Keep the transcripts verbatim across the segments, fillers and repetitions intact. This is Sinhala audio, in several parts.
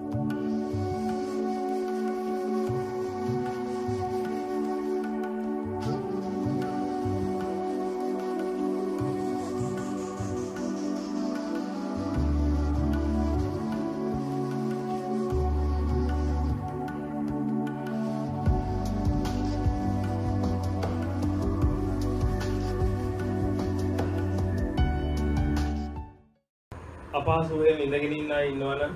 අපහසු වෙමින් ඉඳගෙන ඉන්න අය ඉන්නවනම්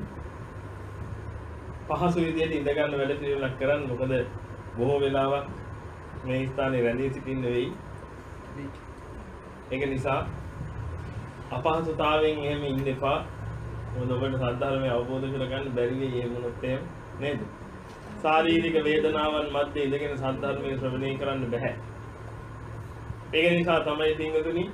පහසු විදියට ඉඳ ගන්න වැඩ පිළිවෙලක් කරන්න. මොකද බොහෝ වෙලාවක් මේ ස්ථානයේ රැඳී සිටින්න වෙයි. ඒක නිසා අපහසුතාවයෙන් එහෙම ඉන්න එපා. මොකද ඔබට සද්ධර්මය අවබෝධ කරගන්න බැරි වෙයි එහෙම වුණොත් එහෙම නේද? ශාරීරික වේදනාවන් මැද්දේ ඉඳගෙන සද්ධර්මය ශ්‍රවණය කරන්න බෑ. ඒක නිසා තමයි පින්වතුනි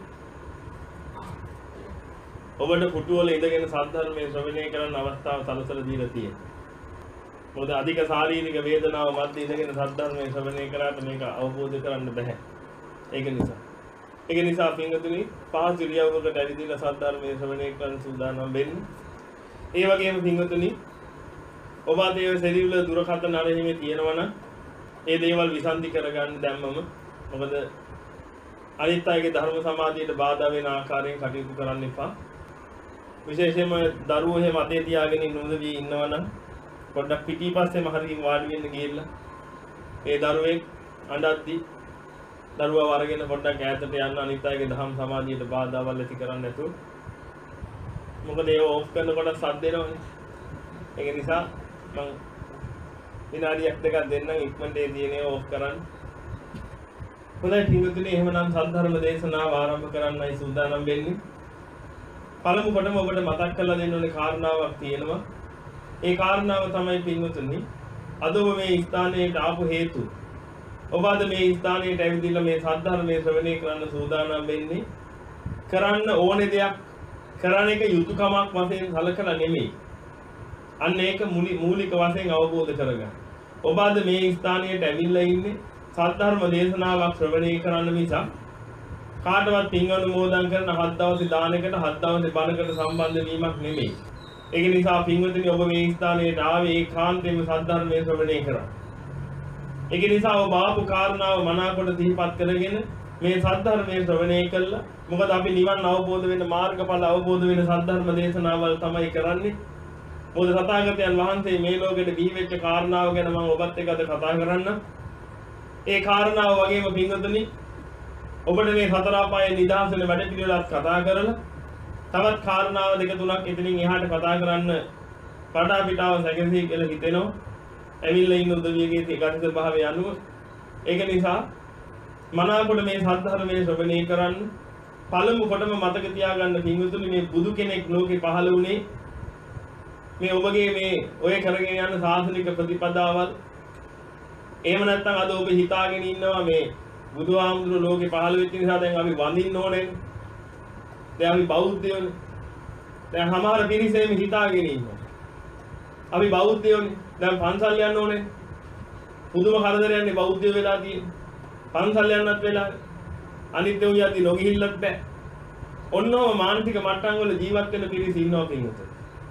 ඔබට පුටුවල ඉඳගෙන සද්ධර්මයේ ශ්‍රවණය කරන්න අවස්ථාව සලසලා දීලා තියෙනවා. මොකද අධික ශාරීරික වේදනාව මැද්දේ ඉඳගෙන සද්ධර්මයේ ශ්‍රවණය කරාට මේක අවබෝධ කරන්න බෑ. ඒක නිසා. ඒක නිසා පින්වතුනි පහසු ඉරියව්වකට ඇවිදලා සද්ධර්මයේ ශ්‍රවණය කරන්න සූදානම් වෙන්න. ඒ වගේම පින්වතුනි ඔබ අතේ ශරීරවල දුරකථන අරහිමේ තියෙනවනම් ඒ දේවල් විසන්ධි කරගන්න දැම්මම මොකද අනිත් අයගේ ධර්ම සමාධියට බාධා වෙන ආකාරයෙන් කටයුතු කරන්න එපා. විශේෂයෙන්ම දරුවෝ එහෙම අතේ තියාගෙන ඉන්නොදවි ඉන්නවනම් පොඩ්ඩක් පිටිපස්සෙම හරියින් වාඩි වෙන්න ගිහිල්ලා ඒ දරුවෙක් අඬද්දි දරුවා වරගෙන පොඩ්ඩක් ඈතට යන්න අනිත් අයගේ ධර්ම සමාධියට බාධාවල් ඇති කරන්නේ නැතුව. මොකද ඒව ඕෆ් කරනකොට සද්ද එනවනේ. ඒක නිසා මම විනාඩියක් දෙකක් දෙන්නම් ඉක්මනට ඒ දිනේ ඕෆ් කරන්න. හොඳයි පින්වතුනි එහෙමනම් සද්ධර්ම දේශනාව ආරම්භ කරන්නයි සූදානම් වෙන්නේ. පළමු කොටම ඔබට මතක් කරලා දෙන්න ඕනේ කාරණාවක් තියෙනවා. ඒ කාරණාව තමයි පින්වතුනි අද ඔබ මේ ස්ථානයට ආපු හේතුව. ඔබ අද මේ ස්ථානයට ඇවිදලා මේ සද්ධර්මයේ ශ්‍රවණය කරන්න සූදානම් වෙන්නේ කරන්න ඕනේ දෙයක් කරන එක යුතුයකමක් වශයෙන් සැලකලා නෙමෙයි. අන්න ඒක මූලික වශයෙන් අවබෝධ කරගන්න. ඔබ අද මේ ස්ථානයට ඇවිල්ලා ඉන්නේ සද්ධර්ම දේශනාවක් ශ්‍රවණය කරන්න මිසක් කාටවත් පින් අනුමෝදන් කරන හත් දවසේ දානකට හත් දවසේ බණකට සම්බන්ධ වීමක් නෙමෙයි. ඒක නිසා පින්වතුනි ඔබ මේ ස්ථානයට ආවේ ඒකාන්තයෙන්ම සද්ධර්මයේ ශ්‍රවණය කරන්න. ඒක නිසා ඔබ ආපු කාරණාව මනාකොට සිහිපත් කරගෙන මේ සද්ධර්මයේ ශ්‍රවණය කළා. මොකද අපි නිවන් අවබෝධ වෙන මාර්ගඵල අවබෝධ වෙන සද්ධර්ම දේශනාවල් තමයි කරන්නේ. මොකද තථාගතයන් වහන්සේ මේ ලෝකෙට බිහි වෙච්ච කාරණාව ගැන මම ඔබත් එක්ක අද කතා කරන්න. ඒ කාරණාව වගේම පින්වතුනි ඔබට මේ සතර අපායේ නිදහස් වෙන වැඩ පිළිවෙලක් කතා කරලා තවත් කාරණාව දෙක තුනක් එතනින් එහාට කතා කරන්න පඩා පිටාව සැකසී කියලා හිතෙනවා. ඇවිල්ලා ඉන්න උදවියගේ ගතික භාවය අනුව. ඒක නිසා මනාකොට මේ සද්ධර්මයේ ශ්‍රවණය කරන්න. පළමු කොටම මතක තියාගන්න පින්වතුනි මේ බුදු කෙනෙක් ලෝකේ පහළ වුණේ මේ ඔබගේ මේ ඔය කරගෙන යන සාසනික ප්‍රතිපදාවල්. එහෙම නැත්නම් අද ඔබ හිතාගෙන ඉන්නවා මේ බුදුහාමුදුරුවෝ ලෝකේ පහළ වෙච්ච නිසා දැන් අපි වඳින්න ඕනේ. දැන් අපි බෞද්ධයෝනේ. දැන් සමහර පිරිසෙම හිතාගෙන ඉන්නවා. අපි බෞද්ධයෝනේ. දැන් පන්සල් යන්න ඕනේ. පුදුම කරදරයන්නේ බෞද්ධයෝ වෙලා තියෙන්නේ. පන්සල් යන්නත් වෙලා අනිත් දේ යති නොගිහිල්ලත් බෑ. ඔන්නෝම මානසික මට්ටම් වල ජීවත් වෙන පිරිස ඉන්නවා පින්වතුනි.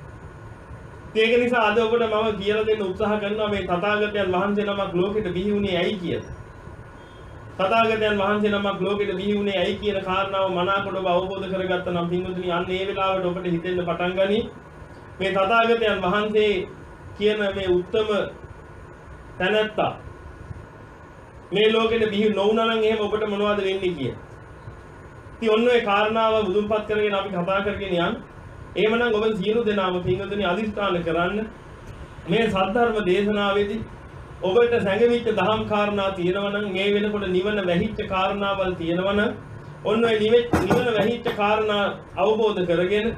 ඒක නිසා අද ඔබට මම කියලා දෙන්න උත්සාහ කරනවා මේ තථාගතයන් වහන්සේ නමක් ලෝකෙට බිහි වුණේ ඇයි කියලා. තථාගතයන් වහන්සේ නමක් ලෝකෙට බිහි වුණේ ඇයි කියන කාරණාව මනාකොට ඔබ අවබෝධ කරගත්තා නම් පින්වතුනි අන්න ඒ වෙලාවට ඔබට හිතෙන්න පටන් ගනි මේ තථාගතයන් වහන්සේ කියන මේ උත්තම තැනැත්තා මේ ලෝකෙට බිහි නොවුණා නම් එහෙම ඔබට මොනවද වෙන්නේ කියලා. ඉතින් ඔන්න ඒ කාරණාව මුදුන්පත් කරගෙන අපි කතා කරගෙන යන්න. එහෙමනම් ඔබ සියලු දෙනාම පින්වතුනි අදිස්ථාන කරන්න මේ සද්ධර්ම දේශනාවේදී ඔබට සැඟවිච්ච දහම් කාරණා තියෙනවා නම් මේ වෙනකොට නිවන වැහිච්ච කාරණාවල් තියෙනවා නම් ඔන්න ඔය නිවන වැහිච්ච කාරණා අවබෝධ කරගෙන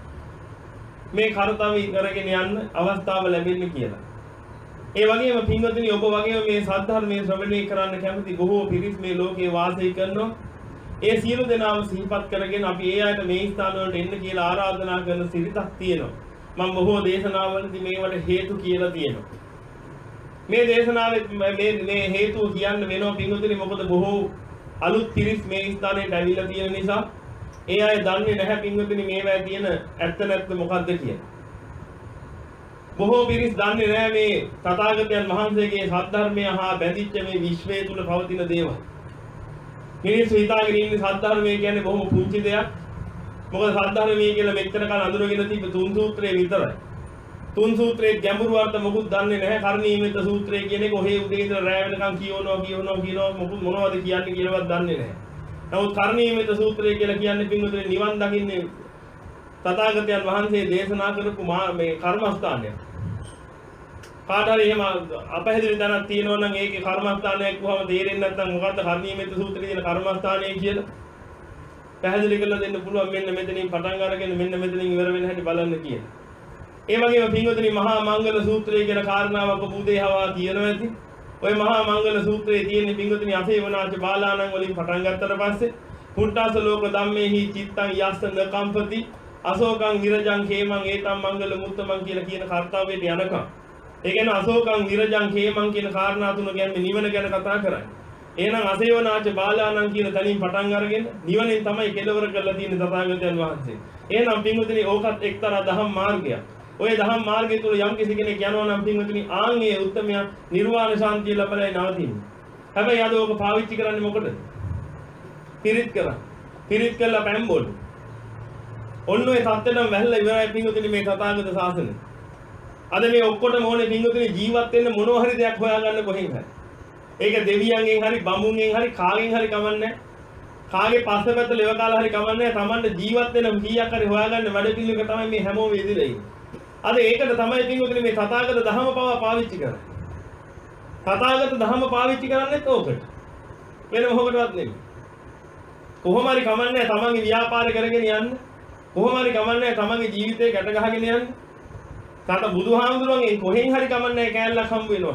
මේ කාර්යය කරගෙන යන්න අවස්ථාව ලැබෙන්න කියලා. ඒ වගේම පින්වතුනි ඔබ වගේම මේ සද්ධර්මයේ ශ්‍රවණය කරන්න කැමති බොහෝ පිරිස් මේ ලෝකේ වාසය කරනවා. ඒ සියලු දෙනාම සිහිපත් කරගෙන අපි ඒ අයට මේ ස්ථාන වලට එන්න කියලා ආරාධනා කරන සිරිතක් තියෙනවා. මම බොහෝ දේශනාවලදී මේවට හේතු කියලා තියෙනවා. මේ දේශනාවේ මේ මේ හේතු කියන්න වෙනවා පින්වතුනි මොකද බොහෝ අලුත් පිරිස් මේ ස්ථානයට ඇවිල්ලා තියෙන නිසා ඒ අය දන්නේ නැහැ පින්වතුනි මේවා තියෙන ඇත්ත නැත්ත මොකද්ද කියලා. බොහෝ පිරිස් දන්නේ නැහැ මේ තථාගතයන් වහන්සේගේ සද්ධර්මය හා බැඳිච්ච මේ විශ්වය තුල පවතින දේවල්. මිනිස්සු හිතාගෙන ඉන්නේ සද්ධර්මය කියන්නේ බොහොම පුංචි දෙයක්. මොකද සද්ධර්මය කියලා මෙච්චර කාල අඳුරගෙන තිබ්බ තුන් සූත්‍රය විතරයි. තුන් සූත්‍රයේ ගැඹුරු අර්ථ මොකුත් දන්නේ නැහැ. කර්ණීයමෙත සූත්‍රය කියන එක ඔහේ උදේ ඉඳලා රැය වෙනකන් කියවනවා කියවනවා කියනවා මොකුත් මොනවද කියන්නේ කියලාවත් දන්නේ නැහැ. නමුත් කර්ණීයමෙත සූත්‍රය කියලා කියන්නේ පින්වතුනි නිවන් දකින්නේ තථාගතයන් වහන්සේ දේශනා කරපු මේ කර්මස්ථානයක්. කාට හරි එහෙම අපහැදිලි තැනක් තියෙනවා නම් ඒකේ කර්මස්ථානයක් වහම තේරෙන්නේ නැත්නම් මොකද්ද කර්ණීයමෙත සූත්‍රයේ තියෙන කර්මස්ථානය කියලා පැහැදිලි කරලා දෙන්න පුළුවන්. මෙන්න මෙතනින් පටන් අරගෙන මෙන්න මෙතනින් ඉවර වෙන හැටි බලන්න කියලා. ඒ වගේම පින්වතුනි මහා මංගල සූත්‍රය කියන කාරණාවක් බුදේහවා තියෙනවා ඇති. ওই මහා මංගල සූත්‍රයේ තියෙන පින්වතුනි අසේවනාච බාලාණන් වලින් පටන් ගත්තට පස්සේ පුට්ටාස ලෝක ධම්මේහි චිත්තං යස්ස නකම්පති අශෝකං විරජං හේමං ඒතම් මංගල මුත්තමං කියලා කියන කාර්තාවයට යනකම් ඒ කියන්නේ අශෝකං විරජං හේමං කියන කාරණා තුන කියන්නේ නිවන ගැන කතා කරන්නේ. එහෙනම් අසේවනාච බාලාණන් කියන තැනින් පටන් අරගෙන නිවනෙන් තමයි කෙලවර කරලා තියෙන්නේ තථාගතයන් වහන්සේ. එහෙනම් පින්වතුනි ඕකත් එක්තරා දහම් මාර්ගයක්. ඔය දහම් මාර්ගය තුල යම් කිසි කෙනෙක් යනවා නම් පින්වතුනි ආන්ගේ උත්තමයා නිර්වාණ ශාන්තිය ලබලා නවතින්නේ. හැබැයි අද ඕක පාවිච්චි කරන්නේ මොකටද? පිරිත් කරා. පිරිත් කළා පැම්බොල්. ඔන්න ඔය සත්‍යෙටම වැහලා ඉවරයි පින්වතුනි මේ තථාගත ශාසනය. අද මේ ඔක්කොටම ඕනේ පින්වතුනි ජීවත් වෙන්න මොනවා හරි දෙයක් හොයාගන්න කොහෙන් හරි. ඒක දෙවියන්ගෙන් හරි බමුණෙන් හරි කාගෙන් හරි කමන්නේ. කාගේ පස්සේ පැත්ත ලෙව කාලා හරි කමන්නේ. Tamanne ජීවත් වෙන කීයක් හරි හොයාගන්න වැඩ පිළිවෙලක තමයි මේ හැමෝම ඉදිරියේ ඉන්නේ. අද ඒකට තමයි පින්වතුනි මේ තථාගත ධහම පවා පාවිච්චි කරන්නේ. තථාගත ධහම පාවිච්චි කරන්නේත් ඕකට. වෙන මොකකටවත් නෙමෙයි. කොහොම හරි කමන්නේ තමන්ගේ ව්‍යාපාරය කරගෙන යන්න. කොහොම හරි කමන්නේ තමන්ගේ ජීවිතේ ගැට ගහගෙන යන්න. තාත බුදුහාමුදුරන්ගෙන් කොහෙන් හරි කමන්නේ කෑල්ලක් හම්බ වෙනවා.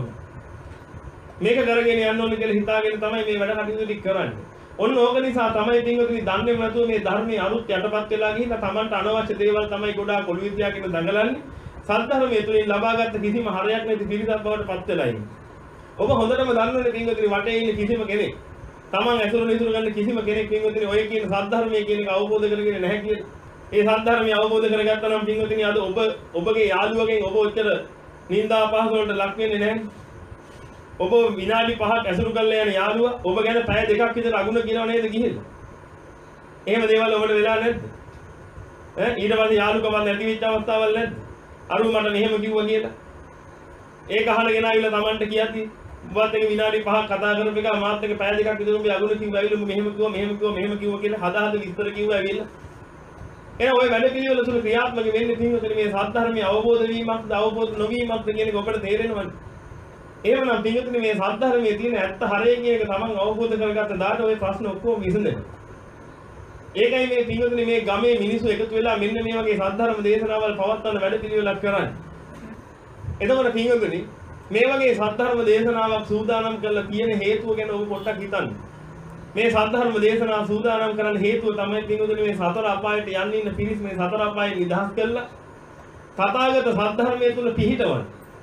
මේක කරගෙන යන්න ඕනේ කියලා හිතාගෙන තමයි මේ වැඩ කටයුතු ටික කරන්නේ. ඔන්න ඕක නිසා තමයි පින්වතුනි දන්නේ නැතුව මේ ධර්මයේ අරුත් යටපත් වෙලා ගිහින් තමන්ට අනවශ්‍ය දේවල් තමයි ගොඩාක් ඔළුව විද්‍යාවකින් දඟලන්නේ. සද්ධර්මයේ තුලින් ලබාගත් කිසිම හරයක් නැති පිරිසක් බවට පත් වෙලා ඉන්නේ. ඔබ හොඳටම දන්නවනේ පින්වතුනි වටේ ඉන්න කිසිම කෙනෙක් තමන් ඇසුරු නිසුරු ගන්න කිසිම කෙනෙක් පින්වතුනි ඔය කියන සද්ධර්මයේ කියන එක අවබෝධ කරගෙන නැහැ කියලා. ඒ සද්ධර්මය අවබෝධ කරගත්තා නම් පින්වතුනි අද ඔබ ඔබගේ යාළුවගෙන් ඔබ ඔච්චර නිന്ദා අපහාස වලට ලක් වෙන්නේ නැහැ. ඔබ විනාඩි පහක් ඇසුරු කරලා යන යාළුවා ඔබ ගැන පැය දෙකක් විතර අගුණ කියනව නේද ගිහිල්ලා? එහෙම දේවල් ඔබට වෙලා නැද්ද? ඈ ඊට පස්සේ යාළුකමක් නැති වෙච්ච අවස්ථාවල් නැද්ද? අරු මට මෙහෙම කිව්වා කියලා. ඒක අහනගෙන ආවිල්ලා Tamanට කියති ඔබත් එක්ක විනාඩි පහක් කතා කරපු එක මාත් එක්ක පැය දෙකක් විතර උඹ අගුණ කිව්වා ඇවිල්ලා උඹ මෙහෙම කිව්වා මෙහෙම කිව්වා මෙහෙම කිව්වා කියලා හදා හදා විස්තර කිව්වා ඇවිල්ලා. එහෙනම් ওই වැඩ පිළිවෙල තුල ක්‍රියාත්මක වෙන්නේ පින්වතුනි මේ සද්ධර්මයේ අවබෝධ වීමක්ද අවබෝධ නොවීමක්ද කියන එක ඔබට තේරෙනවද? එහෙමනම් පින්වතුනි මේ සද්ධර්මයේ තියෙන ඇත්ත හරය කියන එක තමන් අවබෝධ කරගත්ත දාට ওই ප්‍රශ්න ඔක්කොම විසඳෙනවා. ඒකයි මේ පින්වතුනි මේ ගමේ මිනිස්සු එකතු වෙලා මෙන්න මේ වගේ සද්ධර්ම දේශනාවල් පවත්වන වැඩ පිළිවෙලක් කරන්නේ. එතකොට පින්වතුනි මේ වගේ සද්ධර්ම දේශනාවක් සූදානම් කරලා තියෙන හේතුව ගැන ඔබ පොඩ්ඩක් හිතන්න. මේ සද්ධර්ම දේශනාව සූදානම් කරන්න හේතුව තමයි පින්වතුනි මේ සතර අපායට යන්න ඉන්න පිරිස් මේ සතර අපායෙන් නිදහස් කරලා තථාගත සද්ධර්මයේ තුල පිහිටවන්න.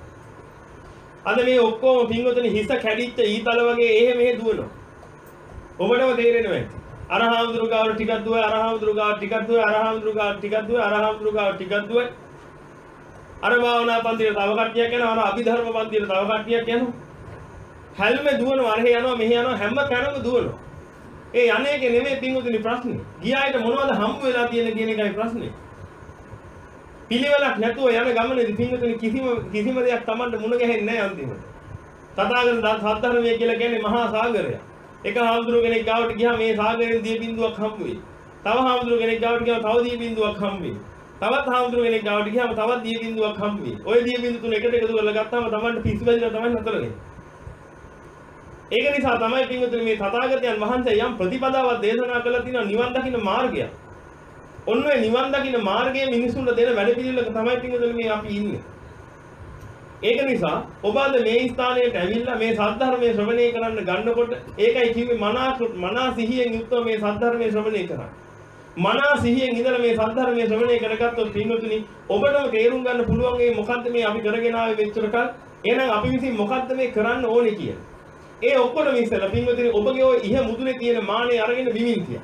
අද මේ ඔක්කොම පින්වතුනි හිස කැඩිච්ච ඊතල වගේ එහෙ මෙහෙ දුවනවා. ඔබටම තේරෙනවා ඇති. අරහාමුදුරු ගාවට ටිකක් දුවයි අරහාමුදුරු ගාවට ටිකක් දුවයි අරහාමුදුරු ගාවට ටිකක් දුවයි අරහාමුදුරු ගාවට ටිකක් දුවයි. අර භාවනා පන්තියට තව කට්ටියක් යනවා අර අභිධර්ම පන්තියට තව කට්ටියක් යනවා. හැල්මේ දුවනවා අරහෙ යනවා මෙහෙ යනවා හැම තැනම දුවනවා. ඒ යන්නේක නෙමෙයි පින්වතුනි ප්‍රශ්නේ. ගියායට මොනවද හම්බ වෙලා තියෙන කියන එකයි ප්‍රශ්නේ. පිළිවෙලක් නැතුව යන ගමනේදී පින්වතුනි කිසිම කිසිම දෙයක් Tamanට මුණ ගැහෙන්නේ නැහැ අන්තිමට. තථාගත සද්ධර්මය කියලා කියන්නේ මහා සාගරයක්. එක හාමුදුරුව කෙනෙක් ගාවට ගියාම මේ සාගරයෙන් දිය බිඳුවක් හම්බ වෙයි. තව හාමුදුරුව කෙනෙක් ගාවට ගියාම තව දිය බිඳුවක් හම්බ වෙයි. තවත් හාමුදුරුව කෙනෙක් ගාවට ගියාම තවත් දිය බිඳුවක් හම්බ වෙයි. ওই දිය බිඳු තුන එකට එකතු කරලා ගත්තාම Tamanට පිස්සු වැදිලා තමයි නතර වෙන්නේ. ඒක නිසා තමයි පින්වතුනි මේ තථාගතයන් වහන්සේ යම් ප්‍රතිපදාවක් දේශනා කළා තියෙනවා නිවන් දකින්න මාර්ගය. ඔන්න ඔය නිවන් දකින්න මාර්ගයේ මිනිසුන්ට දෙන වැඩ පිළිවෙලක තමයි පින්වතුනි මේ අපි ඉන්නේ. ඒක නිසා ඔබ අද මේ ස්ථානයට ඇවිල්ලා මේ සද්ධර්මයේ ශ්‍රවණය කරන්න ගන්නකොට ඒකයි කිව්වේ මනා මනා සිහියෙන් යුක්තව මේ සද්ධර්මයේ ශ්‍රවණය කරන්න. මනා සිහියෙන් ඉඳලා මේ සද්ධර්මයේ ශ්‍රවණය කරගත්තොත් පින්වතුනි ඔබටම තේරුම් ගන්න පුළුවන් මේ මොකද්ද මේ අපි කරගෙන ආවේ මෙච්චර කල්. එහෙනම් අපි විසින් මොකද්ද මේ කරන්න ඕනේ කියලා. ඒ ඔක්කොම ඉස්සෙල්ලා පින්වතුනි ඔබගේ ඔය ඉහ මුදුනේ තියෙන මානෙ අරගෙන බිමින් තියා.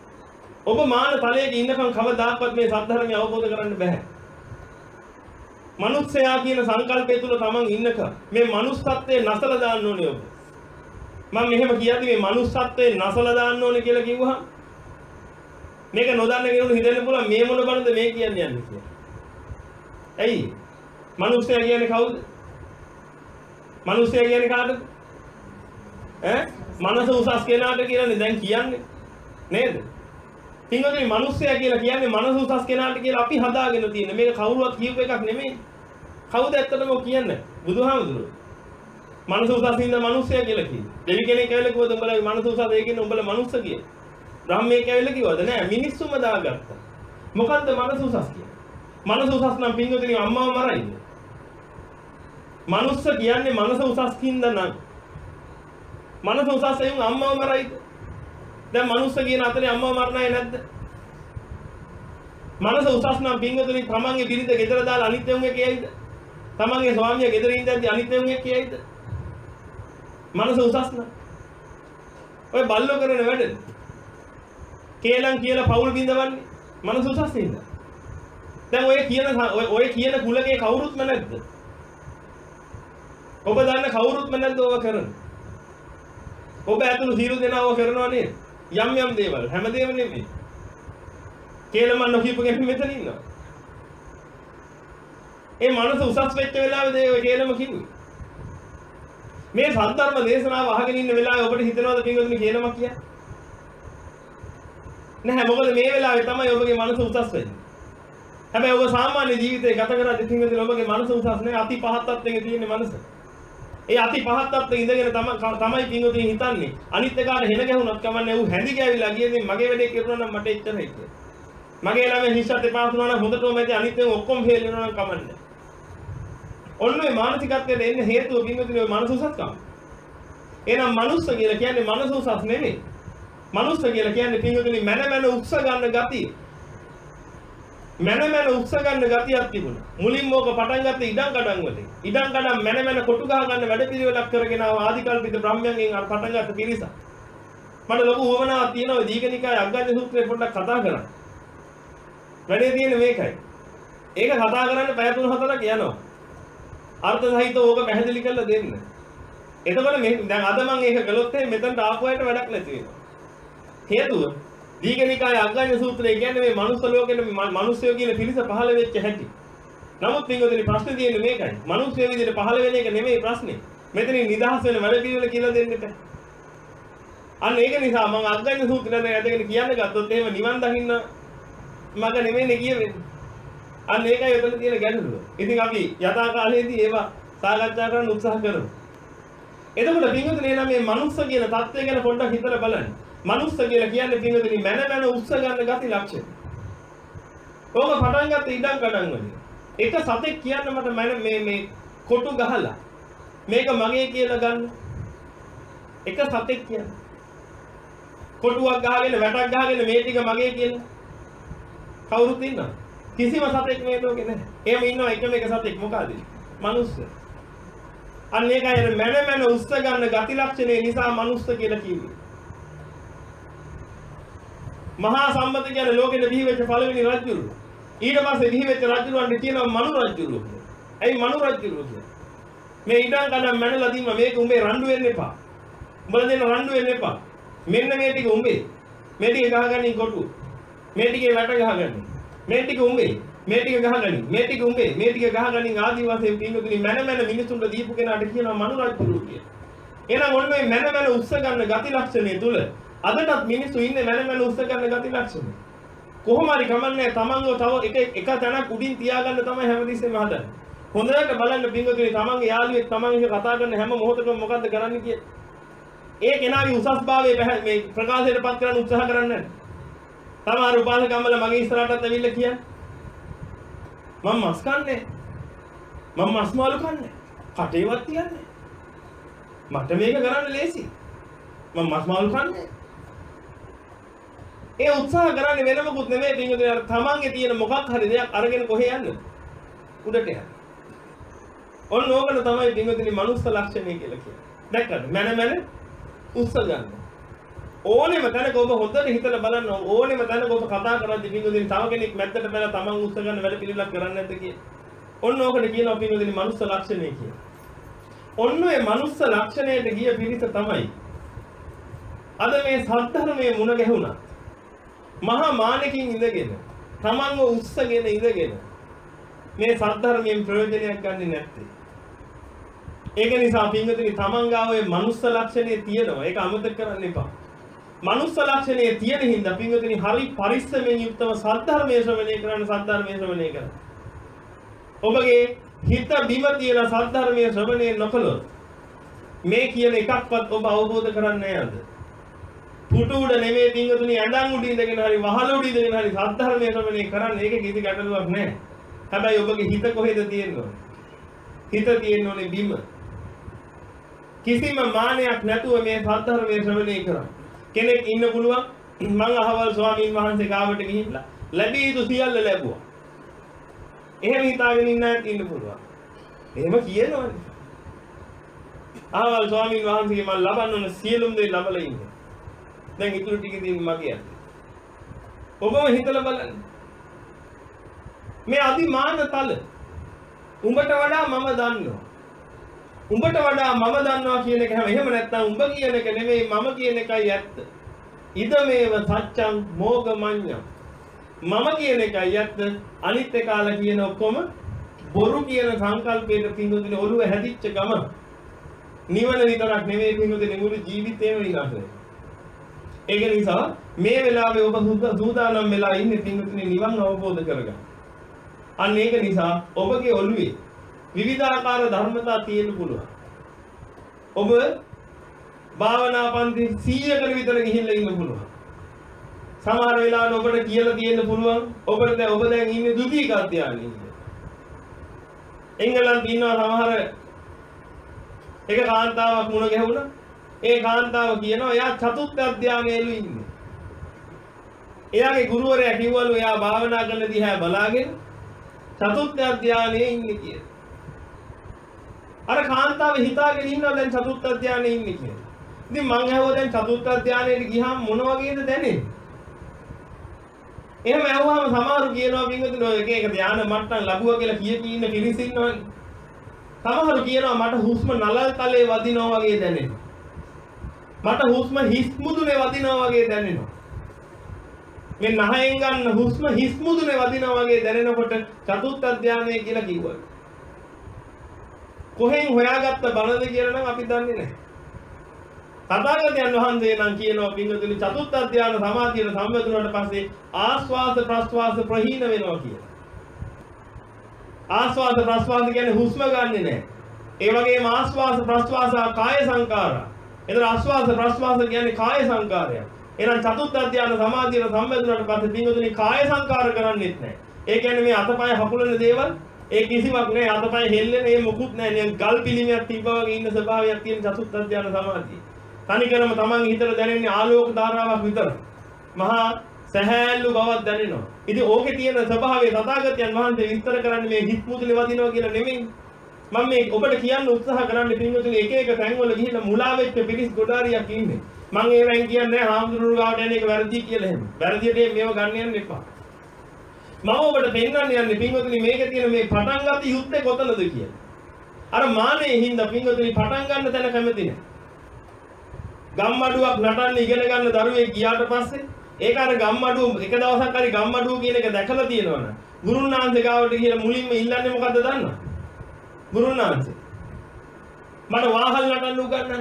ඔබ මාන තලයක ඉන්නකම් කවදාකවත් මේ සද්ධර්මය අවබෝධ කරන්න බෑ. මනුස්සයා කියන සංකල්පය තුල තමන් ඉන්නක මේ මනුස්සත්වයේ නැසලා දාන්න ඕනේ ඔබ. මම මෙහෙම කියද්දි මේ මනුස්සත්වයේ නැසලා දාන්න ඕනේ කියලා කිව්වහම මේක නොදන්න කෙනෙකුට හිතෙන්න පුළුවන් මේ මොන බණද මේ කියන්නේ යන්නේ කියලා. ඇයි? මනුස්සයා කියන්නේ කවුද? මනුස්සයා කියන්නේ කාටද? ඈ? මනස උසස් කෙනාට කියලානේ දැන් කියන්නේ. නේද? පින්වතුනි මනුස්සයා කියලා කියන්නේ මනස උසස් කෙනාට කියලා අපි හදාගෙන තියෙන. මේක කවුරුවත් කියපු එකක් නෙමෙයි. කවුද ඇත්තටම කියන්නේ? බුදුහාමුදුරුවෝ. මනස උසස් ඉන්න මනුස්සයා කියලා කිව්වේ. දෙවි කෙනෙක් ඇවිල්ලා කිව්වද උඹලා මනස උසස් ඒ කියන්නේ උඹලා මනුස්ස කියලා. බ්‍රහ්මයෙක් ඇවිල්ලා කිව්වද? නෑ මිනිස්සුම දාගත්තා. මොකද්ද මනස උසස් කියන්නේ? මනස උසස් නම් පින්වතුනි අම්මව මරයිද? මනුස්ස කියන්නේ මනස උසස් කින්ද නම් මනස උසස් එයුන් අම්මව මරයිද? දැන් මනුස්ස කියන අතරේ අම්මව මරණයි නැද්ද? මනස උසස් නම් පින්වතුනි තමන්ගේ බිරිඳ ගෙදර දාලා අනිත් එවුන් එක කියයිද? තමන්ගේ ස්වාමියා ගෙදර ඉඳන්දී අනිත් එවුන් එක කියයිද? මනස උසස් නම් ඔය බල්ලෝ කරන වැඩ කේලම් කියලා පවුල් බින්දවන්නේ මනස උසස් නේද? දැන් ඔය කියන ඔය කියන කුලකේ කවුරුත්ම නැද්ද? ඔබ දන්න කවුරුත්ම නැද්ද ඔව කරන? ඔබ ඇතුළු සියලු දෙනා ඔව කරනවා නේද? යම් යම් දේවල් හැමදේම නෙමෙයි. කේලම නොකියපු කෙනෙක් මෙතන ඉන්නවා. ඒ මනස උසස් වෙච්ච වෙලාවේදී ඔය කේලම කිව්වේ. මේ සද්ධර්ම දේශනාව අහගෙන ඉන්න වෙලාවේ ඔබට හිතෙනවද පින්වතුනි කේලමක් කියන්නේ? නැහැ මොකද මේ වෙලාවේ තමයි ඔබගේ මනස උසස් වෙන්නේ. හැබැයි ඔබ සාමාන්‍ය ජීවිතේ ගත කරද්දී පින්වතුනි ඔබගේ මනස උසස් නැහැ අති පහත් තත්ත්වයක තියෙන මනස. ඒ අති පහත් තත්ත්වයේ ඉඳගෙන තමයි පින්වතුනි හිතන්නේ අනිත් එකාට හෙන ගැහුණත් කමන්නේ ඌ හැඳි ගෑවිලා ගියදී මගේ වැඩේ කරනවා නම් මට එච්චරයි කියලා. මගේ ළමයි හිස්සත් එපා වුණා නම් හොඳටම ඇති අනිත් ඒවා ඔක්කොම ෆේල් වෙනවා නම් කමන්නේ. ඔන්න ඔය මානසිකත්වයට එන්න හේතුව පින්වතුනි ඔය මනස උසස්කම. එහෙනම් මනුස්ස කියලා කියන්නේ මනස උසස් නෙමෙයි. මනුස්ස කියලා කියන්නේ පින්වතුනි මන මන උක්ස ගන්න ගතිය. මන මන උක්ස ගන්න ගතියක් තිබුණා. මුලින්ම ඕක පටන් ගත්තේ ඉඩම් කඩම් වලින්. ඉඩම් කඩම් මන මන කොටු ගහ ගන්න වැඩ පිළිවෙලක් කරගෙන ආව ආදිකල්පිත බ්‍රහ්මයන්ගෙන් අර පටන් ගත්ත පිරිස. මට ලොකු උවමනාවක් තියෙනවා ඔය දීඝනිකාය අග්ගඤ්ඤ සූත්‍රේ පොඩ්ඩක් කතා කරන්න. වැඩේ තියෙන්නේ මේකයි. ඒක කතා කරන්න පැය තුන හතරක් යනවා. අර්ථ සහිතව ඕක පැහැදිලි කරලා දෙන්න. එතකොට මේ දැන් අද මම ඒක කළොත් මෙතනට ආපු අයට වැඩක් නැති වෙනවා. හේතුව දීඝනිකාය අග්ගඤ්ඤ සූත්‍රය කියන්නේ මේ මනුස්ස ලෝකෙට මිනිස්සුયો කියන පිරිස පහළ වෙච්ච හැටි. නමුත් පින්වතුනි ප්‍රශ්නේ තියෙන්නේ මේකයි. මිනිස්සුયો විදිහට පහළ වෙන එක නෙමෙයි ප්‍රශ්නේ. මෙතනින් නිදහස් වෙන වැඩ පිළිවෙල කියලා දෙන්න එපා. අන්න ඒක නිසා මම අග්ගඤ්ඤ සූත්‍රය දැන් ඇදගෙන කියන්න ගත්තොත් එහෙම නිවන් දකින්න මග නෙමෙයිනේ කියවෙන්නේ. අන්න ඒකයි එතන තියෙන ගැටලුව. ඉතින් අපි යථා කාලයේදී ඒවා සාකච්ඡා කරන්න උත්සාහ කරමු. එතකොට පින්වතුනි එනම් මේ මනුස්ස කියන தත්ත්වය ගැන පොඩ්ඩක් හිතලා බලන්න. මනුස්ස කියලා කියන්නේ පින්වතුනි මන මන උස්ස ගන්න ගති ලක්ෂණ. ඕක පටන් ගත්ත ඉඩම් කඩම් වලින්. එක සතෙක් කියන්න මට මම මේ මේ කොටු ගහලා මේක මගේ කියලා ගන්න. එක සතෙක් කියන්න. කොටුවක් ගහගෙන වැටක් ගහගෙන මේ ටික මගේ කියලා. කවුරුත් ඉන්නවද? කිසිම සතෙක් මේ ලෝකේ නැහැ. එහෙම ඉන්නවා එකම එක සතෙක් මොකද? මනුස්ස. අන්න ඒකයි අර මන මන උස්ස ගන්න ගති ලක්ෂණේ නිසා මනුස්ස කියලා කිව්වේ. මහා සම්මත කියන්නේ ලෝකෙට බිහි වෙච්ච පළවෙනි රජුරු. ඊට පස්සේ බිහි වෙච්ච රජුරුවන්ට කියනවා මනු රජුරු කියලා. ඇයි මනු රජුරු කියන්නේ? මේ ඉඩම් කඩම් මැනලා දීම මේක උඹේ රණ්ඩු වෙන්න එපා. උඹලා දෙන්න රණ්ඩු වෙන්න එපා. මෙන්න මේ ටික උඹේ. මේ ටික ගහගනින් කොටු. මේ ටිකේ වැට ගහගනින්. මේ ටික උඹේ. මේ ටික ගහගනින්. මේ ටික උඹේ. මේ ටික ගහගනින් ආදී වශයෙන් පින්වතුනි මැන මැන මිනිසුන්ට දීපු කෙනාට කියනවා මනු රජුරු කියලා. එහෙනම් ඔන්න මේ මැන මැන උස්ස ගන්න ගති ලක්ෂණය තුල අදටත් මිනිස්සු ඉන්නේ මන මන උස්ස ගන්න ගති ලක්ෂණ. කොහොම හරි කමන්නේ තමන්ව තව එක එක තැනක් උඩින් තියාගන්න තමයි හැමදෙස්සෙම හදන්නේ. හොඳට බලන්න පින්වතුනි තමන්ගේ යාළුවෙක් තමන් එක කතා කරන හැම මොහොතකම මොකද්ද කරන්නේ කිය. ඒ කෙනාගේ උසස්භාවයේ මේ ප්‍රකාශයටපත් කරන්න උත්සාහ කරන්නේ නැහැ. තමාරු උපාසකම්මල මගේ ඉස්සරහටත් ඇවිල්ලා කියන්නේ. මම මස් කන්නේ. මම මස් මාළු කන්නේ. කටේවත් තියන්නේ. මට මේක කරන්න ලේසි. මම මස් මාළු කන්නේ. ඒ උත්සාහ කරන්නේ වෙන මොකුත් නෙමෙයි පින්වතුනි අර තමන්ගේ තියෙන මොකක් හරි දෙයක් අරගෙන කොහේ යන්නද? උඩට යන්න. ඔන්න ඕකට තමයි පින්වතුනි මනුස්ස ලක්ෂණය කියලා කියන්නේ. දැක්කද? මන මන උස්ස ගන්න. ඕනෙම තැනක ඔබ හොඳට හිතලා බලන්න ඕනෙම තැනක ඔබ කතා කරද්දී පින්වතුනි තව කෙනෙක් මැද්දට බැලලා තමන් උස්ස ගන්න වැඩ පිළිවෙලක් කරන්නේ නැද්ද කියලා. ඔන්න ඕකට කියනවා පින්වතුනි මනුස්ස ලක්ෂණය කියලා. ඔන්න ඔය මනුස්ස ලක්ෂණයට ගිය පිරිස තමයි අද මේ සත්‍ධර්මයේ මුණ ගැහුණා. මහා මානකින් ඉඳගෙන තමන්ව උස්සගෙන ඉඳගෙන මේ සත්‍ධර්මයෙන් ප්‍රයෝජනයක් ගන්නේ නැත්තේ. ඒක නිසා පින්වතුනි තමන් ගාව ඔය මනුස්ස ලක්ෂණය තියෙනවා. ඒක අමතක කරන්න එපා. මනුස්ස ලක්ෂණය තියෙන හින්දා පින්වතුනි හරි පරිස්සමෙන් යුක්තව සත්‍ධර්මයේ ශ්‍රවණය කරන්න සත්‍ධර්මයේ ශ්‍රවණය කරන්න. ඔබගේ හිත බිම තියලා සත්‍ධර්මයේ ශ්‍රවණය නොකළොත් මේ කියන එකක්වත් ඔබ අවබෝධ කරන්නේ නැහැ අද. පුටු උඩ නෙමෙයි පින්වතුනි ඇඳන් උඩ ඉඳගෙන හරි වහල උඩ ඉඳගෙන හරි සත්‍ධර්මයේ ශ්‍රවණය කරන්න ඒකේ කිසි ගැටලුවක් නැහැ. හැබැයි ඔබගේ හිත කොහෙද තියෙන්නේ? හිත තියෙන්නේ බිම. කිසිම මානයක් නැතුව මේ සත්‍ධර්මයේ ශ්‍රවණය කරන්න. කෙනෙක් ඉන්න පුළුවන් මං අහවල් ස්වාමීන් වහන්සේ ගාවට ගිහිල්ලා ලැබී යුතු සියල්ල ලැබුවා. එහෙම හිතාගෙන ඉන්න අයත් ඉන්න පුළුවන්. එහෙම කියනවනේ. අහවල් ස්වාමීන් වහන්සේගේ මම ලබන්න ඕන සියලුම දේ ලබලා ඉන්නේ. දැන් ඉතුරු ටික තියෙන්නේ මගේ අතේ. ඔබම හිතලා බලන්න. මේ අදිමාන තල උඹට වඩා මම දන්නවා. උඹට වඩා මම දන්නවා කියන එක හැම එහෙම නැත්නම් උඹ කියන එක නෙමෙයි මම කියන එකයි ඇත්ත. ඉදමේව සත්‍යං මෝගමඤ්ඤං. මම කියන එකයි ඇත්ත. අනිත් එකාල කියන ඔක්කොම බොරු කියන සංකල්පයට පින්දුදින ඔළුව හැදිච්ච ගම. නිවන විතරක් නෙමෙයි පින්දුදින මුළු ජීවිතේම විනාශ වෙනවා. ඒක නිසා මේ වෙලාවේ ඔබ සූදානම් වෙලා ඉන්නේ පින්දුදින නිවන් අවබෝධ කරගන්න. අන්න ඒක නිසා ඔබගේ ඔළුවේ විවිධාකාර ධර්මතා තියෙන්න පුළුවන්. ඔබ භාවනා පන්ති සීයකට විතර ගිහිල්ලා ඉන්න පුළුවන්. සමහර වෙලාවට ඔබට කියලා තියෙන්න පුළුවන් ඔබට දැන් ඔබ දැන් ඉන්නේ ද්විතීක අධ්‍යානයේ. එංගලන්තේ ඉන්නවා සමහර එක කාන්තාවක් මුණ ගැහුණා. ඒ කාන්තාව කියනවා එයා චතුර්ථ අධ්‍යානයේලු ඉන්නේ. එයාගේ ගුරුවරයා කිව්වලු එයා භාවනා කරන දිහා බලාගෙන චතුර්ථ අධ්‍යානයේ ඉන්නේ කියලා. අර කාන්තාව හිතාගෙන ඉන්නවා දැන් චතුර්ථ ධානයේ ඉන්නේ කියලා. ඉතින් මං අහුවා දැන් චතුර්ථ ධානයට ගියාම මොන වගේද දැනෙන්නේ? එහෙම අහුවාම සමහරු කියනවා පින්වතුනි ඔය එක එක ධාන මට්ටම් ලැබුවා කියලා කිය කී ඉන්න පිරිස ඉන්නවනේ. සමහරු කියනවා මට හුස්ම නලල් තලයේ වදිනවා වගේ දැනෙනවා. මට හුස්ම හිස් මුදුනේ වදිනවා වගේ දැනෙනවා. මේ නහයෙන් ගන්න හුස්ම හිස් මුදුනේ වදිනවා වගේ දැනෙනකොට චතුර්ථ ධානය කියලා කිව්වා. කොහෙන් හොයාගත්ත බණද කියලා නම් අපි දන්නේ නැහැ. තථාගතයන් වහන්සේ නම් කියනවා පින්වතුනි චතුර්ථ ධානය සමාධියට සම්බන්ධ වුණාට පස්සේ ආස්වාද ප්‍රස්වාස ප්‍රහීන වෙනවා කියලා. ආස්වාද ප්‍රස්වාස කියන්නේ හුස්ම ගන්නෙ නැහැ. ඒ වගේම ආස්වාද ප්‍රස්වාස කාය සංකාරා. එතන ආස්වාද ප්‍රස්වාස කියන්නේ කාය සංකාරය. එහෙනම් චතුර්ථ ධානය සමාධියට සම්බන්ධ වුණාට පස්සේ පින්වතුනි කාය සංකාර කරන්නේත් නැහැ. ඒ කියන්නේ මේ අතපය හකුලන දේවල් ඒ කිසිවක් නෑ අතපය හෙල්ලෙන ඒ මොකුත් නෑ නිකන් ගල් පිළිමයක් තිබ්බා වගේ ඉන්න ස්වභාවයක් තියෙන චතුර්ථ ධානය සමාධිය. තනිකරම තමන්ගේ හිතට දැනෙන්නේ ආලෝක ධාරාවක් විතරයි. මහා සහැල්ලු බවක් දැනෙනවා. ඉතින් ඕකේ තියෙන ස්වභාවය තථාගතයන් වහන්සේ විස්තර කරන්නේ මේ හිත් මුදුනේ වදිනවා කියලා නෙමෙයි. මම මේ ඔබට කියන්න උත්සාහ කරන්නේ පින්වතුනි එක එක තැන්වල ගිහිල්ලා මුලා වෙච්ච පිරිස් ගොඩාරියක් ඉන්නේ. මම ඒවෙන් කියන්නේ හාමුදුරුවෝ ගාවට යන එක වැරදි කියලා එහෙම. වැරදියට මේව ගන්න යන්න එපා. මම ඔබට පෙන්වන්න යන්නේ පින්වතුනි මේකේ තියෙන මේ පටන් ගන්න යුත්තේ කොතනද කියලා. අර මානෙයි හින්දා පින්වතුනි පටන් ගන්න තැන කැමති නැහැ. ගම්මඩුවක් නටන්න ඉගෙන ගන්න දරුවෙක් ගියාට පස්සේ ඒක අර ගම්මඩුව එක දවසක් හරි ගම්මඩුව කියන එක දැකලා තියෙනවනේ. ගුරුනාන්සේ ගාවට ගිහලා මුලින්ම ඉල්ලන්නේ මොකද්ද දන්නවද? ගුරුනාන්සේ මට වාහල් නටන්න උගන්වන්න.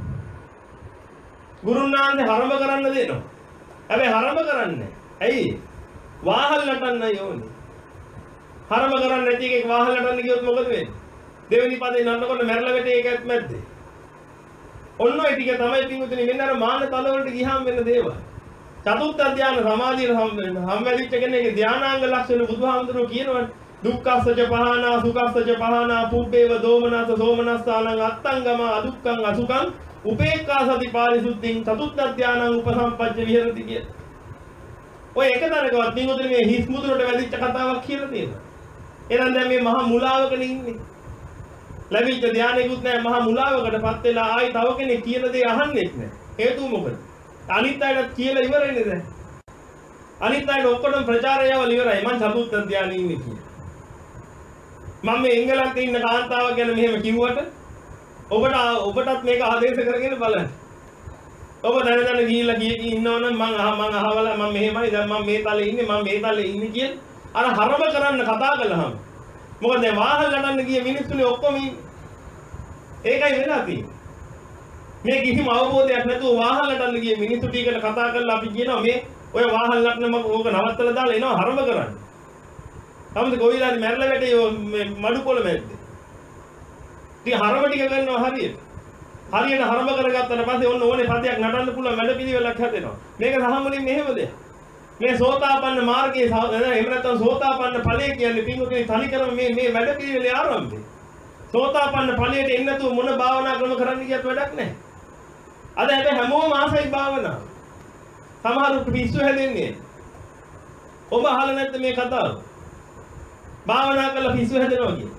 ගුරුනාන්සේ හරඹ කරන්න දෙනවා. හැබැයි හරඹ කරන්නේ ඇයි? වාහල් නටන්නයි ඕනේ. හරඹ කරන්නේ නැති එකෙක් වාහල් නටන්න ගියොත් මොකද වෙන්නේ? දෙවෙනි පදේ නටනකොට මැරලා වැටේ ඒකත් මැද්දේ. ඔන්න ඔය ටික තමයි පින්වතුනි මෙන්න අර මාන තල වලට ගියාම වෙන දේවල්. චතුර්ථ ධානය සමාධියට සම්බන්ධිච්ච කෙනෙක්ගේ ධානාංග ලක්ෂණ බුදුහාමුදුරුවෝ කියනවනේ. දුක්ඛස්සච පහනා සුඛස්සච පහනා පුබ්බේව දෝමනස සෝමනස්සානං අත්තංගම අදුක්ඛං අසුඛං උපේක්ඛා සති පාරිසුද්ධින් චතුර්ථ ධානං උපසම්පජ්ජ විහෙරති කිය. ඔය එක තැනකවත් පින්වතුනි මේ හිස් මුදුනට වැදිච්ච කතාවක් කියලා තියෙනවා. එහෙනම් දැන් මේ මහා මුලාවකනේ ඉන්නේ. ලැබිච්ච ධානයකුත් නැහැ මහා මුලාවකටපත් වෙලා ආයි තව කෙනෙක් කියන දේ අහන්නෙත් නැහැ. හේතුව මොකද? අනිත් අයටත් කියලා ඉවරයිනේ දැන්. අනිත් අයට ඔක්කොටම ප්‍රචාරයවල ඉවරයි. මං චතුර්ථ ධානයේ ඉන්නේ කියලා. මම මේ එංගලන්තේ ඉන්න කාන්තාවක් ගැන මෙහෙම කිව්වට ඔබට ඔබටත් මේක ආදේශ කරගෙන බලන්න. ඔබ දැන දැන ගිහිල්ලා ගියේ කී ඉන්නවනම් මං අහ මං අහවලා මම මෙහෙමයි දැන් මම මේ තලේ ඉන්නේ මම මේ තලේ ඉන්නේ කියන අර හරම කරන්න කතා කළාම මොකද දැන් වාහන ගණන් ගිය මිනිස්සුනේ ඔක්කොම ඒකයි වෙලා තියෙන්නේ. මේ කිසිම අවබෝධයක් නැතුව වාහන ගණන් ගිය මිනිස්සු ටිකට කතා කරලා අපි කියනවා මේ ඔය වාහන ලක්න මම ඕක නවත්තලා දාලා එනවා හරම කරන්න. තමයි කොයිලාද මැරලා වැටේ මේ මඩු පොළ මැද්දේ. ඉතින් හරම ටික කරනවා හරියට. හරියට හරම කරගත්තට පස්සේ ඔන්න ඕනේ සතියක් නටන්න පුළුවන් වැඩ පිළිවෙලක් හැදෙනවා. මේක සාමාන්‍යයෙන් මෙහෙම දෙයක්. මේ සෝතාපන්න මාර්ගයේ එහෙම නැත්නම් සෝතාපන්න ඵලය කියන්නේ පින්වතුනි තනි කරම මේ මේ වැඩ පිළිවෙලේ ආරම්භය. සෝතාපන්න ඵලයට එන්න නැතුව මොන භාවනා ක්‍රම කරන්න කියත් වැඩක් නැහැ. අද හැබැයි හැමෝම ආසයි භාවනාව. සමහරුත් පිස්සු හැදෙන්නේ. ඔබ අහලා නැද්ද මේ කතාව? භාවනා කරලා පිස්සු හැදෙනවා කියන්නේ.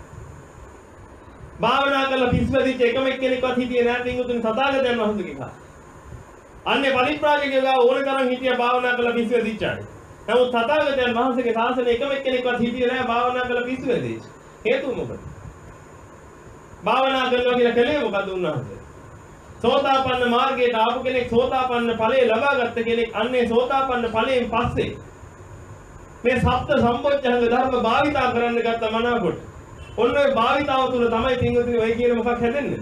භාවනා කරලා පිස්සු හැදිච්ච එකම එක්කෙනෙක්වත් හිටියේ නැහැ පින්වතුනි තථාගතයන් වහන්සේගේ කාලේ. අන්නේ පරිත්‍රාජකයෝ ගාව ඕන තරම් හිටියා භාවනා කරලා පිස්සු හැදිච්ච අය. නමුත් තථාගතයන් වහන්සේගේ ශාසනය එකම එක්කෙනෙක්වත් හිටියේ නැහැ භාවනා කරලා පිස්සු හැදිච්ච. හේතුව මොකද? භාවනා කරනවා කියලා කලේ මොකද උන්වහන්සේ? සෝතාපන්න මාර්ගයට ආපු කෙනෙක් සෝතාපන්න ඵලය ලබාගත්ත කෙනෙක් අන්නේ සෝතාපන්න ඵලයෙන් පස්සේ මේ සප්ත සම්පෝඥංග ධර්ම භාවිතා කරන්න ගත්ත මනාකොට ඔන්න ඔය භාවිතාව තුළ තමයි පින්වතුනි ඔය කියන මොකක් හැදෙන්නේ.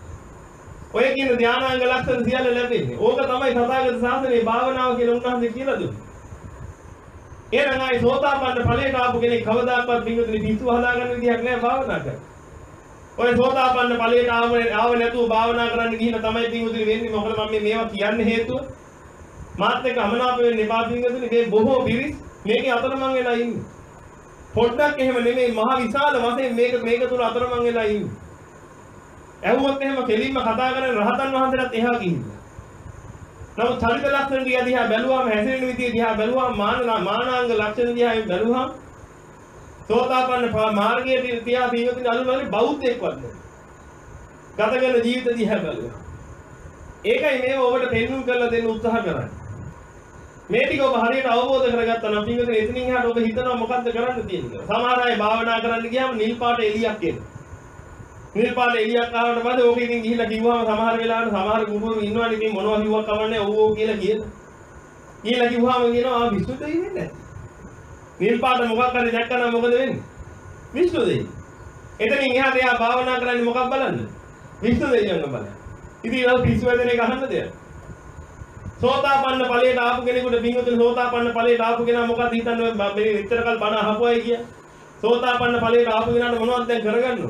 ඔය කියන ධානාංග ලක්ෂණ සියල්ල ලැබෙන්නේ. ඕක තමයි තථාගත ශාසනයේ භාවනාව කියලා උන්වහන්සේ කියලා දුන්නේ. එහෙනම් ආයි සෝතාපන්න ඵලයට ආපු කෙනෙක් කවදාකවත් පින්වතුනි පිස්සු හදාගන්න විදිහක් නෑ භාවනා කරන්නේ. ඔය සෝතාපන්න ඵලයට ආව ආව නැතුව භාවනා කරන්න ගිහින් තමයි පින්වතුනි වෙන්නේ. මොකද මම මේවා කියන්නේ හේතුව මාත් එක්ක අමනාප වෙන්න එපා පින්වතුනි. මේ බොහෝ පිරිස් මේකේ අතරමං වෙලා ඉන්නේ. පොඩ්ඩක් එහෙම නෙමෙයි මහ විශාල වශයෙන් මේක මේක තුල අතරමං වෙලා ඉන්නේ. ඇහුවොත් එහෙම කෙලින්ම කතා කරන රහතන් වහන්සේලාත් එහා ගිහිල්ලා. නමුත් චරිත ලක්ෂණ දිහා දිහා බැලුවාම හැසිරෙන විදිය දිහා බැලුවාම මාන මානාංග ලක්ෂණ දිහා බැලුවාම සෝතාපන්න මාර්ගයේ තියා පින්වතුනි අලුවනේ බෞද්ධයෙක්වත් නෙවෙයි. ගත කරන ජීවිත දිහා බැලුවා. ඒකයි මේව ඔබට පෙන්වුම් කරලා දෙන්න උත්සාහ කරන්නේ. මේ ටික ඔබ හරියට අවබෝධ කරගත්තා නම් පින්වතුනි එතනින් එහාට ඔබ හිතනවා මොකද්ද කරන්න තියෙන්නේ කියලා. සමහර අය භාවනා කරන්න ගියාම නිල් පාට එළියක් එනවා. නිල් පාට එළියක් ආවට පස්සේ ඕක ඉතින් ගිහිල්ලා කිව්වම සමහර වෙලාවට සමහර ගුරුවරු ඉන්නවනේ ඉතින් මොනවා කිව්වක් කවන්නේ ඔව් ඔව් කියලා කියනවා. කියලා කිව්වම කියනවා ආ විසුද්ධ දෙයි වෙන්නේ නැහැ. නිල් පාට මොකක් හරි දැක්කම මොකද වෙන්නේ? විසුද්ධ දෙයි. එතනින් එහාට එයා භාවනා කරන්නේ මොකක් බලන්න? විසුද්ධ දෙයියන් බලන්න. ඉතින් ඒක පිස්සු වැදෙන එක අහන්න දෙයක්. සෝතාපන්න ඵලයට ආපු කෙනෙකුට පින්වතුනි සෝතාපන්න ඵලයට ආපු කෙනා මොකද හිතන්නේ මේ විතරකල් බණ අහපුවයි කිය. සෝතාපන්න ඵලයට ආපු කෙනාට මොනවද දැන් කරගන්නව?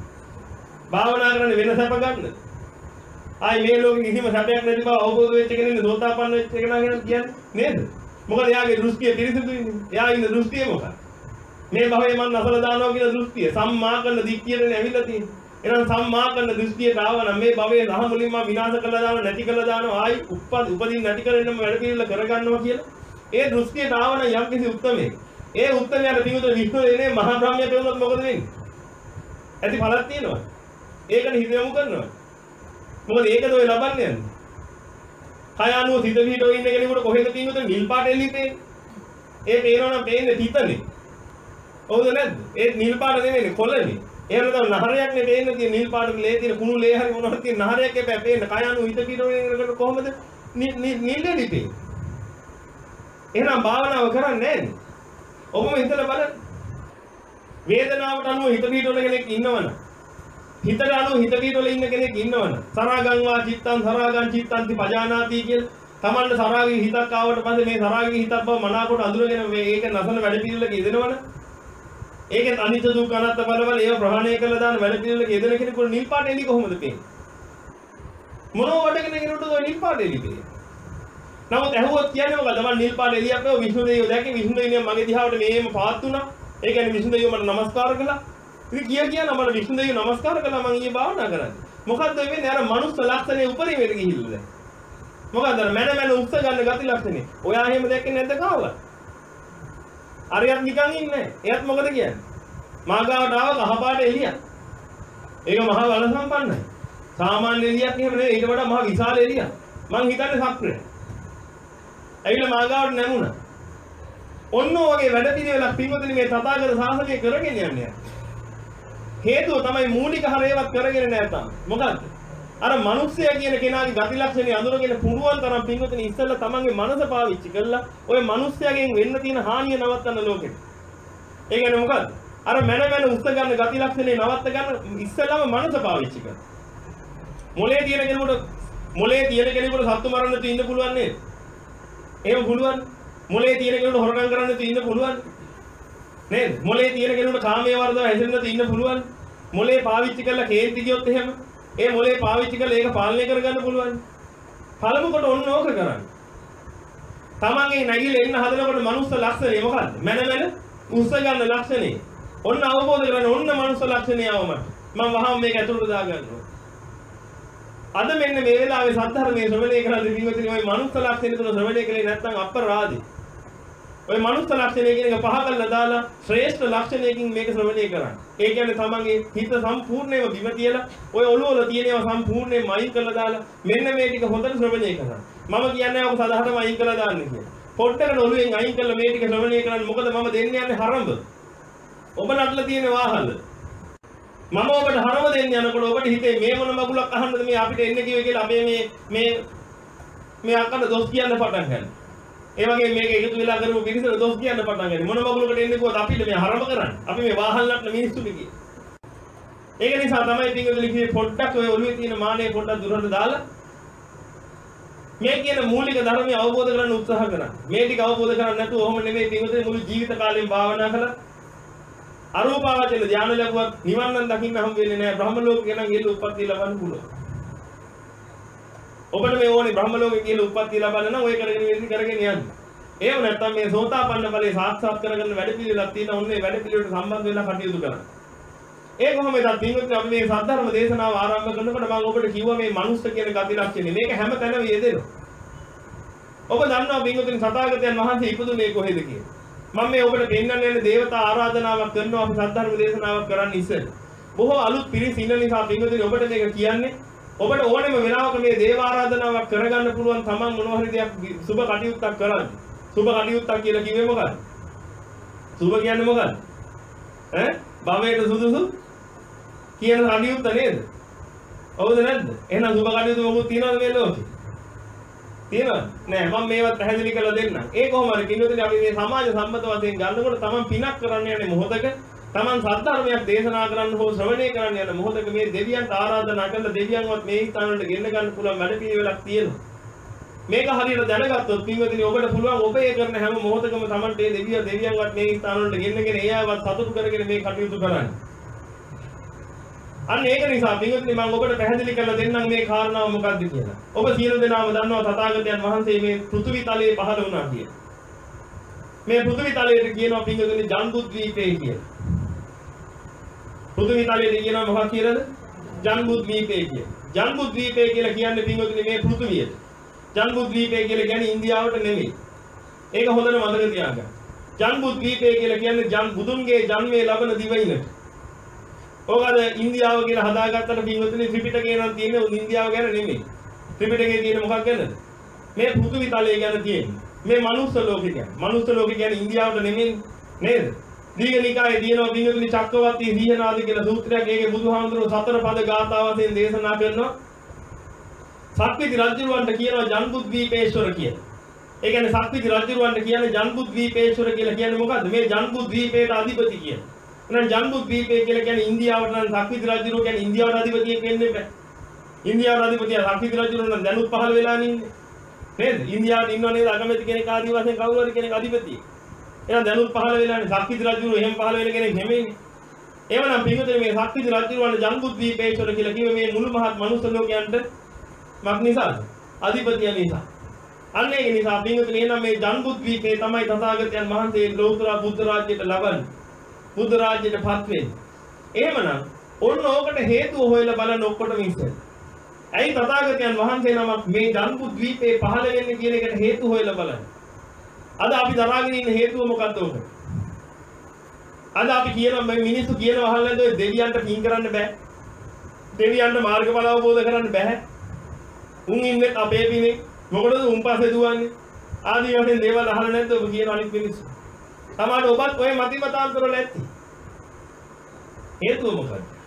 භාවනා කරන්න වෙන සැප ගන්න. ආයි මේ ලෝකෙ කිසිම සැපයක් නැති බව අවබෝධ වෙච්ච කෙනෙක් සෝතාපන්න වෙච්ච කෙනා ගැන කියන්නේ නේද? මොකද එයාගේ දෘෂ්ටිය පිරිසිදුයිනේ. එයා ඉන්න දෘෂ්ටිය මොකක්ද? මේ භවයේ මන් අසල දානවා කියලා දෘෂ්ටිය සම්මා කරන දික්කියනේ ඇවිල්ලා තියෙන්නේ. එහෙනම් සම්මා කරන දෘෂ්ටියට ආවනම් මේ භවයේ දහ මුලින්ම විනාශ කළා දානවා නැති කළා දානවා ආයි උප්පද උපදින් නැති කරගෙනම වැඩ පිළිවෙල කරගන්නවා කියලා. ඒ දෘෂ්ටියට ආවනම් යම්කිසි උත්තරමේ. ඒ උත්තරයට පිටුත විශ්ව දෙනේ මහා බ්‍රහ්මයා පෙවුනොත් මොකද වෙන්නේ? ඇති බලක් තියෙනවා. ඒකනේ හිත යොමු කරනවා. මොකද ඒකද ඔය ලබන්නේ යන්නේ. කය අනුව සිත පිටෝ ඉන්න කෙනෙකුට කොහෙද පිටුත නිල් පාට එළිය පේන්නේ? ඒ පේනවනම් පේන්නේ තිතනේ. හවුද නැද්ද? ඒ නිල් පාට නෙමෙයි කොළනේ. එහෙම නැත්නම් නහරයක් නේ පේන්නේ තියෙන නිල් පාට ලේ තියෙන කුණු ලේ හරි මොනවද තියෙන නහරයක් එපා පේන්න කය අනුව හිත පිටවෙනකොට කොහොමද නිල් නිල් දෙඩි පේන්නේ. එහෙනම් භාවනාව කරන්නේ නැන්නේ. ඔබම හිතලා බලන්න. වේදනාවට අනුව හිත පිටවල කෙනෙක් ඉන්නවනම් හිතට අනුව හිත පිටවල ඉන්න කෙනෙක් ඉන්නවනම් සරාගං වා චිත්තං සරාගං චිත්තන්ති පජානාති කියලා තමන්ට සරාගී හිතක් ආවට පස්සේ මේ සරාගී හිතක් බව මනාකොට අඳුරගෙන මේ ඒක නසන වැඩ පිළිවෙලක යෙදෙනවනේ. ඒකෙත් අනිත්‍ය දුක්ඛ අනාත්ම බලවල ඒව ප්‍රහාණය කළා දාන වැඩ පිළිවෙලක යෙදෙන කෙනෙකුට නිල් පාට එළි කොහොමද පේන්නේ? මොනෝ වඩගෙන කෙනෙකුට ඔය නිල් පාට එළි පේන්නේ. නමුත් ඇහුවොත් කියන්නේ මොකද? මම නිල් පාට එළියක් නේ විෂ්ණු දෙවියෝ දැක්කේ විෂ්ණු දෙවියන් මගේ දිහාවට මේම පාත් වුණා. ඒ කියන්නේ විෂ්ණු දෙවියෝ මට නමස්කාර කළා. ඉතින් කිය කියන මම විෂ්ණු දෙවියෝ නමස්කාර කළා මම ඊයේ භාවනා කරන්නේ. මොකද්ද වෙන්නේ? අර මනුස්ස ලක්ෂණේ උපරිමයට ගිහිල්ලා දැන්. මොකද්ද අර මන මන උස්ස ගන්න ගති ලක්ෂණේ. ඔයා එහෙම දැක්කේ නැද්ද කාවලා? අරියත් නිකන් ඉන්නේ. එයත් මොකද කියන්නේ? මාගාවට ආව කහපාට එළියක්. ඒක මහා වල සම්පන්නයි. සාමාන්‍ය එළියක් එහෙම නෙවෙයි ඊට වඩා මහා විශාල එළියක්. මං හිතන්නේ සක්‍රිය. ඇවිල්ලා මාගාවට නැමුණා. ඔන්න ඔයගේ වැඩ පිළිවෙලක් පින්වතුනි මේ තථාගත ශාසනය කරගෙන යන්නේ. හේතුව තමයි මූලික හරේවත් කරගෙන නැත්නම්. මොකද්ද? අර මිනිස්සයා කියන කෙනාගේ ගති ලක්ෂණ අඳුරගෙන පුරුවන් තරම් පින්වතුනි ඉස්සෙල්ලා තමන්ගේ මනස පාවිච්චි කළා ඔය මිනිස්සයාගෙන් වෙන්න තියෙන හානිය නවත්තන්න ලෝකෙට. ඒ කියන්නේ මොකද්ද? අර මන මන උස්ස ගන්න ගති ලක්ෂණේ නවත්ත ගන්න ඉස්සෙල්ලාම මනස පාවිච්චි කරනවා. මොලේ තියෙන කෙනෙකුට මොලේ තියෙන කෙනෙකුට සත්තු මරන්න ඉන්න පුළුවන් නේද? එහෙම පුළුවන්. මොලේ තියෙන කෙනෙකුට හොරකම් කරන්න ඉන්න පුළුවන්. නේද? මොලේ තියෙන කෙනෙකුට කාමයේ වර්ධව හැදෙන්න ඉන්න පුළුවන්. මොලේ පාවිච්චි කරලා කේන්ති ගියොත් එහෙම ඒ මොලේ පාවිච්චි කරලා ඒක පාලනය කරගන්න පුළුවන්. පළමු කොට ඔන්න ඕක කරන්න. තමන්ගේ නැගිලා එන්න හදනකොට මනුස්ස ලක්ෂණය මොකද්ද? මන මන උස්ස ගන්න ලක්ෂණේ. ඔන්න අවබෝධ කරගන්න ඔන්න මනුස්ස ලක්ෂණය આવමට. මම වහම මේක ඇතුළට දාගන්නවා. අද මෙන්න මේ වෙලාවේ සද්ධර්මයේ ශ්‍රවණය කරද්දී පින්වතුනි ওই මනුස්ස ලක්ෂණ තුන ශ්‍රවණය කළේ නැත්නම් අපරාධි. ඔය මනුස්ස ලක්ෂණය කියන එක පහ කරලා දාලා ශ්‍රේෂ්ඨ ලක්ෂණයකින් මේක ශ්‍රවණය කරන්න. ඒ කියන්නේ තමන්ගේ හිත සම්පූර්ණයෙන්ම බිම තියලා ඔය ඔළුව වල තියෙන ඒවා සම්පූර්ණයෙන්ම අයින් කරලා දාලා මෙන්න මේ ටික හොඳට ශ්‍රවණය කරන්න. මම කියන්නේ ඔක සදාහටම අයින් කරලා දාන්න කියලා. පොට්ටකට ඔළුවෙන් අයින් කරලා මේ ටික ශ්‍රවණය කරන්න. මොකද මම දෙන්න යන්නේ හරඹ. ඔබ නටලා තියෙන වාහන. මම ඔබට හරව දෙන්න යනකොට ඔබට හිතේ මේ මොන මගුලක් අහන්නද මේ අපිට එන්න කිව්වේ කියලා අපේ මේ මේ මේ අක්කට දොස් කියන්න පටන් ගන්නවා. ඒ වගේ මේක එකතු වෙලා කරමු පිරිසට දොස් කියන්න පටන් ගන්නවා. මොන මගුලකට එන්නේ කොහොමද අපිට මේ හරව කරන්නේ? අපි මේ වාහන නටන මිනිස්සුද කියේ. ඒක නිසා තමයි පින්වතුනි කියේ පොඩ්ඩක් ඔය ඔළුවේ තියෙන මානෙ පොඩ්ඩක් දුරට දාලා මේ කියන මූලික ධර්මය අවබෝධ කරගන්න උත්සාහ කරන්න. මේ ටික අවබෝධ කරගන්න නැතුව ඔහොම නෙමෙයි පින්වතුනි මුළු ජීවිත කාලෙම භාවනා කළා. අරූපාවචර ධානය ලැබුවත් නිවන් නම් දකින්න හම් වෙන්නේ නැහැ. බ්‍රහ්ම ලෝකේ නම් ගිහලා උප්පත්ති ලබන්න පුළුවන්. ඔබට මේ ඕනේ බ්‍රහ්ම ලෝකේ ගිහලා උප්පත්ති ලබන්න නම් ඔය කරගෙන ඉන්නේ කරගෙන යන්න. ඒව නැත්තම් මේ සෝතාපන්න ඵලයේ සාක්ෂාත් කරගන්න වැඩ පිළිවෙලක් තියෙනවා. ඔන්නේ වැඩ පිළිවෙලට සම්බන්ධ වෙලා කටයුතු කරන්න. ඒ කොහොමද පින්වත්නි අපි මේ සද්ධර්ම දේශනාව ආරම්භ කරනකොට මම ඔබට කිව්වා මේ මනුස්ස කියන ගති ලක්ෂණේ. මේක හැම තැනම යෙදෙනවා. ඔබ දන්නවා පින්වත්නි සතාගතයන් වහන්සේ ඉපදුනේ කොහෙද කියලා. මම මේ ඔබට දෙන්නන්න යන දේවතා ආරාධනාවක් කරනවා අපි සද්ධර්ම දේශනාවක් කරන්න ඉස්සෙල්ලා. බොහෝ අලුත් පිරිස ඉන්න නිසා පින්වතුනි ඔබට මේක කියන්නේ ඔබට ඕනෙම වෙලාවක මේ දේව ආරාධනාවක් කරගන්න පුළුවන් තමන් මොනවා හරි දෙයක් සුබ කටයුත්තක් කරන්න. සුබ කටයුත්තක් කියලා කිව්වේ මොකක්ද? සුබ කියන්නේ මොකක්ද? ඈ? භවයට සුදුසු කියන කටයුත්ත නේද? හවුද නැද්ද? එහෙනම් සුබ කටයුතු මොකක්ද තියනවද මේ ලෝකේ? තියෙනවද? නෑ මම මේවත් පැහැදිලි කරලා දෙන්නම්. ඒ කොහොම හරි කිව්වොත් අපි මේ සමාජ සම්මත වශයෙන් ගන්නකොට තමන් පිනක් කරන්න යන්නේ මොහොතක තමන් සද්ධර්මයක් දේශනා කරන්න හෝ ශ්‍රවණය කරන්න යන මොහොතක මේ දෙවියන්ට ආරාධනා කරලා දෙවියන්වත් මේ ස්ථාන වලට ගෙන්න ගන්න පුළුවන් වැඩ පිළිවෙලක් තියෙනවා. මේක හරියට දැනගත්තොත් පින්වතුනි ඔබට පුළුවන් ඔබ ඒ කරන හැම මොහොතකම තමන්ට මේ දෙවිය දෙවියන්වත් මේ ස්ථාන වලට ගෙන්නගෙන එයාවත් සතුටු කරගෙන මේ කටයුතු කරන්න. අන්න ඒක නිසා පින්වත්නි මම ඔබට පැහැදිලි කරලා දෙන්නම් මේ කාරණාව මොකක්ද කියලා. ඔබ සියලු දෙනාම දන්නවා තථාගතයන් වහන්සේ මේ පෘථිවි තලයේ පහළ වුණා කියලා. මේ පෘථිවි තලයට කියනවා පින්වත්නි ජන්බුද්වීපේ කියලා. පෘථිවි තලයට කියනවා මොකක් කියලාද? ජන්බුද්වීපේ කියලා. ජන්බුද්වීපේ කියලා කියන්නේ පින්වත්නි මේ පෘථිවියට. ජන්බුද්වීපේ කියලා කියන්නේ ඉන්දියාවට නෙමෙයි. ඒක හොඳට මතක තියාගන්න. ජන්බුද්වීපේ කියලා කියන්නේ ජන් බුදුන්ගේ ජන්මයේ ලබන දිවයිනට. ඔකද ඉන්දියාව කියලා හදාගත්තට පින්වතුනි ත්‍රිපිටකේ නම් තියෙන්නේ ඉන්දියාව ගැන නෙමෙයි. ත්‍රිපිටකේ තියෙන මොකක් ගැනද? මේ පෘථිවි තලය ගැන තියෙන්නේ. මේ මනුස්ස ලෝකෙ කියන්නේ. මනුස්ස ලෝකෙ කියන්නේ ඉන්දියාවට නෙමෙයි නේද? දීඝනිකායේ තියෙනවා පින්වතුනි චක්කවර්ති සීහනාද කියලා සූත්‍රයක්. ඒකේ බුදුහාමුදුරුවෝ සතර පද ගාථා වශයෙන් දේශනා කරනවා. සක්විති රජුවන්ට කියනවා ජන්බුද්වීපේශ්වර කියලා. ඒ කියන්නේ සක්විති රජුවන්ට කියන්නේ ජන්බුද්වීපේශ්වර කියලා කියන්නේ මොකද්ද? මේ ජන්බුද්වීපේට අධිපති කියන්නේ. එහෙනම් ජන්බුද්වීපේ කියලා කියන්නේ ඉන්දියාවට නම් සක්විති රජුරෝ කියන්නේ ඉන්දියාවට අධිපතියෙක් වෙන්න බෑ. ඉන්දියාවට අධිපතිය සක්විති රජුරෝ නම් දැනුත් පහළ වෙලා නින්නේ. නේද? ඉන්දියාවට ඉන්නව නේද අගමැති කෙනෙක් ආදී වශයෙන් කවුරු හරි කෙනෙක් අධිපතියෙක්. එහෙනම් දැනුත් පහළ වෙලානේ සක්විති රජුරෝ එහෙම පහළ වෙන කෙනෙක් නෙමෙයිනේ. එවනම් පින්වතුනි මේ සක්විති රජුරවන්ට ජන්බුද්වීපේශ්වර කියලා කිව්වේ මේ මුළු මහත් මනුස්ස ලෝකයන්ට මක් නිසාද? අධිපතිය නිසා. අන්න ඒක නිසා පින්වතුනි එහෙනම් මේ ජන්බුද්වීපේ තමයි තථාගතයන් වහන්සේ ලෝතර බුද්ධ රාජ්‍යයට ලබන්නේ. බුද්ධ රාජ්‍යයට පත් වෙන්නේ. එහෙමනම් ඔන්න ඕකට හේතුව හොයලා බලන්න ඔක්කොටම ඉස්සෙල්. ඇයි තථාගතයන් වහන්සේ නමක් මේ ජන්බුද්වීපේ පහළ වෙන්නේ කියන එකට හේතු හොයලා බලන්න. අද අපි දරාගෙන ඉන්න හේතුව මොකක්ද ඔක? අද අපි කියනවා මේ මිනිස්සු කියනවා අහලා නැද්ද ඔය දෙවියන්ට පින් කරන්න බෑ. දෙවියන්ට මාර්ගඵල අවබෝධ කරන්න බෑ. උන් ඉන්නේ අපේ පිනේ. මොකටද උන් පස්සේ දුවන්නේ? ආදී වශයෙන් දේවල් අහලා නැද්ද ඔබ කියන අනිත් මිනිස්සු? තමයි ඔබත් ඔය මතිමතාන්තර වල ඇති. හේතුව මොකක්ද?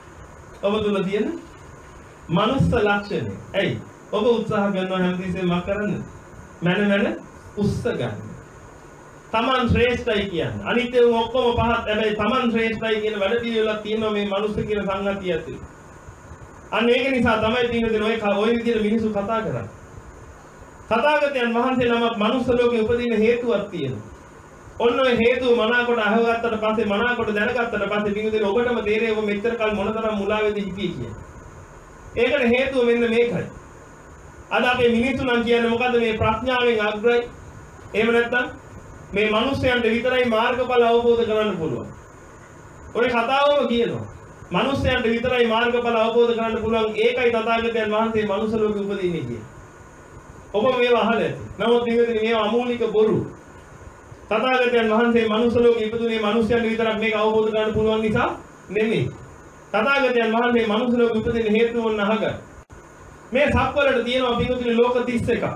ඔබ තුල තියෙන මනුස්ස ලක්ෂණය. ඇයි? ඔබ උත්සාහ කරනවා හැමතිස්සෙම මක් කරන්න? මන මන උස්ස ගන්න. තමන් ශ්‍රේෂ්ඨයි කියන්නේ. අනිත් ඒවා ඔක්කොම පහත්. හැබැයි තමන් ශ්‍රේෂ්ඨයි කියන වැඩ පිළිවෙලක් තියෙනවා මේ මනුස්ස කියන සංගතිය ඇතුලේ. අන්න ඒක නිසා තමයි පින්වතුනි ඔය ඔය විදිහට මිනිස්සු කතා කරන්නේ. තථාගතයන් වහන්සේ නමක් මනුස්ස ලෝකේ උපදින හේතුවක් තියෙනවා. ඔන්න ඔය හේතුව මනාකොට අහවගත්තට පස්සේ මනාකොට දැනගත්තට පස්සේ පින්වතුනි ඔබටම තේරෙයි ඔබ මෙච්චර කල් මොනතරම් මුලාවේද හිටියේ කියලා. ඒකට හේතුව මෙන්න මේකයි. අද අපේ මිනිස්සු නම් කියන්නේ මොකද්ද මේ ප්‍රඥාවෙන් අග්‍රයි. එහෙම නැත්නම් මේ මිනිස්යන්ට විතරයි මාර්ගඵල අවබෝධ කරගන්න පුළුවන්. ඔය කතාවම කියනවා. මිනිස්යන්ට විතරයි මාර්ගඵල අවබෝධ කරගන්න පුළුවන්. ඒකයි තථාගතයන් වහන්සේ මනුස්ස ලෝකෙ උපදින්නේ කියන්නේ. ඔබ මේවා අහලා ඇති. නමුත් නිවැරදි මේවා අමූලික බොරු. තථාගතයන් වහන්සේ මනුස්ස ලෝකෙ ඉපදුනේ මිනිස්යන්ට විතරක් මේක අවබෝධ කරගන්න පුළුවන් නිසා නෙමෙයි. තථාගතයන් වහන්සේ මනුස්ස ලෝකෙ උපදින හේතුව වුණ අහගන්න. මේ සක්වලට තියෙනවා පිටුතුනි ලෝක තිස් එකක්.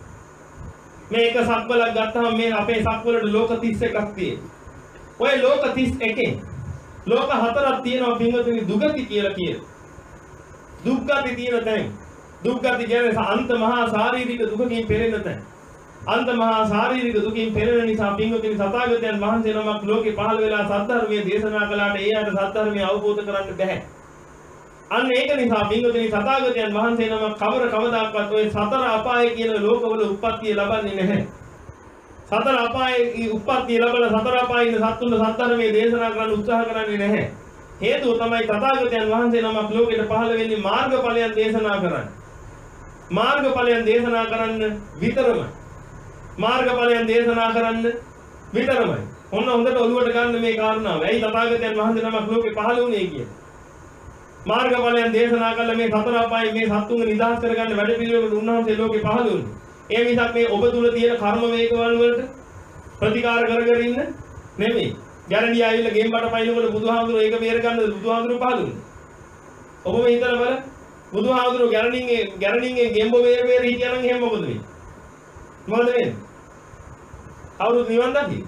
මේ එක සක්වලක් ගත්තාම මේ අපේ සක්වලට ලෝක තිස් එකක් තියෙනවා. ඔය ලෝක තිස් එකෙන් ලෝක හතරක් තියෙනවා පිටුතුනි දුගති කියලා කියන. දුක්ගති තියෙන තැන්. දුක්ගති කියන්නේ අන්ත මහා ශාරීරික දුකකින් පෙළෙන තැන්. අන්ත මහා ශාරීරික දුකින් පෙළෙන නිසා පිටුතුනි තථාගතයන් වහන්සේ නමක් ලෝකේ පහළ වෙලා සත්‍ය දේශනා කළාට ඒ අයට සත්‍ය අවබෝධ කරන්න බැහැ. අන්න ඒක නිසා පින්වතුනි තථාගතයන් වහන්සේ නම කවර කවදාකවත් ඔය සතර අපායේ කියන ලෝකවල උප්පත්තිය ලබන්නේ නැහැ. සතර අපායේ උප්පත්තිය ලැබලා සතර අපායේ ඉන්න සත්තුන්ට සත්‍ධර්මයේ දේශනා කරන්න උත්සාහ කරන්නේ නැහැ. හේතුව තමයි තථාගතයන් වහන්සේ නමක් ලෝකෙට පහළ වෙන්නේ මාර්ගඵලයන් දේශනා කරන්න. මාර්ගඵලයන් දේශනා කරන්න විතරමයි. මාර්ගඵලයන් දේශනා කරන්න විතරමයි. ඔන්න හොඳට ඔළුවට ගන්න මේ කාරණාව. ඇයි තථාගතයන් වහන්සේ නමක් ලෝකෙ පහළ වුණේ කියන්නේ? මාර්ගඵලයන් දේශනා කළ මේ සතර අපායේ මේ සත්තුන්ව නිදහස් කරගන්න වැඩ පිළිවෙලකට උන්වහන්සේ ලෝකේ පහළ වුණේ. ඒ නිසා මේ ඔබ තුල තියෙන කර්ම වේගවල වලට ප්‍රතිකාර කරගෙන ඉන්න නෙමෙයි. ගැරන්ටි ආවිල්ලා ගේම් බට පයින්නකොට බුදුහාමුදුරුවෝ ඒක බේර ගන්නද බුදුහාමුදුරුවෝ පහළ වුණේ. ඔබම හිතලා බලන්න. බුදුහාමුදුරුවෝ ගැරන්ටිගේ ගැරන්ටිගේ ගේම් බෝ බේර බේර හිටියනම් එහෙම මොකද වෙන්නේ? මොකද වෙන්නේ? අවුරුදු නිවන් දකි.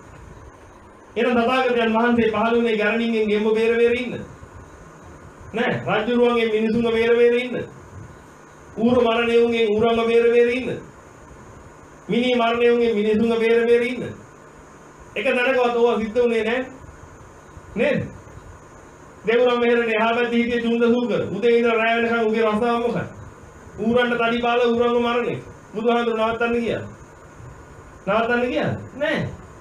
එන තථාගතයන් වහන්සේ පහළ වුණේ ගැරන්ටිගේ ගේම් බෝ බේර බේර ඉන්න. නෑ රාජ්‍යරුවන්ගේ මිනිසුන්ව බේර බේර ඉන්න. ඌර මරණයුන්ගේ ඌරන්ව බේර බේර ඉන්න. මිනි මරණයුන්ගේ මිනිසුන්ව බේර බේර ඉන්න. එක දැනගවත් ඕවා සිද්ධ වුණේ නෑ. නේද? දෙවුරම් මෙහෙරනේ එහා පැත්තේ හිටියේ චුන්ද සූකර. උදේ ඉඳලා රැය වෙනකන් උගේ රස්සාව මොකක්ද? ඌරන්ට තඩි පාලා ඌරන්ව මරණේ. බුදුහාමුදුරු නවත්තන්න ගියා. නවත්තන්න ගියා? නෑ.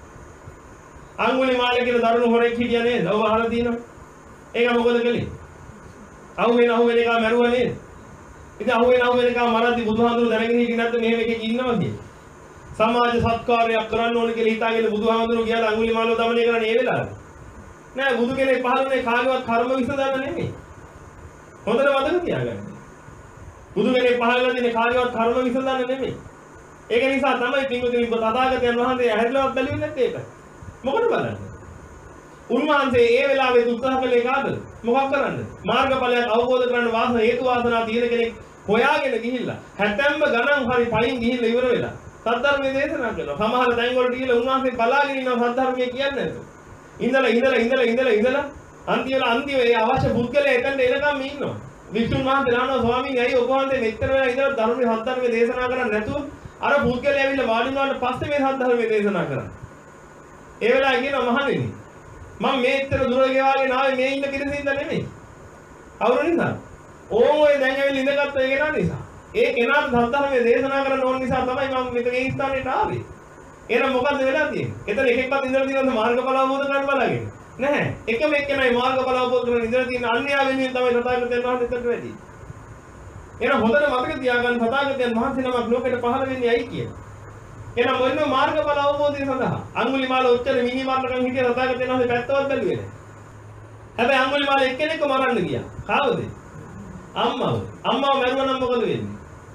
අඟුලිමාල කියලා දරුණු හොරෙක් හිටියා නේද? ඔබ අහලා තියෙනවා. ඒක මොකද කළේ? අහුවෙන අහුවෙන එක මරුවා නේද? ඉතින් අහුවෙන අහුවෙන එක මරද්දි බුදුහාමුදුරු දැනගෙන හිටියේ නැත්නම් මෙහෙම එකකින් ඉන්නවා කියේ. සමාජ සත්කාරයක් කරන්න ඕනේ කියලා හිතාගෙන බුදුහාමුදුරු ගියාද අඟුලිමාලව দমনය කරන්න ඒ වෙලාවේ. නෑ බුදු කෙනෙක් පහළුනේ කාගේවත් කර්ම විසඳන්න නෙමෙයි. හොඳට මතක තියාගන්න. බුදු කෙනෙක් පහළලා දිනේ කාගේවත් කර්ම විසඳන්න නෙමෙයි. ඒක නිසා තමයි පින්වතුනි තථාගතයන් වහන්සේ ඇහැරිලවත් බැලුවේ නැත්තේ ඒක. මොකද බලන්නේ? උන්වහන්සේ ඒ වෙලාවේ උත්සාහ කළේ කාටද? මොකක් කරන්නද? මාර්ගඵලයක් අවබෝධ කරගන්න වාසන හේතු වාසනා තියෙන කෙනෙක් හොයාගෙන ගිහිල්ලා හැතැම්ම ගණන් හරි පයින් ගිහිල්ලා ඉවර වෙලා සද්ධර්මයේ දේශනා කරනවා. සමහර තැන් වලට ගිහිල්ලා උන්වහන්සේ බලාගෙන ඉන්නවා සද්ධර්මයේ කියන්නේ නැතුව. ඉඳලා ඉඳලා ඉඳලා ඉඳලා ඉඳලා අන්තිම අන්තිම ඒ අවශ්‍ය පුද්ගලයා එතනට එනකම් ඉන්නවා. විසුණු මහන්සේ දානවා ස්වාමීන් ඇයි ඔබ වහන්සේ මෙච්චර වෙලා ඉඳලා ධර්මයේ සද්ධර්මයේ දේශනා කරන්නේ නැතුව අර පුද්ගලයා ඇවිල්ලා වාඩි වුණාට පස්සේ මේ සද්ධර්මයේ දේශනා කරන්නේ. ඒ වෙලාවේ කියනවා මහණෙනි මම මේතර දුර ගෙවාගෙන ආවේ මේ ඉන්න පිරිසින්ද නෙමෙයි. අවුරු නිසා. ඕම ඔය දැන් ඇවිල්ලා ඉඳගත්ත ඒ කෙනා නිසා. ඒ කෙනාට සද්ධර්මයේ දේශනා කරන්න ඕන නිසා තමයි මම මෙතන මේ ස්ථානෙට ආවේ. එහෙනම් මොකද්ද වෙලා තියෙන්නේ? එතන එකෙක්වත් ඉඳලා තියෙනවද මාර්ගඵල අවබෝධ කරගන්න බලාගෙන? නැහැ. එකම එක්කෙනයි මාර්ගඵල අවබෝධ කරගෙන ඉඳලා තියෙන අන්‍යයා වෙනුවෙන් තමයි තථාගතයන් වහන්සේ එතනට වැඩි. එහෙනම් හොඳට මතක තියාගන්න තථාගතයන් වහන්සේ නමක් ලෝකෙට පහළ වෙන්නේ ඇයි කියලා. එහෙනම් මොන මාර්ගඵල අවබෝධය සඳහා අඟුලිමාල උච්චර මිනි මරණකම් හිටිය තථාගතයන් වහන්සේ පැත්තවත් බැලුවේ නැහැ. හැබැයි අඟුලිමාල එක්කෙනෙක්ව මරන්න ගියා. කාවද? අම්මව. අම්මව මරුවා නම් මොකද වෙන්නේ?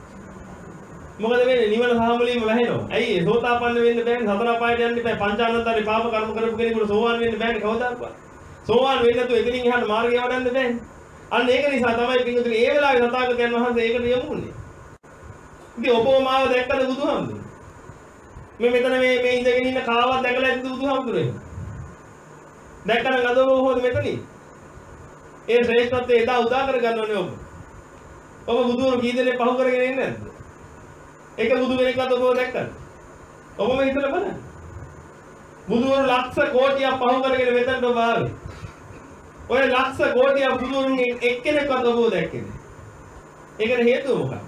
මොකද වෙන්නේ? නිවන සාමුලියම වැහෙනවා. ඇයි ඒ සෝතාපන්න වෙන්න බෑනේ. සතර අපායට යන්න බෑ. පංචානන්තරේ පාප කර්ම කරපු කෙනෙකුට සෝවාන් වෙන්න බෑනේ කවදාවත්. සෝවාන් වෙන්න නැතුව එතනින් එහාට මාර්ගය වඩන්න බෑනේ. අන්න ඒක නිසා තමයි පිටුතුනේ ඒ වෙලාවේ තථාගතයන් වහන්සේ ඒකට යමු වුණේ. ඉතින් ඔබව මාව දැක්කද බුදුහාමුදුරුවෝ? මේ මෙතන මේ මේ ඉඳගෙන ඉන්න කාවත් දැකලා ඇද්ද බුදුහාමුදුරුවෝ? දැක්කම ගදව කොහොමද මෙතනින්? ඒ ශ්‍රේෂ්ඨත්වය එදා උදා කරගන්න ඕනේ ඔබ. ඔබ බුදුවරු කී දෙනෙක් පහු කරගෙන ඉන්නේ නැද්ද? ඒක බුදු කෙනෙක්වත් ඔබව දැක්කද? ඔබම හිතලා බලන්න. බුදුවරු ලක්ෂ කෝටියක් පහු කරගෙන මෙතනට ඔබ ආවේ. ඔය ලක්ෂ කෝටියක් බුදුවරුන්ගෙන් එක්කෙනෙක්වත් ඔබව දැක්කේ නැහැ. ඒකට හේතුව මොකක්ද?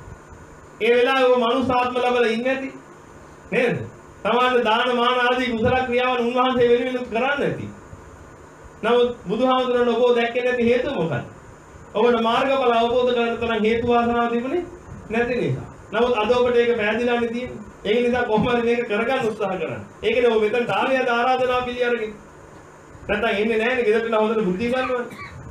ඒ වෙලාවේ ඔබ මනුස්සාත්ම ලැබලා ඉන්නේ නැති නේද? සමාන දාන මාන ආදී කුසල ක්‍රියාවන් උන්වහන්සේ වෙනුවෙන් කරන්නේ නැති. නමුත් බුදුහාමුදුරන් ඔබව දැක්කේ නැති හේතුව මොකක්ද? ඔබට මාර්ගඵල අවබෝධ කරගන්න තරම් හේතු වාසනාවක් තිබුණේ නැති නිසා. නමුත් අද ඔබට ඒක පැහැදිලානේ තියෙන්නේ. ඒක නිසා කොහොමද මේක කරගන්න උත්සාහ කරන්නේ? ඒකනේ ඔබ මෙතන තාලියද ආරාධනා පිළි අරගෙන. නැත්නම් එන්නේ නැහැනේ ගෙදරට හොඳට බුද්ධි ගන්නවනේ.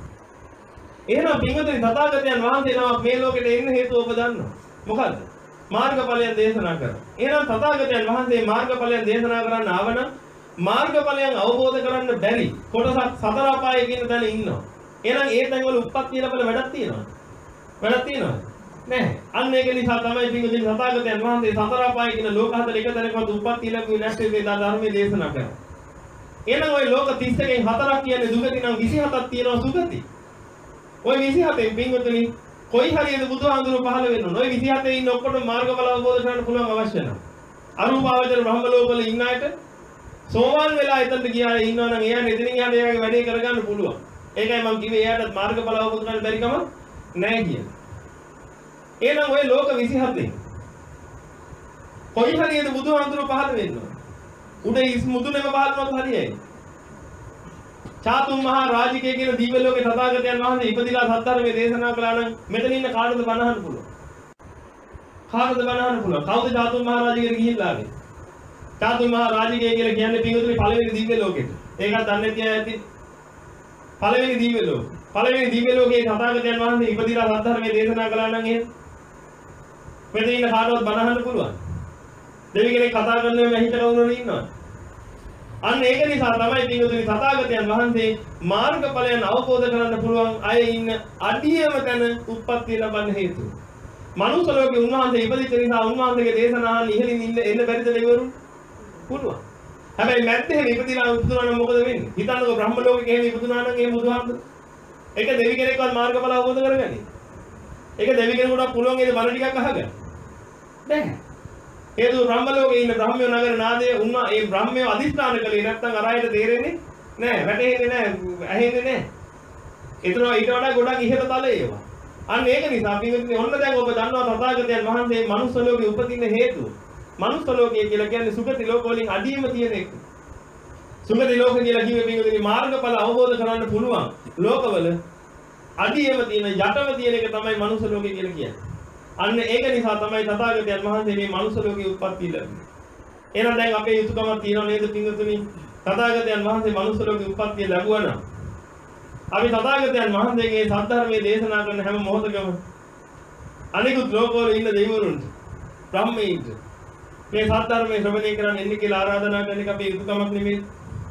එහෙනම් පින්වතුනි තථාගතයන් වහන්සේ නමක් මේ ලෝකෙට එන්න හේතුව ඔබ දන්නවා. මොකද්ද? මාර්ගඵලයන් දේශනා කරනවා. එහෙනම් තථාගතයන් වහන්සේ මාර්ගඵලයන් දේශනා කරන්න ආවනම් මාර්ගඵලයන් අවබෝධ කරන්න බැරි කොටසක් සතර අපායේ කියන තැන ඉන්නවා. එහෙනම් ඒ තැන්වල උප්පත්ති ලැබල වැඩක් තියෙනවද? වැඩක් තියෙනවද? නැහැ. අන්න ඒක නිසා තමයි පින්වතුනි තථාගතයන් වහන්සේ සතර අපායේ කියන ලෝක හතර එක තැනකවත් උප්පත්ති ලැබුවේ නැත්නම් මේ ධර්මයේ දේශනා කරනවා. එහෙනම් ওই ලෝක තිස් එකෙන් හතරක් කියන්නේ දුගති නම් විසිහතක් තියෙනවා සුගති. ওই විසිහතෙන් පින්වතුනි කොයි හරියද බුදුහාඳුරු පහළ වෙන්න ඕන. ওই විසිහතේ ඉන්න ඔක්කොම මාර්ගඵල අවබෝධ කරගන්න පුළුවන් අවශ්‍ය නැහැ. අරූපාවචර බ්‍රහ්ම ලෝකවල ඉන්න අයට සෝවාන් වෙලා එතනට ගියා ඉන්නවා නම් එයා එතනින් යහට එයාගේ වැඩේ කරගන්න පුළුවන්. ඒකයි මම කිව්වේ එයාට මාර්ගඵල අවබෝධ කරගන්න බැරි කම නැහැ කියලා. එහෙනම් ওই ලෝක විසිහතෙන් කොයි හරියද බුදුහාඳුරු පහළ වෙන්න ඕන. උඩ ඉස් මුදුනේම පහළ වුණොත් හරියයි. චාතුම් මහා රාජිකය කියන දිව්‍ය ලෝකේ තථාගතයන් වහන්සේ ඉපදිලා සත්‍ධර්මයේ දේශනා කළා නම් මෙතන ඉන්න කාටද බණහන්න පුළුවන්? කාටද බණහන්න පුළුවන්? කවුද චාතුම් මහා රාජිකයට ගිහිල්ලා ආවේ? චාතුම් මහා රාජිකය කියලා කියන්නේ පිටුතුනි පළවෙනි දිව්‍ය ලෝකෙට. ඒකත් දන්නේ තියා ඇති. පළවෙනි දිව්‍ය ලෝකෙ. පළවෙනි දිව්‍ය ලෝකේ තථාගතයන් වහන්සේ ඉපදිලා සත්‍ධර්මයේ දේශනා කළා නම් එහෙම මෙතන ඉන්න කාටවත් බණහන්න පුළුවන්? දෙවි කෙනෙක් කතා කරනවා මම හිත කවුරුහරි ඉන්නවද? අන්න ඒක නිසා තමයි පිටුතුනි තථාගතයන් වහන්සේ මාර්ගඵලයන් අවබෝධ කරගන්න පුළුවන් අය ඉන්න අඩියම තැන උත්පත්ති ලබන්න හේතුව. මනුස්ස ලෝකේ උන්වහන්සේ ඉපදිච්ච නිසා උන්වහන්සේගේ දේශනා අහන්න ඉහළින් ඉන්න එන්න බැරිද දෙවිවරු? පුළුවන්. හැබැයි මැද්දේ ඉපදිලා උතුරන නම් මොකද වෙන්නේ? හිතන්නකෝ බ්‍රහ්ම ලෝකේ එහෙම ඉපදුනා නම් ඒ බුදුහාමුදුර. ඒක දෙවි කෙනෙක්වත් මාර්ගඵල අවබෝධ කරගන්නේ. ඒක දෙවි කෙනෙකුට පුළුවන් ඒ බණ ටිකක් අහගන්න. බැහැ. හේතු බ්‍රහ්ම ලෝකේ ඉන්න බ්‍රහ්මය නගර නාදයේ උන්නා ඒ බ්‍රහ්මය අදිස්ථාන කළේ නැත්නම් අරයට තේරෙන්නේ නැහැ වැටෙන්නේ නැහැ ඇහෙන්නේ නැහැ. ඒතර ඊට වඩා ගොඩක් ඉහළ තලයේ ඒවා. අන්න ඒක නිසා අපි ඔන්න දැන් ඔබ දන්නවා තථාගතයන් වහන්සේ මනුස්ස ලෝකේ උපදින්න හේතුව. මනුස්ස ලෝකය කියලා කියන්නේ සුගති ලෝක වලින් අඩියම තියෙන එක. සුගති ලෝක කියලා කිව්වේ පින්වතුනි මාර්ගඵල අවබෝධ කරගන්න පුළුවන් ලෝකවල අඩියම තියෙන යටම තියෙන එක තමයි මනුස්ස ලෝකය කියලා කියන්නේ. අන්න ඒක නිසා තමයි තථාගතයන් වහන්සේ මේ මනුස්ස ලෝකේ උත්පත්ති ලැබුණේ. එහෙනම් දැන් අපේ යුතුයකමක් තියෙනව නේද පින්වතුනි? තථාගතයන් වහන්සේ මනුස්ස ලෝකේ උත්පත්ති ලැබුවා නම් අපි තථාගතයන් වහන්සේගේ සද්ධර්මයේ දේශනා කරන හැම මොහොතකම අනිකුත් ලෝකවල ඉන්න දෙවිවරුන්ට බ්‍රහ්මීන්ට මේ සද්ධර්මයේ ශ්‍රවණය කරන්න එන්න කියලා ආරාධනා කරන එක අපේ යුතුයකමක් නෙමෙයි.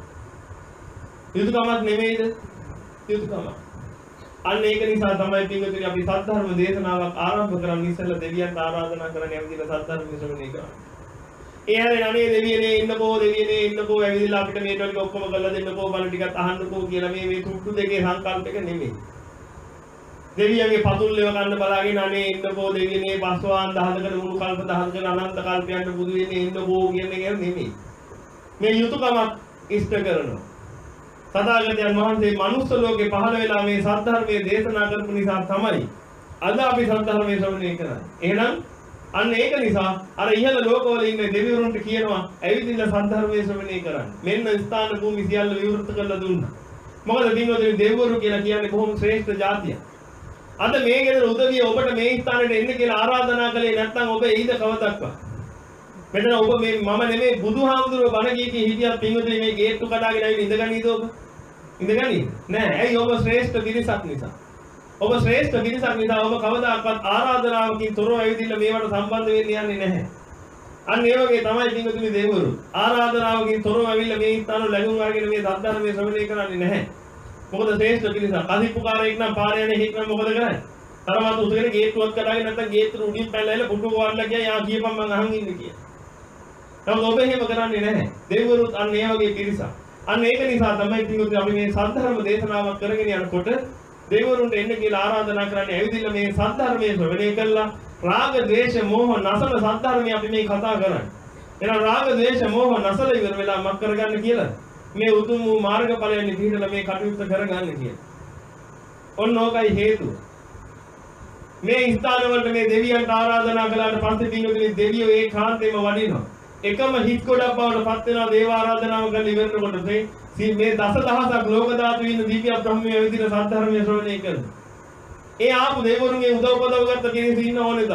යුතුයකමක් නෙමෙයිද? යුතුයකමක්. අන්න ඒක නිසා තමයි පින්වතුනි අපි සද්ධර්ම දේශනාවක් ආරම්භ කරන්න ඉස්සෙල්ලා දෙවියන්ට ආරාධනා කරන්න ඇවිදලා සද්ධර්ම ශ්‍රවණය කරන්න. ඒ හැරෙන අනේ දෙවියනේ ඉන්නකෝ දෙවියනේ ඉන්නකෝ ඇවිදලා අපිට මේ ටික ඔක්කොම කරලා දෙන්නකෝ බල ටිකක් අහන්නකෝ කියලා මේ මේ තුට්ටු දෙකේ සංකල්පයක නෙමෙයි. දෙවියන්ගේ පතුල්ලව ගන්න බලාගෙන අනේ ඉන්නකෝ දෙවියනේ පස්වාන් දහසකට මුළු කල්ප දහසකට අනන්ත කල්පයන්ට බුදු වෙන්නේ ඉන්නකෝ කියන එක නෙමෙයි. මේ යුතුයකමක් ඉෂ්ට කරනවා. තථාගතයන් වහන්සේ මනුස්ස ලෝකේ පහළ වෙලා මේ සද්ධර්මයේ දේශනා කරපු නිසා තමයි අද අපි සද්ධර්මයේ ශ්‍රවණය කරන්නේ. එහෙනම් අන්න ඒක නිසා අර ඉහළ ලෝකවල ඉන්න දෙවිවරුන්ට කියනවා ඇවිදින්න සද්ධර්මයේ ශ්‍රවණය කරන්න. මෙන්න ස්ථාන භූමි සියල්ල විවෘත කරලා දුන්නා. මොකද දිනවල දෙවිවරු කියලා කියන්නේ බොහොම ශ්‍රේෂ්ඨ ජාතියක්. අද මේ ගෙදර උදවිය ඔබට මේ ස්ථානෙට එන්න කියලා ආරාධනා කළේ නැත්නම් ඔබ එයිද කවදක්වත්? මෙතන ඔබ මේ මම නෙමෙයි බුදුහාමුදුරුවෝ බණ කී කී හිටියත් පින්වතුනි මේ ගේට්ටු කඩාගෙන ආවිත් ඉඳගන්නීද ඔබ? ඉඳගන්නේ නෑ. ඇයි? ඔබ ශ්‍රේෂ්ඨ පිරිසක් නිසා. ඔබ ශ්‍රේෂ්ඨ පිරිසක් නිසා ඔබ කවදාකවත් ආරාධනාවකින් තොරව ඇවිදින්න මේවට සම්බන්ධ වෙන්න යන්නේ නැහැ. අන්න ඒ වගේ තමයි පින්වතුනි දෙවිවරු. ආරාධනාවකින් තොරව ඇවිල්ලා මේ ස්ථාන ලැබුම් අරගෙන මේ සද්ධර්මයේ ශ්‍රවණය කරන්නේ නැහැ. මොකද ශ්‍රේෂ්ඨ පිරිසක්. කසිප්පුකාරයෙක් නම් පාරේ යන හිටනම් මොකද කරන්නේ? තරමත් උසගෙන ගේට්ටුවක් කඩාගෙන නැත්නම් ගේට්ටුව උඩින් පැනලා පුටුව වඩලා ගියා යා කියපම් මං අහන් ඉන්නේ කියලා. නමුත් ඔබ එහෙම කරන්නේ නැහැ. දෙවිවරුත් අන්න ඒ වගේ පිරිසක්. අන්න ඒක නිසා තමයි පිටුත් අපි මේ සද්ධර්ම දේශනාවක් කරගෙන යනකොට දෙවිවරුන්ට එන්න කියලා ආරාධනා කරන්නේ ඇවිදින්න මේ සද්ධර්මයේ ශ්‍රවණය කළා. රාග, ද්වේෂ, මෝහ නසන සද්ධර්මයේ අපි මේ කතා කරන්නේ. එහෙනම් රාග, ද්වේෂ, මෝහ නසල ඉවර වෙලා මක් කරගන්න කියලා. මේ උතුම් වූ මාර්ගඵලයන් පිළිහිලා මේ කටයුත්ත කරගන්න කියලා. ඔන්න ඕකයි හේතුව. මේ ස්ථාන වලට මේ දෙවියන්ට ආරාධනා කළාට පස්සේ පින්වතුනි දෙවියෝ ඒ කාන්තේම වඩිනවා. එකම හිත් ගොඩක් බවට පත් වෙනවා දේව ආරාධනාව කරලා ඉවරනකොට මේ මේ දසදහසක් ලෝක ධාතු වින දිව්‍ය බ්‍රහ්මයේ විදින සද්ධර්මයේ ශ්‍රවණය කරනවා. ඒ ආපු දෙවිවරුන්ගේ උදව් උපදව ගත්ත කෙනෙක් ඉන්න ඕනේද?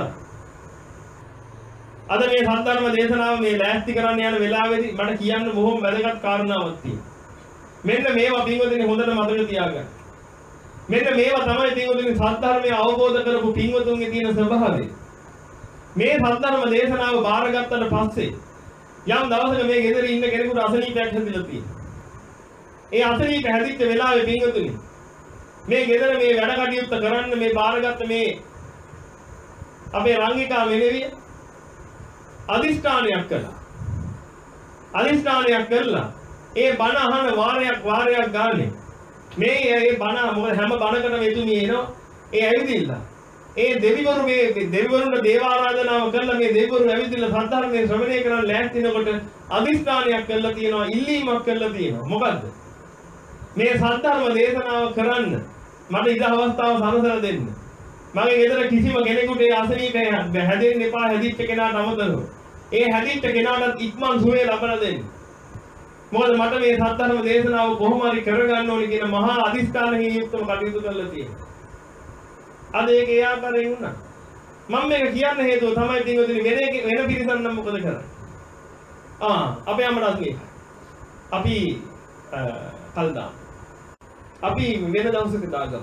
අද මේ සද්ධර්ම දේශනාව මේ ලෑස්ති කරන්න යන වෙලාවේදී මට කියන්න බොහොම වැදගත් කාරණාවක් තියෙනවා. මෙන්න මේවා පින්වතුනි හොඳට මතක තියාගන්න. මෙන්න මේවා තමයි පින්වතුනි සද්ධර්මය අවබෝධ කරපු පින්වතුන්ගේ තියෙන ස්වභාවය. මේ සද්ධර්ම දේශනාව බාරගත්තට පස්සේ යම් දවසක මේ ගෙදර ඉන්න කෙනෙකුට අසනීපයක් හැදිලා තියෙනවා. ඒ අසනීප හැදිච්ච වෙලාවේ පින්වතුනි මේ ගෙදර මේ වැඩ කටයුත්ත කරන්න මේ බාරගත්ත මේ අපේ රංගිකා මෙනෙවිය අදිෂ්ඨානයක් කළා. අදිෂ්ඨානයක් කළා. ඒ බණ අහන වාරයක් වාරයක් ගානේ මේ ඒ බණ මොකද හැම බණකටම එතුමිය එනවා. ඒ ඇවිදින්න. ඒ දෙවිවරු මේ දෙවිවරුන්ට දේව ආරාධනාව කළා. මේ දෙවිවරු ඇවිදින්න සද්ධර්මයේ ශ්‍රවණය කරන්න ලෑස්තිනකොට අදිෂ්ඨානයක් කළා තියෙනවා. ඉල්ලීමක් කළා තියෙනවා. මොකද්ද? මේ සද්ධර්ම දේශනාව කරන්න මට ඉද අවස්ථාව සලසලා දෙන්න. මගේ ගෙදර කිසිම කෙනෙකුට ඒ අසනීප හැදෙන්න එපා. හැදිච්ච කෙනාට අමතරව ඒ හැදිච්ච කෙනාට ඉක්මන් සුවය ලබා දෙන්න. මොකද මට මේ සද්ධර්ම දේශනාව කොහොම හරි කරගන්න ඕනේ කියන මහා අදිස්ථානකින් යුක්තව කටයුතු කරලා තියෙනවා. අද ඒක ඒ ආකාරයෙන් වුණා. මම මේක කියන්න හේතුව තමයි පින්වතුනි වෙන වෙන පිරිසක් නම් මොකද කරන්නේ? ආ අපේ අම්මලාත් මේක. අපි කල්දා. අපි වෙන දවසක දාගමු.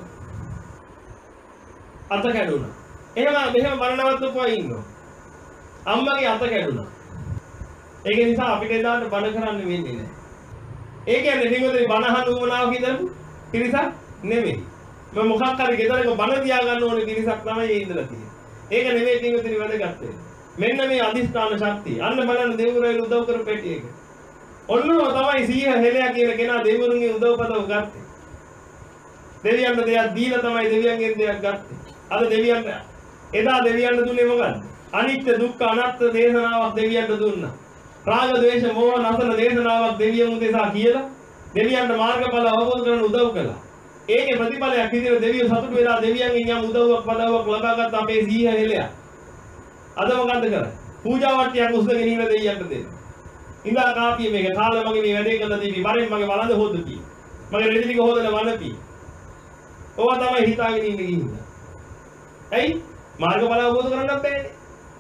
අත කැඩුණා. එහෙම මෙහෙම මරණවත් උපවා ඉන්නවා. අම්මගේ අත කැඩුණා. ඒක නිසා අපිට එදාට බණ කරන්න වෙන්නේ නැහැ. ඒ කියන්නේ පින්වතුනි බණ අහන්න උවමනාව හිතමු පිරිසක් නෙමෙයි. මම මොකක් හරි ගෙදරක බණ තියා ගන්න ඕනේ පිරිසක් තමයි ඒ ඉඳලා තියෙන්නේ. ඒක නෙමෙයි පින්වතුනි වැදගත් වෙන්නේ. මෙන්න මේ අදිස්ථාන ශක්තිය. අන්න බලන්න දෙවිවරුන් උදව් කරපු පැටි එක. ඔන්නම තමයි සීහ හෙලයා කියන කෙනා දෙවිවරුන්ගේ උදව්පදව ගත්තේ. දෙවියන්ට දෙයක් දීලා තමයි දෙවියන්ගෙන් දෙයක් ගත්තේ. අද දෙවියන්ට එදා දෙවියන්ට දුන්නේ මොකක්ද? අනිත්‍ය දුක්ඛ අනාත්ම දේශනාවක් දෙවියන්ට දුන්නා. රාග ද්වේෂ මෝහ නසන දේශනාවක් දෙවියන් උදෙසා කියලා දෙවියන්ට මාර්ගඵල අවබෝධ කරගන්න උදව් කළා. ඒකේ ප්‍රතිඵලයක් විදිහට දෙවියෝ සතුටු වෙලා දෙවියන්ගෙන් යම් උදව්වක් පදව්වක් ලබාගත් අපේ සීහ හෙලයා. අද මොකද්ද කරන්නේ? පූජා වට්ටියක් උස්සගෙන ඉන්න දෙවියන්ට දෙන්න. ඉඳා කාපිය මේක කාලා මගේ මේ වැඩේ කරලා දෙවි. වරෙන් මගේ වළඳ හොද්දපි. මගේ රෙදි ටික හොදලා වළඳපි. ඕවා තමයි හිතාගෙන ඉන්නේ කිව්වා. ඇයි? මාර්ගඵල අවබෝධ කරගන්නත් බෑනේ.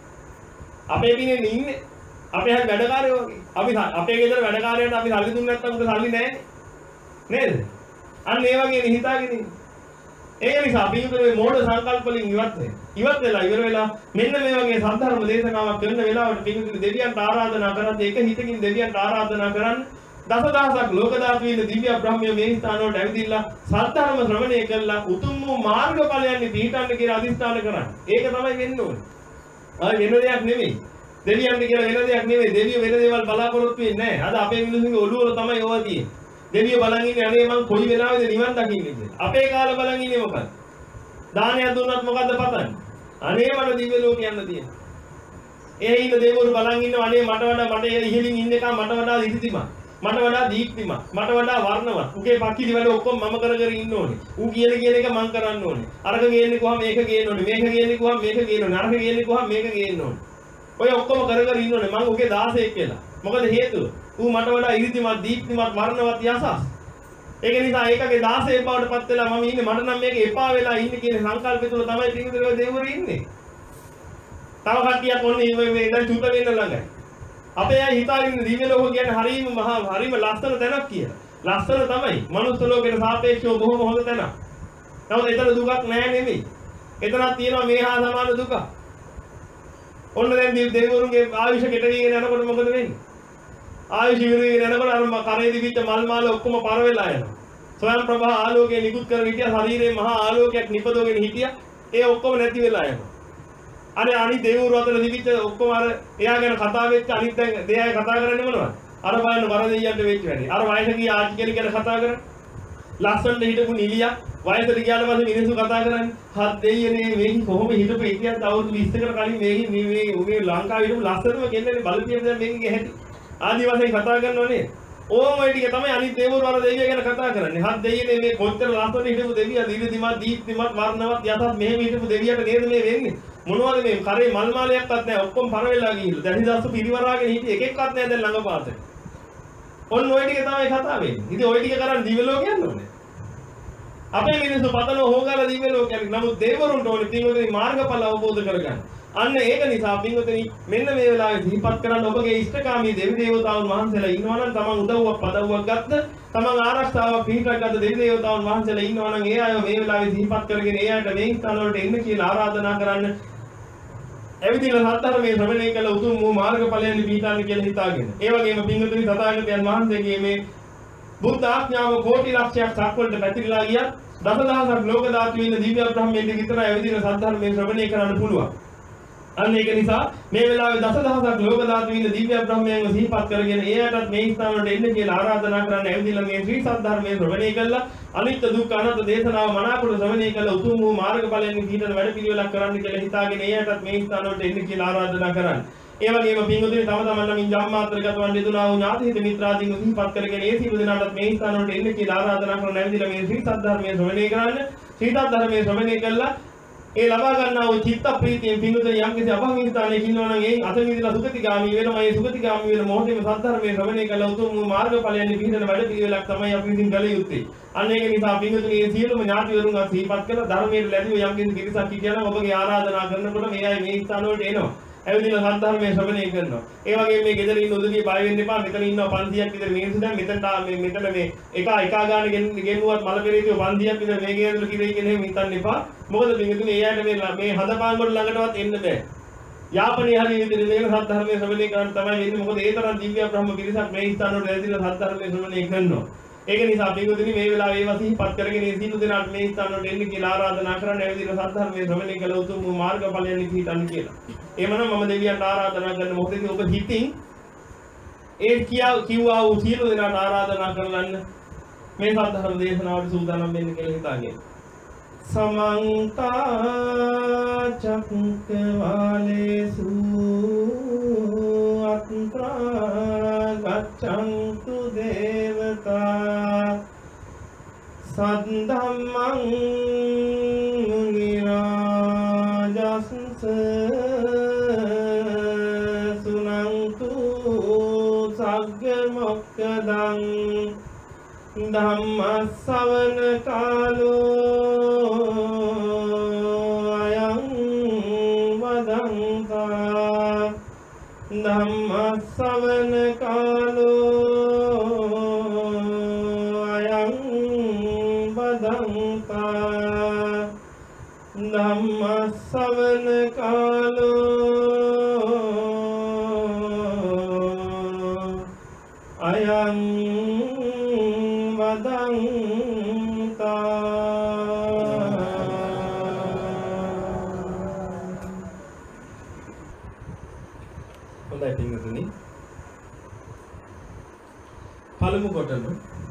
අපේ පිනේ ඉන්නේ. අපේ හැම වැඩකාරයෝ වගේ. අපි අපේ ගෙදර වැඩකාරයන්ට අපි සල්ලි දුන්නේ නැත්නම් උට සල්ලි නැහැ නේද? අන්න ඒ වගේ හිතාගෙන ඉන්නේ. ඒක නිසා අපි මේ මෝඩ සංකල්ප වලින් ඉවත් වෙන්න. ඉවත් වෙලා ඉවර වෙලා මෙන්න මේ වගේ සද්ධර්ම දේශනාවක් කරන වෙලාවට පිටුතුනි දෙවියන්ට ආරාධනා කරද්දී එක හිතකින් දෙවියන්ට ආරාධනා කරන්න දසදහසක් ලෝක ධාතු වින දිව්‍ය බ්‍රහ්මයේ මේ ස්ථාන වලට ඇවිදilla සද්ධර්ම ශ්‍රවණය කළා උතුම් වූ මාර්ගඵලයන් පිහිටන්න කියලා අදිස්ථාන කරන්නේ. ඒක තමයි වෙන්න ඕනේ. ආ වෙන දෙයක් නෙමෙයි. දෙවියන්ට කියලා වෙන දෙයක් නෙමෙයි. දෙවියෝ වෙන දේවල් බලාපොරොත්තු වෙන්නේ නැහැ. අද අපේ මිනිස්සුන්ගේ ඔළුව වල තමයි ඕවා තියෙන්නේ. දෙවියෝ බලන් ඉන්නේ අනේ මං කොයි වෙලාවෙද නිවන් දකින්නේ කියලා. අපේ කාලේ බලන් ඉන්නේ මොකක්ද? දානයක් දුන්නත් මොකද්ද පතන්නේ? අනේ මට දිව්‍ය ලෝකෙ යන්න තියෙනවා. ඒ ඉන්න දෙවිවරු බලන් ඉන්නවා අනේ මට වඩා මට ඉහළින් ඉන්න එක මට වඩා ඉතිතිමත්. මට වඩා දීප්තිමත්. මට වඩා වර්ණවත්. උගේ පක්කිලි වල ඔක්කොම මම කර කර ඉන්න ඕනේ. ඌ කියන කියන එක මං කරන්න ඕනේ. අරක ගේන්නේ කොහම මේක ගේන්න ඕනේ. මේක ගේන්නේ කොහම මේක ගේන්න ඕනේ. අරක ගේන්නේ කොහම මේක ගේන්න ඕනේ. ඔය ඔක්කොම කර කර ඉන්න ඕනේ. මං උගේ දාසයෙක් කියලා. මොකද හේතුව? ඌ මට වඩා ඉරිතිමත් දීප්තිමත් වර්ණවත් යසස්. ඒක නිසා ඒකගේ දාසයෙක් බවට පත් වෙලා මම ඉන්නේ මට නම් මේක එපා වෙලා ඉන්නේ කියන සංකල්පය තුල තමයි පිටින් දෙවිවරු ඉන්නේ. තව කට්ටියක් ඔන්නේ මේ දැන් චුත වෙන්න ළඟයි. අපේ අය හිතාගෙන දිව්‍ය ලෝක කියන්නේ හරීම මහා හරීම ලස්සන තැනක් කියලා. ලස්සන තමයි. මනුස්ස ලෝකයට සාපේක්ෂව බොහොම හොඳ තැනක්. නමුත් එතන දුකක් නෑ නෙමෙයි. එතනක් තියෙනවා මේ හා සමාන දුක. ඔන්න දැන් දෙවිවරුන්ගේ ආයුෂ කෙට වීගෙන යනකොට මොකද වෙන්නේ? ආයුෂ ඉවරගෙන යනකොට අර කරේ දිවිච්ච මල් මාල ඔක්කොම පර වෙලා යනවා. ස්වයං ප්‍රභා ආලෝකයේ නිකුත් කරගෙන හිටියා ශරීරයේ මහා ආලෝකයක් නිපදවගෙන හිටියා. ඒ ඔක්කොම නැති වෙලා යනවා. අර අනිත් දෙවිවරු අතර දිවිච්ච ඔක්කොම අර එයා ගැන කතා වෙච්ච අනිත් දැන් දෙයයි කතා කරන්නේ මොනවද? අර බලන්න වර දෙයියන්ට වෙච්ච වැඩි. අර වයස ගිය ආච්චි කෙනෙක් ගැන කතා කරන්නේ. ලස්සනට හිටපු නිලියක් වයසට ගියාට පස්සේ මිනිස්සු කතා කරන්නේ හත් දෙයියනේ මේක කොහොම හිටපු ඉතිහාස අවුරුදු විස්සකට කලින් මේක මේ මේ මේ ලංකාවේ හිටපු ලස්සනම කෙල්ලනේ බලපියද මේකේ හැටි. ආදි වශයෙන් කතා කරනව නේද? ඕම ඔය ටික තමයි අනිත් දේවල් වල දෙවියෝ ගැන කතා කරන්නේ. හත් දෙයියනේ මේ කොච්චර ලස්සන හිටපු දෙවියා දීර්ඝදිමත් දීප්තිමත් වර්ණවත් යටත් මෙහෙම හිටපු දෙවියට නේද මේ වෙන්නේ. මොනවද මේ කරේ මල් මාලයක්වත් නැහැ. ඔක්කොම පර වෙලා ගිහිල්ලා. දැනිදස්ස පිරිවරාගෙන හිටියේ එක එකක්වත් නැහැ දැන් ළඟපාතේ. ඔන්න ඔය ටික තමයි කතා වෙන්නේ. ඉතින් ඔය ටික කරන් දිව්‍ය ලෝකෙ යන්න ඕනේ. අපේ මිනිස්සු පතන හොගාලා දිව්‍ය ලෝකෙ යන්නේ. නමුත් දේවරුන්ට ඕනේ පින්වතුනි මාර්ගඵල අවබෝධ කරගන්න. අන්න ඒක නිසා පින්වතුනි මෙන්න මේ වෙලාවේ සිහිපත් කරන්න ඔබගේ ඉෂ්ඨකාමී දෙවි දේවතාවුන් වහන්සේලා ඉන්නවනම් තමන් උදව්වක් පදව්වක් ගත්ත තමන් ආරක්ෂාවක් පිහිටක් ගත්ත දෙවි දේවතාවුන් වහන්සේලා ඉන්නවනම් ඒ අය මේ වෙලාවේ සිහිපත් කරගෙන ඒ අයට මේ ස්ථාන වලට එන්න කියලා ආරාධනා කරන්න. එවිදිහට සත්‍ධර්මයේ ශ්‍රවණය කළ උතුම් වූ මාර්ගඵලයන් පිහිටන්න කියලා හිතාගෙන. ඒ වගේම පින්වතුනි තථාගතයන් වහන්සේගේ මේ බුද්ධ ආඥාව කෝටි ලක්ෂයක් සක්වලට පැතිරලා ගියත් දසදහසක් ලෝක ධාතු වෙන දිව්‍ය බ්‍රහ්මයන්ට විතරයි එවිදිහට සත්‍ධර්මයේ ශ්‍රවණය කරන්න පුළුවන්. අන්න ඒක නිසා මේ වෙලාවේ දසදහසක් ලෝක ධාතු වෙන දිව්‍ය බ්‍රහ්මයන්ව සිහිපත් කරගෙන එයාටත් මේ ස්ථාන වලට එන්න කියලා ආරාධනා කරන්න එවිදිහලා මේ ශ්‍රී සත්‍ධර්මයේ ශ්‍රවණය කළා අනිත්‍ය දුක්ඛ අනාත්ම දේශනාව මනාකොට ශ්‍රවණය කළ උතුම් වූ මාර්ගඵලයන් පිහිටන වැඩ පිළිවෙලක් කරන්න කියලා හිතාගෙන එයාටත් මේ ස්ථාන වලට එන්න කියලා ආරාධනා කරන්න. ඒ වගේම පින්වතුනි තම තමන් නම් ජම්මාත්‍රගත වන් දෙදුනා වූ ඥාති හිත මිත්‍රාදීන් සිහිපත් කරගෙන ඒ සියලු දෙනාටත් මේ ස්ථාන වලට එන්න කියලා ආරාධනා කරන ඇවිදලා මේ ශ්‍රී සද්ධර්මයේ ශ්‍රවණය කරන්න. ශ්‍රී සද්ධර්මයේ ශ්‍රවණය කළා ඒ ලබා ගන්නා වූ චිත්ත ප්‍රීතියෙන් පින්වතුනි යම් කිසි අභංගී ස්ථානයක ඉන්නවා නම් ඒ අතමිදිලා සුගතිගාමී වෙනවා. ඒ සුගතිගාමී වෙන මොහොතේම සද්ධර්මයේ ශ්‍රවණය කළ උතුම් වූ මාර්ගඵලයන් පිහිටන වැඩ පිළිවෙලක් තමයි අපි විසින් කළ යුත්තේ. අන්න ඒක නිසා පින්වතුනි මේ සියලුම ඥාතිවරුන් අත් සිහිපත් කළා ධර්මයේ ලැබිව යම් කිසි පිරිසක් කියනවා ඔබගේ ආරාධනා කරනකොට මේ අය මේ ස්ථාන වලට එනවා. ඇවිදින සද්ධර්මයේ ශ්‍රවණය කරනවා. ඒ වගේම මේ ගෙදර ඉන්න උදවිය බය වෙන්න එපා. මෙතන ඉන්නවා පන්සියක් විතර මිනිස්සු දැන් මෙතනට මේ මෙතන මේ එක එක ගාන ගෙන්නුවත් මල පෙරේතිය පන්සියක් විතර මේ ගේ ඇතුළේ කිරේ කියන එහෙම හිතන්න එපා. මොකද පිටුනේ ඒ ඇයට මේ මේ හදපාන් කොට ළඟටවත් එන්න බෑ. යාපනයේ හරිය විදිහට මේක සද්ධර්මයේ ශ්‍රවණය කරන්න තමයි වෙන්නේ. මොකද ඒ තරම් දිව්‍ය බ්‍රහ්ම පිරිසක් මේ ස්ථාන වල ඇවිදලා සද්ධර්මයේ ශ්‍රවණය කරනවා. ඒක නිසා පිටුනේ මේ වෙලාවේ ඒවා සිහිපත් කරගෙන ඒ සියලු දෙනාට මේ ස්ථාන වලට එන්න කියලා ආරාධනා කරන්න ඇවිදලා සද්ධර්මයේ ශ්‍රවණය කළ උතුම් වූ මාර්ගඵලයන් පිහිටන්න කියලා. එමනම් මම දෙවියන්ට ආරාධනා කරන මොහොතේදී ඔබ හිතින් ඒ කියා කිව්වා වූ සියලු දෙනාට ආරාධනා කරලන්න මේ සද්ධර්ම දේශනාවට සූදානම් වෙන්න කියලා හිතාගෙන. සමන්ත චක්කවාලේසු අත්‍රා ගච්ඡන්තු දේවතා සද්ධම්මං මුනි රාජස්ස මොක්කදං ධම්ම ශ්‍රවණ කාලෝ අයං වදන්තා ධම්ම ශ්‍රවණ කාලෝ අයං වදන්තා ධම්ම ශ්‍රවණ කාලෝ අයං වදන්තා. හොඳයි පින්වතුනි, පළමු කොටම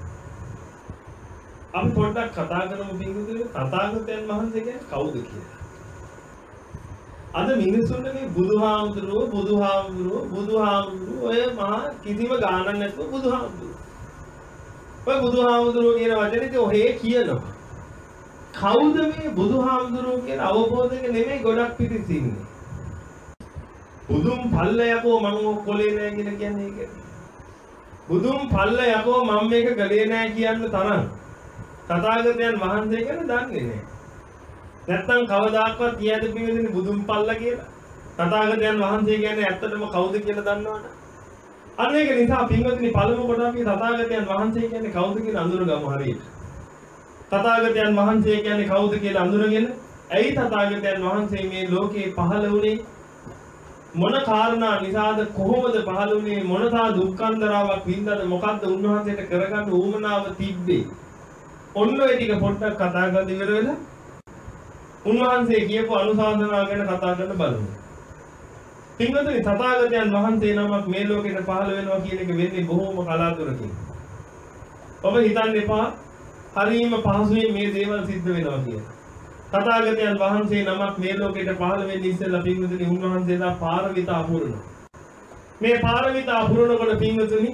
අපි පොඩ්ඩක් කතා කරමු පින්වතුනි තථාගතයන් වහන්සේ කියන්නේ කවුද කියලා. අද මිනිස්සුන්ට මේ බුදුහාමුදුරුවෝ බුදුහාමුදුරුවෝ බුදුහාමුදුරුවෝ ඔය මහා කිසිම ගානක් නැතුව බුදුහාමුදුරුවෝ. ඔය බුදුහාමුදුරුවෝ කියන වචනේ ඉතින් ඔහේ කියනවා. කවුද මේ බුදුහාමුදුරුවෝ කියන අවබෝධයක නෙමෙයි ගොඩක් පිටින් ඉන්නේ. බුදුන් පල්ල යකෝ මම කොලේ නෑ කියලා කියන්නේ ඒක. බුදුන් පල්ල යකෝ මම මේක ගලේ නෑ කියන්න තරම් තථාගතයන් වහන්සේ ගැන දන්නේ නෑ. නැත්තම් කවදාක්වත් කියද පිළිවෙන්නේ බුදුන් පල්ල කියලා. තථාගතයන් වහන්සේ කියන්නේ ඇත්තටම කවුද කියලා දන්නවනේ. අන්න ඒක නිසා පින්වත්නි පළමු කොට අපි තථාගතයන් වහන්සේ කියන්නේ කවුද කියලා අඳුරගමු හරියට. තථාගතයන් වහන්සේ කියන්නේ කවුද කියලා අඳුරගෙන ඇයි තථාගතයන් වහන්සේ මේ ලෝකේ පහළ වුණේ? මොන කාරණා නිසාද කොහොමද පහළ වුණේ? මොනසා දුක්ඛන්දරාවක් වින්දාද? මොකද්ද උන්වහන්සේට කරගන්න උවමනාව තිබ්බේ? ඔන්න ඔය ටික පොඩ්ඩක් කතා කරලා ඉවර වෙලා උන්වහන්සේ කියපු අනුශාසනාව ගැන කතා කරන්න බලමු. පින්වතුනි තථාගතයන් වහන්සේ නමක් මේ ලෝකෙට පහළ වෙනවා කියන එක වෙන්නේ බොහෝම කලාතුරකින්. ඔබ හිතන්න එපා හරීම පහසුවෙන් මේ දේවල් සිද්ධ වෙනවා කියලා. තථාගතයන් වහන්සේ නමක් මේ ලෝකෙට පහළ වෙන්නේ ඉස්සෙල්ලා පින්වතුනි උන්වහන්සේලා පාරමිතා පුරනවා. මේ පාරමිතා පුරනකොට පින්වතුනි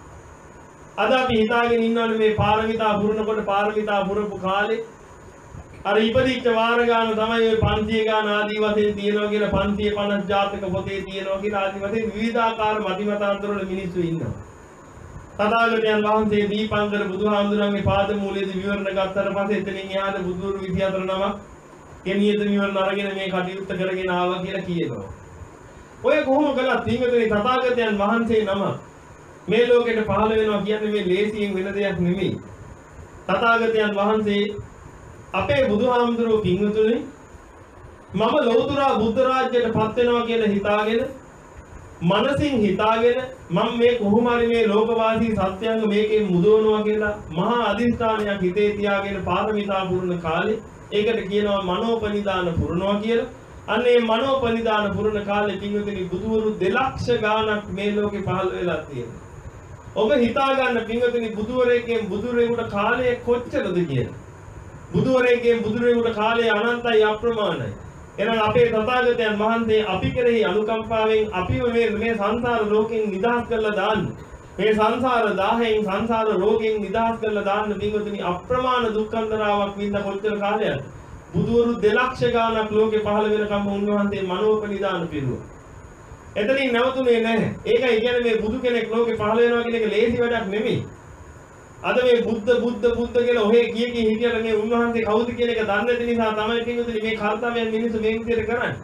අද අපි හිතාගෙන ඉන්නවනේ මේ පාරමිතා පුරනකොට පාරමිතා පුරපු කාලේ අර ඉපදිච්ච වාර ගාන තමයි ඔය පන්සිය ගාන ආදී වශයෙන් තියෙනවා කියලා පන්සිය පනස් ජාතක පොතේ තියෙනවා කියලා ආදී වශයෙන් විවිධාකාර මතිමතාන්තර වල මිනිස්සු ඉන්නවා. තථාගතයන් වහන්සේ දීපංකර බුදුහාමුදුරන්ගේ පාදමූලයේදී විවරණ ගත්තට පස්සේ එතනින් එහාට බුදුරු විසිහතර නමක් කෙනියද විවරණ අරගෙන මේ කටයුත්ත කරගෙන ආවා කියලා කියනවා. ඔය කොහොම කළත් පින්වතුනි තථාගතයන් වහන්සේ නම මේ ලෝකෙට පහළ වෙනවා කියන්නේ මේ ලේසියෙන් වෙන දෙයක් නෙමෙයි. තථාගතයන් වහන්සේ අපේ බුදුහාමුදුරුවෝ පින්වතුනි මම ලෞතර බුද්ධ රාජ්‍යයට පත් වෙනවා කියලා හිතාගෙන මනසින් හිතාගෙන මම මේ කොහොම හරි මේ ලෝකවාසී සත්‍යංග මේකෙන් මුදවනවා කියලා මහා අදිස්ථානයක් හිතේ තියාගෙන පාරමිතා පුරන කාලේ ඒකට කියනවා මනෝපනිදාන පුරනවා කියලා. අන්න ඒ මනෝපනිදාන පුරන කාලේ පින්වතුනි බුදුවරු දෙලක්ෂ ගාණක් මේ ලෝකේ පහළ වෙලා තියෙනවා. ඔබ හිතා ගන්න පින්වතුනි බුදුවරයෙක්ගෙන් බුදුරෙකුට කාලය කොච්චරද කියලා. බුදුවරයෙක්ගෙන් බුදුරෙකුට කාලය අනන්තයි අප්‍රමාණයි. එහෙනම් අපේ තථාගතයන් වහන්සේ අපි කෙරෙහි අනුකම්පාවෙන් අපිව මේ මේ සංසාර ලෝකෙන් නිදහස් කරලා දාන්න. මේ සංසාර දාහයෙන් සංසාර රෝගයෙන් නිදහස් කරලා දාන්න පින්වතුනි අප්‍රමාණ දුක්ඛන්දරාවක් විඳ කොච්චර කාලයක්ද? බුදුවරු දෙලක්ෂ ගාණක් ලෝකේ පහළ වෙනකම් උන්වහන්සේ මනෝපනිදාන පිරුවා. එතනින් නැවතුනේ නැහැ. ඒකයි කියන්නේ මේ බුදු කෙනෙක් ලෝකේ පහළ වෙනවා කියන එක ලේසි වැඩක් නෙමෙයි. අද මේ බුද්ධ බුද්ධ බුද්ධ කියලා ඔහේ කිය කී හිටියට මේ උන්වහන්සේ කවුද කියන එක දන්නේ නැති නිසා තමයි පින්වතුනි මේ කර්තව්‍යයන් මිනිස්සු මේ විදිහට කරන්නේ.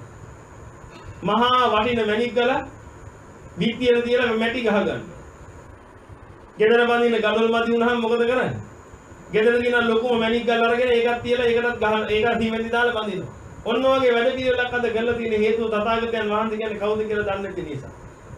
මහා වටින මණික් ගල විත්තියට තියලා මැටි ගහ ගන්න. ගෙදර බඳින ගඩොල් මදි වුණාම මොකද කරන්නේ? ගෙදර දින ලොකුම මණික් ගල් අරගෙන ඒකත් තියලා ඒකටත් ගහ ඒකත් සීමෙන්දි දාලා බඳිනවා. ඔන්න ඔයගේ වැඩ පිළිවෙලක් අද කරලා තියෙන හේතුව තථාගතයන් වහන්සේ කියන්නේ කවුද කියලා දන්නේ නැති නිසා.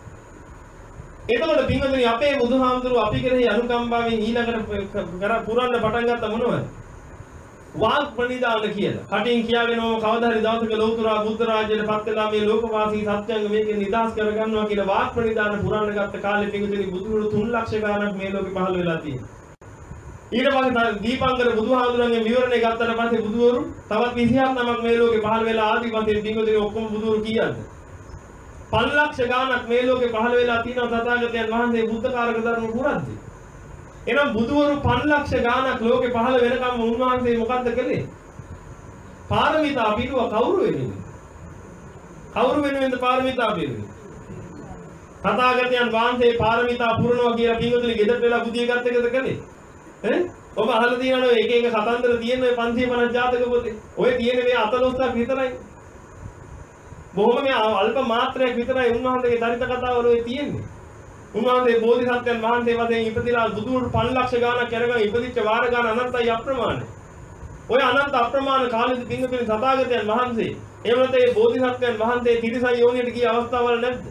එතකොට පින්වතුනි අපේ බුදුහාමුදුරුවෝ අපි කෙරෙහි අනුකම්පාවෙන් ඊළඟට කර පුරන්න පටන් ගත්ත මොනවද? වාග් ප්‍රනිදාන කියලා. කටින් කියාගෙනම කවදා හරි දවසක ලෞතර බුද්ධ රාජ්‍යයට පත් වෙලා මේ ලෝකවාසී සත්‍යංග මේකෙන් නිදහස් කරගන්නවා කියලා වාග් ප්‍රනිදාන පුරන්න ගත්ත කාලේ පින්වතුනි බුදුරු තුන් ලක්ෂ ගාණක් මේ ලෝකෙ පහළ වෙලා තියෙනවා. ඊට පස්සේ දීපංකර බුදුහාමුදුරන්ගේ විවරණය ගත්තට පස්සේ බුදුවරු තවත් විසිහත් නමක් මේ ලෝකෙ පහළ වෙලා ආදී වශයෙන් පින්වතුනි ඔක්කොම බුදුවරු කීයද? පන්ලක්ෂ ගාණක් මේ ලෝකේ පහළ වෙලා තියෙනවා තථාගතයන් වහන්සේ බුද්ධ කාරක ධර්ම පුරද්දී. එහෙනම් බුදුවරු පන්ලක්ෂ ගාණක් ලෝකේ පහළ වෙනකම් උන්වහන්සේ මොකද්ද කළේ? පාරමිතා පිරුව කවුරු වෙනුවෙන්ද? කවුරු වෙනුවෙන්ද පාරමිතා පිරුවේ? තථාගතයන් වහන්සේ පාරමිතා පුරනවා කියලා පින්වතුනි ගෙදරට වෙලා බුදිය ගත්ත එකද කළේ? ඈ? ඔබ අහලා තියෙනවනේ එක එක කතන්දර තියෙන ඔය පන්සිය පනස් ජාතක පොතේ. ඔය තියෙන මේ අතලොස්සක් විතරයි. බොහොම මේ අල්ප මාත්‍රයක් විතරයි උන්වහන්සේගේ චරිත කතාවල ඔය තියෙන්නේ. උන්වහන්සේ බෝධිසත්වයන් වහන්සේ වශයෙන් ඉපදිලා බුදුවරු පන්ලක්ෂ ගාණක් කරගෙන ඉපදිච්ච වාර ගාන අනන්තයි අප්‍රමාණයි. ඔය අනන්ත අප්‍රමාණ කාලෙදි පින්වතුනි තථාගතයන් වහන්සේ එහෙම නැත්නම් මේ බෝධිසත්වයන් වහන්සේ තිරිසන් යෝනියට ගිය අවස්ථාවල නැද්ද?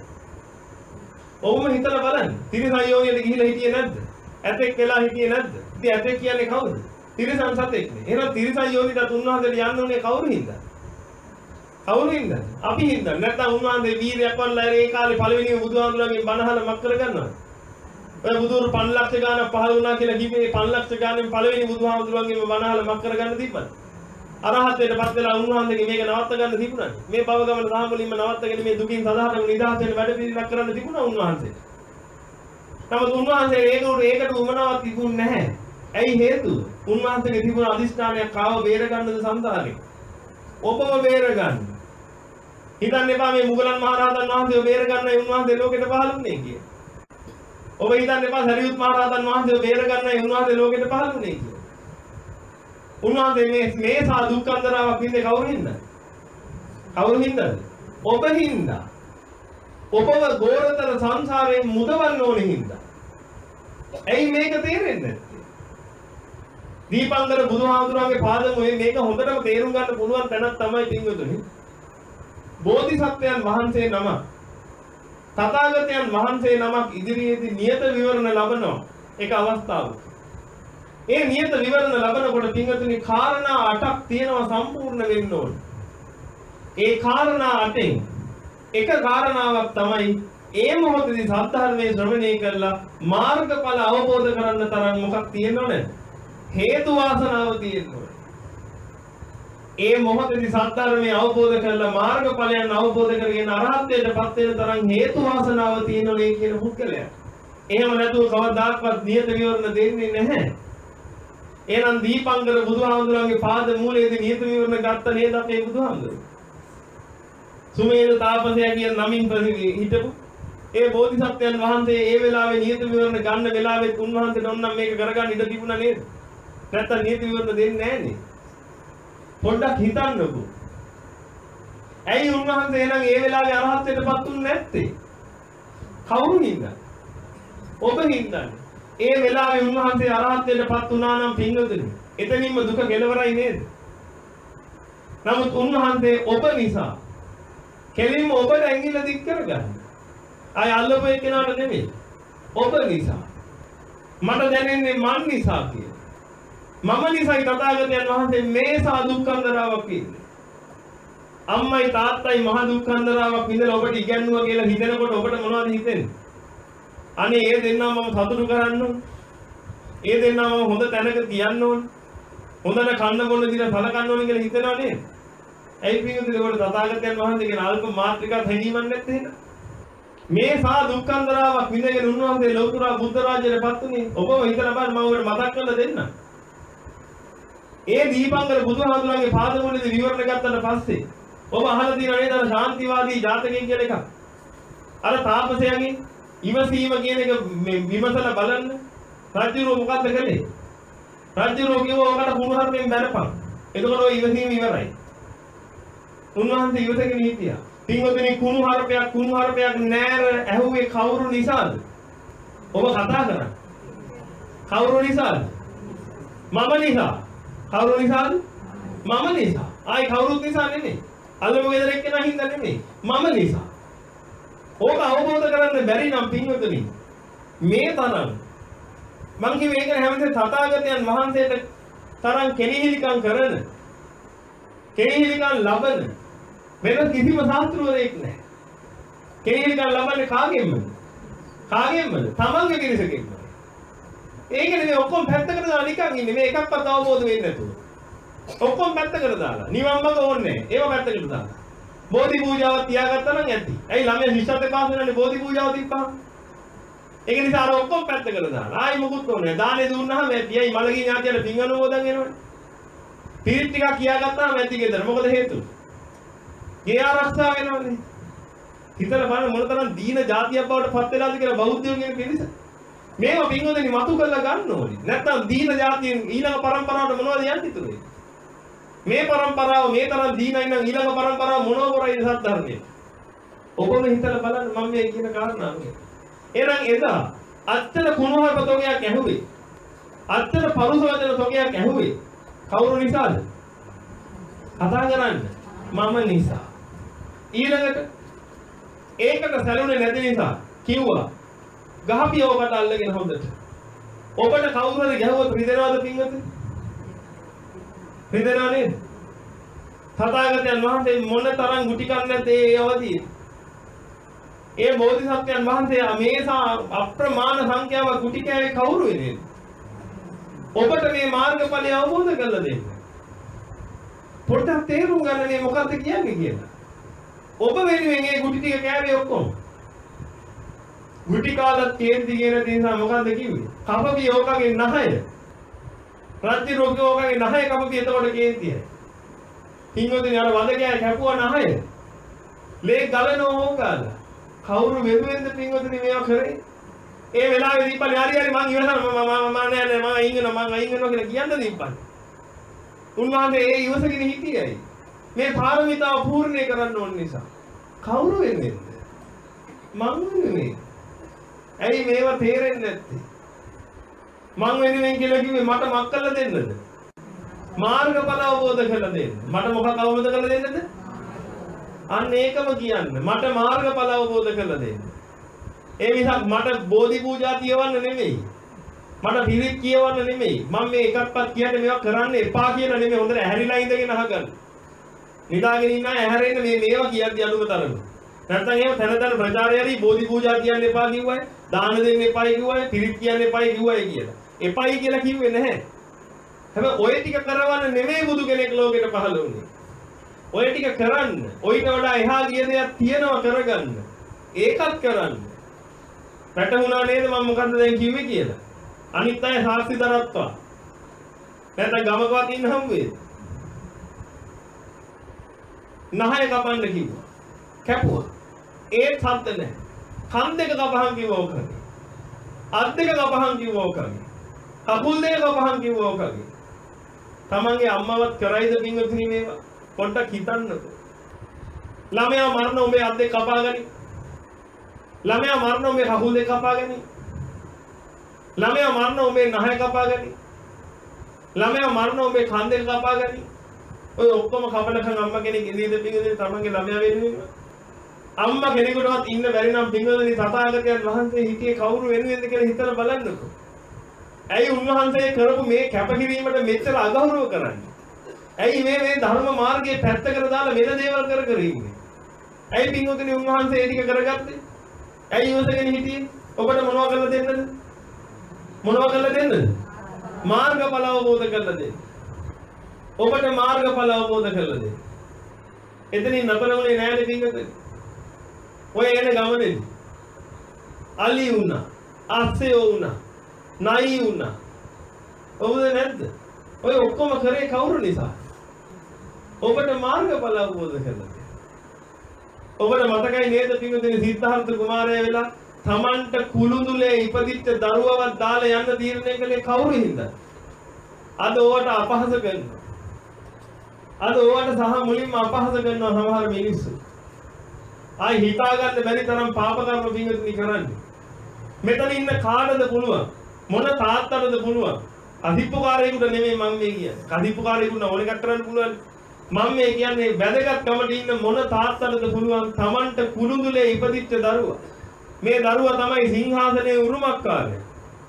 ඔවුම හිතලා බලන්න. තිරිසන් යෝනියට ගිහිලා හිටියේ නැද්ද? ඇතෙක් වෙලා හිටියේ නැද්ද? ඉතින් ඇතෙක් කියන්නේ කවුද? තිරිසන් සතෙක්නේ. එහෙනම් තිරිසන් යෝනියට උන්වහන්සේට යන්න උනේ කවුරු හින්දාද? කවුරු හින්දාද? අපි හින්දා. නැත්නම් උන්වහන්සේ වීරයක් වල්ලා ඒ කාලේ පළවෙනිම බුදුහාමුදුරන්ගේ බණහල මක් කරගන්නවද? ඔය බුදුරු පන්ලක්ෂ ගාණක් පහළ වුණා කියලා කිව්වේ පන්ලක්ෂ ගාණෙන් පළවෙනි බුදුහාමුදුරන්ගේම බණහල මක් කරගන්න තිබ්බද? අරහත්ත්වයට පත් වෙලා උන්වහන්සේගේ මේක නවත්ත ගන්න තිබුණානේ. මේ භව ගමන සාමුලින්ම නවත්තගෙන මේ දුකින් සදාහටම නිදහස් වෙන්න වැඩ පිළිවෙලක් කරන්න තිබුණා උන්වහන්සේට. නමුත් උන්වහන්සේ ඒකට ඒකට උමනාවක් තිබුණ නැහැ. ඇයි හේතුව? උන්වහන්සේගේ තිබුණ අදිෂ්ඨානයක් ආව බේර ගන්නද සංසාරේ. ඔබව බේර ගන්න. හිතන්න එපා මේ මුගලන් මහ රහතන් වහන්සේව බේර ගන්නයි උන්වහන්සේ ලෝකෙට පහළුනේ කියලා. ඔබ හිතන්න එපා සරියුත් මහ රහතන් වහන්සේව බේර ගන්නයි උන්වහන්සේ ලෝකෙට පහළුනේ කියලා. උන්වහන්සේ මේ මේ සා දුක්ඛන්දරාවක් විඳේ කවුරු හින්දාද? කවුරු හින්දාද? ඔබ හින්දා. ඔබව ගෝරතර සංසාරයෙන් මුදවන්න ඕනේ හින්දා. ඇයි මේක තේරෙන්නේ නැත්තේ? දීපංකර බුදුහාමුදුරන්ගේ පාදමේ මේක හොඳටම තේරුම් ගන්න පුළුවන් තැනක් තමයි පින්වතුනි. බෝධිසත්වයන් වහන්සේ නම තථාගතයන් වහන්සේ නමක් ඉදිරියේදී නියත විවරණ ලබනවා ඒක අවස්ථාවක. ඒ නියත විවරණ ලබනකොට පින්වතුනි කාරණා අටක් තියෙනවා සම්පූර්ණ වෙන්න ඕන. ඒ කාරණා අටෙන් එක කාරණාවක් තමයි ඒ මොහොතේදී සත්‍ය ධර්මයේ ශ්‍රවණය කරලා මාර්ගඵල අවබෝධ කරන්න තරම් මොකක් තියෙනව නැද්ද? හේතු වාසනාව තියෙනවා. ඒ මොහොතේදී සත්‍යධර්මය අවබෝධ කරලා මාර්ගඵලයන් අවබෝධ කරගෙන අරහත්ත්වයටපත් වෙන තරම් හේතු වාසනාව තියෙනෝනේ කියන පුද්ගලයා. එහෙම නැතුව කවදාක්වත් නියත විවරණ දෙන්නේ නැහැ. එහෙනම් දීපංකර බුදුහාමුදුරන්ගේ පාද මූලයේදී නියත විවරණ ගත්ත නේද අපේ බුදුහාමුදුරුවෝ? සුමේද තාපසයා කියන නමින් හිටපු ඒ බෝධිසත්වයන් වහන්සේ ඒ වෙලාවේ නියත විවරණ ගන්න වෙලාවෙත් උන්වහන්සේට ඕනනම් මේක කරගන්න ඉඩ තිබුණා නේද? නැත්තම් නියත විවරණ දෙන්නේ නැහැ නේ. පොඩ්ඩක් හිතන්නකෝ. ඇයි උන්වහන්සේ එහෙනම් ඒ වෙලාවේ අරහත්ත්වයටපත් උන්නේ නැත්තේ? කවුරුන් හින්දා? ඔබ හින්දා. ඒ වෙලාවේ උන්වහන්සේ අරහත්ත්වයටපත් වුණා නම් පින්වතුනි, එතනින්ම දුක කෙලවරයි නේද? නමුත් උන්වහන්සේ ඔබ නිසා කෙලින්ම ඔබට ඇඟිල්ල දික් කරගන්න. ආය අල්ලපු එක්කෙනාට නෙමෙයි. ඔබ නිසා. මට දැනෙන්නේ මන් නිසා කියලා. මම නිසායි තථාගතයන් වහන්සේ මේ සා දුක්ඛන්දරාවක් ඉන්නේ. අම්මයි තාත්තයි මහ දුක්ඛන්දරාවක් විඳලා ඔබට ඉගැන්නුවා කියලා හිතනකොට ඔබට මොනවද හිතෙන්නේ? අනේ ඒ දෙන්නා මම සතුටු කරන්න ඕන. ඒ දෙන්නා මම හොඳ තැනක තියන්න ඕන. හොඳට කන්න බොන්න දිලා සලකන්න ඕන කියලා හිතනවා නේද? ඇයි පිටුදේ ඔබට තථාගතයන් වහන්සේගේ අල්ප මාත්‍රිකා හැඟීමක් නැත්තේ නේද? මේ සා දුක්ඛන්දරාවක් විඳගෙන උන්වහන්සේ ලෞතර බුද්ධ රාජ්‍යයටපත් උනේ. ඔබව හිතලා බලන්න මම ඔබට මතක් කරලා දෙන්නම්. ඒ දීපංකර බුදුහාමුදුරන්ගේ පාදමූලයේ විවරණ ගත්තට පස්සේ ඔබ අහලා තියෙන නේද අර ශාන්තිවාදී ජාතකයෙන් කියලා එකක්. අර තාපසයාගේ ඉවසීම කියන එක විමසලා බලන්න. රාජ්‍යරෝ මොකද්ද කළේ? රාජ්‍යරෝ කිව්වා ඔකට කුණුහරුපෙන් බැලපන්. එතකොට ඔය ඉවසීම ඉවරයි. උන්වහන්සේ ඉවසගෙන හිටියා. පින්වතුනි කුණුහරුපයක් කුණුහරුපයක් නෑර ඇහුවේ කවුරු නිසාද? ඔබ කතා කරන්නේ. කවුරු නිසාද? මම නිසා. කවුරු නිසාද? මම නිසා. ආයි කවුරුත් නිසා නෙමෙයි. අල්ලමු ගෙදර එක්කෙනා හින්දා නෙමෙයි. මම නිසා. ඕක අවබෝධ කරගන්න බැරි නම් පින්වතුනි මේ තරම් මං කිව්වේ ඒක හැමදේම තථාගතයන් වහන්සේට තරම් කෙනෙහිලිකම් කරන කෙනෙහිලිකම් ලබන වෙන කිසිම ශාස්ත්‍රවරයෙක් නැහැ. කෙනෙහිලිකම් ලබන්නේ කාගෙන්මද? කාගෙන්මද? තමන්ගේ කිරිසකින්ම. ඒක නෙමෙයි ඔක්කොම පැත්තකට දාලා නිකන් ඉන්නේ. මේ එකක්වත් අවබෝධ වෙන්නේ නැතුව. ඔක්කොම පැත්තකට දාලා. නිවන් මඟ ඕනේ නැහැ. ඒව පැත්තකට දාලා. බෝධි පූජාවක් තියාගත්තා නම් ඇති. ඇයි ළමයා ශිෂ්‍යත්වයට පාස් වෙනන්නේ බෝධි පූජාව තිබ්බහම? ඒක නිසා අර ඔක්කොම පැත්තකට දාලා. ආයි මොකුත් ඕනේ නැහැ. දානේ දුන්නාම ඇතියි මලගී ඥාතියට පින් අනුමෝදන් වෙනවනේ. පිරිත් ටිකක් කියාගත්තාම ඇති ගෙදර. මොකද හේතුව? ගේ ආරක්ෂා වෙනවනේ. හිතලා බලන්න මොනතරම් දීන જાතියක් බවට පත් වෙලාද කියලා බෞද්ධයෝ කියන පිරිස. මේව පින්වතුනි මතු කරලා ගන්න ඕනේ. නැත්තම් දීන જાතියෙන් ඊළඟ પરම්පරාවට මොනවද යන්නේ ඉතුරු වෙන්නේ? මේ પરම්පරාව මේ තරම් දීනයි නම් ඊළඟ પરම්පරාව මොනව කරයිද සත්‍ය? ඔබම හිතලා බලන්න මම මේ කියන කාරණා මේ. එහෙනම් එදා අත්තර කුණුහරුප තෝගයක් ඇහුවේ. අත්තර පරුස වචන තෝගයක් ඇහුවේ. කවුරු නිසාද? කතා කරන්න. මම නිසා. ඊළඟට ඒකට සැලුනේ නැති නිසා කිව්වා ගහපියවකට අල්ලගෙන හොඳට. ඔබට කවුරු හරි ගැහුවොත් රිදෙනවද පින්වතුනි? රිදෙනව නේද? තථාගතයන් වහන්සේ මොන තරම් ගුටි කන්නේ නැත්තේ ඒ අවදී. ඒ බෝධිසත්වයන් වහන්සේ මේසා අප්‍රමාණ සංඛ්‍යාවක් ගුටි කෑවේ කවුරු වෙනේද? ඔබට මේ මාර්ගඵලය අවබෝධ කරලා දෙන්න. පොඩ්ඩක් තේරුම් ගන්න මේ මොකද්ද කියන්නේ කියලා. ඔබ වෙනුවෙන් මේ ගුටි ටික කෑවේ ඔක්කොම. ගුටි කාලත් කේන්ති කියන නිසා මොකද්ද කිව්වේ? කපපි යෝකගේ නහය. රාජ්‍ය රෝගියෝගේ නහය කපපි එතකොට කේන්තියයි. පින්වතුනි අර වදකයා කැපුවා නහය. ලේ ගලනෝ ඕකාල. කවුරු වෙනුවෙන්ද පින්වතුනි මේවා කරේ? ඒ වෙලාවේ දීපල් හරි හරි මං ඉවසන මම මම නෑ නෑ මම ඉන්නවා මං ඉන්නවා කියලා කියන්න දීපල්. උන්වහන්සේ ඒ ඉවසගෙන හිටියයි. මේ පාරමිතාව පූර්ණේ කරන්න ඕන නිසා. කවුරු වෙන්නේද? මං නෙමෙයි. ඇයි මේවා තේරෙන්නේ නැත්තේ? මං වෙනුවෙන් කියලා කිව්වේ මට මක් කරලා දෙන්නද? මාර්ගඵල අවබෝධ කරලා දෙන්න. මට මොකක් අවබෝධ කරලා දෙන්නද? අන්න ඒකම කියන්න. මට මාර්ගඵල අවබෝධ කරලා දෙන්න. ඒ විසක් මට බෝධි පූජා තියවන්න නෙමෙයි. මට පිරිත් කියවන්න නෙමෙයි. මම මේ එකක්වත් කියන්නේ මේවා කරන්න එපා කියලා නෙමෙයි. හොඳට ඇහැරිලා ඉඳගෙන අහගන්න. නිදාගෙන ඉන්න අය ඇහැරෙන්න මේ මේවා කියද්දි අනුම තරම. නැත්නම් එහෙම තන තන ප්‍රචාරයයි බෝධි පූජා කියන්න එපා කිව්වයි, දාන දෙන්න එපායි කිව්වයි, පිරිත් කියන්න එපායි කිව්වයි කියලා. එපායි කියලා කිව්වේ නැහැ. හැබැයි ඔය ටික කරවන්න නෙමෙයි බුදු කෙනෙක් ලෝකෙට පහළ වුණේ. ඔය ටික කරන්න, ඔයිට වඩා එහා ගිය දෙයක් තියෙනවා කරගන්න. ඒකත් කරන්න. පැටහුණා නේද මම මොකද්ද දැන් කිව්වේ කියලා? අනිත් අය සාක්ෂි දරත්වා. නැත්නම් ගමකවත් ඉන්න හම් වේද? නහය කපන්න කිව්වා. කැපුවා. ඒත් හත්ද නැහැ. කන් දෙක කපහන් කිව්වා ඔකගේ. අත් දෙක කපහන් කිව්වා ඔකගේ. කකුල් දෙක කපහන් කිව්වා ඔකගේ. තමන්ගේ අම්මවත් කරයිද පින්වතුනි මේවා? පොඩ්ඩක් හිතන්නකෝ. ළමයා මරණ උඹේ අත් දෙක කපාගනි. ළමයා මරණ උඹේ කකුල් දෙක කපාගනි. ළමයා මරණ උඹේ නහය කපාගනි. ළමයා මරණ උඹේ කන් දෙක කපාගනි. ඔය ඔක්කොම කපලකන් අම්මා කෙනෙක් ඉඳීද පින්වතුනි තමන්ගේ ළමයා වෙනුවෙන්? අම්මා කෙනෙකුටවත් ඉන්න බැරි නම් පින්වතුනි තථාගතයන් වහන්සේ හිටියේ කවුරු වෙනුවෙන්ද කියලා හිතලා බලන්නකෝ. ඇයි උන්වහන්සේ කරපු මේ කැපකිරීමට මෙච්චර අගෞරව කරන්නේ? ඇයි මේ මේ ධර්ම මාර්ගයේ පැත්තකට දාලා වෙන දේවල් කර කර ඉන්නේ? ඇයි පින්වතුනි උන්වහන්සේ ටික කරගත්තේ? ඇයි ඉවසගෙන හිටියේ? ඔබට මොනව කරලා දෙන්නද? මොනව කරලා දෙන්නද? මාර්ගඵල අවබෝධ කරලා දෙන්න. ඔබට මාර්ගඵල අවබෝධ කරලා දෙන්න. එතනින් නතර වුණේ නෑනේ පින්වතුනි. ඔය එන ගමනේදී අලි වුණා, අස්සයෝ වුණා, නයි වුණා. ඔබද නැද්ද? ඔය ඔක්කොම කරේ කවුරු නිසා? ඔබට මාර්ගඵල අවබෝධ කරලා දෙන්න. ඔබට මතකයි නේද පින්වතුනි සිද්ධාර්ථ කුමාරයා වෙලා තමන්ට කුළුඳුලේ ඉපදිච්ච දරුවවත් දාලා යන්න තීරණය කළේ කවුරු හින්දාද? අද ඕවට අපහාස කරනවා. අද ඕවට සහ මුලින්ම අපහාස කරනවා සමහර මිනිස්සු. ආයි හිතාගන්න බැරි තරම් පාප කර්ම පින්වතුනි කරන්නේ. මෙතන ඉන්න කාටද පුළුවන්? මොන තාත්තටද පුළුවන්? අධිප්පුකාරයෙකුට නෙමෙයි මම මේ කියන්නේ. අධිප්පුකාරයෙකුට ඕන එකක් කරන්න පුළුවන්. මම මේ කියන්නේ වැදගත්කමට ඉන්න මොන තාත්තටද පුළුවන් Tamanට කුළුඳුලේ ඉපදිච්ච දරුවා. මේ දරුවා තමයි සිංහාසනයේ උරුමකාරයා.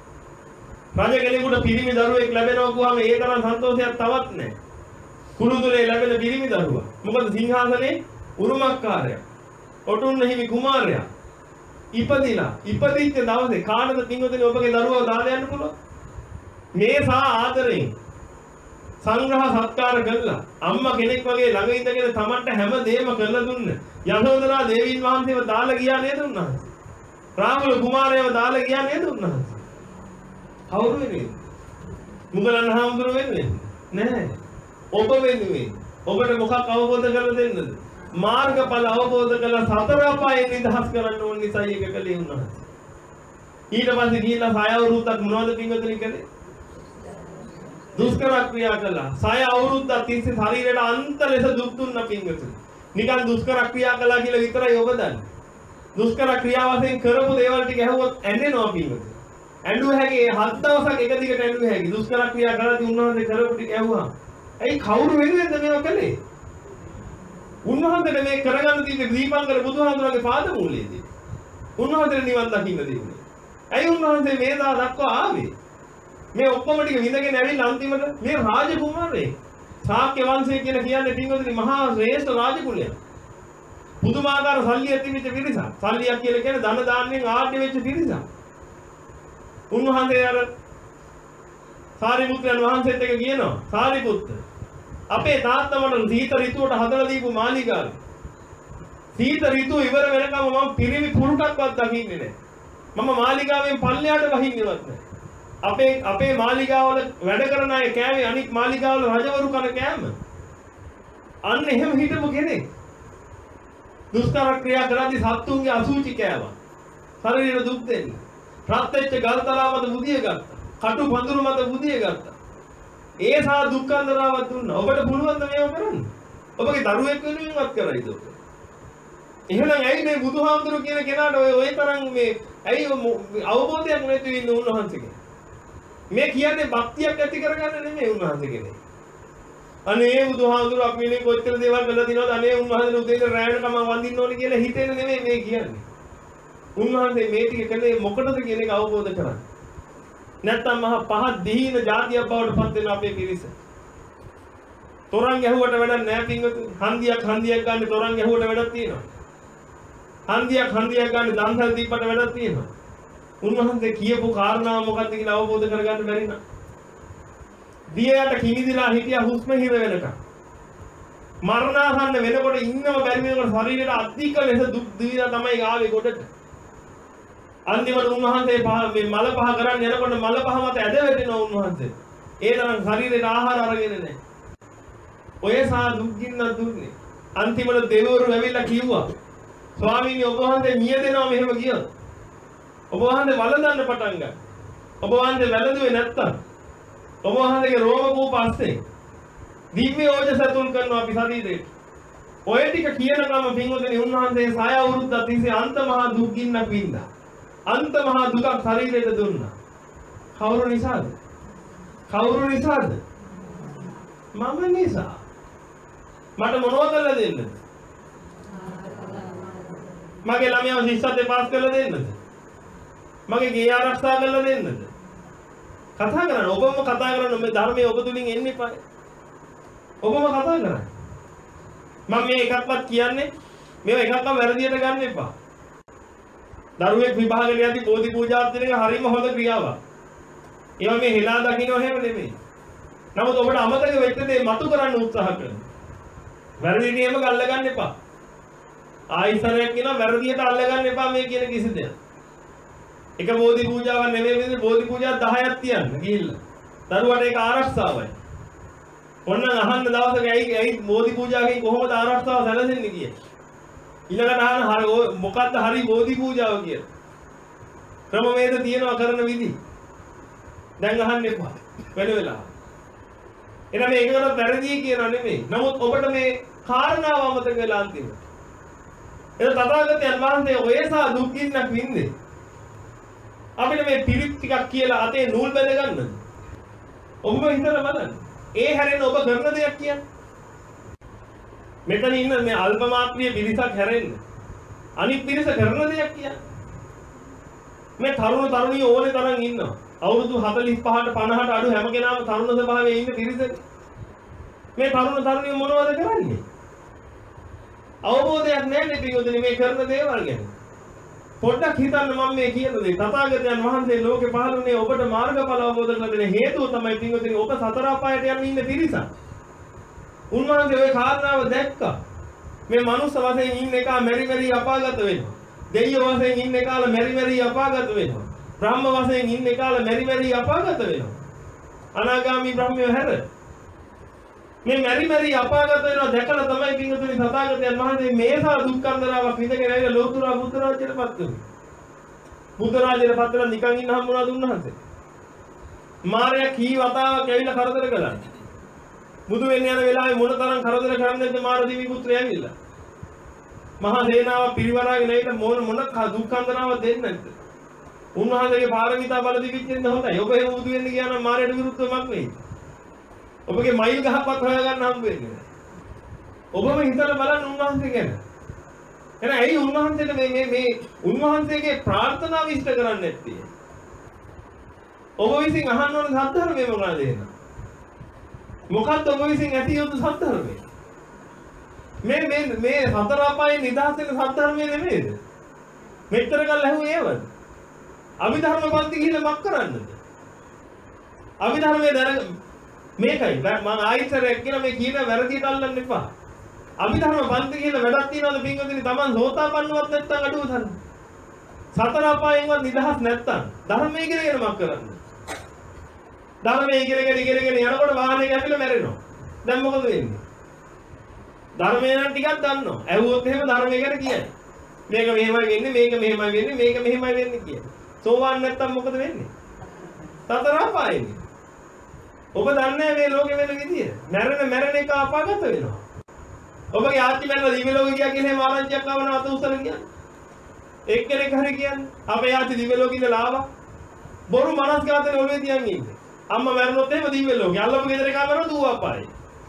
රජ කෙනෙකුට පිරිමි දරුවෙක් ලැබෙනවා කියවම ඒ තරම් සන්තෝෂයක් තවත් නැහැ. කුළුඳුලේ ලැබෙන පිරිමි දරුවා. මොකද සිංහාසනයේ උරුමකාරයා. ඔටුන්න හිමි කුමාරයා. ඉපදිලා ඉපදිච්ච දවසේ කාටද පින්වතුනි ඔබගේ දරුවව දාලා යන්න පුළුවන්? මේසා ආදරෙන් සංග්‍රහ සත්කාර කළා අම්මා කෙනෙක් වගේ ළඟ ඉඳගෙන Tamanට හැම දෙයක්ම කරලා දුන්න යශෝදරා දේවීන් වහන්සේව දාලා ගියා නේද උන්වහන්සේ? රාහුල කුමාරයව දාලා ගියා නේද උන්වහන්සේ? කවුරු වෙන්නේ? මුගලන් හාමුදුරුවෝ වෙන්නේ නැහැ. ඔබ වෙන්නේ. ඔබට මොකක් අවබෝධ කරලා දෙන්නද? මාර්ගඵල අවබෝධ කරලා සතර අපායෙන් නිදහස් කරන්න ඕන නිසා ඒක කළේ උන්වහන්සේ. ඊට පස්සේ ගිහිල්ලා සය අවුරුද්දක් මොනවද පින්වතුනි කළේ? දුෂ්කර ක්‍රියා කළා. සය අවුරුද්දක් තිස්සේ ශරීරයට අන්ත ලෙස දුක් දුන්නා පින්වතුනි. නිකන් දුෂ්කර ක්‍රියා කළා කියලා විතරයි ඔබ දන්නේ. දුෂ්කර ක්‍රියා වශයෙන් කරපු දේවල් ටික ඇහුවොත් ඇඬෙනවා පින්වතුනි. ඇඬුව හැකි හත් දවසක් එක දිගට ඇඬුව හැකි. දුෂ්කර ක්‍රියා කරද්දී උන්වහන්සේ කරපු ටික ඇහුවා. ඇයි කවුරු වෙනුවෙන්ද මේවා කළේ? උන්වහන්සේට මේ කරගන්න තියෙන දීපංකර බුදුහාමුදුරන්ගේ පාදමූලයේදී. උන්වහන්සේට නිවන් දකින්න දෙන්නේ. ඇයි උන්වහන්සේ මේ දා දක්වා ආවේ? මේ ඔක්කොම ටික විඳගෙන ඇවිල්ලා අන්තිමට මේ රාජකුමාරයෙක්. ශාක්‍ය වංශය කියලා කියන්නේ පින්වතුනි මහා ශ්‍රේෂ්ඨ රාජකුලයක්. පුදුමාකාර සල්ලියක් තිබිච්ච පිරිසක්. සල්ලියක් කියලා කියන්නේ ධන දාන්නෙන් ආඩ්‍ය වෙච්ච පිරිසක්. උන්වහන්සේ අර සාරිපුත්‍රයන් වහන්සේත් එක්ක කියනවා සාරිපුත්‍ර අපේ තාත්තා මට සීත ඍතුවට හදලා දීපු මාලිගාවේ. සීත ඍතුව ඉවර වෙනකම් මම පිරිමි පුරුටක්වත් දකින්නේ නැහැ. මම මාලිගාවෙන් පල්ලෙහාට වහින්නේවත් නැහැ. අපේ අපේ මාලිගාවල වැඩ කරන අය කෑවේ අනිත් මාලිගාවල රජවරු කන කෑම. අන්න එහෙම හිටපු කෙනෙක්. දුෂ්කර ක්‍රියා කරද්දී සත්තුන්ගේ අසුචි කෑවා. ශරීරෙට දුක් දෙන්නේ. රත් වෙච්ච ගල්තලා මත බුදිය ගත්තා. කටු පඳුරු මත බුදිය ගත්තා. ඒ සා දුක්ඛන්දරාවක් දුන්නා. ඔබට පුළුවන් ද මේව කරන්න? ඔබගේ දරුවෙක් වෙනුවෙන්වත් කරයිද ඔබ? එහෙනම් ඇයි මේ බුදුහාමුදුරු කියන කෙනාට ඔය ඔය තරම් මේ ඇයි අවබෝධයක් නැති වෙන්නේ උන්වහන්සේගේ? මේ කියන්නේ භක්තියක් ඇති කරගන්න නෙමෙයි උන්වහන්සේ කියන්නේ. අනේ බුදුහාමුදුරු අපි මේ කොච්චර දේවල් කළා දිනවද? අනේ උන්වහන්සේ උදේට රැයට කම වඳින්න ඕනේ කියලා හිතෙන නෙමෙයි මේ කියන්නේ. උන්වහන්සේ මේ ටික කළේ මොකටද කියන එක අවබෝධ කරගන්න. නැත්තම් මහා පහත් දීන જાතියක් බවට පත් වෙන අපේ පිරිස. තොරන් ගැහුවට වැඩක් නැහැ පින්වතුනි. හන්දියක් හන්දියක් ගන්න තොරන් ගැහුවට වැඩක් තියෙනවා. හන්දියක් හන්දියක් ගන්න දන්සල් දීපට වැඩක් තියෙනවා. උන්වහන්සේ කියපු කාරණාව මොකක්ද කියලා අවබෝධ කරගන්න බැරි නම් දියයට කිනිදිලා හිටියා හුස්ම හිර වෙනකම්. මරණාසන්න වෙනකොට ඉන්නම බැරි වෙනකොට ශරීරයට අධික ලෙස දුක් දීලා තමයි ආවේ ගොඩට. අන්තිමට උන්වහන්සේ මේ මල පහ කරන්න යනකොට මල පහ මත ඇද වැටෙනවා උන්වහන්සේ. ඒ තරම් ශරීරයට ආහාර අරගෙන නැහැ. ඔය සා දුක් ගින්න දුන්නේ. අන්තිමට දෙවිවරු ඇවිල්ලා කිව්වා ස්වාමීනි ඔබ වහන්සේ මිය දෙනවා මෙහෙම කියනවා. ඔබ වහන්සේ වළඳන්න පටන් ගන්න. ඔබ වහන්සේ වැළඳුවේ නැත්තම් ඔබ වහන්සේගේ රෝම කූප අස්සේ දිව්‍ය ඕජස තුල් කරනවා අපි ශරීරයට. ඔය ටික කියන ගම පින්වතුනි උන්වහන්සේ සය අවුරුද්දක් තිස්සේ අන්ත මහා දුක් ගින්නක් වින්දා. අන්ත මහා දුකක් ශරීරයට දුන්නා. කවුරු නිසාද? කවුරු නිසාද? මම නිසා. මට මොනවද කරලා දෙන්නද? මගේ ළමයාව ශිෂ්‍යත්වයට පාස් කරලා දෙන්නද? මගේ ගේ ආරක්ෂා කරලා දෙන්නද? කතා කරන්න ඔබම කතා කරන්න මේ ධර්මයේ ඔබ තුලින් එන්නේ පායි. ඔබම කතා කරන්න. මම මේ එකක්වත් කියන්නේ මේව එකක්වත් වැරදියට ගන්න එපා. දරුවෙක් විභාගයට යද්දී බෝධි පූජාවක් දෙන එක හරියම හොඳ ක්‍රියාවක්. ඒවා මේ හෙලා දකින්නව හැම නෙමෙයි. නමුත් ඔබට අමතක වෙච්ච දේ මතු කරන්න උත්සාහ කරන්න. වැරදි නියම ගල්ල ගන්න එපා. ආයිසරයක් කියනවා වැරදියට අල්ල ගන්න එපා මේ කියන කිසි දෙයක්. එක බෝධි පූජාවක් නෙමෙයි මේ බෝධි පූජා දහයක් තියන්න ගිහිල්ලා. දරුවට ඒක ආරක්ෂාවයි. ඔන්න අහන්න දවසක ඇයි ඇයි බෝධි පූජාවකින් කොහොමද ආරක්ෂාව සැලසෙන්නේ කියේ. ඊළඟට අහන හරි මොකද්ද හරි බෝධි පූජාව කියලා. ක්‍රමවේද තියනවා කරන විදි. දැන් අහන්න එපා. වෙන වෙලාව. එන මේකකට වැරදි කියනවා නෙමෙයි. නමුත් ඔබට මේ කාරණාව අමතක වෙලා අන්තිමට. එතන තථාගතයන් වහන්සේ ඔයසා දුක් ගින්නක් වින්දේ. අපිට මේ පිරිත් ටිකක් කියලා අතේ නූල් බැඳ ගන්නද? ඔබම හිතලා බලන්න. ඒ හැරෙන්න ඔබ කරන දෙයක් කියන්නේ. මෙතන ඉන්න මේ අල්ප මාත්‍රිය පිරිසක් හැරෙන්න. අනිත් පිරිස කරන දෙයක් කියන්නේ. මේ තරුණ තරුණිය ඕනේ තරම් ඉන්නවා. අවුරුදු හතළිස් පහට පනහට අඩු හැම කෙනාම තරුණ ස්වභාවයේ ඉන්න පිරිසක්. මේ තරුණ තරුණිය මොනවද කරන්නේ? අවබෝධයක් නැහැ පිටුදුනි මේ කරන දේවල් ගැන. පොඩ්ඩක් හිතන්න මම මේ කියන දේ තථාගතයන් වහන්සේ ලෝකේ පහළුනේ ඔබට මාර්ගඵල අවබෝධ කරලා දෙන හේතුව තමයි පිටුදුනි ඔබ සතර අපායට යන්න ඉන්න පිරිස. උන්වහන්සේ ওই කාරණාව දැක්කා. මේ මනුස්ස වශයෙන් ඉන්න එක මෙරි මෙරි අපාගත වෙනවා. දෙවියෝ වශයෙන් ඉන්න කාල මෙරි මෙරි අපාගත වෙනවා. බ්‍රහ්ම වශයෙන් ඉන්න කාල මෙරි මෙරි අපාගත වෙනවා. අනාගාමී බ්‍රහ්මයෝ හැර මේ මෙරි මෙරි අපාගත වෙනවා දැකලා තමයි පින්වතුනි තථාගතයන් වහන්සේ මේසා දුක් කරදරාවක් විඳගෙන ඇවිල්ලා ලෝතුරා බුද්ධ රාජ්‍යයට පත් වුණේ. බුද්ධ රාජ්‍යයට පත් වෙලා නිකන් ඉන්න හම්බුණාද උන්වහන්සේ? මාරයා කී වතාවක් ඇවිල්ලා කරදර කළා. බුදු වෙන්න යන වෙලාවේ මොන තරම් කරදර කරන්නේද මාර දිවි පුත්‍රය ඇවිල්ලා. මහා සේනාව පිරිවරාගෙන ඇවිල්ලා මොන මොන දුක් කරදරාවක් දෙන්නේ නැද්ද? උන්වහන්සේගේ පාරමිතා බල දිවිච්චෙන්ද හොඳයි. ඔබ එහෙම බුදු වෙන්න ගියා නම් මාරයට විරුද්ධව මක් වෙයි. ඔබගේ මයිල් ගහක්වත් හොයාගන්න හම්බ වෙන්නේ නැහැ. ඔබම හිතලා බලන්න උන්වහන්සේ ගැන. එහෙනම් ඇයි උන්වහන්සේට මේ මේ මේ උන්වහන්සේගේ ප්‍රාර්ථනාව ඉෂ්ට කරන්නේ නැත්තේ? ඔබ විසින් අහන්න ඕන සත්‍යධර්මය මොනවද එහෙනම්? මොකක්ද ඔබ විසින් ඇති යුතු සත්‍යධර්මය? මේ මේ මේ හතර අපායේ නිදහස් වෙන සත්‍යධර්මය නෙමෙයිද? මෙච්චර කල් ඇහුවේ ඒවද? අභිධර්ම පන්ති ගිහිල්ලා මක් කරන්නද? අභිධර්මයේ දැන මේකයි මම ආයිතරයක් කියලා මේ කියන වැරදියට අල්ලන්න එපා. අභිධර්ම පන්ති කියලා වැඩක් තියනවාද පින්වතුනි Taman සෝතාපන්නවත් නැත්තම් අඩුව ගන්න. සතර අපායෙන්වත් නිදහස් නැත්තම් ධර්මයේ ඉගෙනගෙන මක් කරන්නේ. ධර්මයේ ඉගෙනගෙන ඉගෙනගෙන යනකොට වාහනේ ගැපිලා මැරෙනවා. දැන් මොකද වෙන්නේ? ධර්මය නම් ටිකක් දන්නවා. ඇහුවොත් එහෙම ධර්මය ගැන කියයි. මේක මෙහෙමයි වෙන්නේ මේක මෙහෙමයි වෙන්නේ මේක මෙහෙමයි වෙන්නේ කියලා. සෝවාන් නැත්තම් මොකද වෙන්නේ? සතර අපායෙන්නේ. ඔබ දන්නේ මේ ලෝකෙ වෙන විදිය. මැරෙන මැරෙන එක අපාගත වෙනවා. ඔබගේ ආච්චි මැරලා දිව්‍ය ලෝකෙ ගියා කියන එහෙම ආරංචියක් ආවම අත උස්සලා කියන්නේ. එක්කෙනෙක් හරි කියන්නේ අපේ ආච්චි දිව්‍ය ලෝකෙ ඉඳලා ආවා. බොරු මනස් ගාතේ ඔළුවේ තියන් ඉන්නේ. අම්මා මැරුණොත් එහෙම දිව්‍ය ලෝකෙ. අල්ලපු ගෙදර එකා මැරුණොත් ඌ අපායේ.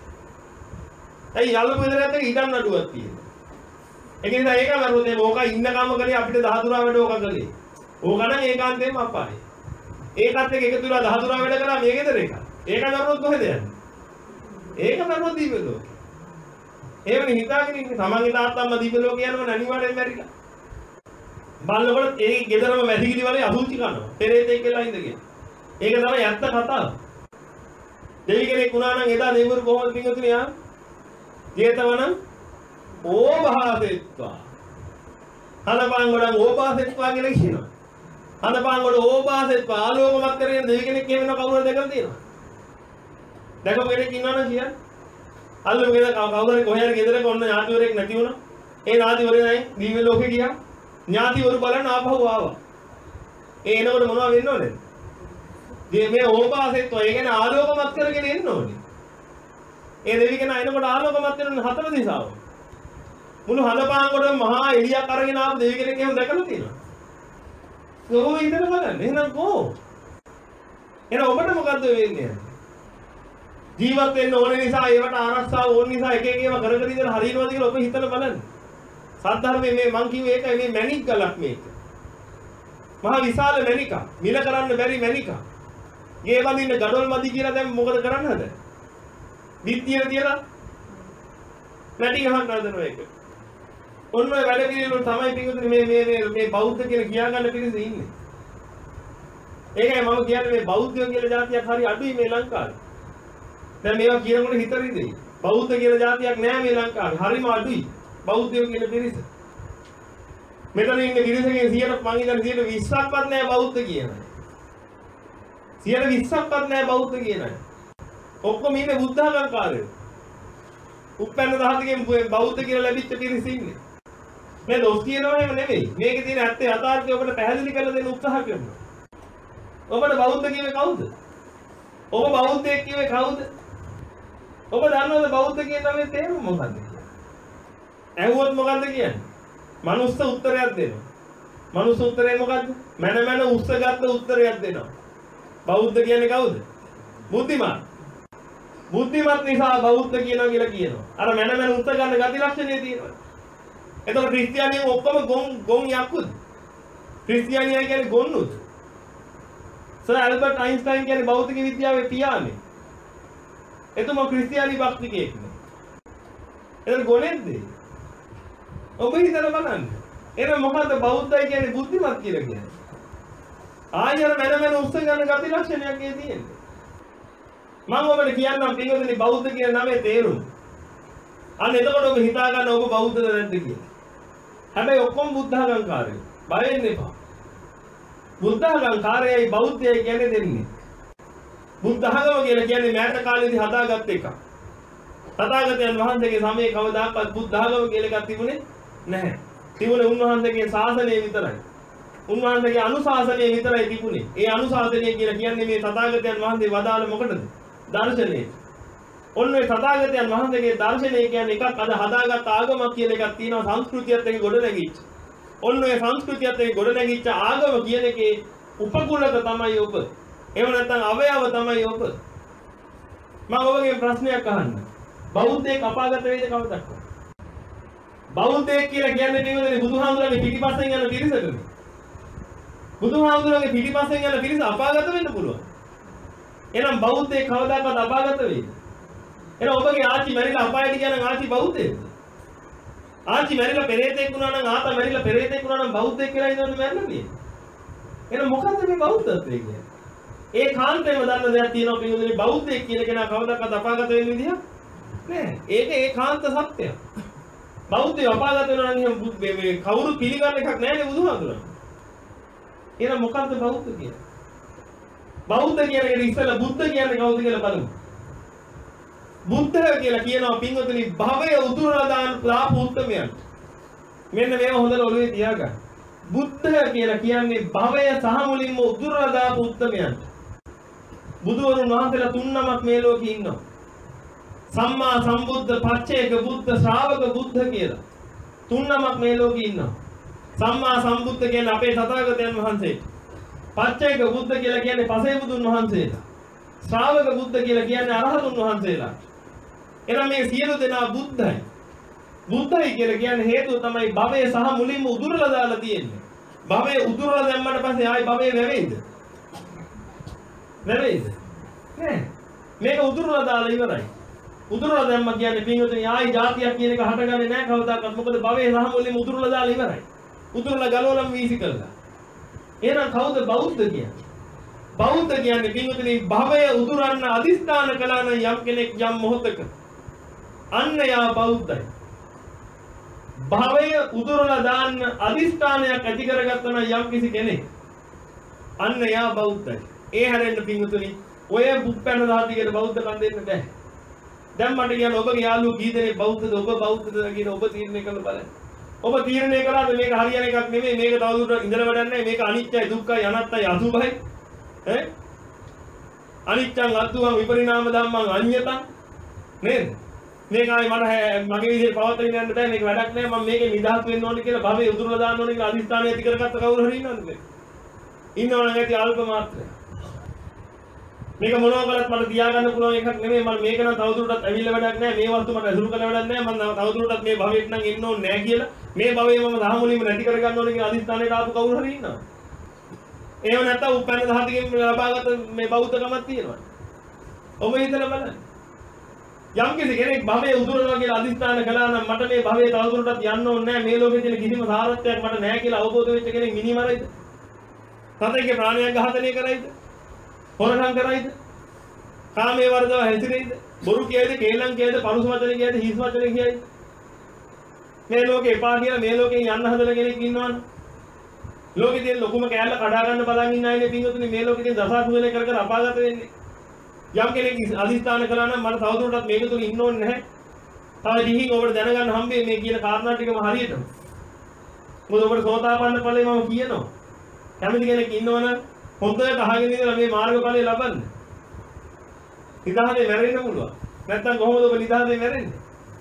ඇයි අල්ලපු ගෙදර ඇත්තට හිටන්න අඩුවක් තියෙනවා. ඒක නිසා ඒක මැරුණොත් එහෙම ඕක ඉන්න කම කරේ අපිට දහතුරා වැඩ ඕක කළේ. ඕක නම් ඒකාන්තයෙන්ම අපායේ. ඒකත් එක්ක එකතු වෙලා දහතුරා වැඩ කරා මේ ගෙදර එක. ඒක මැරුණොත් කොහෙද යන්නේ? ඒක මැරුණොත් දිව්‍ය ලෝකෙ. එහෙමනේ හිතාගෙන ඉන්නේ. තමන්ගේ තාත්තම්ම දිව්‍ය ලෝකේ යනවනේ අනිවාර්යෙන් මැරිලා. බලනකොට ඒ ගෙදරම වැසිකිලි වලේ අහුම්චි කරනවා. පෙරේතෙක් කියලා ඉඳගෙන. ඒක තමයි ඇත්ත කතාව. දෙවි කෙනෙක් වුණා නම් එදා දෙවිවරු කොහොමද පින්වතුනි ආ? ජේතවන ඕභාසෙත්වා. හනපාන් ගොඩන් ඕභාසෙත්වා කියලා කියනවා. හනපාන් ගොඩ ඕභාසෙත්වා ආලෝකමත් කරගෙන දෙවි කෙනෙක් එහෙම වෙන කවුරුද දැකලා තියෙනවා? දැකපු කෙනෙක් ඉන්නවනම් කියන්න. අල්ලමු ගෙදර කවුරුහරි කොහේ හරි ගෙදරක ඔන්න ඥාතිවරයෙක් නැති වුණා. ඒ ඥාතිවරයයි දිව්‍ය ලෝකේ ගියා. ඥාතිවරු බලන්න ආපහු ආවා. ඒ එනකොට මොනවද වෙන්න ඕනේ? මේ ඕපාසෙත්ව ඒ කියන්නේ ආලෝකමත් කරගෙන එන්න ඕනේ. ඒ දෙවි කෙනා එනකොට ආලෝකමත් වෙන හතර දිශාව. මුළු හදපාන් කොට මහා එළියක් අරගෙන ආපු දෙවි කෙනෙක් එහෙම දැකලා තියෙනවා. කොහොම ඉඳලා බලන්න. එහෙනම් කොහොම? එහෙනම් ඔබට මොකද්ද වෙන්නේ? ජීවත් වෙන්න ඕන නිසා ඒවට ආරක්ෂාව ඕන නිසා එක එක ඒවා කර කර ඉඳලා හරියනවාද කියලා ඔබ හිතලා බලන්න. සද්ධර්මයේ මේ මං කිව්වේ ඒකයි මේ මැණික් ගලක් මේක. මහා විශාල මැණිකක්. මිල කරන්න බැරි මැණිකක්. ගේ බඳින්න gadol මදි කියලා දැන් මොකද කරන්න හද? විත්තිය තියලා පැටි ගහන්න හදනවා ඒක. ඔන්න ඔය වැඩ පිළිවෙල තමයි පිටුතුනේ මේ මේ මේ මේ බෞද්ධ කියලා කියාගන්න පිළිස ඉන්නේ. ඒකයි මම කියන්නේ මේ බෞද්ධයෝ කියලා જાතියක් හරි අඩුයි මේ ලංකාවේ. දැන් මේවා කියනකොට හිත රිදෙයි. බෞද්ධ කියලා જાතියක් නෑ මේ ලංකාවේ. හරිම අඩුයි බෞද්ධයෝ කියන පිළිස. මෙතන ඉන්නේ පිළිසකේ සියයට මං ඉඳන් සියයට විස්සක්වත් නෑ බෞද්ධ කියන අය. සියයට විස්සක්වත් නෑ බෞද්ධ කියන අය. ඔක්කොම ඉන්නේ බුද්ධාගම්කාරයෝ. උපැන්න දහසකින් බෞද්ධ කියලා ලැබිච්ච පිරිස ඉන්නේ. මේ දොස් කියනවා එහෙම නෙමෙයි. මේකේ තියෙන ඇත්ත යථාර්ථය ඔබට පැහැදිලි කරලා දෙන්න උත්සාහ කරනවා. ඔබට බෞද්ධ කියවේ කවුද? ඔබ බෞද්ධයෙක් කියවේ කවුද? ඔබ දන්නවද බෞද්ධ කියන නමේ තේරුම මොකක්ද කියලා? ඇහුවොත් මොකද්ද කියන්නේ? මනුස්ස උත්තරයක් දෙනවා. මනුස්ස උත්තරේ මොකද්ද? මන මන උස්සගත්ත උත්තරයක් දෙනවා. බෞද්ධ කියන්නේ කවුද? බුද්ධිමත්. බුද්ධිමත් නිසා බෞද්ධ කියනවා කියලා කියනවා. අර මන මන උත්ත ගන්න ගති ලක්ෂණේ තියෙනවා. එතකොට ක්‍රිස්තියානියෝ ඔක්කොම ගොන් ගොන් යක්කුද? ක්‍රිස්තියානියා කියන්නේ ගොන්නුද? සර් ඇල්බර්ට් අයින්ස්ටයින් කියන්නේ භෞතික විද්‍යාවේ පියානේ. එතුමා ක්‍රිස්තියානි භක්තිකයෙක් නේ. එතන ගොනෙක්ද? ඔබ හිතලා බලන්න. එහෙනම් මොකද්ද බෞද්ධයි කියන්නේ බුද්ධිමත් කියලා කියන්නේ? ආයෙත් මන මන උස්ස ගන්න ගති ලක්ෂණයක් ඒ තියෙන්නේ. මම ඔබට කියන්නම් පිටුදිනේ බෞද්ධ කියන නමේ තේරුම. අන්න එතකොට ඔබ හිතා ගන්න ඔබ බෞද්ධද නැද්ද කියලා. හැබැයි ඔක්කොම බුද්ධාගම්කාරයෝ. බය වෙන්න එපා. බුද්ධාගම්කාරයයි බෞද්ධයයි කියන්නේ දෙන්නේ. බුද්ධාගම කියලා කියන්නේ මෑත කාලේදී හදාගත්ත එකක්. තථාගතයන් වහන්සේගේ සමයේ කවදාකවත් බුද්ධාගම කියලා එකක් තිබුණේ නැහැ. තිබුණේ උන්වහන්සේගේ ශාසනය විතරයි. උන්වහන්සේගේ අනුශාසනය විතරයි තිබුණේ. ඒ අනුශාසනය කියලා කියන්නේ මේ තථාගතයන් වහන්සේ වදාළ මොකටද? දර්ශනය. ඔන්න ඒ තථාගතයන් වහන්සේගේ දර්ශනය කියන්නේ එකක් අද හදාගත්ත ආගමක් කියලා එකක් තියෙනවා සංස්කෘතියත් එක්ක ගොඩ නැගිච්ච. ඔන්න ඒ සංස්කෘතියත් එක්ක ගොඩ නැගිච්ච ආගම කියන එකේ උපකුලක තමයි ඔබ. එහෙම නැත්නම් අවයව තමයි ඔබ. මම ඔබගෙන් ප්‍රශ්නයක් අහන්න. බෞද්ධයෙක් අපාගත වේද කවදද? බෞද්ධයෙක් කියලා කියන්නේ නෙවෙයි බුදුහාමුදුරන්ගේ පිටිපස්සෙන් යන පිරිසකනේ. බුදුහාමුදුරන්ගේ පිටිපස්සෙන් යන පිරිස අපාගත වෙන්න පුළුවන්. එහෙනම් බෞද්ධයෙක් කවදාකවත් අපාගත වෙයිද? එහෙනම් ඔබගේ ආච්චි මැරිලා අපායට ගියා නම් ආච්චි බෞද්ධයෙක්ද? ආච්චි මැරිලා පෙරේතෙක් වුණා නම් ආතා මැරිලා පෙරේතෙක් වුණා නම් බෞද්ධයෙක් කියලා ඉන්නවද මැරෙන්නේ මේ? එහෙනම් මොකද්ද මේ බෞද්ධත්වය කියන්නේ? ඒ කාන්තේම දන්න දෙයක් තියෙනවා පිළිගන්නේ බෞද්ධයෙක් කියන කෙනා කවදාකවත් අපාගත වෙන්න විදියක් නෑ. ඒක ඒ කාන්ත සත්‍යයක්. බෞද්ධය අපාගත වෙනවා නම් එහෙනම් මේ කවුරු පිළිගන්න එකක් නෑනේ බුදුහාමුදුරන්. එහෙනම් මොකද්ද බෞද්ධ කියන්නේ? බෞද්ධ කියන එකට ඉස්සෙල්ලා බුද්ධ කියන්නේ කවුද කියලා බලමු. බුද්ධ කියලා කියනවා පින්වතුනි භවය උතුරලා දාන දාපු උත්තරමයන්. මෙන්න මේව හොඳට ඔළුවේ තියාගන්න. බුද්ධ කියලා කියන්නේ භවය සහ මුලින්ම උතුරලා දාපු උත්තරමයන්. බුදුවරුන් වහන්සේලා තුන් නමක් මේ ලෝකේ ඉන්නවා. සම්මා සම්බුද්ධ පච්චේක බුද්ධ ශ්‍රාවක බුද්ධ කියලා. තුන් නමක් මේ ලෝකේ ඉන්නවා. සම්මා සම්බුද්ධ කියන්නේ අපේ තථාගතයන් වහන්සේ. පච්චේක බුද්ධ කියලා කියන්නේ පසේ බුදුන් වහන්සේලා. ශ්‍රාවක බුද්ධ කියලා කියන්නේ අරහතුන් වහන්සේලා. එනම් මේ සියලු දෙනා බුද්ධයි. බුද්ධයි කියලා කියන්නේ හේතුව තමයි භවය සහ මුලින්ම උදුරලා දාලා තියෙන්නේ. භවය උදුරලා දැම්මට පස්සේ ආයි භවය වැවෙයිද? වැවෙයිද? නෑ. මේක උදුරලා දාලා ඉවරයි. උදුරලා දැම්ම කියන්නේ පින්වතුනි ආයි જાතියක් කියන එක හටගන්නේ නෑ කවදාකවත්. මොකද භවය සහ මුලින්ම උදුරලා දාලා ඉවරයි. උදුරලා ගලවලම වීසි කළා. එහෙනම් කවුද බෞද්ධ කියන්නේ? බෞද්ධ කියන්නේ පින්වතුනි භවය උදුරන්න අදිස්ථාන කළා නම් යම් කෙනෙක් යම් මොහොතක අන්න යා බෞද්ධයි. භවය උදුරලා දාන්න අදිස්ථානයක් ඇති කරගත්තා නම් යම් කිසි කෙනෙක් අන්න යා බෞද්ධයි. ඒ හැරෙන්න පින්වතුනි ඔය බුප්පැන දාතිකේ බෞද්ධ කන් දෙන්න බෑ. දැන් මට කියන ඔබගේ යාළුවෝ කී දෙනෙක් බෞද්ධද ඔබ බෞද්ධද කියන ඔබ තීරණය කරලා බලන්න. ඔබ තීරණය කරාද මේක හරියන එකක් නෙමෙයි මේක තවදුරටත් ඉඳලා වැඩක් නැහැ මේක අනිත්‍යයි දුක්ඛයි අනාත්තයි අසුභයි ඈ අනිච්චං අද්දුවං විපරිණාම ධම්මං අඤ්ඤතං නේද මේක ආයි මට මගේ විදිහට පවත්වාගෙන යන්න බෑ මේක වැඩක් නැහැ මම මේකේ නිදහස් වෙන්න ඕනේ කියලා භවයේ උදුරලා දාන්න ඕනේ කියලා අදිස්ථානය ඇති කරගත්ත කවුරු හරි ඉන්නවද මේ ඉන්නවනම් ඇති අල්ප මාත්‍රය මේක මොනවා කරත් මට තියාගන්න පුළුවන් එකක් නෙමෙයි මම මේක නම් තවදුරටත් ඇවිල්ලා වැඩක් නැහැ මේ වස්තු මට ඇසුරු කරලා වැඩක් නැහැ මම තවදුරටත් මේ භවයට නම් එන්න ඕනේ නැහැ කියලා මේ භවයේ මම දහමුලින්ම නැති කරගන්න ඕනේ කියලා අදිස්ථානයට ආපු කවුරු හරි ඉන්නවද එහෙම නැත්නම් උපැන්න දහතිකෙන් ලබාගත මේ බෞද්ධකමක් තියෙනවා ඔබ හිතලා බලන්න යම් කිසි කෙනෙක් භවයේ උදුරනවා කියලා අදිස්ථාන කළා නම් මට මේ භවයේ තවදුරටත් යන්න ඕනේ නැහැ මේ ලෝකේ තියෙන කිසිම සාරත්වයක් මට නැහැ කියලා අවබෝධ වෙච්ච කෙනෙක් මිනිමරයිද සතෙක්ගේ ප්‍රාණයක් ඝාතනය කරයිද හොරකම් කරයිද කාමයේ වර්ධව හැසිරෙයිද බොරු කියයිද කේලම් කියයිද පරුස වචන කියයිද හිස් වචන කියයිද මේ ලෝකේ එපා කියලා මේ ලෝකෙන් යන්න හදන කෙනෙක් ඉන්නවනේ ලෝකේ තියෙන ලොකුම කෑල්ල කඩා ගන්න බලන් ඉන්න අයනේ පින්වතුනි මේ ලෝකේ තියෙන දසාකුසලේ කර කර අපාගත වෙන්නේ යම් කෙනෙක් අදිස්ථාන කළා නම් මට තවදුරටත් මේක තුල ඉන්න ඕනේ නැහැ තව දිහින් ඔබට දැනගන්න හම්බෙන්නේ මේ කියන කාරණා ටිකම හරියටම මොකද ඔබට සෝතාපන්න ඵලෙ මම කියනවා කැමති කෙනෙක් ඉන්නවනම් හොඳට අහගෙන ඉඳලා මේ මාර්ගඵලය ලබන්න. නිදහසේ මැරෙන්න පුළුවන්. නැත්තම් කොහොමද ඔබ නිදහසේ මැරෙන්නේ?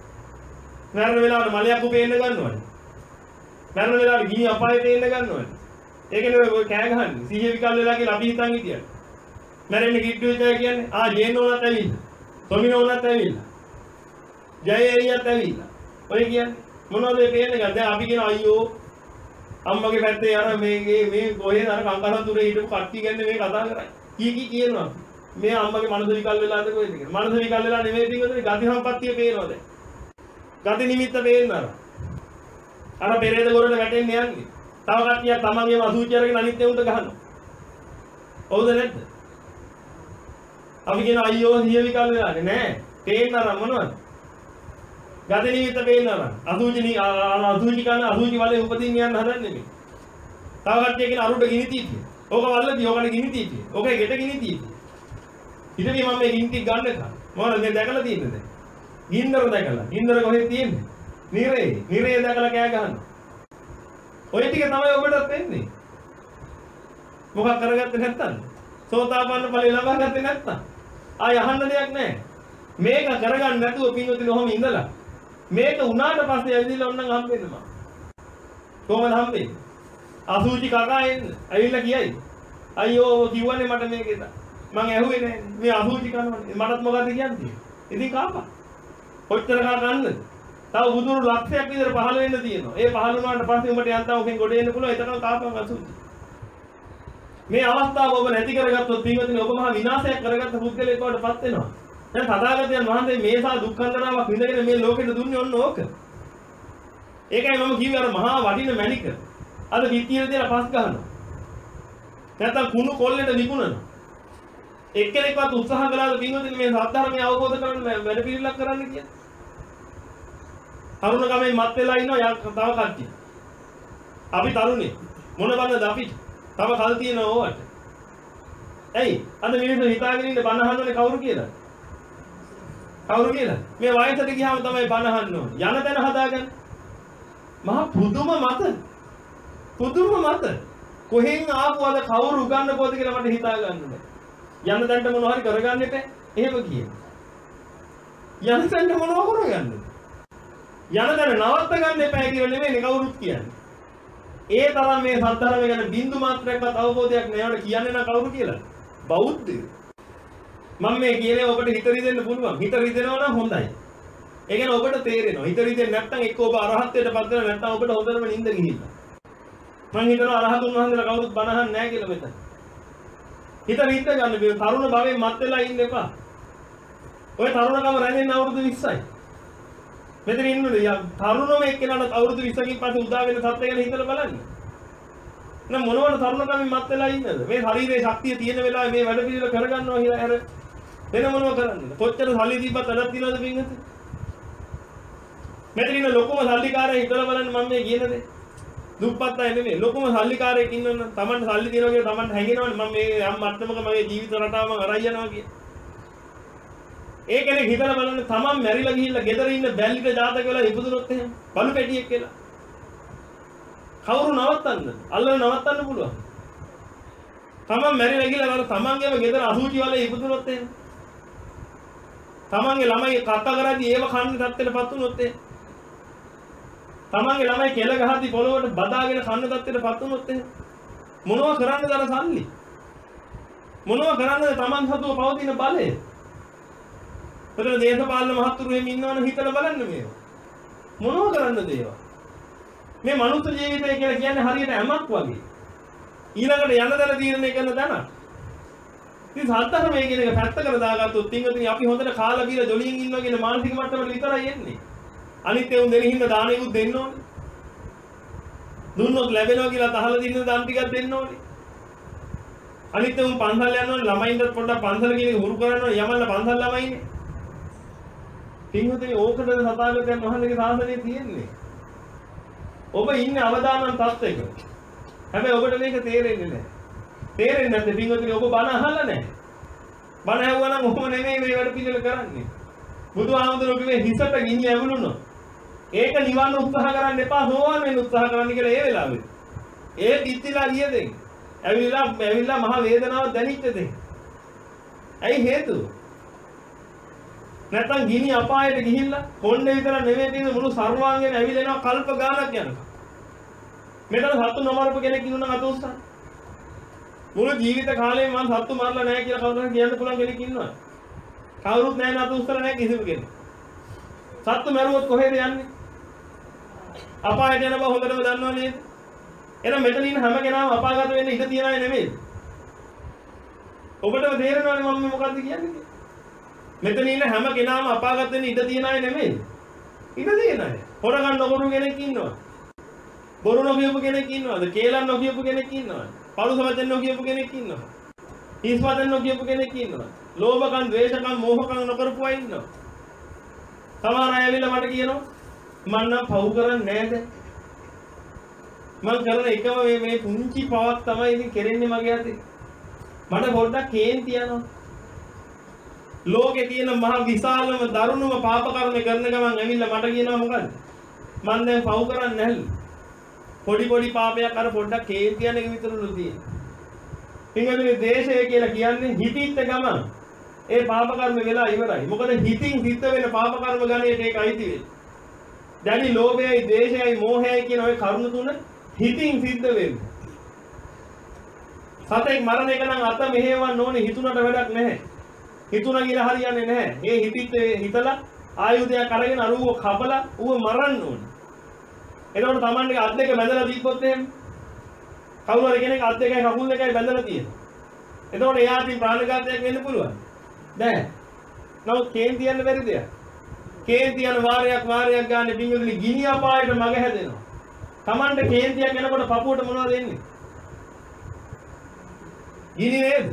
මැරෙන වෙලාවට මලයක් උපේන්න ගන්නවනේ. මැරෙන වෙලාවට ගිනි අපායට එන්න ගන්නවනේ. ඒකනේ ඔය කෑ ගහන්නේ. සීයේ විකල් වෙලා කියලා අපි හිතන් හිටියා. මැරෙන්න කිට්ටු වෙච්චා කියන්නේ ආ ජේන් ඕනත් ඇවිල්ලා. සොමින ඕනත් ඇවිල්ලා. ජය එයියත් ඇවිල්ලා. ඔය කියන්නේ මොනවද මේ පේන්නේ ගන්න? දැන් අපි කියන අයියෝ අම්මගේ පැත්තේ අර මේගේ මේ කොහෙද අර කංකසන්තුරේ හිටපු කට්ටිය ගැන මේ කතා කරන්නේ. කී කී කියනවා. මේ අම්මගේ මනස විකල් වෙලාද කොහෙද කියලා. මනස විකල් වෙලා නෙමෙයි පිටුනේ ගති සම්පත්තිය පේනවා දැන්. ගති නිමිත්ත පේනවා. අර පෙරේද ගොරට වැටෙන්නේ යන්නේ. තව කට්ටියක් තමන්ගේම අසුචි අරගෙන අනිත් උන්ට ගහනවා. හවුද නැද්ද? අපි කියන අයියෝ සිය විකල් වෙලානේ නෑ. පේන්න අර මොනවද? ගති නිමිත්ත පේනවා. අසුචි අසුචි කරන අසුචි වලේ උපදින්න යන්න හදන්නේ මේ. තව කට්ටිය කියන අරුඩ ගිනි තීතිය. ඕක වල්ලදී ඕකට ගිනි තීතිය. ඕකේ ගෙට ගිනි තීතිය. ඉතින් මම මේ ගිනි තී ගන්න එක. මොනවද මේ දැකලා තියෙන්නේ දැන්? ගින්දර දැකලා. ගින්දර කොහෙද තියෙන්නේ? නිරේ. නිරේ දැකලා කෑ ගහනවා. ඔය ටික තමයි ඔබටත් වෙන්නේ. මොකක් කරගත්තේ නැත්තම්? සෝතාපන්න ඵලෙ ලබා ගත්තේ නැත්තම්? ආය අහන්න දෙයක් නැහැ. මේක කරගන්න නැතුව පින්වතුනි ඔහොම ඉඳලා මේක උනාට පස්සේ ඇවිදලා ඔන්නම් හම්බෙන්න මම. කොහොමද හම්බෙන්නේ? අසුචි කකා එන්න. ඇවිල්ලා කියයි. අයියෝ කිව්වනේ මට මේකද. මං ඇහුවේ නෑ. මේ අසුචි කනවනේ. මටත් මොකද කියන්නේ? ඉතින් කාපා. කොච්චර කා ගන්නද? තව බුදුරු ලක්ෂයක් විතර පහළ වෙන්න තියෙනවා. ඒ පහළ වුණාට පස්සේ උඹට යන්තම් ඔකෙන් ගොඩ එන්න පුළුවන්. එතකන් කාපන් අසුචි. මේ අවස්ථාව ඔබ නැති කරගත්තොත් පින්වතුනි ඔබ මහා විනාශයක් කරගත්ත පුද්ගලයෙක් බවට පත් වෙනවා. දැන් තථාගතයන් වහන්සේ මේසා දුක්ඛන්දරාවක් විඳගෙන මේ ලෝකෙට දුන්නේ ඔන්න ඕක. ඒකයි මම කිව්වේ අර මහා වටින මණික. අද පිටියේ දාලා පස් ගන්නවා. නැත්තම් කුණු කොල්ලෙට විකුණනවා. එක්කෙනෙක්වත් උත්සාහ කළාද පින්වතුනි මේ සත්‍යධර්මය අවබෝධ කරගන්න වැඩ පිළිලක් කරන්න කියලා? තරුණ ගමේ මත් වෙලා ඉන්නවා තව කට්ටිය. අපි තරුණේ මොන බන්නද අපි? තව කල් තියෙනවා ඕවට. ඇයි? අද මිනිස්සු හිතාගෙන ඉන්න බණ අහන්නේ කවුරු කියලා? කවුරු කියලා? මේ වයසට ගියාම තමයි බණ අහන්න ඕනේ. යන තැන හදාගන්න. මහා පුදුම මත. පුදුම මත. කොහෙන් ආපුවද කවුරු උගන්නකොද කියලා මට හිතා ගන්න බෑ. යන තැනට මොනවා හරි කරගන්න එපා. එහෙම කියන. යන තැනට මොනවා කරගන්නද? යන තැන නවත්ත ගන්න එපා කියලා නෙමෙයි කවුරුත් කියන්නේ. ඒ තරම් මේ සත්‍යධර්මය ගැන බින්දු මාත්‍රයක්වත් අවබෝධයක් නැවන කියන්නේ නම් කවුරු කියලා? බෞද්ධයෝ. මම මේ කියන්නේ ඔබට හිත රිදෙන්න පුළුවන්. හිත රිදෙනවා නම් හොඳයි. ඒ කියන්නේ ඔබට තේරෙනවා. හිත රිදෙන්නේ නැත්නම් එක්ක ඔබ අරහත්ත්වයට පත් වෙනවා නැත්නම් ඔබට හොඳටම නිින්ද ගිහිල්ලා. මම හිතනවා අරහතුන් වහන්සේලා කවුරුත් බණ අහන්නේ නැහැ කියලා මෙතන. හිත රිද්ද ගන්න බෑ. තරුණ භවයේ මත් වෙලා ඉන්න එපා. ඔය තරුණකම රැඳෙන්න අවුරුදු විස්සයි. මෙතන ඉන්නේ තරුණම එක්කෙනාට අවුරුදු විස්සකින් පස්සේ උදා වෙන සත්‍ය ගැන හිතලා බලන්න. නෑ මොනවද තරුණකමින් මත් වෙලා ඉන්නද? මේ ශරීරයේ ශක්තිය තියෙන වෙලාවේ මේ වැඩ පිළිවෙල කරගන්නවා කියලා අර වෙන මොනව කරන්නද? කොච්චර සල්ලි දීපත් වැඩක් තියනවද පින්වතුනි? මෙතන ඉන්න ලොකුම සල්ලිකාරයෙක් හිතලා බලන්න මම මේ කියන දේ. දුප්පත් අය නෙමෙයි ලොකුම සල්ලිකාරයෙක් ඉන්නවනම් Tamanට සල්ලි දෙනවා කියලා Tamanට හැඟෙනවනේ මම මේ යම් මට්ටමක මගේ ජීවිත රටාව මම අරයි යනවා කිය. ඒ කෙනෙක් හිතලා බලන්න Taman මැරිලා ගිහිල්ලා ගෙදර ඉන්න බැල්ලිට ජාතක වෙලා ඉපදුනොත් එහෙම බලු පැටියෙක් කියලා. කවුරු නවත්තන්නද? අල්ලලා නවත්තන්න පුළුවන්. Taman මැරිලා ගිහිල්ලා අර Tamanගේම ගෙදර අසුචි වලේ ඉපදුනොත් එහෙම. Tamanගේ ළමයි කතා කරද්දී ඒව කන්න තත්ත්වයටපත් වුනොත් එහෙම. තමන්ගේ ළමයි කෙල ගහද්දි පොළොවට බදාගෙන කන්න තත්ත්වයටපත් වුණොත් එහෙම මොනවා කරන්නද අර සල්ලි මොනවා කරන්නද තමන් සතුව පවතින බලය එතන දේශපාලන මහත්තුරු එහෙම ඉන්නවනේ හිතලා බලන්න මේවා මොනවා කරන්නද ඒවා මේ මනුස්ස ජීවිතය කියලා කියන්නේ හරියට ඇමක් වගේ ඊළඟට යන දල තීරණය කරන දන ඉතින් සාධාරණ කියන එක පැත්තකට දාගත්තොත් තින්ගතුනි අපි හොඳට කාලා බීලා ජොලියෙන් ඉන්නවා කියන මානසික මට්ටමට විතරයි එන්නේ අනිත් ඒ උන් දෙන හින්දා දානෙකුත් දෙන්න ඕනේ. දුන්නොත් ලැබෙනවා කියලා තහල දින්න දාන ටිකක් දෙන්න ඕනේ. අනිත් ඒ උන් පන්සල් යනවා ළමයින්ට පොඩ්ඩක් පන්සල කියන එක හුරු කරනවා යමල්ලා පන්සල් ළමයිනේ. පින්වතුනි ඕකද සතාගතයන් වහන්සේගේ සාසනය තියෙන්නේ. ඔබ ඉන්නේ අවදානම් තත්ත්වයක. හැබැයි ඔබට මේක තේරෙන්නේ නැහැ. තේරෙන්නේ නැත්නම් පින්වතුනි ඔබ බණ අහලා නැහැ. බණ ඇහුවා නම් ඔහොම නෙමෙයි මේ වැඩ පිළිවෙල කරන්නේ. බුදුහාමුදුරුවෝ කිව්වේ හිසට ගිනි ඇවිලුණොත් ඒක නිවන්න උත්සාහ කරන්න එපා සෝවාන් වෙන්න උත්සාහ කරන්න කියලා ඒ වෙලාවේ. ඒ පිටිලා ගිය දෙන්. ඇවිල්ලා ඇවිල්ලා මහ වේදනාවක් දැනෙච්ච දෙන්. ඇයි හේතුව? නැත්තම් ගිනි අපායට ගිහිල්ලා කොණ්ඩේ විතර නෙමෙයි තියෙන මුළු සර්වාංගයෙන් ඇවිලෙනවා කල්ප ගානක් යනවා. මෙතන සත්තු නොමරපු කෙනෙක් ඉන්නවා නම් අත උස්සන්න. මුළු ජීවිත කාලෙම මම සත්තු මරලා නැහැ කියලා කවුරුහරි කියන්න පුළුවන් කෙනෙක් ඉන්නවා. කවුරුත් නැහැ නතු උස්සලා නැහැ කිසිම කෙනෙක්. සත්තු මරුවොත් කොහෙද යන්නේ? අපායට යන බව හොඳටම දන්නව නේද? එහෙනම් මෙතන ඉන්න හැම කෙනාම අපාගත වෙන්න ඉඩ තියන අය නෙමෙයි. ඔබටම තේරෙනවනේ මම මොකද්ද කියන්නේ? මෙතන ඉන්න හැම කෙනාම අපාගත වෙන්න ඉඩ තියන අය නෙමෙයි. ඉඩ තියන අය. හොරගන්න නොකරපු කෙනෙක් ඉන්නවා. බොරු නොකියපු කෙනෙක් ඉන්නවද? කේලම් නොකියපු කෙනෙක් ඉන්නවද? පරුස වචන නොකියපු කෙනෙක් ඉන්නවා. හිස් වචන නොකියපු කෙනෙක් ඉන්නවා. ලෝභකම්, ද්වේෂකම්, මෝහකම් නොකරපු අය ඉන්නවා. සමහර අය ඇවිල්ලා මට කියනවා මම නම් පව් කරන්නේ නැද්ද? මම කරන එකම මේ මේ පුංචි පවක් තමයි ඉතින් කෙරෙන්නේ මගේ අතේ. මට පොඩ්ඩක් කේන්ති යනවා. ලෝකේ තියෙන මහ විශාලම දරුණුම පාප කර්ම කරන ගමන් ඇවිල්ලා මට කියනවා මොකද්ද? මම දැන් පව් කරන්නේ නැහැලු. පොඩි පොඩි පාපයක් අර පොඩ්ඩක් කේන්ති යන එක විතරලු තියෙන්නේ. පින්වතුනි දේශය කියලා කියන්නේ හිතිච්ච ගමන් ඒ පාප කර්ම වෙලා ඉවරයි. මොකද හිතින් සිද්ධ වෙන පාප කර්ම ගණයට ඒක අයිති වෙන්නේ. දැනි ලෝභයයි, ද්වේෂයයි, මෝහයයි කියන ওই කරුණු තුන හිතින් සිද්ධ වෙන්නේ. සතෙක් මරණ එක නම් අත මෙහෙවන්න ඕනේ හිතුණට වැඩක් නැහැ. හිතුණා කියලා හරියන්නේ නැහැ. ඒ හිතිත් හිතලා ආයුධයක් අරගෙන අරුව කපලා ඌව මරන්න ඕනේ. එතකොට Tamanගේ අත් දෙක බැඳලා දීපොත් එහෙම කවුරු හරි කෙනෙක් අත් දෙකයි කකුල් දෙකයි බැඳලා තියෙනවා. එතකොට එයාට ප්‍රාණඝාතයක් වෙන්න පුළුවන්. බෑ. නමුත් කේන්ති යන්න බැරි දෙයක්. කේන්ති යන වාරයක් වාරයක් ගන්න පිංගුදුලි ගිනි අපායට මග හැදෙනවා. Tamante කේන්තියක් එනකොට පපුවට මොනවද එන්නේ? ගිනි නේද?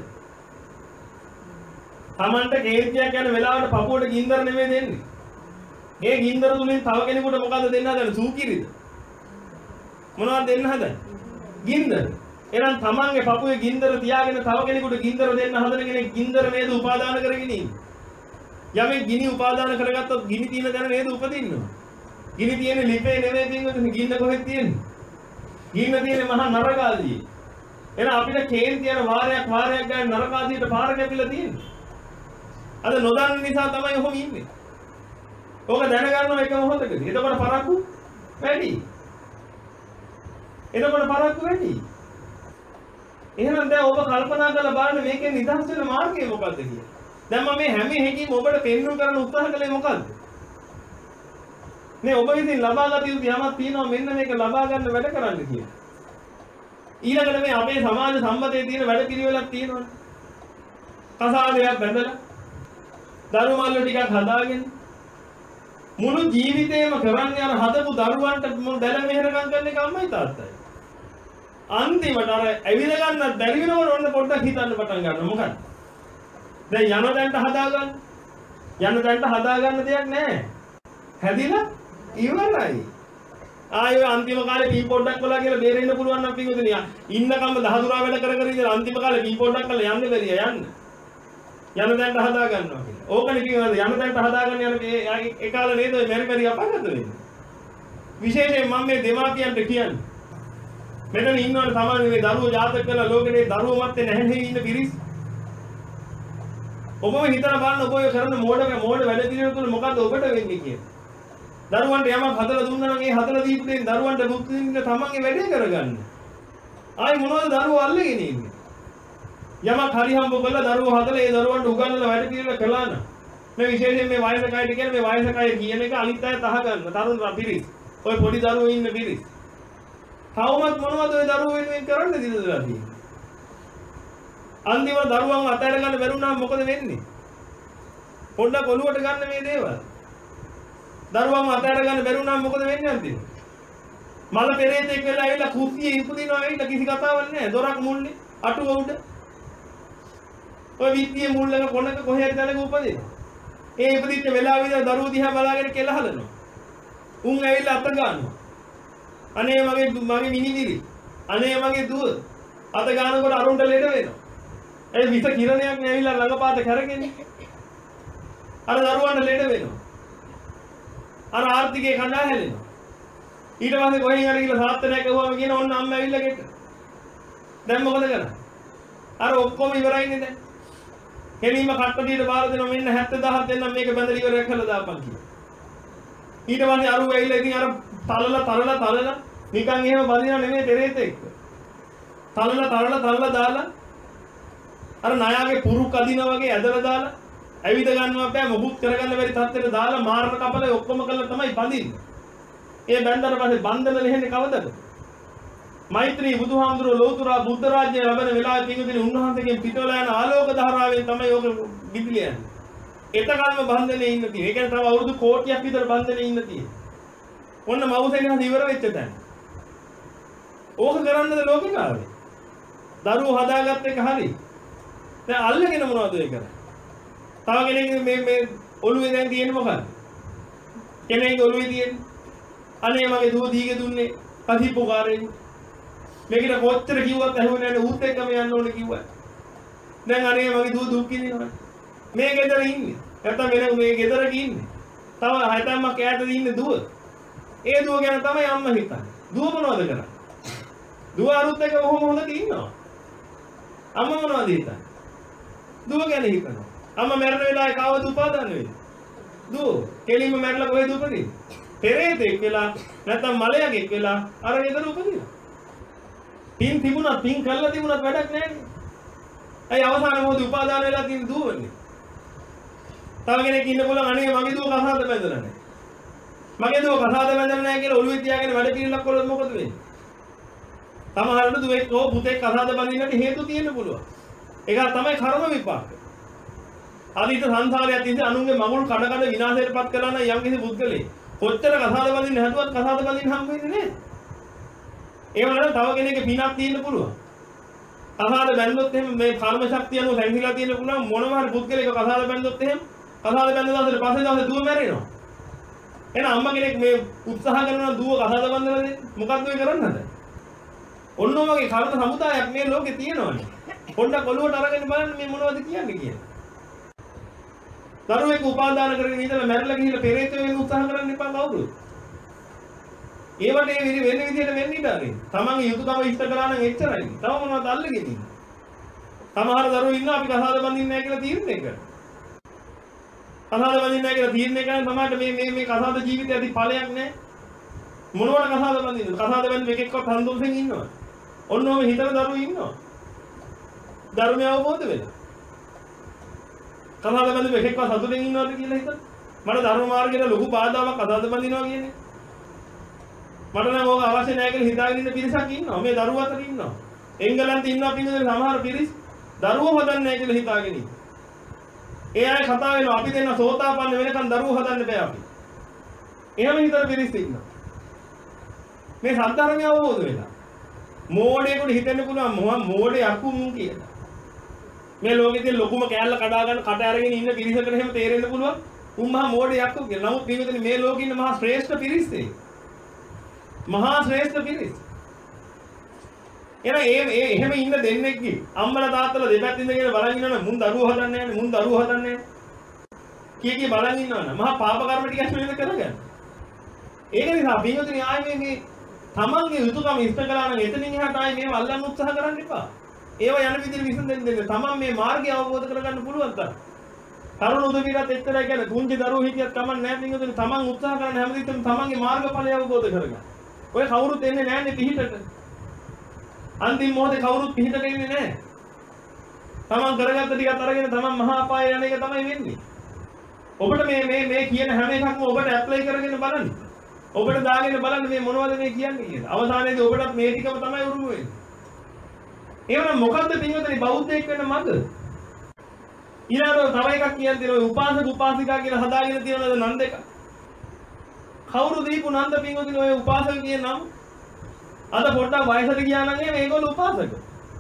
Tamante කේන්තියක් යන වෙලාවට පපුවට ගින්දර නෙමෙයි දෙන්නේ. ඒ ගින්දර තුලින් තව කෙනෙකුට මොකද්ද දෙන්න හදන්නේ? සූකිරිද? මොනවද දෙන්න හදන්නේ? ගින්දර. එහෙනම් තමන්ගේ පපුවේ ගින්දර තියාගෙන තව කෙනෙකුට ගින්දර දෙන්න හදන කෙනෙක් ගින්දර නේද උපාදාන කරගෙන ඉන්නේ. යමෙක් ගිනි උපාදාන කරගත්තොත් ගිනි තියෙන තැන නේද උපදින්නේ. ගිනි තියෙන ලිපේ නෙමෙයි පින්වතුනි ගින්න කොහෙද තියෙන්නේ? ගින්න තියෙන්නේ මහා නරකාදී. එහෙනම් අපිට කේන්ති යන වාරයක් වාරයක් ගන්න නරකාදීට පාර කැපිලා තියෙන්නේ. අද නොදන්න නිසා තමයි ඔහොම ඉන්නේ. ඕක දැනගන්නවා එක මොහොතකදී. එතකොට පරක්කු වැඩි. එතකොට පරක්කු වැඩි. එහෙනම් දැන් ඔබ කල්පනා කරලා බලන්න මේකෙන් නිදහස් වෙන මාර්ගය මොකක්ද කියලා. දැන් මම මේ හැම එකකින්ම ඔබට පෙන්වන්න කරන උත්සාහ කළේ මොකද්ද? මේ ඔබ විසින් ලබාගත යුතු යමක් තියෙනවා මෙන්න මේක ලබා ගන්න වැඩ කරන්න කියලා. ඊළඟට මේ අපේ සමාජ සම්මතයේ තියෙන වැඩ පිළිවෙලක් තියෙනවනේ. කසාදයක් බැඳලා දරුමල්ලු ටිකක් හදාගෙන මුළු ජීවිතේම කරන්නේ අර හදපු දරුවන්ට දැල මෙහෙරකම් කරන එක අම්මයි තාත්තයි. අන්තිමට අර ඇවිද ගන්න බැරි වෙනකොට ඔන්න පොඩ්ඩක් හිතන්න පටන් ගන්නවා. මොකද? දැන් යන තැනට හදාගන්න. යන තැනට හදාගන්න දෙයක් නැහැ. හැදිලා ඉවරයි. ආයෙ අන්තිම කාලේ පී පොඩ්ඩක් කළා කියලා බේරෙන්න පුළුවන් නම් පිටුදින ඉන්නකම් දහදුරා වැඩ කර කර ඉඳලා අන්තිම කාලේ පී පොඩ්ඩක් කළා යන්න බැරිය යන්න. යන තැනට හදා ගන්නවා කියලා. ඕකනේ කියනවා යන තැනට හදාගන්න යන ඒ කාලේ නේද ඔය මෙරි මෙරි අපාගත වෙන්නේ. විශේෂයෙන් මම මේ දෙමාපියන්ට කියන්නේ. මෙතන ඉන්නවනේ සාමාන්‍ය මේ දරුවෝ ජාතක කරලා ලෝකේ දරුවෝ මැත්තේ නැහැ ඉන්න පිරිස්. ඔබම හිතලා බලන්න ඔබ ඔය කරන මෝඩක මෝඩ වැඩ පිළිවෙල තුල මොකද්ද ඔබට වෙන්නේ කියලා. දරුවන්ට යමක් හදලා දුන්නා නම් ඒ හදලා දීපු දෙයින් දරුවන්ට මුක්ති දෙන්න තමන්ගේ වැඩේ කරගන්න. ආයි මොනවද දරුවෝ අල්ලගෙන ඉන්නේ? යමක් හරි හම්බ කරලා දරුවෝ හදලා ඒ දරුවන්ට උගන්වලා වැඩ පිළිවෙල කළා නම් මේ විශේෂයෙන් මේ වයසක අයට කියන්නේ මේ වයසක අය කියන එක අනිත් අය තහ ගන්න. තරුණ පිරිස්. ඔය පොඩි දරුවෝ ඉන්න පිරිස්. තවමත් මොනවද ඔය දරුවෝ වෙනුවෙන් කරන්න දිනදලා තියෙන්නේ? අන්තිමට දරුවන් අතහැර ගන්න බැරුණාම මොකද වෙන්නේ? පොඩ්ඩක් ඔලුවට ගන්න මේ දේවල්. දරුවන් අතහැර ගන්න බැරුණාම මොකද වෙන්නේ අන්තිමට? මල පෙරේතෙක් වෙලා ඇවිල්ලා කුස්සියේ ඉපදිනවා ඇවිල්ලා කිසි කතාවක් නැහැ. දොරක් මුල්ලේ අටුව උඩ. ඔය විත්තියේ මුල්ලක කොනක කොහේ හරි තැනක උපදිනවා. ඒ ඉපදිච්ච වෙලාවෙ ඉඳලා දරුවෝ දිහා බලාගෙන කෙල හලනවා. උන් ඇවිල්ලා අත ගන්නවා. අනේ මගේ මගේ මිනිමිරි. අනේ මගේ දුව. අත ගන්නකොට අරුන්ට ලෙඩ වෙනවා. ඒ විස කිරණයක් නැවිලා ළඟපාත කරගෙන අර දරුවන්ට ලෙඩ වෙනවා. අර ආර්ථිකේ කඩා හැලෙනවා. ඊට පස්සේ කොහෙන් හරි ගිහලා සාත්තරයක් ඇහුවම කියන ඕන්න අම්ම ඇවිල්ලා ගෙට. දැන් මොකද කරන්නේ? අර ඔක්කොම ඉවරයිනේ දැන්. කෙලින්ම කට්ටටියට බාර දෙනවා මෙන්න හැත්තෑ දහයක් දෙන්නම් මේක බඳලා ඉවරයක් කරලා දාපන් කියලා. ඊට පස්සේ අරුව ඇවිල්ලා ඉතින් අර තලලා තලලා තලලා නිකන් එහෙම බඳිනා නෙමෙයි පෙරේත එක්ක. තලලා තලලා තලලා දාලා අර ණයාගේ පුරුක් අදිනා වගේ ඇදලා දාලා ඇවිද ගන්නවා බෑ මොකුත් කරගන්න බැරි තත්ත්වෙට දාලා මාරණ කපලේ ඔක්කොම කළා තමයි බඳින්නේ. ඒ බැඳලා පස්සේ බන්ධන ලෙහෙන්නේ කවදද? මෛත්‍රී බුදුහාමුදුරුවෝ ලෝතුරා බුද්ධ රාජ්‍යය ලැබෙන වෙලාවේ පිටුදින උන්වහන්සේගෙන් පිටවලා යන ආලෝක ධාරාවෙන් තමයි ඕක ගිදිලා යන්නේ. එතකල්ම බන්ධනේ ඉන්න තියෙන්නේ. ඒ කියන්නේ තව අවුරුදු කෝටියක් විතර බන්ධනේ ඉන්න තියෙන්නේ. ඔන්න මවුසෙන් ඉවර වෙච්ච තැන. ඕක කරන්නද ලෝකේ කාවේ? දරුවෝ හදාගත්ත එක හරි. දැන් අල්ලගෙන මොනවද ඒ කරන්නේ? තව කෙනෙක් මේ මේ ඔළුවේ දැන් තියෙන්නේ මොකක්ද? කෙනෙක් ඔළුවේ තියෙන්නේ. අනේ මගේ දුව දීගේ දුන්නේ කසිප්පුකාරයෙක්. මේකට කොච්චර කිව්වත් ඇහුවේ නැහැ ඌත් එක්කම යන්න ඕනේ කිව්වා. දැන් අනේ මගේ දුව දුක් විඳිනවා. මේ ගෙදර ඉන්නේ. නැත්නම් වෙන මේ ගෙදරක ඉන්නේ. තව හයතම්මක් ඈතද ඉන්නේ දුව. ඒ දුව ගැන තමයි අම්මා හිතන්නේ. දුව මොනවද කරන්නේ? දුව අරුත් එක්ක කොහොම හොඳට ඉන්නවා. අම්මා මොනවද හිතන්නේ? දුව ගැන හිතනවා. අම්මා මැරෙන වෙලාවේ කවද උපාදාන වෙන්නේ? දුව කෙලින්ම මැරලා කොහෙද උපදින්නේ? පෙරේතෙක් වෙලා නැත්නම් මලයගෙක් වෙලා අර ගෙදර උපදිනවා. පින් තිබුණා පින් කළා තිබුණත් වැඩක් නැහැ නේ. අය අවසාන මොහොතේ උපාදාන වෙලා තියෙන දුවන්නේ. තව කෙනෙක් ඉන්න පුළුවන් අනේ මගේ දුව කසාද බැඳලා නැහැ. මගේ දුව කසාද බැඳලා නැහැ කියලා ඔළුවේ තියාගෙන වැඩ පිළිලක් කළොත් මොකද වෙන්නේ? සමහරවිට දුවෙක් හෝ පුතෙක් කසාද බඳින්නට හේතු තියෙන්න පුළුවන්. ඒක තමයි කර්ම විපාක. අදිට සංසාරයක් තිස්සේ අනුන්ගේ මගුල් කඩ කඩ විනාශයටපත් කළා නම් යම් කිසි පුද්ගලෙක් කොච්චර කසාද බඳින්න හැදුවත් කසාද බඳින්න හම්බ වෙන්නේ නැහැ. ඒ වගේම තව කෙනෙක්ගේ පිනක් තියෙන්න පුළුවන්. කසාද බැඳුනොත් එහෙම මේ කර්ම ශක්තිය අනුව සංසිලා තියෙන්න පුළුවන් මොනවා හරි පුද්ගලෙක් කසාද බැඳුනොත් එහෙම කසාද බැඳ දවසට පස්සේ දවසේ දුව මැරෙනවා. එහෙනම් අම්මා කෙනෙක් මේ උත්සාහ කරනවා දුව කසාද බඳලා දෙන්න. මොකක්ද ඔය කරන්න හදන්නේ? ඔන්න ඔයගේ කර්ම සමුදායක් මේ ලෝකේ තියෙනවනේ. පොඩ්ඩක් ඔළුවට අරගෙන බලන්න මේ මොනවද කියන්නේ කියලා. දරුවෙක් උපාදාන කරගෙන ඉඳලා මැරලා ගිහිල්ලා පෙරේත වෙන්න උත්සාහ කරන්න එපා කවුරුත්. ඒවට ඒ විදි වෙන විදිහට වෙන්න ඉඩ අරින්න. තමන්ගේ යුතුයකම ඉෂ්ට කරා නම් එච්චරයි. තව මොනවද අල්ලගෙන ඉන්නේ? සමහර දරුවෝ ඉන්නවා අපි කසාද බඳින්නේ නැහැ කියලා තීරණය කරනවා. කසාද බඳින්නේ නැහැ කියලා තීරණය කරන සමහරට මේ මේ මේ කසාද ජීවිතය ඇති ඵලයක් නැහැ. මොනවට කසාද බඳින්නද? කසාද බඳින්න එකෙක්වත් සන්තෝෂෙන් ඉන්නවා. ඔන්න ඔය හිතන දරුවෝ ඉන්නවා. ධර්මය අවබෝධ වෙලා. කසාද බඳින්න එකෙක්වත් සතුටින් ඉන්නවද කියලා හිතන්න. මට ධර්ම මාර්ගයට ලොකු බාධාවක් කසාද බඳිනවා කියන්නේ. මට නම් ඕක අවශ්‍ය නැහැ කියලා හිතාගෙන ඉන්න පිරිසක් ඉන්නවා. මේ දරුවෝ අතර ඉන්නවා. එංගලන්තේ ඉන්නවා පින්වතුනි සමහර පිරිස් දරුවෝ හදන්නේ නැහැ කියලා හිතාගෙන ඉන්නවා. ඒ අය කතා වෙනවා අපි දෙන්න සෝතාපන්න වෙනකන් දරුවෝ හදන්න බෑ අපි. එහෙම හිතන පිරිස් ඉන්නවා. මේ සත්‍ය ධර්මය අවබෝධ වෙලා. මෝඩයෙකුට හිතෙන්න පුළුවන් මොහොම මෝඩේ අකුම් කියලා. මේ ලෝකෙ තියෙන ලොකුම කෑල්ල කඩා ගන්න කට අරගෙන ඉන්න පිරිසකට එහෙම තේරෙන්න පුළුවන්. උන් මහා මෝඩේ අකුම් කියලා. නමුත් පින්වතුනි මේ ලෝකෙ ඉන්න මහා ශ්‍රේෂ්ඨ පිරිස් ඒ. මහා ශ්‍රේෂ්ඨ පිරිස්. එන ඒ ඒ එහෙම ඉන්න දෙන්නෙක්ගේ අම්මලා තාත්තලා දෙපැත්ත ඉඳගෙන බලන් ඉන්නවනේ මුන් දරුවෝ හදන්නේ නැහැ මුන් දරුවෝ හදන්නේ නැහැ කී කී බලන් ඉන්නවනේ මහා පාප කර්ම ටිකක් නෙමෙයි කරගන්නේ. ඒක නිසා පින්වතුනි ආයේ මේ තමන්ගේ යුතුයකම ඉෂ්ට කළා නම් එතනින් එහාට ආයේ මේව අල්ලන්න උත්සාහ කරන්න එපා. ඒව යන විදිහට විසඳෙන්න දෙන්න. තමන් මේ මාර්ගය අවබෝධ කරගන්න පුළුවන් තරම්. තරුණ උදවියත් එක්තරා කියන්නේ පුංචි දරුවෝ හිටියත් කමක් නැහැ පින්වතුනි තමන් උත්සාහ කරන හැමදේටම තමන්ගේ මාර්ගඵලය අවබෝධ කරගන්න. ඔය කවුරුත් එන්නේ නැන්නේ පිහිටට. අන්තිම මොහොතේ කවුරුත් පිහිටට ඉන්නේ නැහැ. තමන් කරගත්ත ටිකත් අරගෙන තමන් මහා අපාය යන එක තමයි වෙන්නේ. ඔබට මේ මේ මේ කියන හැම එකක්ම ඔබට ඇප්ලයි කරගෙන බලන්න. ඔබට දාගෙන බලන්න මේ මොනවද මේ කියන්නේ කියලා. අවසානයේදී ඔබටත් මේ ටිකම තමයි උරුම වෙන්නේ. එහෙනම් මොකද්ද පින්වතුනි බෞද්ධයෙක් වෙන්න මඟ? ඊළඟට තව එකක් කියන්න තියෙනවා උපාසක උපාසිකා කියලා හදාගෙන තියෙනවද නන්ද එක? කවුරු දීපු නන්ද පින්වතුනි ඔය උපාසක කියන නම? අද පොඩ්ඩක් වයසට ගියා නම් එහෙම ඒගොල්ලෝ උපාසක.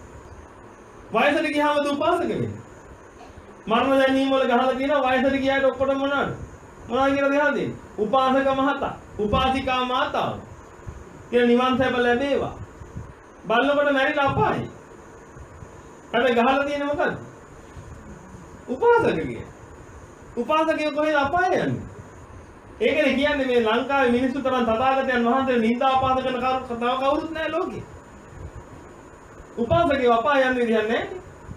වයසට ගියාමද උපාසක වෙන්නේ? මරණ දැනීම වල ගහලා තියෙනවා වයසට ගියාට ඔක්කොටම මොනවද? මොනවද කියලා දෙහලා දෙන්නේ? උපාසක මහතා, උපාසිකා මාතාව. කියන නිවන් සැප ලැබේවා. බල්ලකට මැරිලා අපායි. හැබැයි ගහලා තියෙන්නේ මොකද්ද? උපාසක කිය. උපාසකයෝ කොහෙද අපාය යන්නේ? ඒකනේ කියන්නේ මේ ලංකාවේ මිනිස්සු තරම් තථාගතයන් වහන්සේ නින්දා අපහාස කරන කවුරු තව කවුරුත් නැහැ ලෝකේ. උපාසකයෝ අපාය යන්නේ විදිහක් නැහැ.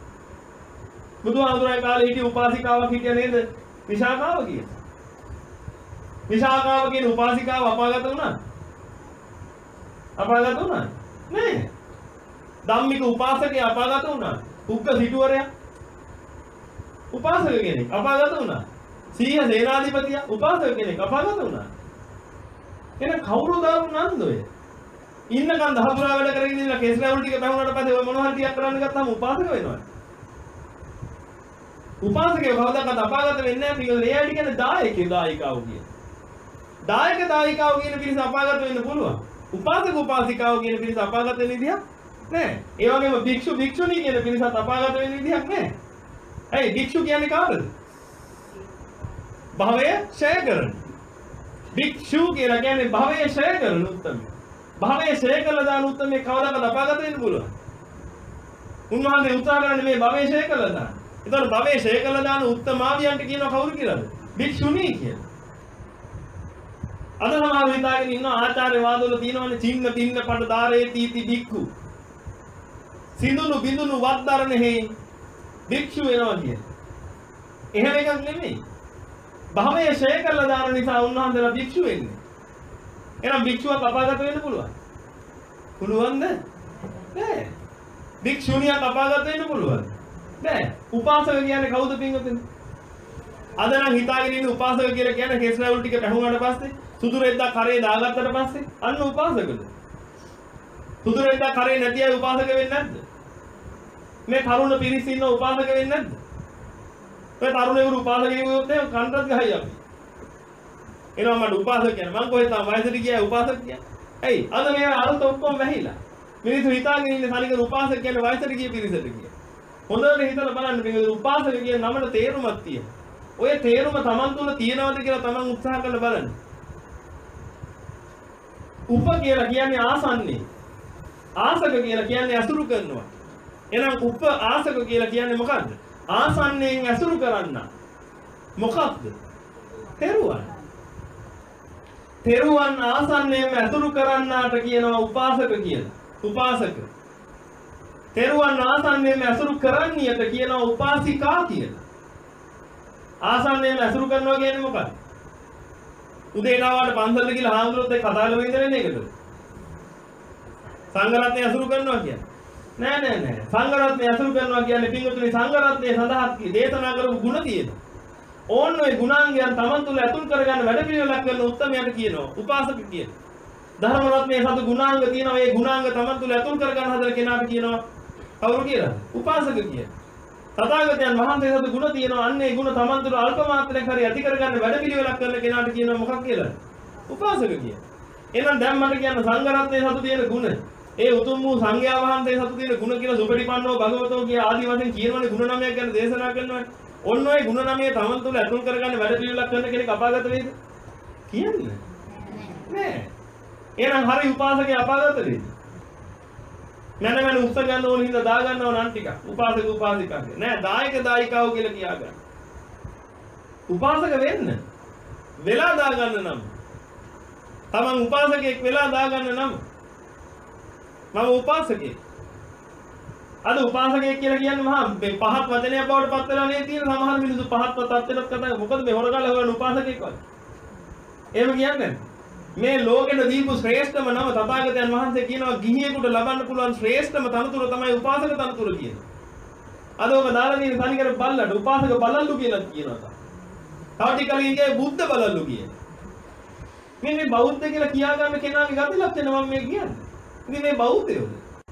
බුදුහාමුදුරේ කාලේ හිටිය උපාසිකාවක් හිටිය නේද? විශාඛාව කියන. විශාඛාව කියන උපාසිකාව අපාගත වුණා. අපාගත වුණා? නෑ. ධම්මික උපාසකයා අපාගත වුණා. උග්ග සිටුවරයා උපාසක කෙනෙක් අපාගත වුණා. සීහ සේනාධිපතියා උපාසක කෙනෙක් අපාගත වුණා. එන කවුරු දාපු නන්ද ඔය? ඉන්නකන් දහතුරා වැඩ කරගෙන ඉන්න කේස් රැවුල් ටික බහුණාට පස්සේ ඔය මොන හරි ටිකක් කරන්න ගත්තාම උපාසක වෙනවා. උපාසකයෝ කවදාකවත් අපාගත වෙන්නේ නැහැ පිළිගන්න. ඒ අයිටි කියන්නේ දායකයෝ දායිකාව කියන. දායක දායිකාව කියන පිරිස අපාගත වෙන්න පුළුවන්. උපාසක උපාසිකාව කියන පිරිස අපාගත වෙන්න විදිහක් නැහැ. ඒ වගේම භික්ෂු භික්ෂුණී කියන පිරිසත් අපාගත වෙන්න විදිහක් නැහැ. ඇයි භික්ෂු කියන්නේ කාටද? භවය ඡය කරන. භික්ෂු කියලා කියන්නේ භවය ඡය කරන උත්තම. භවය ඡය කළා දාන උත්තම කවදාකවත් අපාගත වෙන්න පුළුවන්. උන්වහන්සේ උත්සාහ කරන්නේ මේ භවය ඡය කළා දාන. ඒතකොට භවයේ ඡය කළා දාන උත්තමාවියන්ට කියනවා කවුරු කියලාද? භික්ෂුණී කියලා. අද සමහර හිතාගෙන ඉන්න ආචාර්ය වාදවල තියෙනවනේ චින්න පින්න පඩ දාරේ තීති භික්ඛු. සිඳුණු බිඳුණු වද්දරණෙහි භික්ෂු වෙනවා කියන්නේ. එහෙම එකක් නෙමෙයි. භවයේ ඡය කළා දාන නිසා උන්වහන්සේලා භික්ෂු වෙන්නේ. එහෙනම් භික්ෂුවක් අපාගත වෙන්න පුළුවන්. පුළුවන්ද? නෑ. භික්ෂුණියක් අපාගත වෙන්න පුළුවන්. නෑ. උපාසක කියන්නේ කවුද පින්වතුනි? අද නම් හිතාගෙන ඉන්න උපාසක කියලා කියන්නේ කේස් රැවුල් ටික පැහුණාට පස්සේ සුදු රෙද්දක් කරේ දාගත්තට පස්සේ අන්න උපාසකද? සුදු රෙද්දක් කරේ නැති අය උපාසක වෙන්නේ නැද්ද? මේ තරුණ පිරිස ඉන්න උපාසක වෙන්නේ නැද්ද? ඔය තරුණයෝ උපාසක කියනකොට නේ කන්ටත් ගහයි අපි. එනවා මට උපාසක කියන්නේ මං කොහෙද තාම වයසට ගියා උපාසක කියන්නේ. ඇයි? අද මේ අරුත ඔක්කොම වැහිලා. මිනිස්සු හිතාගෙන ඉන්නේ තනිකර උපාසක කියන්නේ වයසට ගිය පිරිසට කියලා. හොඳට හිතලා බලන්න මේ උපාසක කියන නමට තේරුමක් තියෙනවා. ඔය තේරුම Taman තුල තියෙනවද කියලා Taman උත්සාහ කරලා බලන්න. උප කියලා කියන්නේ ආසන්නේ. ආසක කියලා කියන්නේ අසුරු කරනවා. එහෙනම් උප ආසක කියලා කියන්නේ මොකද්ද? ආසන්නයෙන් අසුරු කරන්න. මොකක්ද? තෙරුවන්. තෙරුවන් ආසන්නයෙන් අසුරු කරන්නාට කියනවා උපාසක කියලා. උපාසක. තෙරුවන් ආසන්නයෙන් අසුරු කරන්නියට කියනවා උපාසිකා කියලා. ආසන්නයෙන් අසුරු කරනවා කියන්නේ මොකක්ද? උදේට ආවට පන්සලට ගිහලා හාමුදුරුවෝත් එක්ක කතා කරගෙන ඉඳලා ඉන්නේ ඒකද? සංඝ රත්නය අසුරු කරනවා කියන්නේ. නෑ නෑ නෑ. සංඝ රත්නය අසුරු කරනවා කියන්නේ පින්වතුනි සංඝ රත්නයේ සඳහන් දේශනා කරපු ගුණ තියෙනවා. ඕන්න ඔය ගුණාංගයන් Taman තුල ඇතුල් කරගන්න වැඩ පිළිවෙලක් කරන උත්තමයන්ට කියනවා උපාසක කියලා. ධර්ම රත්නයේ සතු ගුණාංග තියෙනවා. ඒ ගුණාංග Taman තුල ඇතුල් කරගන්න හදන කෙනාට කියනවා කවුරු කියලා? උපාසක කියලා. තථාගතයන් වහන්සේ සතු ගුණ තියෙනවා. අන්න ඒ ගුණ Taman තුල අල්ප මාත්‍රයක් හරි ඇති කරගන්න වැඩ පිළිවෙලක් කරන කෙනාට කියනවා මොකක් කියලා? උපාසක කියලා. එහෙනම් දැන් මට කියන්න සංඝ රත්නයේ සතු තියෙන ගුණ. ඒ උතුම් වූ සංඝයා වහන්සේ සතු තියෙන ගුණ කියලා සුපටිපන්නෝ භගවතෝ කිය ආදි වශයෙන් කියනවනේ ගුණ නමයක් ගැන දේශනා කරනවානේ. ඔන්න ඔය ගුණ නමය තමන් තුළ ඇතුල් කරගන්න වැඩ පිළිවෙලක් කරන කෙනෙක් අපාගත වේද? කියන්නේ නෑ. එහෙනම් හරි උපාසකේ අපාගත වේද? නැන මන උස්ස ගන්න ඕන හින්දා දා ගන්නව නම් ටික. උපාසක උපාසිකාගේ නෑ දායක දායිකාව කියලා කියා ගන්න. උපාසක වෙන්න වෙලා දා ගන්න නම් තමන් උපාසකෙක් වෙලා දා ගන්න නම් මම උපාසකෙක්. අද උපාසකයෙක් කියලා කියන්නේ මහා මේ පහත් වචනයක් බවට පත් වෙලා නේ තියෙන සමහර මිනිස්සු පහත් තත්ත්වයක් කතා මොකද මේ හොරගල හොරන උපාසකෙක් වගේ. එහෙම කියන්නේ මේ ලෝකෙට දීපු ශ්‍රේෂ්ඨම නම තථාගතයන් වහන්සේ කියනවා ගිහියෙකුට ලබන්න පුළුවන් ශ්‍රේෂ්ඨම තනතුර තමයි උපාසක තනතුර කියන්නේ. අද ඔබ දාලා තියෙන තනිකර බල්ලට උපාසක බලල්ලු කියලා කියනවා. තව ටික කලින් කියේ බුද්ධ බලල්ලු කියන්නේ. මේ මේ බෞද්ධ කියලා කියා ගන්න කෙනාගේ ගති ලක්ෂණ මම මේ කියන්නේ. ඉතින් මේ බෞද්ධයෝද?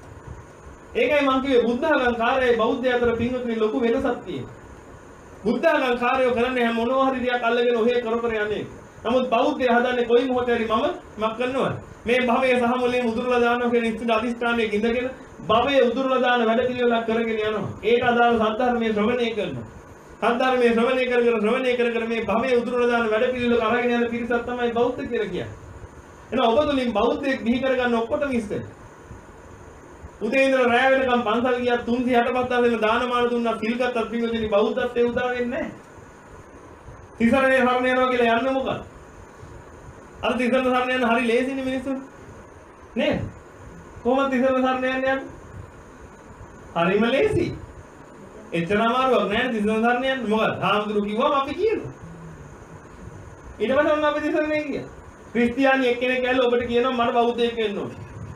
ඒකයි මම කිව්වේ බුද්ධඝංකාරයයි බෞද්ධය අතර පින්වතුනි ලොකු වෙනසක් තියෙනවා. බුද්ධඝංකාරයෝ කරන්නේ හැම මොනවා හරි දෙයක් අල්ලගෙන ඔහේ කර කර යන්නේ. නමුත් බෞද්ධය හදන්නේ කොයි මොහොතේ හරි මම මක් කරනවද? මේ භවයේ සහ මොලේ උදුරලා දානවා කියන ඉස්තිර අධිෂ්ඨානයේ ඉඳගෙන භවයේ උදුරලා දාන වැඩ පිළිවෙලක් කරගෙන යනවා. ඒක අදාළ සද්ධර්මයේ ශ්‍රවණය කරනවා. සද්ධර්මයේ ශ්‍රවණය කර කර ශ්‍රවණය කර කර මේ භවයේ උදුරලා දාන වැඩ පිළිවෙලක අරගෙන යන පිරිසක් තමයි බෞද්ධ කියලා කියන්නේ. එහෙනම් ඔබ තුලින් බෞද්ධයෙක් බිහි කරගන්න ඔක්කොටම ඉස්සෙල්ලා උදේ ඉඳලා රැය වෙනකම් පන්සල් ගියා තුන්සිය හැටපස් දවසෙම දානමාන දුන්නා සිල් ගත්තත් පින්වතුනි බෞද්ධත්වයේ උදා වෙන්නේ නැහැ. තිසරණේ සරණ යනවා කියලා යන්නේ මොකක්ද? අර තිසරණ සරණ යන හරි ලේසිනේ මිනිස්සුන්ට. නේද? කොහොමද තිසරණ සරණ යන්නේ? හරිම ලේසි. එච්චර අමාරුවක් නෑ තිසරණ සරණ යන්න. මොකද? හාමුදුරු කිව්වම අපි කියනවා. ඊට පස්සේ ඔන්න අපි තිසරණේ ගියා. ක්‍රිස්තියානි එක්කෙනෙක් ඇවිල්ලා ඔබට කියනවා මට බෞද්ධයෙක් වෙන්න ඕනේ.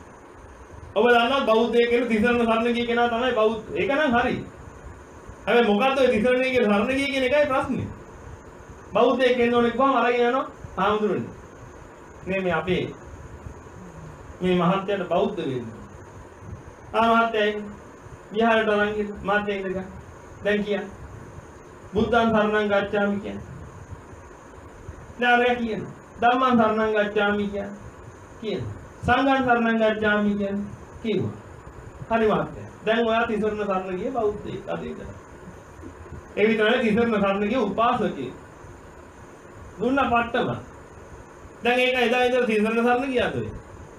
ඔබ දන්නවා බෞද්ධයෙක් කියන තිසරණ සරණ ගිය කෙනා තමයි බෞද්ධ. ඒක නම් හරි. හැබැයි මොකද්ද ඔය තිසරණේ කියන සරණ ගිය කියන එකයි ප්‍රශ්නේ. බෞද්ධයෙක් වෙන්න ඕනේ කොහොම අරගෙන යනවා හාමුදුරනේ. මේ මේ අපේ මේ මහත්යට බෞද්ධ වෙන්න. ආ මහත්යයි විහාරයට අරන් ගිහ මහත්යයි ඉඳලා දැන් කියන්න. බුද්ධං සරණං ගච්ඡාමි කියන. නාරය කියන. ධම්මං සරණං ගච්ඡාමි කියන. කියන. සංඝං සරණං ගච්ඡාමි කියන. කිව්වා. හරි මහත්ය. දැන් ඔයා තිසරණ සරණ ගියේ බෞද්ධයෙක් අද ඉඳලා. ඒ විතරයි තිසරණ සරණ ගියේ උපාසකයෙක්. දුන්න පට්ටම. දැන් ඒක එදා ඉඳලා තිසරණ සරණ ගියාද ඔය?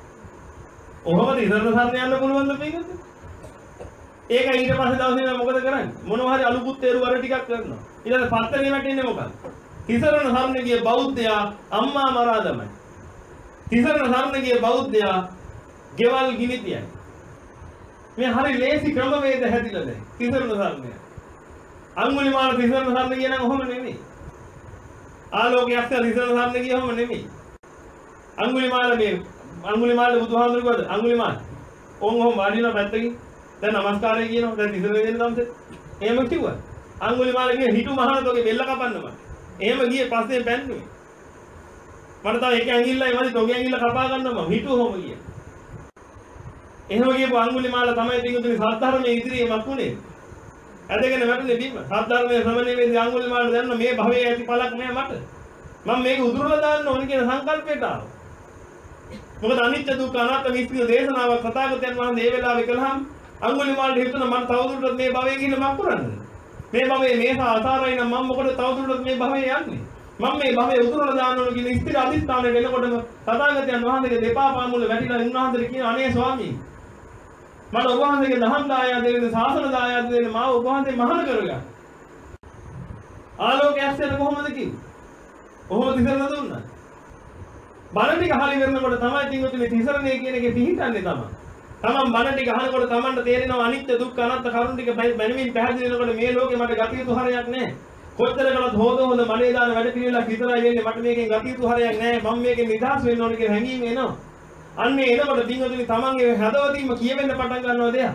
ඔහොම තිසරණ සරණ යන්න පුළුවන්ද මේකද? ඒක ඊට පස්සේ දවසේ මොකද කරන්නේ? මොනවා හරි අලුකුත් තේරු වර ටිකක් කරනවා. ඊළඟ පත්තරේ වැටෙන්නේ මොකක්ද? තිසරණ සරණ ගිය බෞද්ධයා අම්මා මරා දමයි. තිසරණ සරණ ගිය බෞද්ධයා ගෙවල් ගිනි තියයි. මේ හරි ලේසි ක්‍රමවේද හැදිලා දැන් තිසරණ සරණ. අඟුලිමාල තිසරණ සරණ කියන එක ඔහොම නෙමෙයි. ආලෝකයක් තිසරණ සරණ ගියවම නෙමෙයි. අඟුලිමාල මේ අඟුලිමාල බුදුහාමුදුරු කිව්වද අඟුලිමාල ඕන් ඔහොම වාඩිලා පැත්තකින් දැන් නමස්කාරය කියනවා දැන් තිසරණ දෙන්න තමසේ එහෙම කිව්වා. අඟුලිමාල කියේ හිටු මහානතෝගේ බෙල්ල කපන්න මම. එහෙම ගියේ පස්සේ පැන්නුවේ. මට තව එක ඇඟිල්ලයි වගේ තෝගේ ඇඟිල්ල කපා ගන්න මම හිටු ඔහොම ගියා. එහෙම ගියපු අඟුලිමාල තමයි පිටුතුනි සද්ධර්මයේ ඉදිරියේ මකුනේ. ඇදගෙන වැටුනේ බිම. සද්ධර්මයේ ශ්‍රවණය වෙද්දී අඟුලිමාල දැන්න මේ භවයේ ඇති පළක් නෑ මට. මම මේක උදුරලා දාන්න ඕනේ කියන සංකල්පයට ආවා. මොකද අනිත්‍ය දුක්ඛ අනාත්ම විස්තර දේශනාවක් සතාගතයන් වහන්සේ ඒ වෙලාවේ කළාම අඟුලිමාලට හිතුණා මම තවදුරටත් මේ භවයේ ගිහින් මක් කරන්නද? මේ භවයේ මේක අසාරයි නම් මම මොකද තවදුරටත් මේ භවයේ යන්නේ? මම මේ භවයේ උදුරලා දාන්න ඕනේ කියන ස්ථිර අධිෂ්ඨානය වෙනකොටම සතාගතයන් වහන්සේගේ දෙපා පාමුල වැටිලා උන්වහන්සේට කියන අනේ ස්වාමී මට ඔබ වහන්සේගේ දහම් දායාද දෙන්න ශාසන දායාද දෙන්න මාව ඔබ වහන්සේ මහාන කරගන්න. ආලෝකයක් ඇස්සෙන් කොහොමද කිව්වේ? කොහොමද තිසරණ දුන්නා? බණ ටික අහලි කරනකොට තමයි තින්ගුතුනේ තිසරණේ කියන එකේ පිහිටන්නේ තමයි. තමන් බණ ටික අහනකොට තමන්ට තේරෙනවා අනිත්‍ය දුක්ඛ අනාත්ම කරුණු ටික බැනමින් පැහැදිලි වෙනකොට මේ ලෝකේ මට ගතිය යුතු හරයක් නැහැ. කොච්චර කළත් හොද හොද මඩේ දාන වැඩ පිළිවෙලක් විතරයි වෙන්නේ මට මේකෙන් ගතිය යුතු හරයක් නැහැ. මම මේකෙන් නිදහස් වෙන්න ඕනේ කියන හැඟීම එනවා. අන්නේ එනකොට තින්ගුතුනේ තමන්ගේ හදවතින්ම කියවෙන්න පටන් ගන්නවා දෙයක්.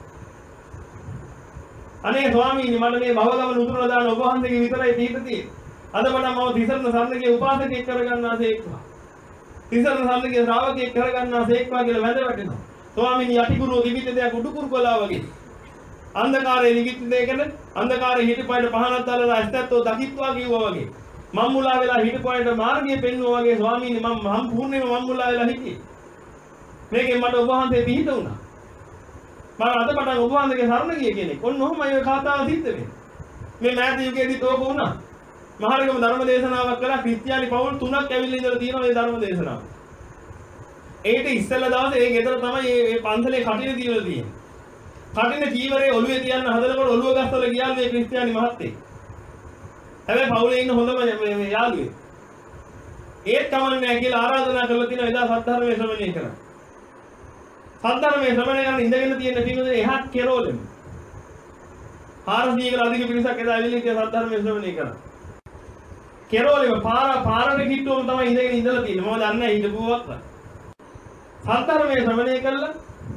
අනේ ස්වාමීනි මට මේ භව ගමන උතුරලා දාන ඔබ වහන්සේගේ විතරයි පිහිටතියි. අද මට මම තිසරණ සරණගේ උපාසකෙක් කරගන්නාසේක්වා. තිසරණ සරණගේ ශ්‍රාවකෙක් කරගන්නාසේක්වා කියලා වැඳ වැටෙනවා. ස්වාමීනි යටිගුරු දිවිත දෙයක් උඩුකුරු කළා වගේ. අන්ධකාරයේ නිවිත් දෙයකට අන්ධකාරයේ හිටපයිට පහනක් දාලා ඇත්තෝ දකිත්වා කිව්වා වගේ. මම් මුලා වෙලා හිටපයිට මාර්ගය පෙන්වුවා වගේ ස්වාමීනි මම සම්පූර්ණයෙන්ම මම් මුලා වෙලා හිටියේ. මේකෙන් මට ඔබ වහන්සේ පිහිට වුණා. මම අද පටන් ඔබ වහන්සේගේ සරණ ගිය කෙනෙක්. ඔන්න ඔහොමයි ඔය කතාව සිද්ධ වෙන්නේ. මේ මෑත යුගයේදීත් ඕක වුණා. මහරගම ධර්ම දේශනාවක් කළා. ක්‍රිස්තියානි පවුල් තුනක් ඇවිල්ලා ඉඳලා තියෙනවා මේ ධර්ම දේශනාව. ඒකට ඉස්සෙල්ලා දවසේ ඒ ගෙදර තමයි මේ පන්සලේ කටින තියලා තියෙන්නේ. කටින චීවරේ ඔළුවේ තියන්න හදනකොට ඔළුව ගස්සලා ගියාලු මේ ක්‍රිස්තියානි මහත්තයෙක්. හැබැයි පවුලේ ඉන්න හොඳම මේ යාළුවෙක්. ඒත් කමන්නේ නැහැ කියලා ආරාධනා කරලා තියෙනවා එදා සද්ධර්මයේ ශ්‍රවණය කරා. සද්ධර්මයේ ශ්‍රවණය කරන ඉඳගෙන තියෙන පිටුදේ එහාට කෙරෝලෙම. හාරසීයකට අධික පිරිසක් එදා ඇවිල්ලා ඉතින් සද්ධර්මයේ ශ්‍රවණය කරා. කෙරෝලෙම පාර පාරට කිට්ටුවම තමයි ඉඳගෙන ඉඳලා තියෙන්නේ. මම දන්නේ නැහැ හිටපුවක්. සද්ධර්මයේ ශ්‍රවණය කළා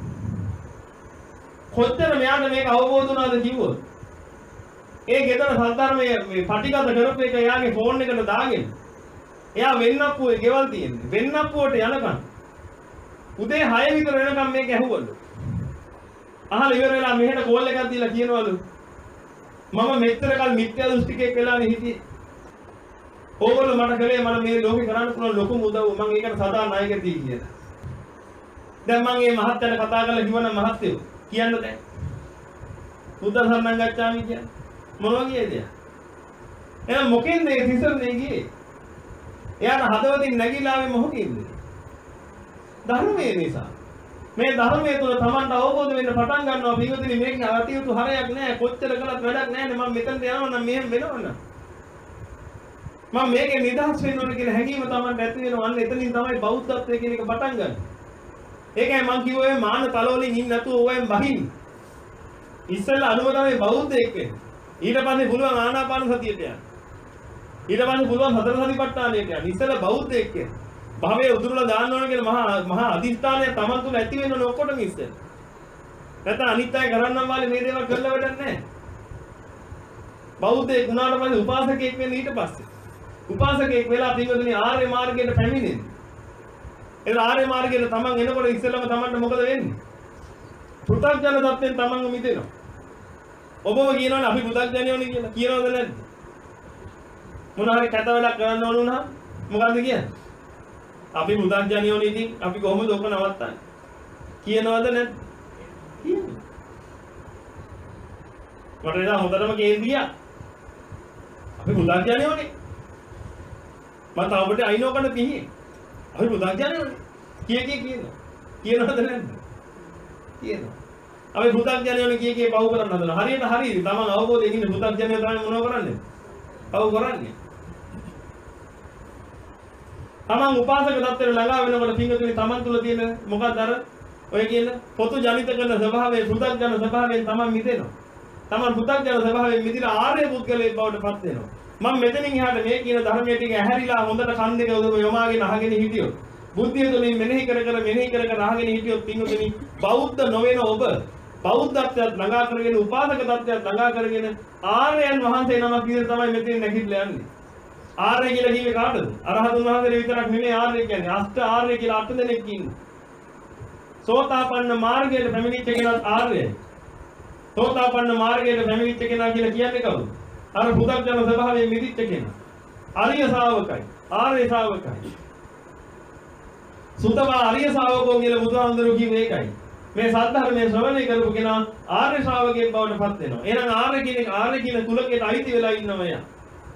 කොච්චර මෙයාට මේක අවබෝධ වුණාද කිව්වොත් ඒ ගෙදර සද්ධර්මයේ මේ පටිගත කරපු එක එයාගේ ෆෝන් එකට දාගෙන එයා වෙන්නප්පුවේ ගෙවල් තියෙන්නේ. වෙන්නප්පුවට යනකම් උදේ හය විතර වෙනකම් මේක ඇහුවලු. අහලා ඉවර වෙලා මෙහෙට කෝල් එකක් දීලා කියනවලු මම මෙච්චර කල් මිත්‍යා දෘෂ්ටිකයෙක් වෙලානේ හිටියේ. ඕගොල්ලෝ මට කලේ මම මේ ලෝකේ කරන්න පුළුවන් ලොකුම උදව් මම ඒකට සදා ණයකදී කියලා. දැන් මම මේ මහත්තයාට කතා කරලා කිව්වනම් මහත්තයෝ කියන්න දැන්. බුද්ධ සරණං ගච්ඡාමි කියන්නේ මොනවා කියේද? එහෙනම් මොකෙන්ද මේ තිසරණේ ගියේ? එයාට හදවතින් නැగిලා ආවේ මොකකින්ද? ධර්මයේ නිසා. මේ ධර්මයේ තුල Tamanට අවබෝධ වෙන්න පටන් ගන්නවා පිටුදිනේ මේක අතියුතු හරයක් නෑ කොච්චර කළත් වැඩක් නෑනේ මම මෙතනට යනවා නම් මෙහෙම වෙනවනම් මම මේකේ නිදහස් වෙන්න ඕනේ කියලා හැඟීම Tamanට ඇති වෙනවා අන්න එතනින් තමයි බෞද්ධත්වයේ කියන එක පටන් ගන්න. ඒකයි මම කිව්වේ මාන තලවලින් ඉන්න නැතුව ඕවෙන් බහින්න. ඉස්සෙල්ලා අනුව තමයි බෞද්ධයෙක් වෙන්නේ. ඊට පස්සේ පුළුවන් ආනාපාන සතියට යන්න. ඊට පස්සේ පුළුවන් හතර සතිපට්ඨානයට යන්න. ඉස්සෙල්ලා බෞද්ධයෙක් වෙන්න. භවයේ උදුරලා දාන්න ඕන කියලා මහා මහා අදිස්ථානය Taman තුල ඇති වෙන්න ඕන ඔක්කොටම ඉස්සෙල්ලා. නැත්නම් අනිත් අය කරන්නම් වාලේ මේ දේවල් කරලා වැඩක් නැහැ. බෞද්ධයෙක් වුණාට පස්සේ උපාසකයෙක් වෙන්න ඊට පස්සේ. උපාසකයෙක් වෙලා පින්වතුනි ආර්ය මාර්ගයට පැමිණෙන්නේ. ඒ ආර්ය මාර්ගයට Taman එනකොට ඉස්සෙල්ලාම Tamanට මොකද වෙන්නේ? පෘථග්ජන தත්යෙන් Tamanව මිදෙනවා. ඔබව කියනවනේ අපි පෘථග්ජනයෝනේ කියලා. කියනවද නැද්ද? මොන හරි කැත වැඩක් කරන්න ඕන වුණා මොකද්ද කියන්නේ? අපි පෘථග්ජනයෝනේ ඉතින් අපි කොහොමද ඔක නවත්තන්නේ? කියනවද නැද්ද? කියනවා. මට එදා හොඳටම කේන්දියා. අපි පෘථග්ජනයෝනේ. මම තාමට අයිනෝකට පිහින්. අපි පුතග්ජනයෝනේ. කිය කිය කියනවා. කියනවද නැද්ද? කියනවා. අපි පුතග්ජනයෝනේ කිය කිය පව් කරන්න හදනවා. හරියට හරියද? තමන් අවබෝධයෙන් ඉන්න පුතග්ජනයෝ තමයි මොනව කරන්නේ? පව් කරන්නේ. තමන් උපාසක தත්ත්වයට ළඟා වෙනකොට පින්වතුනි තමන් තුල තියෙන මොකක්ද අර ඔය කියන පොතු ජනිත කරන ස්වභාවයේ පුතග්ජන ස්වභාවයෙන් තමන් මිදෙනවා. තමන් පුතග්ජන ස්වභාවයෙන් මිදලා ආර්ය පුද්ගලයෙක් බවට පත් වෙනවා. මම මෙතනින් එහාට මේ කියන ධර්මයේ ටික ඇහැරිලා හොඳට කන් දෙක උදව යොමාගෙන අහගෙන හිටියොත් බුද්ධිය තුළින් මෙනෙහි කර කර මෙනෙහි කර කර අහගෙන හිටියොත් පින්වතුනි බෞද්ධ නොවන ඔබ බෞද්ධත්වයට ළඟා කරගෙන උපාසක තත්ත්වයට ළඟා කරගෙන ආර්යයන් වහන්සේ නමක් විදිහට තමයි මෙතෙන් නැගිටලා යන්නේ. ආර්ය කියලා කිව්වේ කාටද? අරහතුන් වහන්සේ විතරක් නෙමෙයි ආර්ය කියන්නේ අෂ්ට ආර්ය කියලා අට දෙනෙක් ඉන්නවා. සෝතාපන්න මාර්ගයට පැමිණිච්ච කෙනාත් ආර්යයි. සෝතාපන්න මාර්ගයට පැමිණිච්ච කෙනා කියලා කියන්නේ කවුද? අර පුතග්ජන ස්වභාවයෙන් මිදිච්ච කෙනා. ආර්ය ශ්‍රාවකයි. ආර්ය ශ්‍රාවකයි. සුතවා ආර්ය ශ්‍රාවකෝ කියලා බුදුහාමුදුරුවෝ කිව්වේ ඒකයි. මේ සද්ධර්මයේ ශ්‍රවණය කරපු කෙනා ආර්ය ශ්‍රාවකයෙක් බවට පත් වෙනවා. එහෙනම් ආර්ය කෙනෙක් ආර්ය කියන කුලකයට අයිති වෙලා ඉන්නවා යා.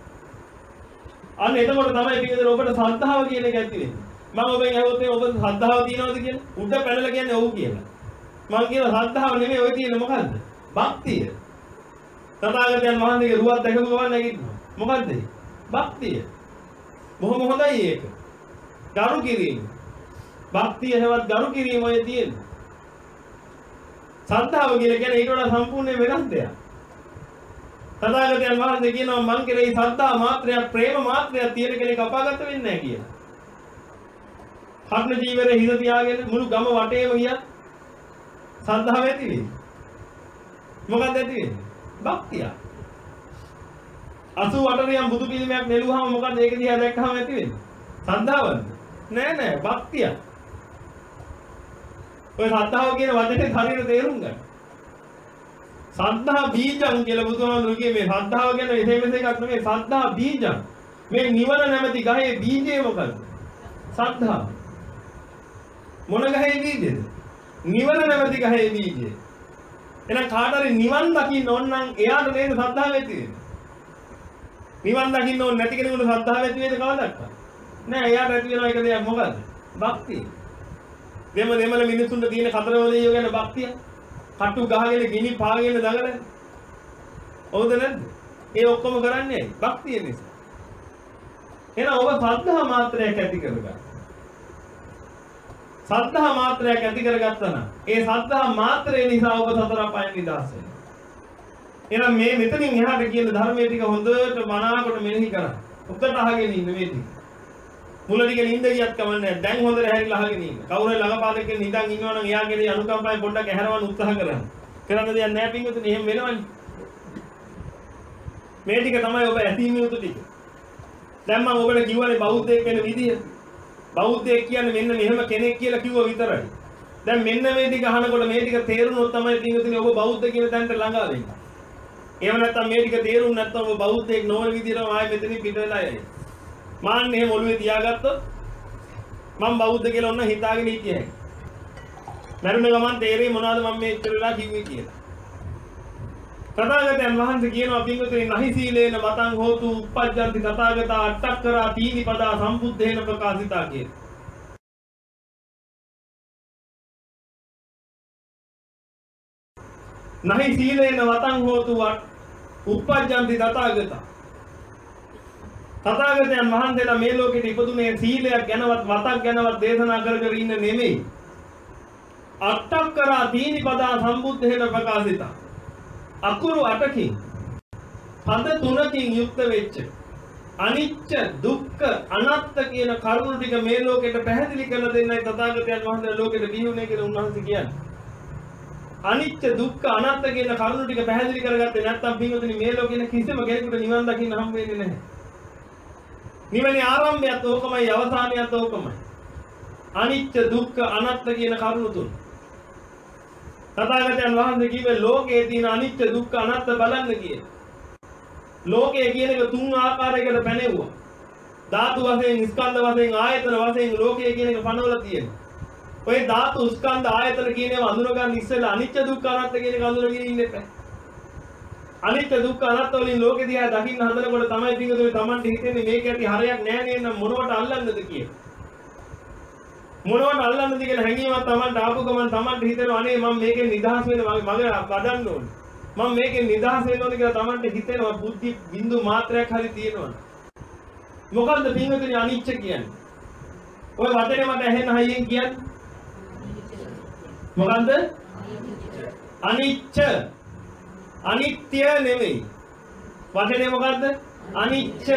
අන්න එතකොට තමයි පිටුදේ ඔබට ශ්‍රද්ධාව කියන එක ඇති වෙන්නේ. මම ඔබෙන් අහුවොත් ඔබ ශ්‍රද්ධාව තියනවද කියලා? උඩ පැනලා කියන්නේ ඔව් කියලා. මම කියන ශ්‍රද්ධාව නෙමෙයි ඔය තියෙන්නේ මොකද්ද? භක්තිය. තථාගතයන් වහන්සේගේ රුවක් දැකපු ගමන් නැගිටිනවා. මොකද්ද? භක්තිය. බොහොම හොඳයි ඒක. ගරු කිරීම. භක්තිය හැවත් ගරු කිරීම ඔය තියෙන්නේ. ශ්‍රද්ධාව කියලා කියන්නේ ඊට වඩා සම්පූර්ණ වෙනස් දෙයක්. තථාගතයන් වහන්සේ කියනවා මං කෙරෙහි ශ්‍රද්ධා මාත්‍රයක් ප්‍රේම මාත්‍රයක් තියෙන කෙනෙක් අපාගත වෙන්නේ නැහැ කියලා. කර්ණ ජීවරේ හිත තියාගෙන මුළු ගම වටේම ගියා. ශ්‍රද්ධාව ඇති වෙන්නේ. මොකක්ද ඇති වෙන්නේ? භක්තිය. අසූ අටරියම් බුදු පිළිමයක් නෙළුවාම මොකද ඒක දිහා දැක්කම ඇති වෙන්නේ? ශ්‍රද්ධාවද? නෑ නෑ භක්තිය. ඔය ශ්‍රද්ධාව කියන වචනේ හරියට තේරුම් ගන්න. ශ්‍රද්ධා බීජං කියලා බුදුහාමුදුරුවෝ කියේ මේ ශ්‍රද්ධාව කියන එසේ මෙසේ එකක් නෙමෙයි ශ්‍රද්ධා බීජං. මේ නිවන නැමැති ගහේ බීජය මොකද්ද? ශ්‍රද්ධාව. මොන ගහේ බීජද? නිවන නැමැති ගහේ බීජය. එහෙනම් කාට හරි නිවන් දකින්න ඕන නම් එයාට නේද ශ්‍රද්ධාව ඇති වෙන්නේ. නිවන් දකින්න ඕන නැති කෙනෙකුට ශ්‍රද්ධාව ඇති වෙයිද කවදාවත්? නෑ එයාට ඇති වෙන එක දෙයක් මොකද්ද? භක්තිය. දෙම දෙමළ මිනිසුන්ට තියෙන කතරම දෙයියෝ ගැන භක්තිය. කටු ගහගෙන ගිනි පාගෙන දඟලන. හවුද නැද්ද? ඒ ඔක්කොම කරන්නේ ඇයි? භක්තිය නිසා. එහෙනම් ඔබ ශ්‍රද්ධා මාත්‍රයක් ඇති කරගන්න. ශ්‍රද්ධා මාත්‍රයක් ඇති කරගත්තා නම් ඒ ශ්‍රද්ධා මාත්‍රේ නිසා ඔබ සතර අපායන් නිදහස් වෙනවා. එහෙනම් මේ මෙතනින් එහාට කියන ධර්මයේ ටික හොඳට මනාකොට මෙනෙහි කරා. උකට අහගෙන ඉන්න මේ ටික. මුල ටික නිින්ද ගියත් කමන්නේ නැහැ. දැන් හොඳට හැරිලා අහගෙන ඉන්න. කවුරු හරි ළඟපාතකෙන් නිදන් ඉන්නවා නම් එයාගේ අනුකම්පාවෙන් පොඩ්ඩක් ඇහැරවන්න උත්සාහ කරන්න. කරන්න දෙයක් නැහැ පින්වතුනි. එහෙම වෙනවනේ. මේ ටික තමයි ඔබ ඇසීමේ උතු ටික. දැන් මම ඔබට කිව්වනේ බෞද්ධයෙක් වෙන විදිය. බෞද්ධයෙක් කියන්නේ මෙන්න මෙහෙම කෙනෙක් කියලා කිව්ව විතරයි. දැන් මෙන්න මේ ටික අහනකොට මේ ටික තේරුනොත් තමයි පින්වතුනි ඔබ බෞද්ධ කියන තැනට ළඟා වෙන්නේ. එහෙම නැත්නම් මේ ටික තේරුම් නැත්නම් ඔබ බෞද්ධයෙක් නොවන විදිහටම ආයෙ මෙතනින් පිට වෙලා යයි. මාන්න එහෙම ඔළුවේ තියාගත්තොත් මම බෞද්ධ කියලා ඔන්න හිතාගෙන හිටියේ. මරුණ ගමන් තේරෙයි මොනවද මම මේ ඉතර වෙලා කිව්වේ කියලා. තථාගතයන් වහන්සේ කියනවා පින්වතුනි නහි සීලේන මතං හෝතු uppajjanti තථාගතා අට්ඨක්කරා තීනි පදා සම්බුද්ධේන ප්‍රකාශිතා කියලා. නහි සීලේන මතං හෝතු uppajjanti තථාගතා. තථාගතයන් වහන්සේලා මේ ලෝකෙට ඉපදුනේ සීලයක් ගැනවත් වතක් ගැනවත් දේශනා කර කර ඉන්න නෙමෙයි. අට්ඨක්කරා තීනි පදා සම්බුද්ධේන ප්‍රකාශිතා. අකුරු අටකින් පද තුනකින් යුක්ත වෙච්ච අනිච්ච දුක්ඛ අනාත්ම කියන කරුණු ටික මේ ලෝකෙට පැහැදිලි කරලා දෙන්නයි තථාගතයන් වහන්සේ ලෝකෙට බිහිුනේ කියලා උන්වහන්සේ කියන්නේ. අනිච්ච දුක්ඛ අනාත්ම කියන කරුණු ටික පැහැදිලි කරගත්තේ නැත්නම් පින්වතුනි මේ ලෝකෙන කිසිම කෙනෙකුට නිවන් දකින්න හම් වෙන්නේ නැහැ. නිවනේ ආරම්භයත් ඕකමයි අවසානයත් ඕකමයි. අනිච්ච දුක්ඛ අනාත්ම කියන කරුණු තුන. තථාගතයන් වහන්සේ කිව්වේ ලෝකයේ තියෙන අනිත්‍ය දුක්ඛ අනාත්ම බලන්න කියලා. ලෝකයේ කියන එක තුන් ආකාරයකට පැනෙවුවා. ධාතු වශයෙන්, ස්කන්ධ වශයෙන්, ආයතන වශයෙන් ලෝකයේ කියන එක පනවලා තියෙනවා. ඔය ධාතු, ස්කන්ධ, ආයතන කියන ඒවා අඳුර ගන්න ඉස්සෙල්ලා අනිත්‍ය දුක්ඛ අනාත්ම කියන එක අඳුරගෙන ඉන්න එපා. අනිත්‍ය දුක්ඛ අනාත්ම වලින් ලෝකෙ දිහා දකින්න හදනකොට තමයි පිටුදුනේ Tamanට හිතෙන්නේ මේක ඇති හරයක් නෑ නේ නම් මොනවට අල්ලන්නද කියලා. මොනවට අල්ලන්නද කියලා හැඟීමක් Tamanට ආපු ගමන් Tamanට හිතෙනවා අනේ මම මේකෙන් නිදහස් වෙන්න මගේ මගේ වඩන්න ඕනේ. මම මේකෙන් නිදහස් වෙන්න ඕනේ කියලා Tamanට හිතෙනවා බුද්ධි බිඳු මාත්‍රයක් හරි තියෙනවා. මොකද්ද පින්වතුනි අනිච්ච කියන්නේ? ඔය වචනේ මට ඇහෙන්න හයියෙන් කියන්නේ. මොකද්ද? අනිච්ච. අනිත්‍ය නෙමෙයි. වචනේ මොකද්ද? අනිච්ච.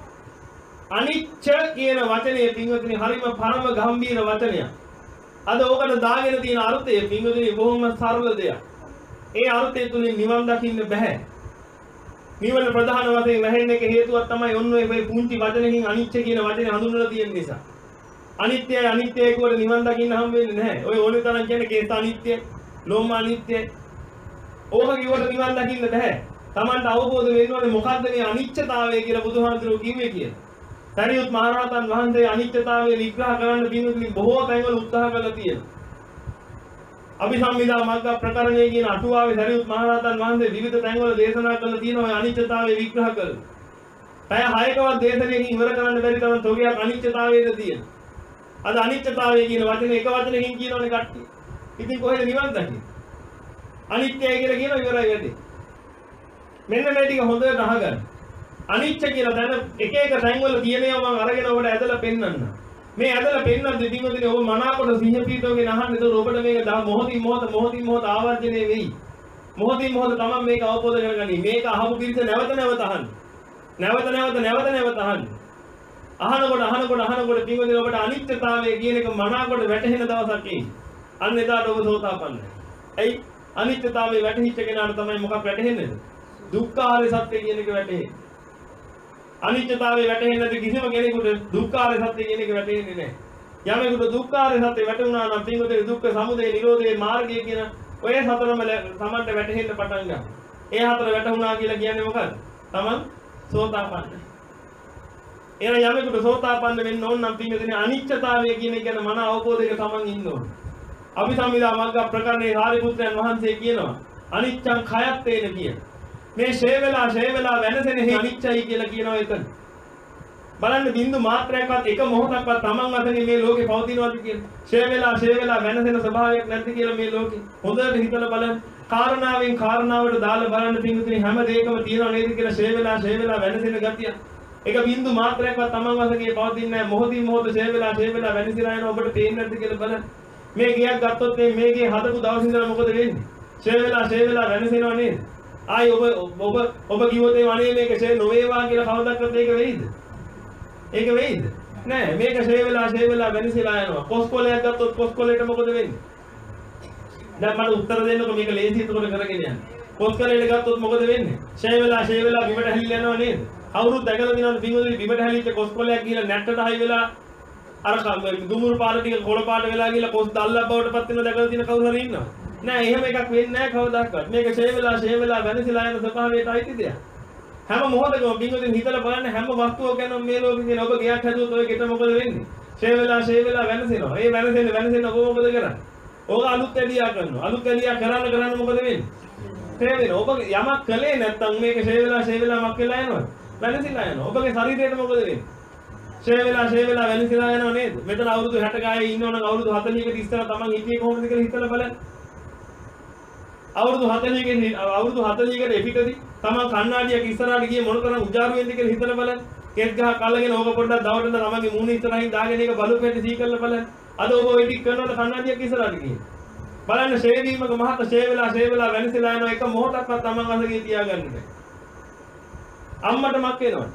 අනිච්ච කියන වචනේ පින්වතුනි හරිම පරම ගම්භීර වචනයක්. අද ඕකට දාගෙන තියෙන අර්ථය පින්වතුනි බොහොම සරල දෙයක්. ඒ අර්ථය තුලින් නිවන් දකින්න බෑ. නිවන ප්‍රධාන වශයෙන් වැහෙන්න එක හේතුවක් තමයි ඔන්න ඔය පුංචි වචනකින් අනිච්ච කියන වචනේ හඳුන්වලා තියෙන නිසා. අනිත්‍යයි අනිත්‍යයි කියවට නිවන් දකින්න හම් වෙන්නේ නැහැ. ඔය ඕනේ තරම් කියන්නේ කේස අනිත්‍යයි, ලෝම අනිත්‍යයි. ඕක කිව්වට නිවන් දකින්න බෑ. Tamanට අවබෝධ වෙන්න ඕනේ මොකද්ද මේ අනිච්චතාවය කියලා බුදුහාමුදුරුවෝ කිව්වේ කියලා. සරියුත් මහරහතන් වහන්සේ අනිත්‍යතාවය විග්‍රහ කරන්න පින්වතුනි බොහෝ තැන්වල උත්සාහ කළා තියෙනවා. අභිසම්මිදා මග්ග ප්‍රකරණයේ කියන අටුවාවේ සරියුත් මහරහතන් වහන්සේ විවිධ තැන්වල දේශනා කළා තියෙනවා අනිත්‍යතාවය විග්‍රහ කරලා. පැය හයකවත් දේශනයකින් ඉවර කරන්න බැරි තරම් තෝගයක් අනිත්‍යතාවයද තියෙනවා. අද අනිත්‍යතාවය කියන වචනේ එක වචනකින් කියනවනේ කට්ටිය. ඉතින් කොහෙද නිවන් දකින්නේ? අනිත්‍යයි කියලා කියන ඉවරයි වැඩි. මෙන්න මේ ටික හොඳට අහගන්න. අනිච්ච කියලා දැන එක එක තැන්වල තියෙනවා මම අරගෙන ඔබට ඇදලා පෙන්නන්න. මේ ඇදලා පෙන්නන දෙපින්වතුනි ඔබ මනාකොට සිහිය පීඨෝගෙන අහන්න. ඒක ඔබට මේක මොහොතින් මොහොත මොහොතින් මොහොත ආවර්ජනය වෙයි. මොහොතින් මොහොත තමයි මේක අවබෝධ කරගන්නේ. මේක අහපු පිරිස නැවත නැවත අහන්න. නැවත නැවත නැවත නැවත අහන්න. අහනකොට අහනකොට අහනකොට පින්වතුනි ඔබට අනිත්‍යතාවය කියන එක මනාකොට වැටහෙන දවසක් එයි. අන්න එදාට ඔබ සෝතාපන්නයි. එයි අනිත්‍යතාවයේ වැටහිච්ච කෙනාට තමයි මොකක් වැටහෙන්නේ? දුක්ඛාරය සත්‍ය කියන එක වැටහෙන්නේ. අනිත්‍යතාවයේ වැටහෙන්නේ නැති කිසිම කෙනෙකුට දුක්ඛාරය සත්‍ය කියන එක වැටහෙන්නේ නැහැ. යමෙකුට දුක්ඛාරය සත්‍ය වැටුණා නම් පින්වතුනි දුක්ඛ සමුදය නිරෝධයේ මාර්ගය කියන ඔය හතරම තමන්ට වැටහෙන්න පටන් ගන්නවා. ඒ හතර වැටුණා කියලා කියන්නේ මොකක්ද? තමන් සෝතාපන්නයි. එහෙනම් යමෙකුට සෝතාපන්න වෙන්න ඕන නම් පින්වතුනි අනිත්‍යතාවය කියන එක ගැන මන අවබෝධයක තමන් ඉන්න ඕන. අභිසම්මිදා මග්ග ප්‍රකරණේ සාරිපුත්‍රයන් වහන්සේ කියනවා අනිච්ඡං khයත්තේන කියන. මේ ෂේ වෙලා ෂේ වෙලා වෙනසෙන හේ අනිච්චයි කියලා කියනවා එතන. බලන්න බින්දු මාත්‍රයක්වත් එක මොහොතක්වත් තමන් අතරින් මේ ලෝකේ පවතිනවාද කියලා. ෂේ වෙලා ෂේ වෙලා වෙනසෙන ස්වභාවයක් නැති කියලා මේ ලෝකේ. හොඳට හිතලා බලන්න. කාරණාවෙන් කාරණාවට දාලා බලන්න පින්වතුනි හැම දෙයකම තියෙනව නේද කියලා ෂේ වෙලා ෂේ වෙලා වෙනසෙන ගතිය. එක බින්දු මාත්‍රයක්වත් තමන් අතරින් පවතින්නේ නැහැ. මොහොතින් මොහොත ෂේ වෙලා ෂේ වෙලා වෙනසිලා යනවා. ඔබට පේන්නේ නැද්ද කියලා බලන්න. මේ ගියක් ගත්තොත් මේ මේකේ හදපු දවස් ඉඳලා මොකද වෙන්නේ? ෂේ වෙලා ෂේ වෙලා වෙනසෙනව නේද? ආයි ඔබ ඔබ ඔබ කිව්වොත් ඒ වනේ මේක ෂේ නොවේවා කියලා කවදාවත් ඒක වෙයිද? ඒක වෙයිද? නෑ මේක ෂේ වෙලා ෂේ වෙලා වෙනසිලා යනවා. කොස්කොලයක් ගත්තොත් කොස්කොලේට මොකද වෙන්නේ? දැන් මට උත්තර දෙන්නකො මේක ලේසි එතකොට කරගෙන යන්න. කොස්කොලේට ගත්තොත් මොකද වෙන්නේ? ෂේ වෙලා ෂේ වෙලා බිමට හැලිලා යනවා නේද? කවුරුත් දැකලා දිනවද පින්වතුනි බිමට හැලිච්ච කොස්කොලයක් ගිහලා නැට්ටට හයි වෙලා අර දුමුරු පාට ටික කොළ පාට වෙලා ගිහලා කොස් දැල්ලක් බවට පත් වෙනවා දැකලා තියෙන කවුරු හරි ඉන්නවද? නෑ එහෙම එකක් වෙන්නේ නෑ කවදාවත්. මේක ෂේ වෙලා ෂේ වෙලා වෙනසිලා යන ස්වභාවයට අයිති දෙයක්. හැම මොහොතකම පින්වතුනි හිතලා බලන්න හැම වස්තුවක් ගැනම මේ ලෝකේ තියෙන ඔබ ගයක් හැදුවොත් ඔය ගෙට මොකද වෙන්නේ? ෂේ වෙලා ෂේ වෙලා වෙනසෙනවා. ඒ වෙනසෙන්න වෙනසෙන්න ඔබ මොකද කරන්නේ? ඕක අලුත් ඇලියා කරනවා. අලුත් ඇලියා කරන්න කරන්න මොකද වෙන්නේ? ෂේ වෙනවා. ඔබ යමක් කළේ නැත්නම් මේක ෂේ වෙලා ෂේ වෙලා මක් වෙලා යනවා. වෙනසිලා යනවා. ඔබගේ ශරීරයට මොකද වෙන්නේ? ෂේ වෙලා ෂේ වෙලා වෙනසිලා යනවා නේද? මෙතන අවුරුදු හැට ගායේ ඉන්නවනම් අවුරුදු හතළිහකට ඉස්සර තමන් හිටියේ කොහොමද කියලා හිතලා බලන්න. අවුරුදු හතළිහකින් අවුරුදු හතළිහකට එපිටදී තමන් කණ්ණාඩියක් ඉස්සරහට ගියේ මොන තරම් උජාරු වෙන්ද කියලා හිතලා බලන්න. කෙස් ගහක් අල්ලගෙන ඕක පොඩ්ඩක් දවටට තමන්ගේ මූණ ඉස්සරහින් දාගෙන ඒක බලු පෙට්ටි සී කරලා බලන්න. අද ඔබ ওই ටික කරනකොට කණ්ණාඩියක් ඉස්සරහට ගියේ. බලන්න ෂේ වීමක මහත ෂේ වෙලා ෂේ වෙලා වෙනසිලා යනවා එක මොහොතක්වත් තමන් අසගේ තියාගන්න බෑ. අම්මට මක් වෙනවද?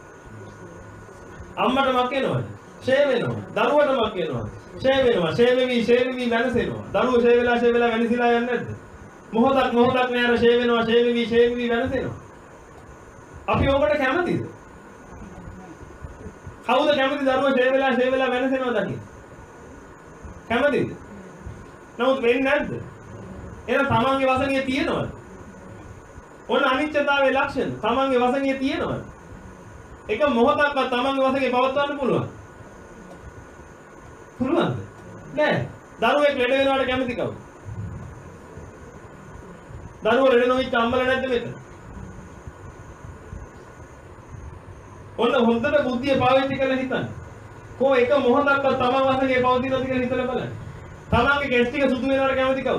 අම්මට මක් වෙනවද? ෂේ වෙනවා. දරුවට මක් වෙනවද? ෂේ වෙනවා. ෂේ වෙවි ෂේ වෙවි වෙනසෙනවා. දරුවෝ ෂේ වෙලා ෂේ වෙලා වෙනසිලා යන්නේ නැද්ද? මොහොතක් මොහොතක් නෑ අර ෂේ වෙනවා ෂේ වෙවි ෂේ වෙවි වෙනසෙනවා. අපි ඕකට කැමතිද? කවුද කැමති දරුවෝ ෂේ වෙලා ෂේ වෙලා වෙනසෙනවා දකින්න? කැමතිද? නමුත් වෙන්නේ නැද්ද? එහෙනම් තමන්ගේ වසඟිය තියෙනවද? ඔන්න අනිත්‍යතාවයේ ලක්ෂණ තමන්ගේ වසඟිය තියෙනවද? එක මොහොතක්වත් තමන්ගේ වසඟේ පවත්වන්න පුළුවන්. පුළුවන්ද? නෑ. දරුවෙක් ලෙඩ වෙනවට කැමති කවුද? දරුවෝ ලෙඩ නොවිච්ච අම්මලා නැද්ද මෙතන? ඔන්න හොඳට බුද්ධිය පාවිච්චි කරලා හිතන්න. කො එක මොහොතක්වත් තමන් වසඟේ පවතිනවද කියලා හිතලා බලන්න. තමන්ගේ කෙස් ටික සුදු වෙනවට කැමති කවුද?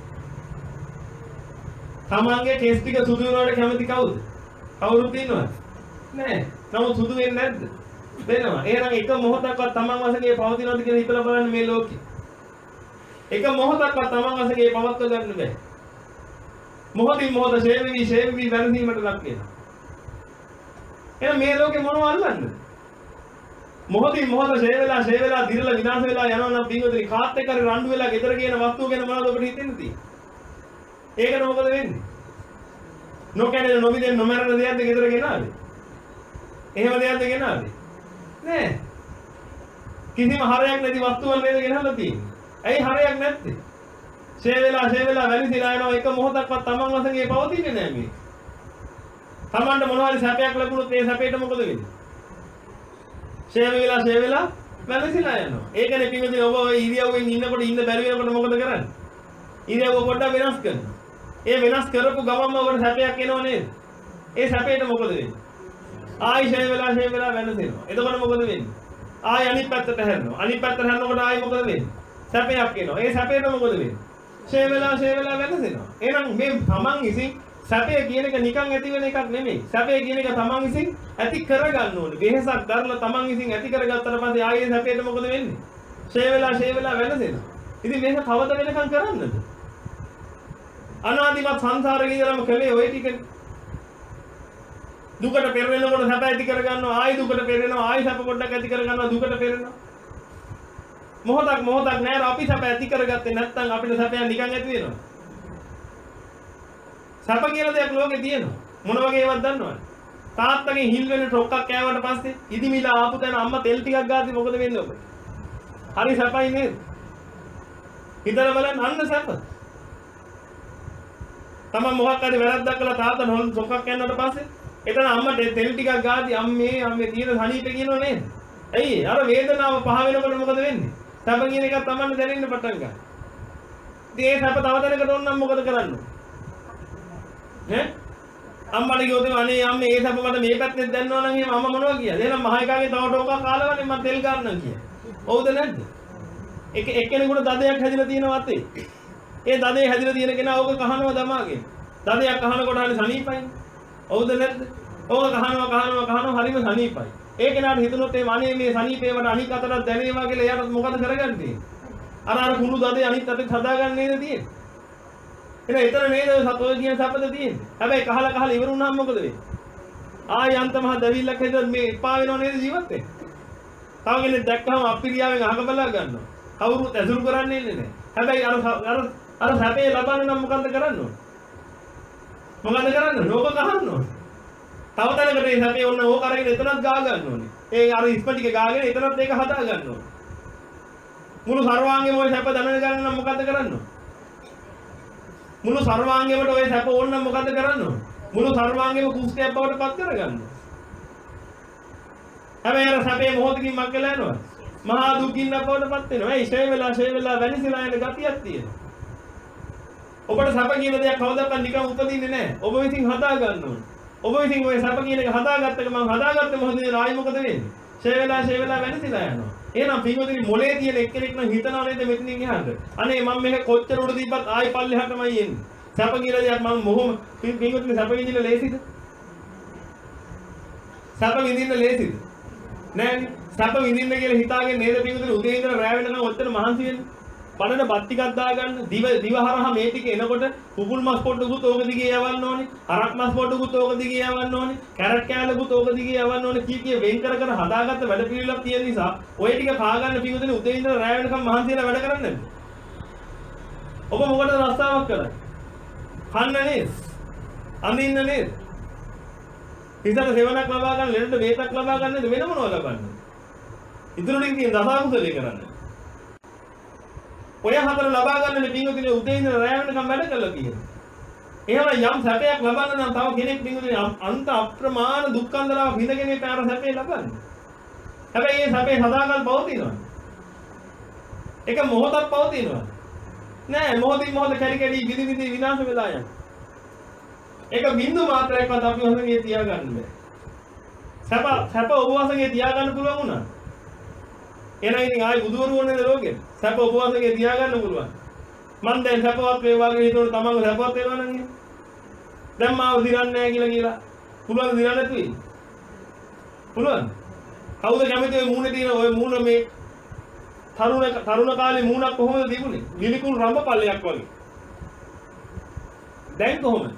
තමන්ගේ කෙස් ටික සුදු වෙනවට කැමති කවුද? කවුරුත් ඉන්නවද? නෑ. නමුත් සුදු වෙන්නේ නැද්ද? වෙනවා. එහෙනම් එක මොහොතක්වත් තමන් වශයෙන් පවතිනවද කියලා හිතලා බලන්න මේ ලෝකෙ. එක මොහොතක්වත් තමන් වශයෙන් පවත්ව ගන්න බෑ. මොහොතින් මොහොත ෂේවිවි ෂේවිවි වෙනසීමට ලක් වෙනවා. එහෙනම් මේ ලෝකෙ මොනව අල්ලන්නද? මොහොතින් මොහොත ෂේවෙලා ෂේවෙලා දිරලා විනාශ වෙලා යනවා නම් පින්වතුනි කාත් එක්ක හරි රණ්ඩු වෙලා ගෙදර කියන වස්තුව ගැන මොනවද ඔබට හිතෙන්නේ තියෙන්නේ? ඒකට මොකද වෙන්නේ? නොකැඩෙන නොවිදෙන නොමරන දෙයක්ද ගෙදර ගෙනාවේ? එහෙම දෙයක්ද ගෙනාවේ? නෑ. කිසිම හරයක් නැති වස්තුවක් නේද ගෙනහලා තියෙන්නේ. ඇයි හරයක් නැත්තේ? ෂේවෙලා ෂේවෙලා වැලිසිලා යනවා එක මොහොතක්වත් තමන් වශයෙන් පවතින්නේ නෑ මේ. තමන්ට මොනවා හරි සැපයක් ලැබුණොත් ඒ සැපේට මොකද වෙන්නේ? ෂේවෙලා ෂේවෙලා වැලිසිලා යනවා. ඒකනේ පින්වතුනි ඔබ ඔය ඉරියව්වෙන් ඉන්නකොට ඉන්න බැරි වෙනකොට මොකද කරන්නේ? ඉරියව්ව පොඩ්ඩක් වෙනස් කරනවා. ඒ වෙනස් කරපු ගමන්ම ඔබට සැපයක් එනව නේද? ඒ සැපේට මොකද වෙන්නේ? ආයි ෂේවෙලා ෂේවෙලා වැලිසෙනවා. එතකොට මොකද වෙන්නේ? ආයි අනිත් පැත්තට හැරෙනවා. අනිත් පැත්තට හැරෙනකොට ආයි මොකද වෙන්නේ? සැපයක් එනවා. ඒ සැපේට මොකද වෙන්නේ? ෂේවෙලා ෂේවෙලා වැලිසෙනවා. එහෙනම් මේ තමන් විසින් සැපය කියන එක නිකන් ඇති වෙන එකක් නෙමෙයි. සැපය කියන එක තමන් විසින් ඇති කරගන්න ඕනේ. වෙහසක් දරලා තමන් විසින් ඇති කරගත්තට පස්සේ ආයේ සැපයට මොකද වෙන්නේ? ෂේවෙලා ෂේවෙලා වෙනසෙනවා. ඉතින් මේක කවද වෙනකන් කරන්නද? අනාදිමත් සංසාරේ ඉඳලම කලේ ওই ටික. දුකට පෙරෙනකොට සැප ඇති කරගන්නවා. ආයි දුකට පෙරෙනවා. ආයි සැප පොඩ්ඩක් ඇති කරගන්නවා. දුකට පෙරෙනවා. මොහොතක් මොහොතක් නෑර අපි සැප ඇති කරගත්තේ නැත්නම් අපිට සැපයක් නිකන් ඇති වෙනවා. සැප කියලා දෙයක් ලෝකේ තියෙනවා. මොන වගේ ඒවත් දන්නවද? තාත්තගෙන් හිල් වෙන ටොක්ක්ක් කෑවට පස්සේ ඉදිමිලා ආපු තැන අම්මා තෙල් ටිකක් ගාද්දි මොකද වෙන්නේ ඔබ? හරි සැපයි නේද? හිතලා බලන්න අන්න සැප. තමන් මොකක් හරි වැරද්දක් කළා තාත්තා ටොක්ක්ක් කෑනට පස්සේ එතන අම්මට තෙල් ටිකක් ගාති අම්මේ අම්මේ තියෙන සනීපේ කියනෝ නේද? ඇයි අර වේදනාව පහ වෙනකොට මොකද වෙන්නේ? සැප කියන එක තමන්න දැනෙන්න පටන් ගන්නවා. ඉතින් ඒ සැප තව දැනකට ඕනනම් මොකද කරන්නේ? ඈ අම්මට කිව්වොත් අනේ අම්මේ ඒ සැප මට මේ පැත්තෙන් දැනනවා නම් එහෙම අම්මා මොනවා කියද? එහෙනම් මහ එකාගේ තව ටෝකක් කාලවන්නේ මම තෙල් ගන්නම් කිය. හවුද නැද්ද? එක එක්කෙනෙකුට දදයක් හැදිලා තියෙනවා අතේ. ඒ දදේ හැදිලා තියෙන කෙනා ඕක කහනවා දමාගෙන. දදයක් කහනකොට හරි සනීපයි. හවුද නැද්ද? ඕක කහනවා කහනවා කහනවා හරිම සනීපයි. ඒ කෙනාට හිතුනොත් මේ අනේ මේ සනීපේවට අනික් අතට දැනේවා කියලා එයාට මොකද කරගන්නේ? අර අර කුණු දදේ අනිත් අතට හදාගන්න නේද තියෙන්නේ? එහෙනම් එතන නේද සතෝය කියන සපද තියෙන්නේ. හැබැයි කහලා කහලා ඉවර වුණාම මොකද වෙන්නේ? ආය අන්තමහ දැවිල්ලක් හැදුවත් මේ එපා වෙනව නේද ජීවත් වෙන්නේ? තව කෙනෙක් දැක්කම අප්‍රියාවෙන් අහක බලා ගන්නවා. කවුරුත් ඇසුරු කරන්නේ නැහැ. හැබැයි අර අර අර සැපේ ලබන්න නම් මොකද්ද කරන්න ඕන? මොකද්ද කරන්න ඕන? ඕක ගහන්න ඕන. තව තැනකට ඒ සැපේ ඔන්න ඕක අරගෙන එතනත් ගා ගන්න ඕනේ. ඒ අර ඉස්ප ටික ගාගෙන එතනත් ඒක හදා ගන්න ඕනේ. මුළු සර්වාංගෙම ඔය සැප දැනන ගන්න නම් මොකද්ද කරන්න ඕන? මුළු සර්වාංගෙමට ඔය සැප ඕන නම් මොකද්ද කරන්න ඕන? මුළු සර්වාංගෙම කුස්තියක් බවට පත් කරගන්න. හැබැයි අර සැපේ මොහොතකින් මක් වෙලා යනවා. මහා දුකින් අපවට පත් වෙනවා. ඒ ෂේ වෙලා ෂේ වෙලා වෙනිසලා යන ගතියක් තියෙනවා. ඔබට සැප කියන දෙයක් කවදාවත් නිකන් උපදින්නේ නැහැ. ඔබ විසින් හදා ගන්න ඕනේ. ඔබ විසින් ඔය සැප කියන එක හදාගත්ත එක මම හදාගත්ත මොහොතේ ආයි මොකද වෙන්නේ? ෂේ වෙලා ෂේ වෙලා වෙනිසලා යනවා. එහෙනම් පින්වතුනි මොලේ තියෙන එක්කෙනෙක් නම් හිතනවා නේද මෙතනින් එහාට? අනේ මම මේක කොච්චර උඩ දීපත් ආයි පල්ලෙහාටමයි එන්නේ. සැප කියලා දෙයක් මම මොහොම පින්වතුනි සැප විඳින්න ලේසිද? සැප විඳින්න ලේසිද? නෑනේ. සැප විඳින්න කියලා හිතාගෙන නේද පින්වතුනි උදේ ඉඳලා රැ වෙනකන් ඔච්චර මහන්සි වෙන්නේ. බලන බත් ටිකක් දාගන්න දිව දිව හරහා මේ ටික එනකොට කුකුල් මස් පොඩ්ඩකුත් ඕක දිගේ යවන්න ඕනේ. හරක් මස් පොඩ්ඩකුත් ඕක දිගේ යවන්න ඕනේ. කැරට් කෑල්ලකුත් ඕක දිගේ යවන්න ඕනේ. කී කී වෙන් කර කර හදාගත්ත වැඩ පිළිවෙලක් තියෙන නිසා ඔය ටික කා ගන්න පින්වතුනි උදේ ඉඳලා රැ වෙනකන් මහන්සි වෙලා වැඩ කරන්නේ නැද්ද? ඔබ මොකටද රස්සාවක් කරන්නේ? කන්න නේද? අඳින්න නේද? හිතට සෙවණක් ලබා ගන්න, ලෙඩට වේතක් ලබා ගන්න නේද? වෙන මොනවද ලබන්නේ? ඉතුරු ටික තියෙන දසාකුසලේ කරන්නේ. ඔය හතර ලබා ගන්නනේ පින්වතුනි උදේ ඉඳලා රැ වෙනකම් වැඩ කළා කියන්නේ. එහෙම යම් සැපයක් ලබන්න නම් තව කෙනෙක් පින්වතුනි අන්ත අප්‍රමාණ දුක්ඛන්දරාව විඳගෙන මේ පාර සැපේ ලබන්නේ. හැබැයි මේ සැපේ සදාකල් පවතිනවා. ඒක මොහොතක් පවතිනවා. නෑ මොහොතින් මොහොත කැඩි කැඩි විදි විදි විනාශ වෙලා යනවා. ඒක බින්දු මාත්‍රයක්වත් අපි වහන්සේ තියාගන්න බෑ. සැප සැප ඔබ වහන්සේ තියාගන්න පුළුවන් වුණා. එහෙනම් ඉතින් ආයි බුදුවරු ඕනේද ලෝකෙට? සැප ඔබ වහන්සේ තියාගන්න පුළුවන්. මං දැන් සැපවත් වේවා කියලා හිතුවොත් තමන්ව සැපවත් වෙනවා නම් එහෙනම්. දැන් මාව දිරන්නේ නැහැ කියලා කියලා. පුළුවන් දිරන්න නැතුව ඉන්න. පුළුවන්. කවුද කැමති ඔය මූණේ තියෙන ඔය මූණ මේ තරුණ තරුණ කාලේ මූණක් කොහොමද තිබුණේ? නිලිකුල් රඹ පල්ලයක් වගේ. දැන් කොහොමද?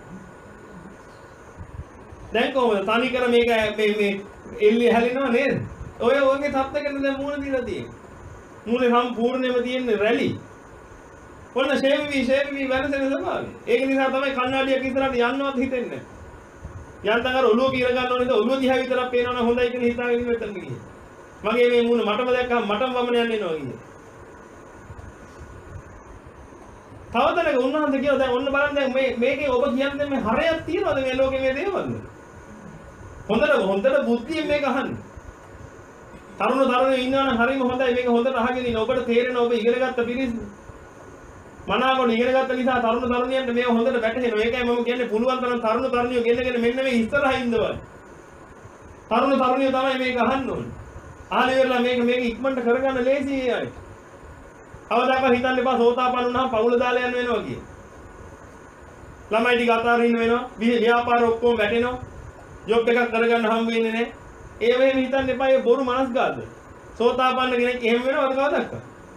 දැන් කොහොමද? තනි කර මේක මේ මේ එල්ලේ හැලෙනව නේද? ඔය ඔයගේ තත්ත්වයකට දැන් මූණ දීලා තියෙන්නේ. මූණේ සම්පූර්ණයෙන්ම තියෙන්නේ රැලි. ඔන්න ෂේවි ෂේවි වෙනසෙන ස්වභාවය. ඒක නිසා තමයි කන්නඩියක් ඉස්සරහට යන්නවත් හිතෙන්නේ නැහැ. යන්තම් අර ඔළුව කීර ගන්න ඕනේද ඔළුව දිහා විතරක් පේනවනම් හොඳයි කියලා හිතාගෙන ඉන්න මෙතන ගියේ. මගේ මේ මූණ මටම දැක්කම මටම වමන යන්න එනවා කියේ. තවදලක උන්වහන්සේ කියනවා දැන් ඔන්න බලන්න දැන් මේ මේකේ ඔබ කියන්නේ මේ හරයක් තියනවද මේ ලෝකේ මේ දේවල්? හොඳට හොඳට බුද්ධියෙන් මේක අහන්න. තරුණ තරුණයෝ ඉන්නවනම් හරියම හොඳයි මේක හොඳට අහගෙන ඉන්න. ඔබට තේරෙනවා ඔබ ඉගෙන ගත්ත පිරිස. මනාවකට ඉගෙන ගත්ත නිසා තරුණ තරුණියන්ට මේක හොඳට වැටහෙනවා. ඒකයි මම කියන්නේ පුළුවන් තරම් තරුණ තරුණියෝ ගෙන්නගෙන මෙන්න මේ ඉස්සරහා ඉන්නවයි. තරුණ තරුණියෝ තමයි මේක අහන්න ඕනේ. ආලි වෙලා මේක මේක ඉක්මනට කරගන්න ලේසියි අය. අවදාක හිතන්න එපා සෝතාපන්න වුණාම පවුල දාලා යන්න වෙනවා කිය. ළමයි ටික අතාරින්න වෙනවා. ව්‍යාපාර ඔක්කොම වැටෙනවා. ජොබ් එකක් කරගන්න හම් වෙන්නේ නැහැ. ඒ වෙලෙම හිතන්න එපා ඒ බොරු මනස්ගාත. සෝතාපන්න කෙනෙක් එහෙම වෙනවද කවදාවත්?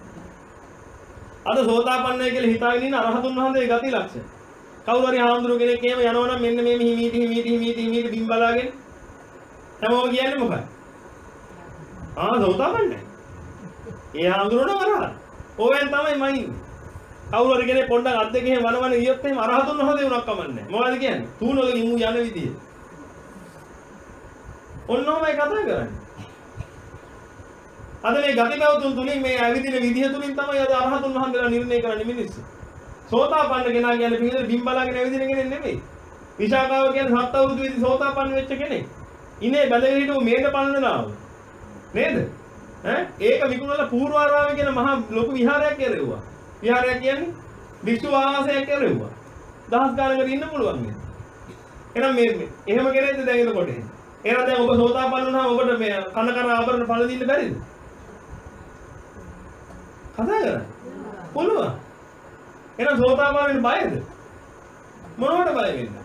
අද සෝතාපන්නයි කියලා හිතාගෙන ඉන්න අරහතුන් වහන්සේ ගති ලක්ෂණ. කවුරු හරි ආන්දරු කෙනෙක් එහෙම යනවනම් මෙන්න මේ හිමීටි හිමීටි හිමීටි හිමීටි බිම් බලාගෙන හැමෝම කියන්නේ මොකක්ද? ආ සෝතාපන්නයි. ඒ ආන්දරුණ කරා. ඕවෙන් තමයි මයින්. කවුරු හරි කෙනෙක් පොඩ්ඩක් අත් දෙක එහෙම වනවන ගියොත් එහෙම අරහතුන් වහන්සේ උනක් කමන්නේ. මොකද කියන්නේ? තුනෝලකින් මු යන විදිය. ඔන්නෝමයි කතා කරන්නේ. අද මේ ගතිගෞතුන් තුලින් මේ ඇවිදින විදිහ තුලින් තමයි අද අරහතුන් වහන්සේලා නිර්ණය කරන්නේ මිනිස්සු. සෝතාපන්න කෙනා කියන්නේ පිළිදෙල බිම් බලාගෙන ඇවිදින කෙනෙක් නෙමෙයි. විශාකාව කියන්නේ සත් අවුරුදු වෙද්දී සෝතාපන්න වෙච්ච කෙනෙක්. ඉනේ බැලගෙන හිටපු මේක පන්නනාව. නේද? ඈ ඒක විකුණලා පූර්වාරාමයේ කියන මහා ලොකු විහාරයක් කෙරෙව්වා. විහාරයක් කියන්නේ වික්ෂු ආවාසයක් කෙරෙව්වා. දහස් ගානකට ඉන්න පුළුවන් නේද? එහෙනම් මේ එහෙම කෙරෙද්ද දැන් එතකොට? එහෙනම් දැන් ඔබ සෝතාපන්න වුණාම ඔබට මේ කන කන ආභරණ පළ දෙන්න බැරිද? කතා කරන්නේ. පුළුවන්. එහෙනම් සෝතාපන්න වෙන්න බයද? මොනවට බය වෙන්නේ?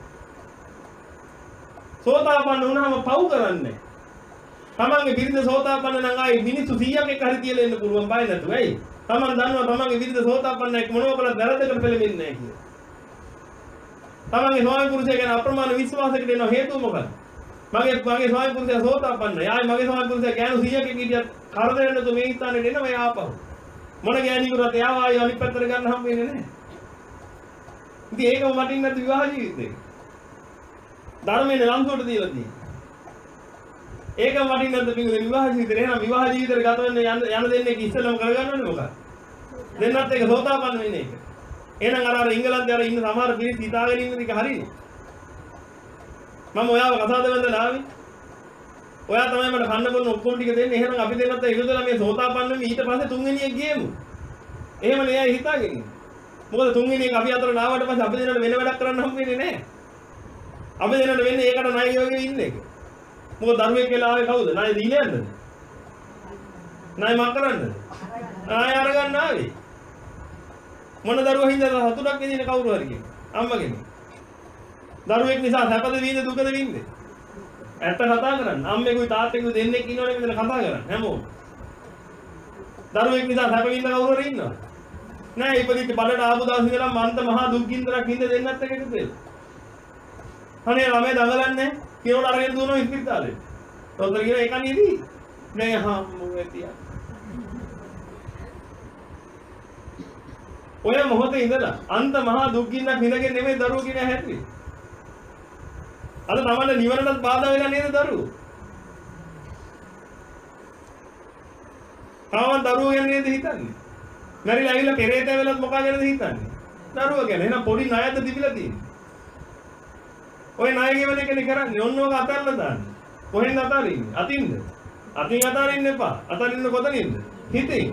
සෝතාපන්න වුණාම පව් කරන්නේ. තමන්ගේ බිරිඳ සෝතාපන්න නම් ආයි මිනිස්සු සීයක් එක්ක හරි කියලා එන්න පුළුවන් බය නැතුව. ඇයි? තමන් දන්නවා තමන්ගේ බිරිඳ සෝතාපන්න එක්ක මොනවා කළත් වැරද්දකට පෙළෙන්නේ නැහැ කියලා. තමන්ගේ ස්වාමි පුරුෂයා ගැන අප්‍රමාණ විශ්වාසයකට එන හේතුව මොකක්ද? මගේ මගේ ස්වාමි පුරුෂයා සෝතාපන්නයි. ආයි මගේ ස්වාමි පුරුෂයා ගෑනු සීයක් එක්ක හිටියත් කරදරයක් නැතුව මේ ස්ථානෙට එනවා එයා ආපහු. මොන ගෑණියෙකුට එයාව ආයි අනිත් පැත්තට ගන්න හම්බ වෙන්නේ නැහැ. ඉතින් ඒකම වටින්නේ නැති විවාහ ජීවිතේ. ධර්මයේ ලංසුවට දීලා තියෙනවා. ඒකම වටින්නේ නැද්ද පිටුනේ විවාහ ජීවිතේ? එහෙනම් විවාහ ජීවිතේ ගත වෙන්න යන යන දෙන්නේ ඉස්සෙල්ලම කරගන්න ඕනේ මොකක්ද? දෙන්නත් එක සෝතාපන්න වෙන එක. එහෙනම් අර අර ඉංගලන්තේ අර ඉන්න සමහර පිරිස් හිතාගෙන ඉන්න ටික හරිනේ. මම ඔයාව කතාද වෙන්දලා ආවේ. ඔයා තමයි මට කන්න බොන්න ඔක්කොම ටික දෙන්නේ. එහෙනම් අපි දෙන්නත් එකතුලා මේ සෝතාපන්න වෙමි ඊට පස්සේ තුන්වෙනියෙක් ගියමු. එහෙම නෑ හිතාගෙන ඉන්නේ. මොකද තුන්වෙනියෙක් අපි අතර නාවට පස්සේ අපි දෙන්නට වෙන වැඩක් කරන්න හම්බ වෙන්නේ නෑ. අපි දෙන්නට වෙන්නේ ඒකට ණය ගෙවගෙන ඉන්න එක. මොකද දරුවෙක් කියලා ආවේ කවුද? ණය දීලා යන්නද? ණය මක් කරන්නද? ණය අරගන්න ආවේ. මොන දරුවා හින්දාද හතුරක් විඳින කවුරු හරි කියන්නේ? අම්මගෙන්. දරුවෙක් නිසා සැපද විඳ දුකද විඳින්නේ? ඇත්ත කතා කරන්න. අම්මෙකුයි තාත්තෙකුයි දෙන්නෙක් ඉන්නවනේ මෙතන කතා කරන්න හැමෝම. දරුවෙක් නිසා සැප විඳ කවුරු හරි ඉන්නවද? නෑ ඉපදිච්ච බඩට ආපු දවස් ඉඳලා මන්ත මහා දුක් ගින්දරක් හින්ද දෙන්නත් එක එකතු වෙලා. අනේ ළමයි දඟලන්නේ කියනකොට අරගෙන දුවනවා ඉස්පිරිතාලේ. ડોක්ටර් කියන එක නේද? නෑ හා මොකද තියා. ඔය මොහොතේ ඉඳලා අන්ත මහා දුක් ගින්නක් හිඳගෙන නෙමෙයි දරුවෝ කියන හැටි. අද තමන්න නිවනටත් බාධා වෙලා නේද දරුවෝ? තාම දරුවෝ ගැන නේද හිතන්නේ? මැරිලා ඇවිල්ලා පෙරේතය වෙලත් මොකා ගැනද හිතන්නේ? දරුවෝ ගැන. එහෙනම් පොඩි ණයද තිබිලා තියෙන්නේ. ඔය ණය ගෙවන එකනේ කරන්නේ. ඔන්න ඔක අතල්ලා දාන්නේ. කොහෙන්ද අතාරින්නේ? අතින්ද? අතින් අතාරින්න එපා. අතාරින්න කොතනින්ද? හිතින්.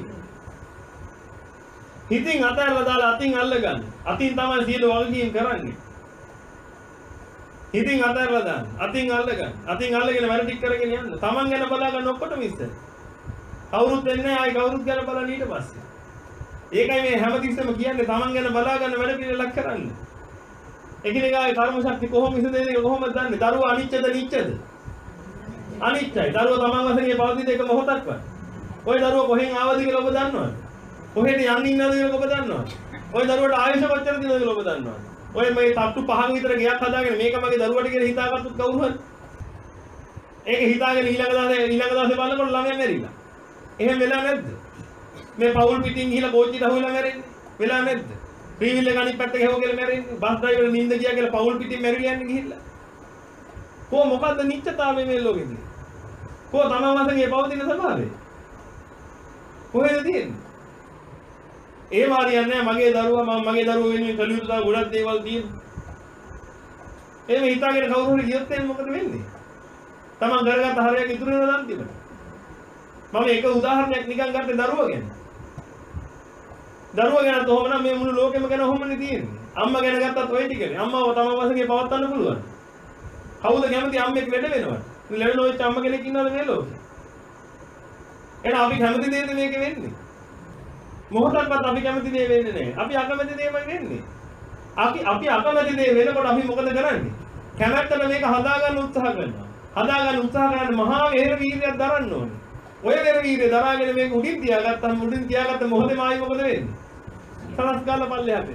හිතින් අතල්ලා දාලා අතින් අල්ල ගන්න. අතින් තමයි සියලු වගකීම් කරන්නේ. හිතින් අතල්ලා දාන්න. අතින් අල්ල ගන්න. අතින් අල්ලගෙන වැඩ ටික කරගෙන යන්න. Taman ගැන බලා ගන්න ඔක්කොටම ඉස්සර. කවුරුත් දෙන්නේ නැහැ. ආයි කවුරුත් ගැන බලන්න ඊට පස්සේ. ඒකයි මේ හැමතිස්සෙම කියන්නේ Taman ගැන බලා ගන්න වැඩ පිළිලක් කරන්න. එකිනෙකාගේ කර්ම ශක්තිය කොහොම ඉස්සෙන්නේ කොහොමද දන්නේ? දරුවා අනිච්චද නිච්චද? අනිච්චයි. දරුවා තමන් වශයෙන් පවතින එක මොහොතක්වත්. ওই දරුවා කොහෙන් ආවද කියලා ඔබ දන්නවද? කොහෙද යන්නේ ඉන්නවද කියලා ඔබ දන්නවද? ওই දරුවට ආයුෂ කොච්චර දිනවද කියලා ඔබ දන්නවද? ඔය මේ තට්ටු පහක් විතර ගයක් හදාගෙන මේක මගේ දරුවට කියලා හිතාගත්තොත් කවුරු හරි. ඒක හිතාගෙන ඊළඟ දාසේ ඊළඟ දාසේ බලනකොට ළමයා මැරිලා. එහෙම වෙලා නැද්ද? මේ පවුල් පිටින් ගිහලා කෝච්චියට අහුවෙලා මැරෙන්නේ. වෙලා නැද්ද? ෆ්‍රීවිල් එක අනිත් පැත්ත ගහුව කියලා මැරෙන්නේ. බස් ඩ්‍රයිවර් නිින්ද ගියා කියලා පවුල් පිටින් මැරිලා යන්නේ ගිහිල්ලා. කො මොකද්ද නිච්චතාවය මේ ලෝකෙදී? කො තමන් වශයෙන් පවතින ස්වභාවය? කොහෙද තියෙන්නේ? ඒ මාරියන්නේ මගේ දරුවා මම මගේ දරුවෝ වෙනුවෙන් කළ යුතු තව ගොඩක් දේවල් තියෙනවා. එහෙම හිතාගෙන කවුරු හරි ගියොත් එහෙනම් මොකද වෙන්නේ? තමන් කරගත්ත හරියක් ඉතුරු වෙනවා නම් තිබෙන. මම එක උදාහරණයක් නිකන් ගත්තේ දරුවා ගැන. දරුවා ගැන තෝම නම් මේ මුළු ලෝකෙම ගැන ඔහොමනේ තියෙන්නේ. අම්මා ගැන ගත්තත් ඔය ටිකනේ. අම්මාව තමන් වශයෙන් පවත්වන්න පුළුවන්. කවුද කැමති අම්මෙක් ලෙඩ වෙනවද? ලෙඩ නොවෙච්ච අම්ම කෙනෙක් ඉන්නවද මේ ලෝකේ? එහෙනම් අපි කැමති දේද මේක වෙන්නේ? මොහොතක්වත් අපි කැමති දේ වෙන්නේ නැහැ. අපි අකමැති දේමයි වෙන්නේ. අපි අපි අකමැති දේ වෙනකොට අපි මොකද කරන්නේ? කැමැත්තට මේක හදාගන්න උත්සාහ කරනවා. හදාගන්න උත්සාහ කරන මහා වේර වීර්යයක් දරන්න ඕනේ. ඔය වේර වීර්යය දරාගෙන මේක උඩින් තියාගත්තම උඩින් තියාගත්ත මොහොතේම ආයි මොකද වෙන්නේ? සලස් ගාලා පල්ලෙහාට.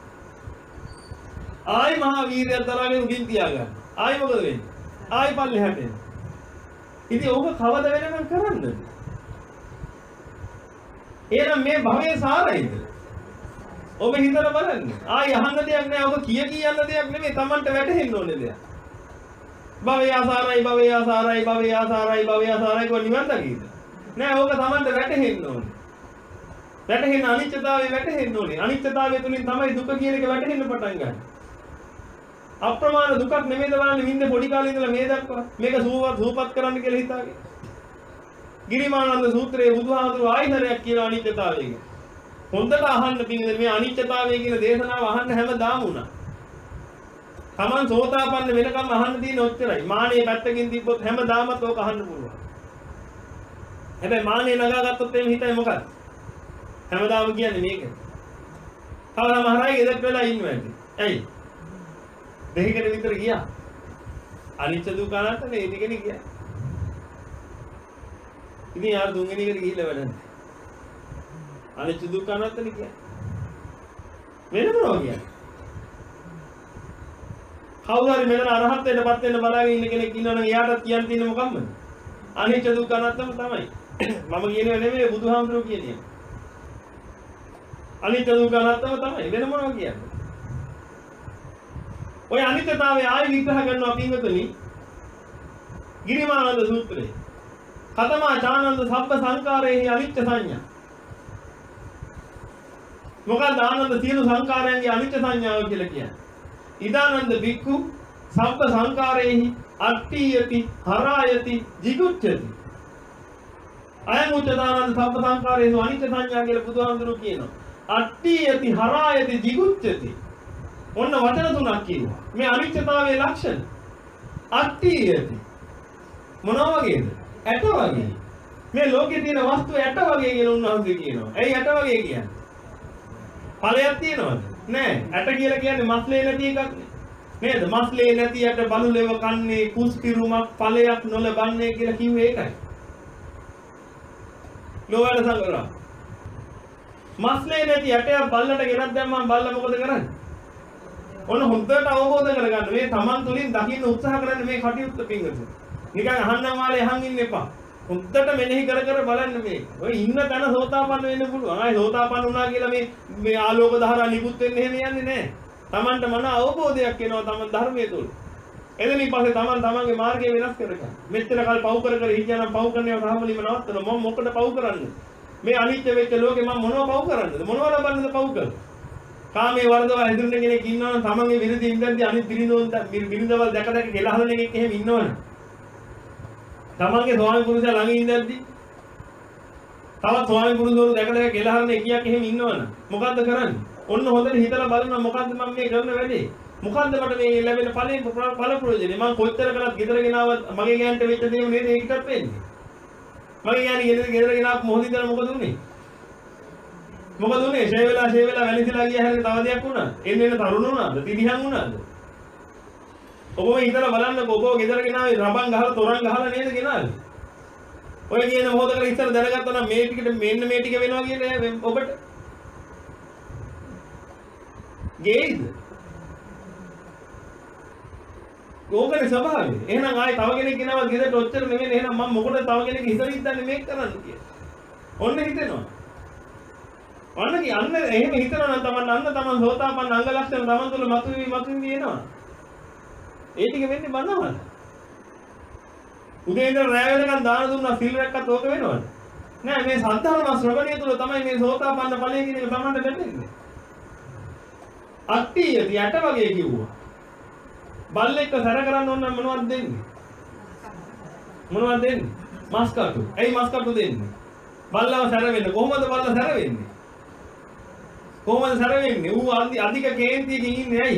ආයි මහා වීර්යයක් දරාගෙන උඩින් තියාගන්න. ආයි මොකද වෙන්නේ? ආයි පල්ලෙහාට එන්න. ඉතින් ඕක කවද වෙනකම් කරන්නද? එහෙනම් මේ භවයේ සාරයිද? ඔබ හිතලා බලන්න. ආයි අහන්න දෙයක් නෑ. ඔබ කිය කී යන්න දෙයක් නෙමෙයි. Tamanට වැටහෙන්න ඕනේ දෙයක්. භවයේ ආසාරයි භවයේ ආසාරයි භවයේ ආසාරයි භවයේ ආසාරයි කො නිවන් දකීද? නෑ ඕක Tamanට වැටහෙන්න ඕනේ. වැටහෙන අනිත්‍යතාවය වැටහෙන්න ඕනේ. අනිත්‍යතාවය තුලින් තමයි දුක කියන එක වැටහෙන්න පටන් ගන්න. අප්‍රමාණ දුකක් නෙමෙයිද බලන්නේ විඳින්න පොඩි කාලේ ඉඳලා මේ දක්වා. මේක සූපත් සූපත් කරන්න කියලා හිතාගේ. ගිරිමානන්ද සූත්‍රයේ බුදුහාමුදුරුවෝ ආයිතරයක් කියලා අනිත්‍යතාවය ගැන. හොඳට අහන්න පිළිදෙන මේ අනිත්‍යතාවය කියන දේශනාව අහන්න හැමදාම උනා. Taman සෝතාපන්න වෙනකම් අහන්න තියෙන ඔච්චරයි. මානෙ පැත්තකින් තිබ්බොත් හැමදාමත් ඕක අහන්න පුළුවන්. හැබැයි මානෙ නගාගත්තොත් එimhe හිතයි මොකක්ද? හැමදාම කියන්නේ මේක. කවදාම හරයි ගෙදරට වෙලා ඉන්නවා. ඇයි? දෙහිකට විතර ගියා. අනිච්ච දුක අනාත්ම මේ ටිකනේ ගියා. ඉතින් යාර තුන්වෙනි එකට ගිහිල්ලා වැඩ නැහැ. අනිච්ච දුක අනාත්මනේ කියන්නේ. වෙන මොනවා කියන්නේ? කවුරු හරි මෙතන අරහත් වෙන්නපත් වෙන්න බලාගෙන ඉන්න කෙනෙක් ඉන්නවනම් එයාටත් කියන්න තියෙන මොකක්ද? අනිච්ච දුක අනාත්ම තමයි. මම කියනව නෙමෙයි බුදුහාමුදුරුවෝ කියන්නේ. අනිත්‍ය දුක අනාත්ම තමයි. වෙන මොනවා කියන්නේ? ඔය අනිත්‍යතාවය ආයි විග්‍රහ කරනවා පින්වතුනි. ගිරිමානන්ද සූත්‍රයේ. කතමා චානන්ද සබ්බ සංකාරේහි අනිත්‍ය සංඥා. මොකක්ද ආනන්ද සියලු සංකාරයන්ගේ අනිත්‍ය සංඥාව කියලා කියන්නේ? ඉදානන්ද බික්ඛු සබ්බ සංකාරේහි අට්ඨියති හරායති jigucchati. අයං උච්චදානන්ද සබ්බ සංකාරේහි අනිත්‍ය සංඥා කියලා බුදුහාමුදුරුවෝ කියනවා. අට්ඨියති හරායති jigucchati. ඔන්න වචන තුනක් කියනවා. මේ අනිත්‍යතාවයේ ලක්ෂණ. අට්ඨියති. මොනවා වගේද? ඇට වගේ. මේ ලෝකේ තියෙන වස්තු ඇට වගේ කියලා උන්වහන්සේ කියනවා. ඇයි ඇට වගේ කියන්නේ? ඵලයක් තියෙනවද? නෑ. ඇට කියලා කියන්නේ මස්ලේ නැති එකක් නේ. නේද? මස්ලේ නැති ඇට බලුලෙව කන්නේ කුස් පිරුමක් ඵලයක් නොලබන්නේ කියලා කිව්වේ ඒකයි. ලෝවැඩ සංගරා. මස්ලේ නැති ඇටයක් බල්ලට ගෙනත් දැම්මම බල්ලා මොකද කරන්නේ? ඔන්න හොඳට අවබෝධ කරගන්න. මේ Taman තුලින් දකින්න උත්සාහ කරන්න මේ කටයුත්ත පිංගුතු. නිකන් අහන්නම් වාලේ අහන් ඉන්න එපා. හොඳට මෙනෙහි කර කර බලන්න මේ. ඔය ඉන්න තැන සෝතාපන්න වෙන්න පුළුවන්. ආයි සෝතාපන්න වුණා කියලා මේ මේ ආලෝක දහරා නිකුත් වෙන්න එහෙම යන්නේ නැහැ. Tamanට මන අවබෝධයක් එනවා Taman ධර්මයේ තුල. එදෙනින් පස්සේ Taman Tamanගේ මාර්ගය වෙනස් කරගන්න. මෙච්චර කල් පව් කර කර හිටියනම් පව් කරන්නේ සාහවලින්ම නවත්තන මම මොකටද පව් කරන්නේ? මේ අනිත්‍ය වෙච්ච ලෝකේ මම මොනව පව් කරන්නද? මොනව ලබන්නද පව් කරන්නේ? කාමයේ වරදව හැදුන්න කෙනෙක් ඉන්නවනම් Tamanගේ විරුද්ධ ඉඳන්දී අනිත් බිරිඳෝන් බිරිඳවල් දැක දැක කෙලහලන එකෙක් එහෙම ඉන්නවනම් තමන්ගේ ස්වාමි පුරුෂයා ළඟ ඉඳද්දි තවත් ස්වාමි පුරුෂවරු දැක දැක කෙලහරන එකියක් එහෙම ඉන්නවනම් මොකද්ද කරන්නේ? ඔන්න හොඳට හිතලා බලනවා මොකද්ද මම මේ කරන වැඩේ? මොකද්ද මට මේ ලැබෙන ඵලෙ ඵල ප්‍රයෝජනේ? මම කොච්චර කරත් ගෙදර ගෙනාවත් මගේ ගෑනට වෙච්ච දේ නේද ඒකටත් වෙන්නේ. මගේ ගෑණි ගෙදර ගෙදර ගෙනාව මොහොත ඉඳලා මොකද උනේ? මොකද උනේ? ෂේ වෙලා ෂේ වෙලා වැලිසිලා ගියා හැරෙන්න තව දෙයක් වුණා. එන්න එන්න තරුණ වුණාද? තිරිහන් වුණාද? ඔබම හිතලා බලන්නකො ඔබව ගෙදර ගෙනාවේ රබන් ගහලා තොරන් ගහලා නේද ගෙනාවේ? ඔය කියන මොහොතකට ඉස්සර දැනගත්තා නම් මේ ටිකට මෙන්න මේ ටික වෙනවා කියන්නේ ඔබට ගේයිද? ඕකනේ ස්වභාවය. එහෙනම් ආයේ තව කෙනෙක් ගෙනාවා ගෙදරට ඔච්චර නෙමෙයි. එහෙනම් මම මොකටද තව කෙනෙක් හිතලා ඉඳන්නේ මේක කරන්න කියලා. ඔන්න හිතෙනවා. ඔන්න කි අන්න එහෙම හිතනවා නම් Taman අන්න Taman සෝතාපන්න අංග ලක්ෂණ Taman තුල මතුවී මතුවී එනවා. ඒ ටික වෙන්නේ බනවල. උදේ ඉඳන් රැය වෙනකන් දාන දුන්නා සිල් රැක්කත් ඕක වෙනවද? නෑ මේ සද්ධර්ම ශ්‍රවණය තුල තමයි මේ සෝතාපන්න ඵලය කියන එක Tamanට ලැබෙන්නේ. අට්ටියති යට වගේ කිව්වා. බල්ලෙක්ව සැර කරන්න ඕන නම් මොනවද දෙන්නේ? මොනවද දෙන්නේ? මස් කටු. ඇයි මස් කටු දෙන්නේ? බල්ලව සැර වෙන්න. කොහොමද බල්ලා සැර වෙන්නේ? කොහොමද සැර වෙන්නේ? ඌ අධික කේන්තියකින් ඉන්නේ ඇයි?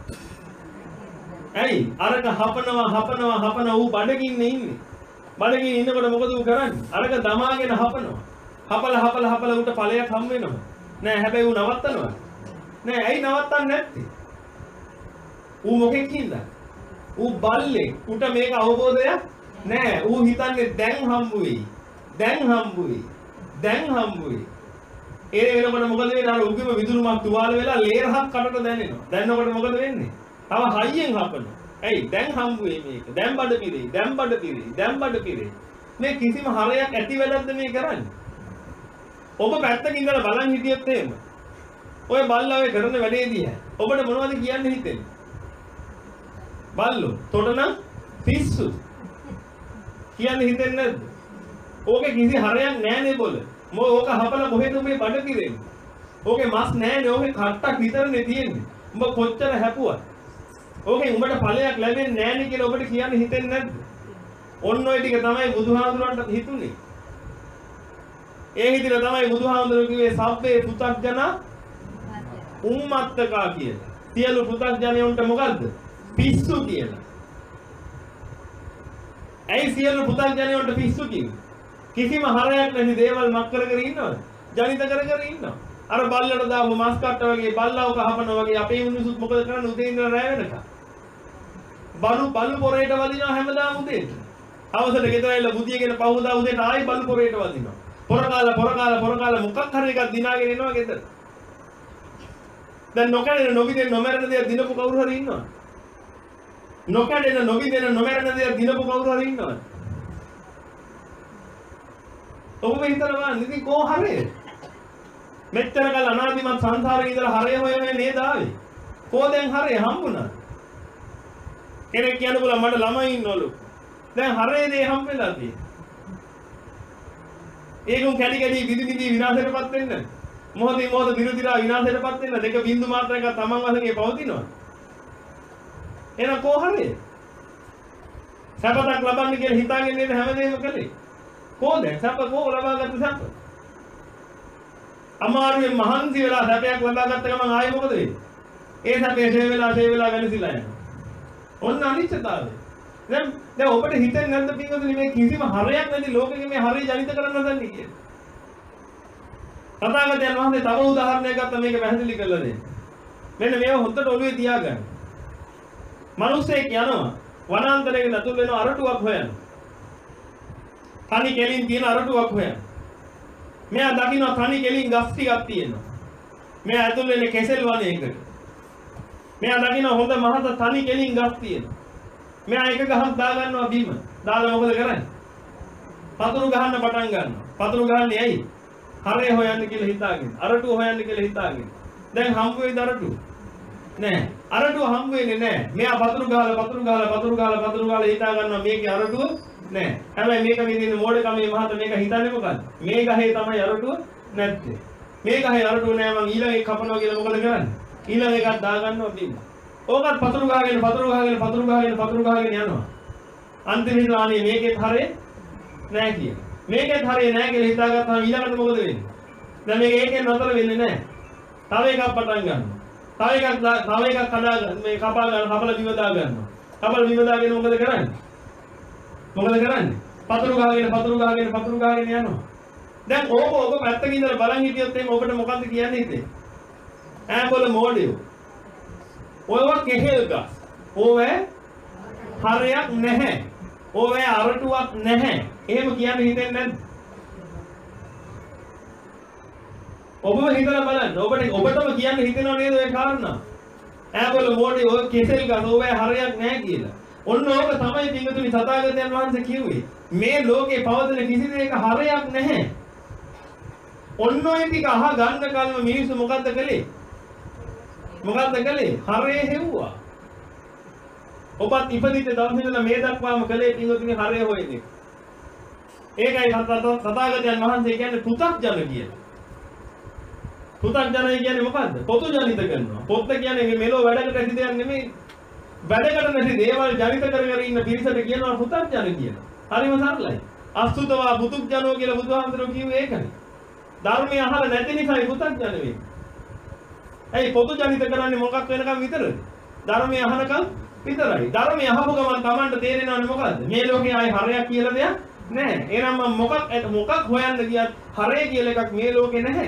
ඇයි අරක හපනවා හපනවා හපනවා ඌ බඩගින්න ඉන්නේ. බඩගින්න ඉන්නකොට මොකද ඌ කරන්නේ? අරක දමාගෙන හපනවා. හපල හපල හපල ඌට ඵලයක් හම් වෙනවා. නෑ හැබැයි ඌ නවත්තනවා. නෑ ඇයි නවත්තන්නේ නැත්තේ? ඌ මොකෙක් හින්දා? ඌ බල්ලේ. ඌට මේක අවබෝධයක් නෑ. ඌ හිතන්නේ දැන් හම්බ වෙයි. දැන් හම්බ වෙයි. දැන් හම්බ වෙයි. ඒ වෙනකොට මොකද වෙන්නේ? අර උගෙම විදුරුමක් තුවාල වෙලා ලේරහක් කටට දැනෙනවා. දැන්නකොට මොකද වෙන්නේ? තව හයියෙන් හපනවා. ඇයි දැන් හම්බ වෙයි මේක. දැන් බඩ පිරෙයි. දැන් බඩ පිරෙයි. දැන් බඩ පිරෙයි. මේ කිසිම හරයක් ඇති වැඩක්ද මේ කරන්නේ? ඔබ පැත්තකින් ඉඳලා බලන් හිටියොත් එහෙම. ඔය බල්ලා ඔය කරන වැඩේ දිහා. ඔබට මොනවද කියන්න හිතෙන්නේ? බල්ලෝ තොටනම් පිස්සු. කියන්න හිතෙන්නේ නැද්ද? ඕකේ කිසි හරයක් නැහැ බොල. මො ඕක හපලා කොහෙද මේ බඩ පිරෙන්නේ? ඕකේ මස් නැහැ නේ. ඕකේ කට්ටක් විතරනේ තියෙන්නේ. උඹ කොච්චර හැපුවා ඕකෙන් උඹට ඵලයක් ලැබෙන්නේ නැහැ නේ කියලා ඔබට කියන්න හිතෙන්නේ නැද්ද? ඔන්න ඔය ටික තමයි බුදුහාමුදුරන්ට හිතුනේ. ඒ හිතිලා තමයි බුදුහාමුදුරුවෝ කිව්වේ සබ්බේ පුතග්ජන උම්මත්තකා කියලා. සියලු පුතග්ජනයන්ට මොකද්ද? පිස්සු කියලා. ඇයි සියලු පුතග්ජනයන්ට පිස්සු කිව්වේ? කිසිම හරයක් නැති දේවල් මක් කර කර ඉන්නවද? ජනිත කර කර ඉන්නවා. අර බල්ලට දාපු මස් කට්ට වගේ බල්ලව කහපනවා වගේ අපේ මිනිස්සුත් මොකද කරන්නේ උදේ ඉඳලා රැ වෙනකම්. බලු බලු පොරේට වදිනවා හැමදාම උදේට. අවසර ගෙදර ඇවිල්ලා බුදියගෙන පහුවදා උදේට ආයි බලු පොරේට වදිනවා. පොර කාලා පොර කාලා පොර කාලා මොකක් හරි එකක් දිනාගෙන එනවා ගෙදර. දැන් නොකඩෙන නොවිදෙන නොමරන දේ දිනපු කවුරු හරි ඉන්නවද? නොකඩෙන නොවිදෙන නොමරන දේ දිනපු කවුරු හරි ඉන්නවද? ඔබ හිතනවා නිදි කෝ හරේ? මෙච්චර කල අනාදිමත් සංසාරේ ඉඳලා හරේ හොයන්නේ නේද ආවේ? කෝ දැන් හරේ හම්බුණා? කෙනෙක් කියන්න බුණා මට ළමයි ඉන්නවලු. දැන් හරේ දේ හම්බෙලා තියෙන්නේ. ඒකුන් කැඩි කැඩි විදි විදි විනාශයටපත් වෙන්න. මොහොතින් මොහොත දිරුදිරා විනාශයටපත් වෙන්න දෙක බින්දු මාත්‍රයක තමන් වශයෙන් පවතිනවා. එහෙනම් කෝ හරේ? සපතක් ලබන්න කියලා හිතාගෙන නේද හැමදේම කළේ? කෝ දැන් සප කෝ ලබාගත්ත සප? අමාරුවෙන් මහන්සි වෙලා සැපයක් ලබාගත්ත ගමන් ආයෙ මොකද වෙන්නේ? ඒ සැපේ ෂේ වෙලා ෂේ වෙලා වෙනසිලා යනවා. ඔන්න අනිච්චතාවය. දැන් දැන් ඔබට හිතෙන්නේ නැද්ද පින්වතුනි මේ කිසිම හරයක් නැති ලෝකෙක මේ හරිය ජනිත කරන්න හදන්නේ කියලා? තථාගතයන් වහන්සේ තව උදාහරණයක් ගත්තා මේක පැහැදිලි කරලා දෙන්න. මෙන්න මේව හොද්දට ඔළුවේ තියාගන්න. මිනිස්සෙක් යනවා වනාන්තරයක නතුල් වෙන අරටුවක් හොයන්න. තනි කෙලින් තියෙන අරටුවක් හොයන්න. මෙයා දකින්න තනි කෙලින් ගස් ටිකක් තියෙනවා. මෙයා ඇතුල් වෙන්නේ කෙසෙල් වනයේකට. මෙයා දකින්න හොඳ මහත තනි කෙලින් ගස් තියෙනවා. මෙයා එක ගහක් දා ගන්නවා බීම. දාලා මොකද කරන්නේ? පතුරු ගහන්න පටන් ගන්නවා. පතුරු ගහන්නේ ඇයි? හරේ හොයන්න කියලා හිතාගෙන. අරටුව හොයන්න කියලා හිතාගෙන. දැන් හම්බ වෙයිද අරටුව? නෑ. අරටුව හම්බ වෙන්නේ නෑ. මෙයා පතුරු ගහලා පතුරු ගහලා පතුරු ගහලා පතුරු ගහලා හිතා ගන්නවා මේකේ අරටුව නෑ. හැබැයි මේක විදිහේ මෝඩකමේ මහත මේක හිතන්නේ මොකද්ද? මේ ගහේ තමයි අරටුව නැත්තේ. මේ ගහේ අරටුව නෑ මං ඊළඟ එක කපනවා කියලා මොකද කරන්නේ? ඊළඟ එකක් දා ගන්නවා බීම. ඕකත් පතුරු ගහගෙන පතුරු ගහගෙන පතුරු ගහගෙන පතුරු ගහගෙන යනවා. අන්තිමට ආනේ මේකෙත් හරේ නෑ කියන. මේකෙත් හරේ නෑ කියලා හිතාගත්තාම ඊළඟට මොකද වෙන්නේ? දැන් මේක ඒකෙන් නතර වෙන්නේ නෑ. තව එකක් පටන් ගන්නවා. තව එකක් තව එකක් කඩා මේ කපා ගන්න කපල බිම දා ගන්නවා. කපල බිම දාගෙන මොකද කරන්නේ? මොකද කරන්නේ? පතුරු ගහගෙන පතුරු ගහගෙන පතුරු ගහගෙන යනවා. දැන් ඕක ඔබ පැත්තකින් ඉඳලා බලන් හිටියොත් එimhe ඔබට මොකද්ද කියන්නේ හිතේ? ඈබොල මොඩියෝ. ඔයවා කෙහෙල් ගස්. ඕවේ හරයක් නැහැ. ඕවේ අරටුවක් නැහැ. එහෙම කියන්නේ හිතෙන්නේ නැද්ද? ඔබම හිතලා බලන්න. ඔබට ඔබටම කියන්න හිතෙනව නේද ඔය කාරණා? ඈබොල මොඩියෝ ඔය කෙහෙල් ගස් ඕවේ හරයක් නැහැ කියලා. ඔන්න ඕක තමයි පින්වතුනි තථාගතයන් වහන්සේ කිව්වේ. මේ ලෝකේ පවතින කිසි දෙයක හරයක් නැහැ. ඔන්න ඔය ටික අහ ගන්න කල්ම මිනිස්සු මොකද්ද කළේ? මොකද්ද කළේ? හරේ හෙව්වා. ඔබත් ඉපදිච්ච දවසේ ඉඳලා මේ දක්වාම කළේ පින්වතුනි හරේ හොයන්නේ. ඒකයි තථාගතයන් වහන්සේ කියන්නේ පුතග්ජන කියලා. පුතග්ජනයි කියන්නේ මොකද්ද? පොතු ජනිත කරනවා. පොත්ත කියන්නේ මෙලෝ වැඩකට ඇති දෙයක් නෙමෙයි. වැඩකට නැති දේවල් ජනිත කර කර ඉන්න පිරිසට කියනවා පුතග්ජන කියලා. හරිම සරලයි. අසුතවා පුතුග්ජනෝ කියලා බුදුහාමුදුරුවෝ කිව්වේ ඒකනේ. ධර්මය අහලා නැති නිසායි පුතග්ජන වෙන්නේ. ඇයි පොදු ජනිත කරන්නේ මොකක් වෙනකම් විතරද? ධර්මය අහනකම් විතරයි. ධර්මය අහපු ගමන් Tamanට තේරෙනවනේ මොකද්ද? මේ ලෝකේ ආයේ හරයක් කියලා දෙයක් නැහැ. එහෙනම් මම මොකක් මොකක් හොයන්න ගියත් හරය කියලා එකක් මේ ලෝකේ නැහැ.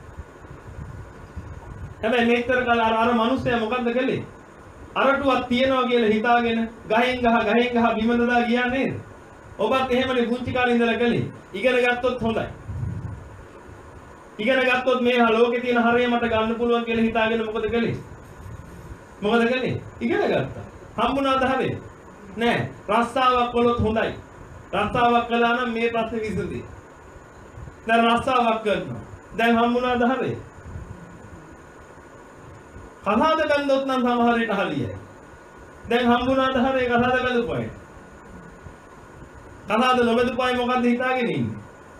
හැබැයි මේතර කල අර අර මිනිස්සයා මොකද්ද කළේ? අරටුවක් තියනවා කියලා හිතාගෙන ගහෙන් ගහ ගහෙන් ගහ බිම දදා ගියා නේද? ඔබත් එහෙමනේ පුංචි කාලේ ඉඳලා කළේ. ඉගෙන ගත්තොත් හොඳයි. ඉගෙන ගත්තොත් මේ ලෝකේ තියෙන හරය මට ගන්න පුළුවන් කියලා හිතාගෙන මොකද කළේ? මොකද කළේ? ඉගෙන ගත්තා. හම්බුණාද හරේ? නෑ. රස්සාවක් කළොත් හොඳයි. රස්සාවක් කළා නම් මේ ප්‍රශ්නේ විසඳෙයි. දැන් රස්සාවක් කරනවා. දැන් හම්බුණාද හරේ? කතාද ගන්නොත් නම් සමහර විට හරියයි. දැන් හම්බුණාද හරේ කතාද බැලුපයි. කතාද නොබැලුපයි මොකද්ද හිතාගෙන ඉන්නේ?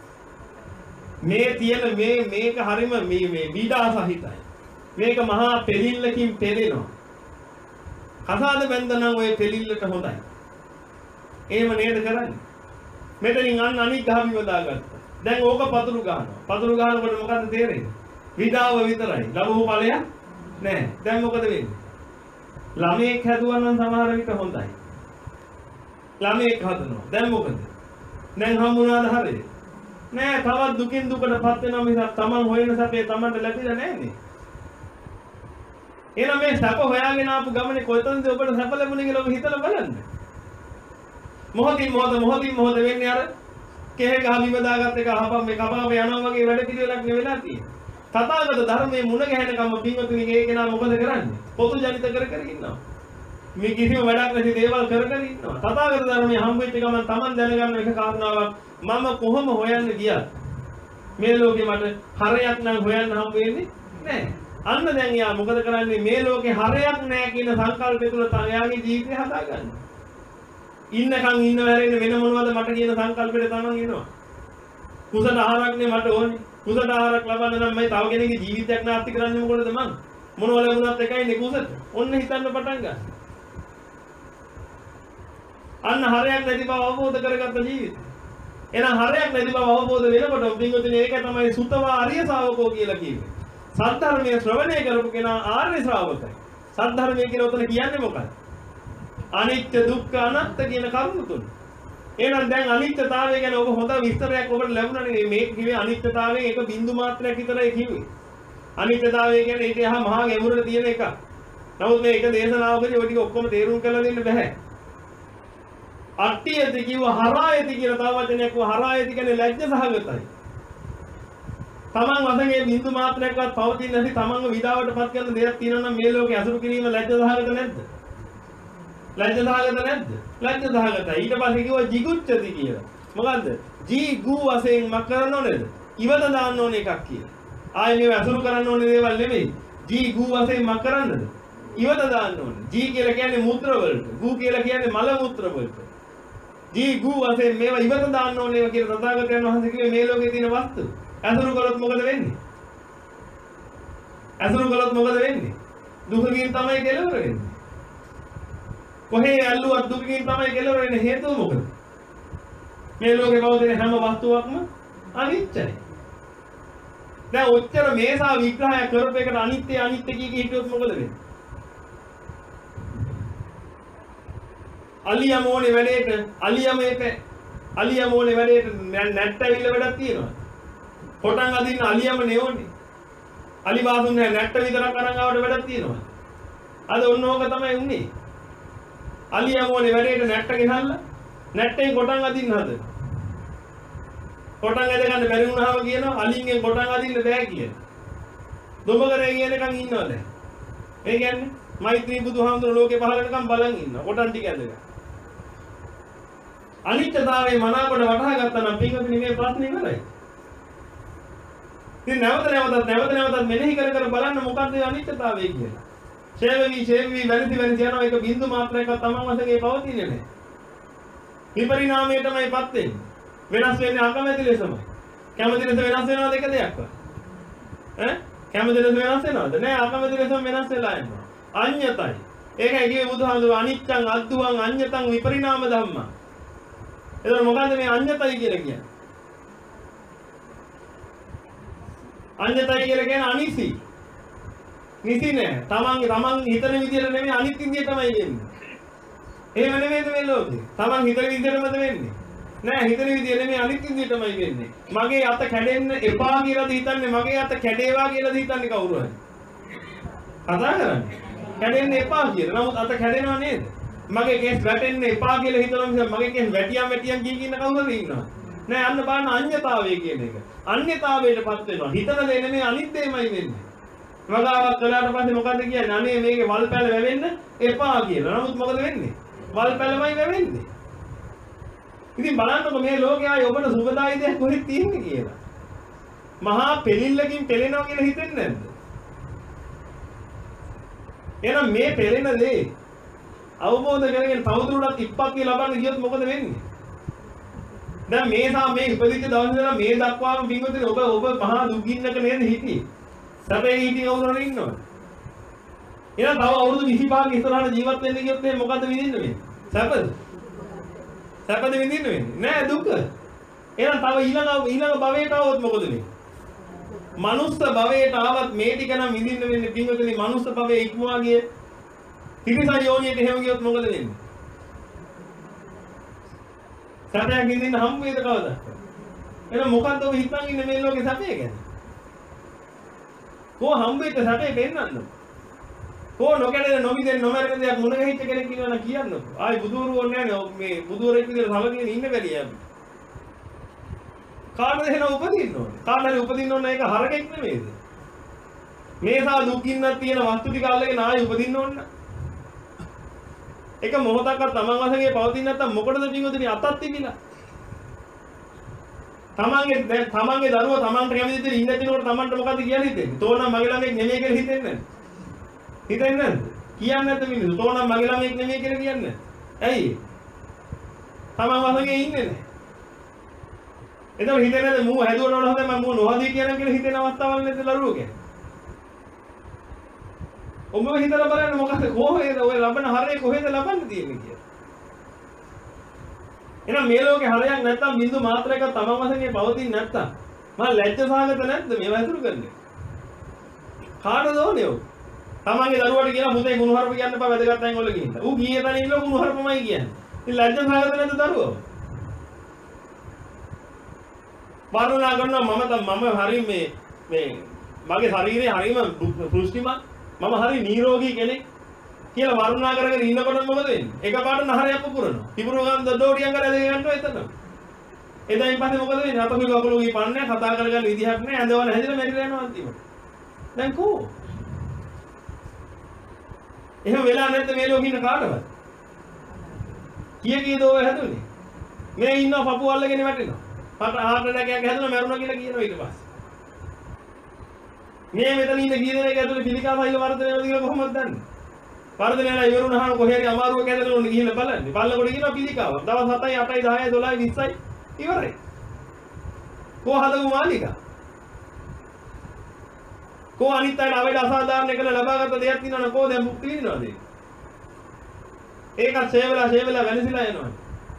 මේ තියෙන මේ මේක හරිම මේ මේ විඩා සහිතයි. මේක මහා පෙරිල්ලකින් පෙරෙනවා. කසාද බැන්දනම් ඔය පෙලිල්ලට හොඳයි. එහෙම නේද කරන්නේ? මෙතනින් අන්න අනික් ගහ විවදාගත්තා. දැන් ඕක පතුරු ගන්නවා. පතුරු ගන්නකොට මොකද්ද තේරෙන්නේ? විඩාව විතරයි. ලැබුණු ඵලයක් නැහැ. දැන් මොකද වෙන්නේ? ළමයෙක් හැදුවා නම් සමහර විට හොඳයි. ළමයෙක් හදනවා. දැන් මොකද? දැන් හම්බුණාද හරියට? නෑ, තවත් දුකින් දුකටපත් වෙනවා මිසක් Taman හොයන සැපේ Tamanට ලැබිලා නෑනේ. එහෙනම් මේ සැප හොයාගෙන ආපු ගමනේ කොතනද ඔබට සැප ලැබුණේ කියලා ඔබ හිතලා බලන්න. මොහොතින් මොහොත මොහොතින් මොහොත වෙන්නේ අර කෙහෙ ගහ බිම දාගත්ත එක අහපම් මේ කපාව යනවා වගේ වැඩ පිළිවෙලක් නෙවෙලා තියෙන්නේ. තථාගත ධර්මයේ මුණ ගැහෙනකම් පින්වතුනි මේ කෙනා මොකද කරන්නේ? පොතු ජනිත කර කර ඉන්නවා. මේ කිසිම වැඩක් නැති දේවල් කර කර ඉන්නවා. තථාගත ධර්මයේ හම්බ වෙච්ච ගමන් Taman දැනගන්න එක කාරණාවක් මම කොහොම හොයන්න ගියත් මේ ලෝකේ මට හරයක් නම් හොයන්න හම්බ වෙන්නේ නැහැ. අන්න දැන් යා මොකද කරන්නේ? මේ ලෝකේ හරයක් නැහැ කියන සංකල්පය තුළ තයාගේ ජීවිතය හදාගන්න. ඉන්නකම් ඉන්නව හැරෙන්න වෙන මොනවද මට කියන සංකල්පෙට Taman එනවා. කුසල ආහාරක් නේ මට ඕනේ. කුසල ආහාරක් ලබන්න නම් මම තව කෙනෙකුගේ ජීවිතයක් නාස්ති කරන්නේ මොකටද මං? මොනව ලැබුණත් එකයි නේ කුසල. ඔන්න හිතන්න පටන් ගන්න. අන්න හරයක් නැති බව අවබෝධ කරගත්ත ජීවිතය. එහෙනම් හරයක් නැති බව අවබෝධ වෙනකොට පින්වතුනි ඒක තමයි සුතවා ආර්ය ශ්‍රාවකෝ කියලා කියන්නේ. සද්ධර්මයේ ශ්‍රවණය කරපු කෙනා ආර්ය ශ්‍රාවකයි. සද්ධර්මයේ කියන උතන කියන්නේ මොකක්ද? අනිත්‍ය දුක්ඛ අනාත්ම කියන කරුණු තුන. එහෙනම් දැන් අනිත්‍යතාවය ගැන ඔබ හොඳ විස්තරයක් ඔබට ලැබුණානේ. මේ කිව්වේ අනිත්‍යතාවයෙන් එක බිඳු මාත්‍රයක් විතරයි කිව්වේ. අනිත්‍යතාවය කියන්නේ ඒක යහ මහා ගැඹුරට තියෙන එකක්. නමුත් මේ එක දේශනාවකදී ඔය ටික ඔක්කොම තේරුම් කරලා දෙන්න බෑ. අට්ඨියති කිව්ව හරායති කියලා තව වචනයක් කිව්ව හරායති කියන්නේ ලැජ්ජ සහගතයි. තමන් වශයෙන් බිඳු මාත්‍රයක්වත් පවතින්නේ නැති තමන්ව විඩාවටපත් කරන දෙයක් තියෙනවා නම් මේ ලෝකේ අසුරු කිරීම ලැජ්ජ සහගත නැද්ද? ලැජ්ජ සහගත නැද්ද? ලැජ්ජ සහගතයි. ඊට පස්සේ කිව්ව jigucchati කියලා. මොකද්ද? ජී ගු වශයෙන් මක් කරන්න ඕනේද? ඉවත දාන්න ඕනේ එකක් කියලා. ආයේ මේ අසුරු කරන්න ඕනේ දේවල් නෙමෙයි. ජී ගු වශයෙන් මක් කරන්නද? ඉවත දාන්න ඕනේ. ජී කියලා කියන්නේ මුත්‍ර වලට. ගු කියලා කියන්නේ මල මුත්‍ර වලට. ජී ගු වශයෙන් මේවා ඉවත දාන්න ඕනේ කියලා තථාගතයන් වහන්සේ කිව්වේ මේ ලෝකේ තියෙන වස්තු. අසුරු කළොත් මොකද වෙන්නේ? අසුරු කළොත් මොකද වෙන්නේ? දුකකින් තමයි කෙලවර වෙන්නේ. කොහේ ඇල්ලුවත් දුකකින් තමයි කෙලවර වෙන්නේ. හේතුව මොකද? මේ ලෝකේ පවතින හැම වස්තුවක්ම අනිත්‍යයි. දැන් ඔච්චර මේසා විග්‍රහය කරපු එකට අනිත්‍ය අනිත්‍ය කිය කී හිටියොත් මොකද වෙන්නේ? අලියමෝනේ වැඩේට අලියමේට අලියමෝනේ වැඩේට නැට්ටවිල්ල වැඩක් තියෙනවා. කොටන් අදින්න අලියම නෙවන්නේ. අලි වාසුන් නැහැ නැට්ට විතරක් අරන් ආවට වැඩක් තියෙනවා. අද ඔන්න ඕක තමයි උන්නේ. අලියමෝනේ වැඩේට නැට්ට ගෙනල්ලා නැට්ටෙන් කොටන් අදින්න හද. කොටන් ඇද ගන්න බැරි වුණාම කියනවා අලින්ගෙන් කොටන් අදින්න බෑ කියලා. දොඹ කරේ කියනකන් ඉන්නවද? ඒ කියන්නේ මෛත්‍රී බුදුහාමුදුරුවෝ ලෝකේ පහළ වෙනකම් බලන් ඉන්නවා. කොටන් ටික ඇදගෙන. අනිත්‍යතාවයේ මනාකොට වටහා ගත්තා නම් පින්වතුනි මේ ප්‍රශ්නේ ඉවරයි. ඉතින් නැවත නැවතත් නැවත නැවතත් මෙනෙහි කර කර බලන්න මොකක්ද අනිත්‍යතාවය කියලා. ඡේවවි ඡේවවි වෙනති වෙනති යනවා ඒක බිඳු මාත්‍රයක්වත් තමන් වශයෙන් පවතින්නේ නැහැ. විපරිණාමයටමයිපත් වෙන්නේ. වෙනස් වෙන්නේ අකමැති ලෙසමයි. කැමති ලෙස වෙනස් වෙනවද එක දෙයක්වත්? ඈ? කැමති ලෙස වෙනස් වෙනවද? නෑ අකමැති ලෙසම වෙනස් වෙලා යනවා. අඤ්ඤතයි. ඒකයි කියේ බුදුහාමුදුරුවෝ අනිච්ඡං අද්දුවං අඤ්ඤතං විපරිණාම ධම්මං. එතකොට මොකද්ද මේ අඤ්ඤතයි කියලා කියන්නේ? අඤ්ඤතයි කියලා කියන්නේ අනිසි. නිසි නෑ. තමන් තමන් හිතන විදියට නෙමෙයි අනිත් විදිය තමයි වෙන්නේ. එහෙම නෙමෙයිද මේ ලෝකේ? තමන් හිතන විදියටමද වෙන්නේ? නෑ හිතන විදිය නෙමෙයි අනිත් විදියටමයි වෙන්නේ. මගේ අත කැඩෙන්න එපා කියලාද හිතන්නේ? මගේ අත කැඩේවා කියලාද හිතන්නේ කවුරු හරි? කතා කරන්නේ. කැඩෙන්න එපා කියලා. නමුත් අත කැඩෙනව නේද? මගේ කේස් වැටෙන්න එපා කියලා හිතනවා මිස මගේ කේස් වැටියම් වැටියම් කිය කියන කවුරුද ඉන්නවද? නෑ අන්න බලන්න අඤ්ඤතාවය කියන එක. අඤ්ඤතාවයටපත් වෙනවා. හිතන දේ නෙමෙයි අනිත් දෙයමයි වෙන්නේ. වගාවක් කළාට පස්සේ මොකද කියන්නේ? අනේ මේකේ වල් පැල වැවෙන්න එපා කියලා. නමුත් මොකද වෙන්නේ? වල් පැලමයි වැවෙන්නේ. ඉතින් බලන්නකො මේ ලෝකයේ ආයේ ඔබට සුබදායි දෙයක් කොහෙද තියෙන්නේ කියලා. මහා පෙලිල්ලකින් පෙලෙනවා කියලා හිතෙන්නේ නැද්ද? එහෙනම් මේ පෙලෙන දේ අවබෝධ කරගෙන තවදුරටත් ඉප්පක්තිය ලබන්න ගියොත් මොකද වෙන්නේ? දැන් මේසා මේ ඉපදිච්ච දවස් ඉඳලා මේ දක්වාම පින්වතුනි ඔබ ඔබ මහා දුක්ගින්නක නේද හිටියේ? සැපේ හිටියේ කවුරු හරි ඉන්නවද? එහෙනම් තව අවුරුදු විසිපහක ඉස්සරහට ජීවත් වෙන්න ගියොත් එහෙනම් මොකද්ද විඳින්න වෙන්නේ? සැපද? සැපද විඳින්න වෙන්නේ? නෑ දුක. එහෙනම් තව ඊළඟ ඊළඟ භවයට આવොත් මොකද වෙන්නේ? මනුස්ස භවයට ආවත් මේ ටික නම් විඳින්න වෙන්නේ පින්වතුනි මනුස්ස භවයේ ඉක්මවා ගිය තිරිසන් යෝනියට එහෙම ගියොත් මොකද වෙන්නේ? සැපයක් විඳින්න හම්බ වේද කවදාද? එහෙනම් මොකද්ද ඔබ හිතන් ඉන්නේ මේ ලෝකේ සැපේ ගැන? කො හම්බෙච්ච සැපේ පෙන්නන්න. කො නොකැඩෙන නොමිදෙන නොමරන දෙයක් මුණ ගැහිච්ච කෙනෙක් කියනවා නම් කියන්නකො. ආයි බුදුවරු ඕනේ නැහැ මේ බුදුවරෙක් විදිහට සමගින් ඉන්න බැරි යන්නේ. කාටද එහෙනම් උපදින්න ඕනේ? කාටද උපදින්න ඕනේ ඒක හරකෙක් නෙමෙයිද? මේසා දුකින්නක් තියෙන වස්තු ටික අල්ලගෙන ආයි උපදින්න ඕන. එක මොහොතක්වත් තමන් වශයෙන් පවතින නැත්තම් මොකටද පින්වතුනි අතක් තිබිලා? තමන්ගේ දැන් තමන්ගේ දරුවා තමන්ට කැමති දෙයක් ඉන්න දිනකොට තමන්ට මොකද්ද කියන්නේ හිතෙන්නේ? තෝරනම් මගේ ළමෙක් නෙමෙයි කියලා හිතෙන්නේ නැද්ද? හිතෙන්නේ නැද්ද? කියන්නේ නැද්ද මිනිස්සු? තෝරනම් මගේ ළමෙක් නෙමෙයි කියලා කියන්නේ. ඇයි? තමන් වශයෙන් ඉන්නේ නැහැ. එතකොට හිතෙන්නේ නැද්ද මූ හැදුවට වඩා හොඳයි මම මූ නොහදී කියන කියලා හිතෙන අවස්ථාවල් නැද්ද ලරුවෝ කියන්නේ? ඔබව හිතලා බලන්න මොකද කොහේද ඔය ලබන හරය කොහෙද ලබන්න තියෙන්නේ කියලා. එහෙනම් මේ ලෝකේ හරයක් නැත්තම් බින්දු මාත්‍රයක තමන් වශයෙන් පවතින්නේ නැත්තම් මම ලැජ්ජ සහගත නැද්ද මේව ඇතුළු කරන්නේ? කාටද ඕනේ ඔය? තමන්ගේ දරුවාට කියලා පුතේ ගුණහරප කියන්න බෑ වැදගත් නැන් වල ගිහින්. ඌ ගියේ තනින් ඉන්න ගුණහරපමයි කියන්නේ. ඉතින් ලැජ්ජ සහගත නැද්ද දරුවෝ? වර්ණනා කරනවා මම මම හරි මේ මේ මගේ ශරීරය හරිම පුෂ්ටිමත් මම හරි නිරෝගී කෙනෙක් කියලා වර්ණනා කරගෙන ඉන්නකොට මොකද වෙන්නේ? එකපාරට නහරයක් පුපුරනවා. පිපුරුව ගන්න දඩෝඩියන් කරලා දෙක ගන්නවා එතන. එදායින් පස්සේ මොකද වෙන්නේ? අතකුයි කකුලුයි පන්නේ කතා කරගන්න විදිහක් නැහැ. ඇඳවල හැදිලා මැරිලා යනවා අන්තිමට. දැන් කෝ? එහෙම වෙලා නැත්නම් මේ ලෝකෙ ඉන්න කාටවත්? කීය කීයද ඔය හැදුනේ? මේ ඉන්නව පපුව අල්ලගෙන වැටෙනවා. හට හාට නැකයක් හැදුනා මැරුණා කියලා කියනවා ඊට පස්සේ. මේ මෙතන ඉන්න කී දෙනෙක් ඇතුලේ පිළිකා සෛල වර්ධනය වෙනවද කියලා කොහොමද දන්නේ? වර්ධනය වෙලා ඉවරුනහම කොහේ හරි අමාරුවක ඇදලා උන්නේ ගිහින් බලන්නේ. බලනකොට කියනවා පිළිකාව. දවස් හතයි අටයි දහයයි දොළහයි විස්සයි ඉවරයි. කො හදපු මාලිකා? කො අනිත් අයට අවේද අසාධාරණ එකල ලබාගත් දෙයක් තියෙනවනේ කො දැන් මුක්ති විඳිනවද? ඒකත් ෂේ වෙලා ෂේ වෙලා වෙනසිලා යනවා.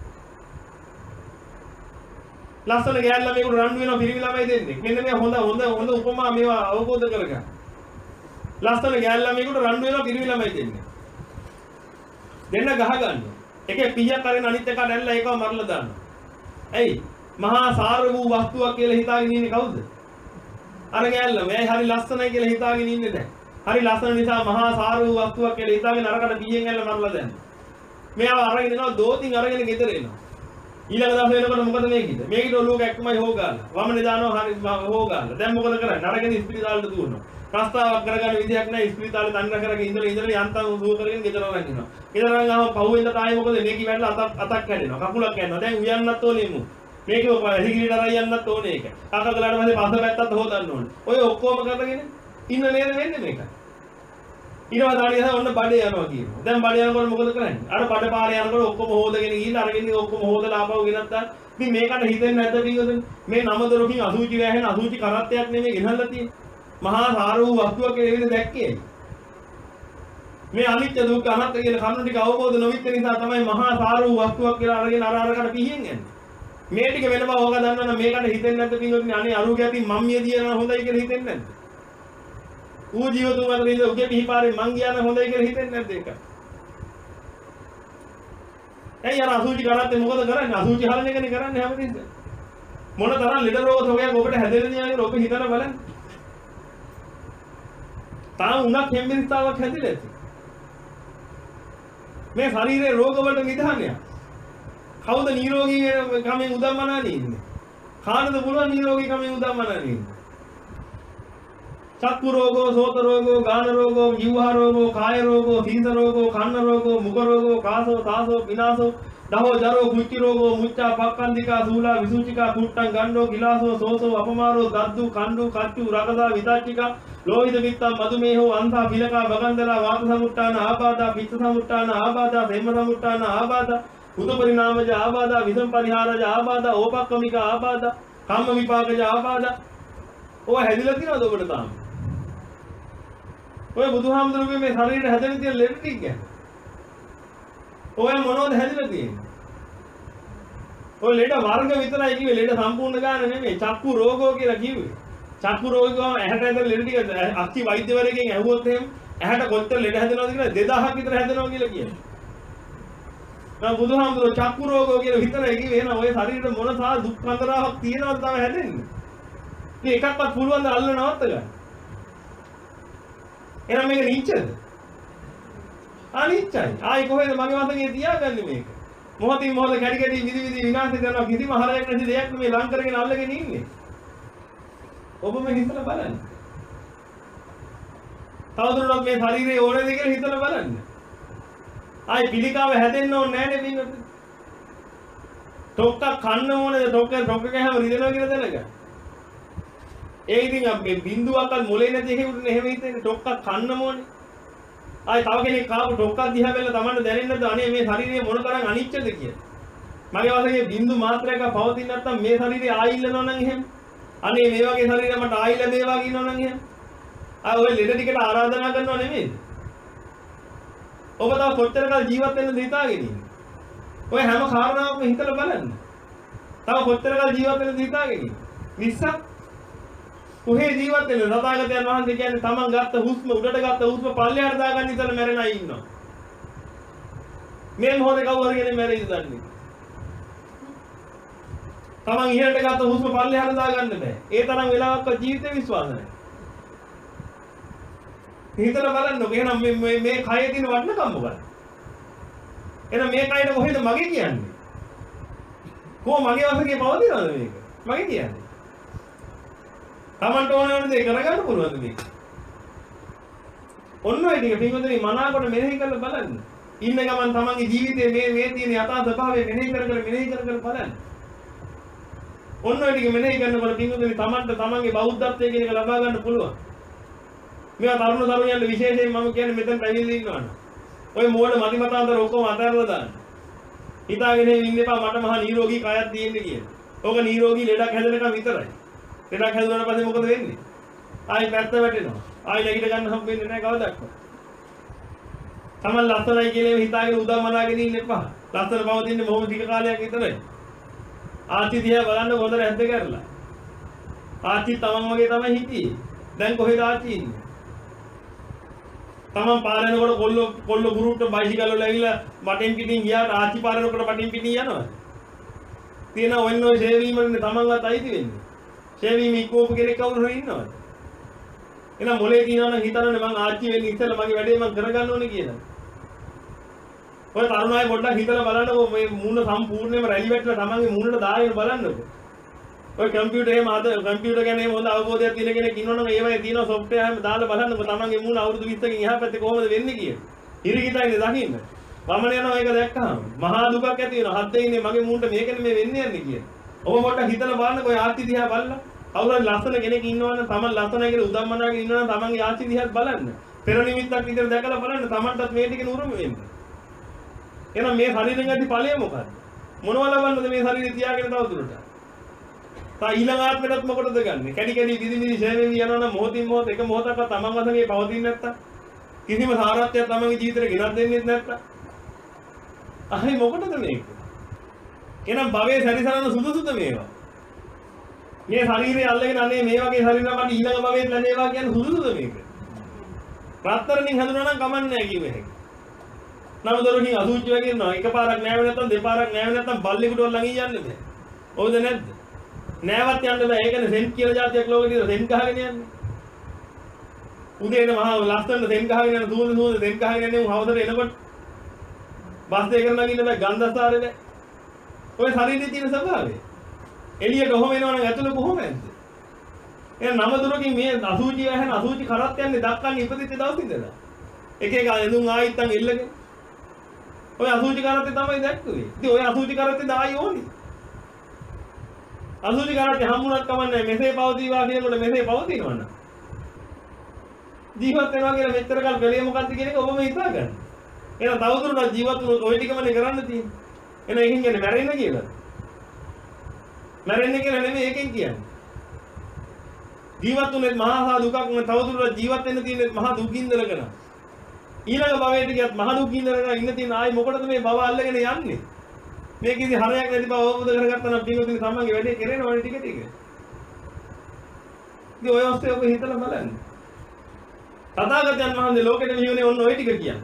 ලස්සන ගෑල් ළමයෙකුට රණ්ඩු වෙනවා පිරිමි ළමයි දෙන්නේ. මෙන්න මේ හොඳ හොඳ හොඳ උපමා මේවා අවබෝධ කරගන්න. ලස්සන ගෑල් ළමයෙකුට රණ්ඩු වෙනවා පිරිමි ළමයි දෙන්නේ. දෙන්න ගහ ගන්නවා. එකේ පීයක් අරගෙන අනිත් එක දැල්ලා ඒකව මරලා දානවා. ඇයි? මහා සාර වූ වස්තුවක් කියලා හිතාගෙන ඉන්නේ කවුද? අර ගෑල් ළමයි. හරි ලස්සනයි කියලා හිතාගෙන ඉන්නේ දැන්. හරි ලස්සන නිසා මහා සාර වූ වස්තුවක් කියලා හිතාගෙන අරකට පීයෙන් ඇල්ල මරලා දානවා. මෙයාව අරගෙන එනවා දෝතින් අරගෙන ගෙදර එනවා. ඊළඟ දවසේ වෙනකොට මොකද මේකිට? මේකිට ඔලුවක එක්කමයි හොගාලා. වමනේ දානවා හරි හොගාලා. දැන් මොකද කරන්නේ? අරගෙන ඉස්පිරිතාලෙට දුවනවා. ප්‍රස්තාවක් කරගන්න විදියක් නැහැ. ඉස්පිරිතාලේ තනිර කරගෙන ඉඳලා ඉඳලා යන්තම් දුව කරගෙන ගෙදර අරන් යනවා. ගෙදර අරන් ආවම පහුවෙන්දට ආයේ මොකද මේකි වැටලා අතක් අතක් කැඩෙනවා. කකුලක් කැඩෙනවා. දැන් උයන්නත් ඕනේ මු. මේක හිගිරිට අරන් යන්නත් ඕනේ ඒක. කක ගලට පස්සේ පස්ස පැත්තත් හොදන්න ඕනේ. ඔය ඔක්කොම කරගෙන ඉන්න නේද වෙන්නේ මේක. ඊළඟ දාඩිය ඔන්න බඩේ යනවා කියනවා. දැන් බඩේ යනකොට මොකද කරන්නේ? අර බඩ පාරේ යනකොට ඔක්කොම හොදගෙන ගිහිල්ලා අරගෙන ඔක්කොම හොදලා ආපහු ගෙනත් දාන්න. ඉතින් මේකට හිතෙන්නේ නැද්ද පිටුදෙන්? මේ නම දොරකින් අසුචි වැහෙන අසුචි කරත්තයක් නෙමෙයි ගෙනල්ලා තියෙන්නේ. මහා සාර වූ වස්තුවක් කියලා එවිද දැක්කේ. මේ අනිත්‍ය දුක්ඛ අනාත්ම කියන කරුණු ටික අවබෝධ නොවිච්ච නිසා තමයි මහා සාර වූ වස්තුවක් කියලා අරගෙන අර අරකට පිහින් යන්නේ. මේ ටික වෙන බව ඕක දන්නවනම් මේකට හිතෙන්නේ නැද්ද පිටුදෙන්? අනේ අරුගේ අතින් මම්මිය දියනවා හොඳයි කියලා හිතෙන්නේ නැද්ද? ඌ ජීවතුන් අතර ඉඳ උගේ පිහිපාරේ මං ගියා නම් හොඳයි කියලා හිතෙන්නේ නැද්ද ඒක? ඇයි අර අසුචි කරත්තේ මොකද කරන්නේ? අසුචි හලන එකනේ කරන්නේ හැමතිස්සෙම. මොන තරම් ලෙඩ රෝග තෝගයක් ඔබට හැදෙන්නේ නැහැ ඔබ හිතලා බලන්න. තාම උණක් හැම්බෙරිස්තාවක් හැදිලා ඇති. මේ ශරීරයේ රෝග වලට නිධානයක්. කවුද නිරෝගී කමෙන් උදම්මනානේ ඉන්නේ? කාටද පුළුවන් නිරෝගී කමෙන් උදම්මනානේ ඉන්නේ? චක්කු රෝගෝ, සෝත රෝගෝ, ගාන රෝගෝ, ජීවහා රෝගෝ, කාය රෝගෝ, තීස රෝගෝ, කන්න රෝගෝ, මුඛ රෝගෝ, කාසෝ, තාසෝ, විනාසෝ, දහෝ, ජරෝ, කුච්චි රෝගෝ, මුච්චා, පක්ඛන්දිකා, සූලා, විසුචිකා, කුට්ටං, ගණ්ඩෝ, ගිලාසෝ, සෝසෝ, අපමාරෝ, දද්දු, කණ්ඩු, කච්චු, රකසා, විතාච්චිකා, ලෝහිත පිත්තා, මදුමේහෝ, අන්තා, පිලකා, බගන්දලා, වාත සමුට්ටාන, ආබාධා, පිත්ත සමුට්ටාන, ආබාධා, සෙම්ම සමුට්ටාන, ආබාධා, උද පරිණාමජ ආබාධා, විසම් පරිහාරජ ආබාධා, ඕපක්කමික ආබාධා, කම්ම විපාකජ ආබාධා. ඔය හැදිලා තියෙනවද ඔබට තාම? ඔය බුදුහාමුදුරුවෝ මේ ශරීරය හැදෙන තියෙන ලෙඩ ටික ගැන. ඔය මොනවද හැදිලා තියෙන්නේ? ඔය ලෙඩ වර්ග විතරයි කිව්වේ, ලෙඩ සම්පූර්ණ ගාන නෙමෙයි. චක්කු රෝගෝ කියලා කිව්වේ. චක්කු රෝගෝ ඇහැට හැදෙන ලෙඩ ටික අක්ෂි වෛද්‍යවරයෙක්ගෙන් ඇහුවොත් එහෙම ඇහැට කොච්චර ලෙඩ හැදෙනවද කියලා දෙදාහක් විතර හැදෙනවා කියලා කියනවා. දැන් බුදුහාමුදුරුවෝ චක්කු රෝගෝ කියලා විතරයි කිව්වේ. එහෙනම් ඔය ශරීරෙට මොන සා දුක් අන්තරාවක් තියෙනවද තමයි හැදෙන්නේ? මේ එකක්වත් පුළුවන් ද අල්ල නවත්ත ගන්න. එහෙනම් මේක නිච්චද? අනිච්චයි. ආයි කොහෙද මගේ වශයෙන් තියාගන්නේ මේක? මොහොතින් මොහොත කැඩි කැඩි විදි විදි විනාශ කරනවා කිසිම හරයක් නැති දෙයක් මේ ලං කරගෙන අල්ලගෙන ඉන්නේ. ඔබම හිතලා බලන්න. තවදුරටත් මේ ශරීරයේ ඕනේද කියලා හිතලා බලන්න. ආයි පිළිකාව හැදෙන්න ඕනේ නැහැ නේ මේක. ටොක්ක කන්න ඕනේද? ටොක්ක ටොක්ක ගහම රිදෙනවා කියලා දැනගන්න. ඒ ඉතින් අපි බින්දුවක්වත් මොලේ නැති එකෙකුට එහෙම හිතෙන්නේ ටොක්ක කන්න ඕනේ. ආයි තව කෙනෙක් කාපු ටොක්කක් දිහා බැලලා Tamanට දැනෙන්නේ නැද්ද අනේ මේ ශරීරය මොන තරම් අනිච්චද කියලා. මගේ වශයෙන් බින්දු මාත්‍රයක පවතින නැත්නම් මේ ශරීරය ආයිල්ලනවා නම් එහෙම. අනේ මේ වගේ ශරීරයක් මට ආයි ලැබේවා කියනවා නම් එහෙම. ආ ඔය ලෙඩ ටිකට ආරාධනා කරනව නෙමෙයිද? ඔබ තව කොච්චර කාල ජීවත් වෙන්නද හිතාගෙන ඉන්නේ? ඔය හැම කාරණාවක්ම හිතලා බලන්න. තව කොච්චර කාල ජීවත් වෙන්නද හිතාගෙන ඉන්නේ? විස්සක් කොහේ ජීවත් වෙන්නේ? සතාගතයන් වහන්සේ කියන්නේ තමන් ගත්ත හුස්ම උඩට ගත්ත හුස්ම පල්ලෙහාට දාගන්න ඉතල මැරෙන අය ඉන්නවා. මේ මොහොතේ කවුරු හරි කෙනෙක් මැරෙයිද දන්නේ? තමන් ඉහළට ගත්ත හුස්ම පල්ලෙහාට දාගන්න බෑ. ඒ තරම් වෙලාවක්වත් ජීවිතේ විශ්වාස නැහැ. හිතලා බලන්නකො. එහෙනම් මේ මේ මේ කයේ තියෙන වටිනකම මොකක්ද? එහෙනම් මේ කයට කොහෙද මගේ කියන්නේ? කො මගේ වශයෙන් පවතිනවද මේක? මගේ කියන්නේ. තමන්ට ඕන ඕන දේ කරගන්න පුළුවන්ද මේක? ඔන්න ඔය ටික පින්වතුනි මනාකොට මෙනෙහි කරලා බලන්න. ඉන්න ගමන් තමන්ගේ ජීවිතයේ මේ මේ තියෙන යථා ස්වභාවය මෙනෙහි කර කර මෙනෙහි කර කර බලන්න. ඔන්න ඔය ටික මෙනෙහි කරනකොට පින්වතුනි තමන්ට තමන්ගේ බෞද්ධත්වයේ කියන එක ලබා ගන්න පුළුවන්. මේවා තරුණ තරුණියන්ට විශේෂයෙන් මම කියන්නේ මෙතන පැවිදි ඉන්නවනේ. ඔය මෝඩ මති මතාන්තර ඔක්කොම අතහැරලා දාන්න. හිතාගෙන ඉන්න එපා මට මහා නිරෝගී කයක් තියෙන්නේ කියලා. ඕක නිරෝගී ලෙඩක් හැදෙනකම් විතරයි. ලෙඩක් හැදුනාට පස්සේ මොකද වෙන්නේ? ආයි පැත්ත වැටෙනවා. ආයි නැගිට ගන්න හම්බෙන්නේ නැහැ කවදාවත්. තමන් ලස්සනයි කියලා හිතාගෙන උදා මනාගෙන ඉන්න එපා. ලස්සන පවතින්නේ බොහොම ටික කාලයක් විතරයි. ආච්චි දිහා බලන්න හොඳට ඇද්ද කරලා. ආච්චි තමන් වගේ තමයි හිටියේ. දැන් කොහෙද ආච්චි ඉන්නේ? තමන් පාරේනකොට කොල්ල කොල්ල ගුරුට බයිසිකල් වල ඇවිල්ලා වටෙන් පිටින් ගියාට ආච්චි පාරේනකොට වටෙන් පිටින් යනවා. තියෙන ඔන්න ඔය සේවීමනේ තමන්වත් අයිති වෙන්නේ. සේවීම ඉක්මවපු කෙනෙක් කවුරු හරි ඉන්නවද? එහෙනම් මොලේ තියනවා නම් හිතනනේ මං ආච්චි වෙන්නේ ඉස්සෙල්ලා මගේ වැඩේ මං කරගන්න ඕනේ කියලා. ඔය තරුණ අය පොඩ්ඩක් හිතලා බලන්නකෝ මේ මූණ සම්පූර්ණයෙන්ම රැලි වැටලා තමන්ගේ මූණට දාගෙන බලන්නකෝ. ඔය කම්පියුටර් එහෙම අද කම්පියුටර් ගැන එහෙම හොඳ අවබෝධයක් තියෙන කෙනෙක් ඉන්නවනම් ඒවයේ තියෙන සොෆ්ට්වෙයාර් හැම දාලා බලන්නකෝ තමන්ගේ මූණ අවුරුදු විස්සකින් එහා පැත්තේ කොහොමද වෙන්නේ කියලා. හිරිකිතයිනේ දකින්න. වමන යනවා ඒක දැක්කහම මහා දුකක් ඇති වෙනවා. හත් දෙයිනේ මගේ මූණට මේකනේ මේ වෙන්නේ යන්නේ කියලා. ඔබ පොඩ්ඩක් හිතලා බලන්නකෝ ඔය ආච්චි දිහා බලලා. කවුරු හරි ලස්සන කෙනෙක් ඉන්නවනම් තමන් ලස්සනයි කියලා උදම්මනාගෙන ඉන්නවනම් තමන්ගේ ආච්චි දිහාත් බලන්න. පෙර නිමිත්තක් විතර දැකලා බලන්න තමන්ටත් මේ ටික නුරුම වෙන්න. එහෙනම් මේ ශරීරයෙන් ඇති ඵලය මොකක්ද? මොනවා ලබන්නද මේ ශරීරය තියාගෙන තව දුරට? තා ඊළඟ ආත්මෙටත් මොකටද ගන්නෙ? කැඩි කැඩි විදි විදි ෂේවෙවි යනවා නම් මොහොතින් මොහොත එක මොහොතක්වත් තමන් වශයෙන් පවතින්නේ නැත්තම් කිසිම සාරත්වයක් තමන්ගේ ජීවිතේට ගෙනත් දෙන්නේ නැත්තම් අහයි මොකටද මේක? එහෙනම් භවයේ සැරිසරන සුදුසුද මේවා? මේ ශරීරය අල්ලගෙන අනේ මේ වගේ ශරීරයක් මට ඊළඟ භවයේ ලැබේවා කියන්නේ සුදුසුද මේක? රත්තරන්ින් හඳුනනවා නම් කමන්නේ නැහැ කිව්වේ හැකියි. නවදරුණි අසුචි වගේ ඉන්නවා. එකපාරක් නෑව නැත්තම් දෙපාරක් නෑව නැත්තම් බල්ලෙකුට ළඟින් යන්න බෑ. හොඳ නැද්ද? නෑවත් යන්න බෑ. ඒකනේ සෙන් කියලා જાතියක් ලෝකේ තියෙන සෙන් ගහගෙන යන්නේ. උදේට මහා ලස්සන සෙන් ගහගෙන යන දුවන දුවන සෙන් ගහගෙන යන්නේ උන් හවසට එනකොට බස් දෙකකට ළඟින් ඉන්න බෑ ගන්ධසාරේ බෑ. ඔය ශරීරයේ තියෙන ස්වභාවය. එළියට ඔහොම එනවනම් ඇතුළේ කොහොමද? එහෙනම් නම දුරකින් මේ අසුචි වැහෙන අසුචි කරත් යන්නේ දක්කන්නේ ඉපදිච්ච දවස් ඉඳලා. එක එක එඳුන් ආයිත්තන් එල්ලගෙන ඔය අසුචි කරත්තේ තමයි දැක්කුවේ. ඉතින් ඔය අසුචි කරත්තේ දායි ඕනේ. අසුචි කරත්තේ හම්බුණත් කමන්නේ මෙසේ පවතිවා කියනකොට මෙසේ පවතිනවන්න. ජීවත් වෙනවා කියලා මෙච්චර කල් බැලේ මොකද්ද කියන එක ඔබම හිතා ගන්න. එහෙනම් තවදුරටත් ජීවත් වුණොත් ඔය ටිකමනේ කරන්න තියෙන්නේ. එහෙනම් එකකින් කියන්නේ මැරෙන්න කියලා. මැරෙන්න කියලා නෙමෙයි එකෙන් කියන්නේ. ජීවත් වුනේ මහා දුකක් නෙවෙයි තවදුරටත් ජීවත් වෙන්න තියෙන්නේ මහා දුකින්දලකන. ඊළඟ භවයට ගියත් මහා දුකින්දලකන ඉන්න තියෙන ආයි මොකටද මේ භව අල්ලගෙන යන්නේ? මේක ඉතින් හරයක් නැති බව අවබෝධ කරගත්තා නම් පින්වතුනි තමන්ගේ වැඩේ කරේනවනේ ටික ටික. ඉතින් ඔය අවස්ථාවේ ඔබ හිතලා බලන්න. තථාගතයන් වහන්සේ ලෝකෙට මෙහිුනේ ඔන්න ඔය ටික කියන්නේ.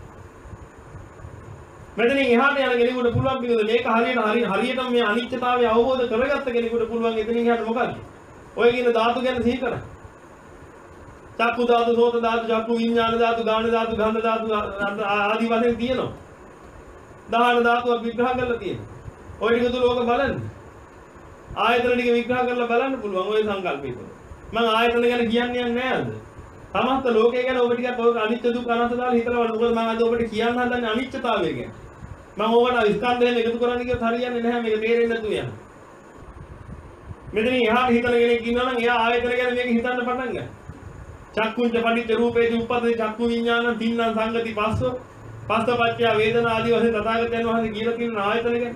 මෙතනින් එහාට යන කෙනෙකුට පුළුවන් පිළිද මේක හරියට හරි හරියටම මේ අනිත්‍යතාවය අවබෝධ කරගත්ත කෙනෙකුට පුළුවන් එතනින් එහාට මොකක්ද? ඔය කියන ධාතු ගැන සිහි කරන්න. චක්කු ධාතු, සෝත ධාතු, චක්කු විඥාන ධාතු, ගාන ධාතු, ගන්ධ ධාතු ආදී වශයෙන් තියෙනවා. දහන ධාතුව විග්‍රහ කරලා තියෙනවා. ඔය ටික තුල ඕක බලන්න. ආයතන ටික විග්‍රහ කරලා බලන්න පුළුවන් ඔය සංකල්පය තුල. මම ආයතන ගැන කියන්නේ නැහැ අද. සමස්ත ලෝකය ගැන ඔබ ටිකක් ඔය අනිත්‍ය දුක් අනාත්ම දාලා හිතලා බලන්න. මොකද මම අද ඔබට කියන්න හදන්නේ අනිත්‍යතාවය ගැන. මම ඕකට ස්කන්ධයෙන් එකතු කරන්න කියොත් හරියන්නේ නැහැ. මේක තේරෙන්නේ නැතුව යනවා. මෙතනින් එහාට හිතන කෙනෙක් ඉන්නවා නම් එයා ආයතන ගැන මේක හිතන්න පටන් ගන්නවා. චක්කුංච පටිච්ච රූපේති උප්පදේ චක්කු විඥානං තින්නම් සංගති පස්සෝ පස්සපච්චය වේදනා ආදී වශයෙන් තථාගතයන් වහන්සේ කියලා තියෙන ආයතන ගැන.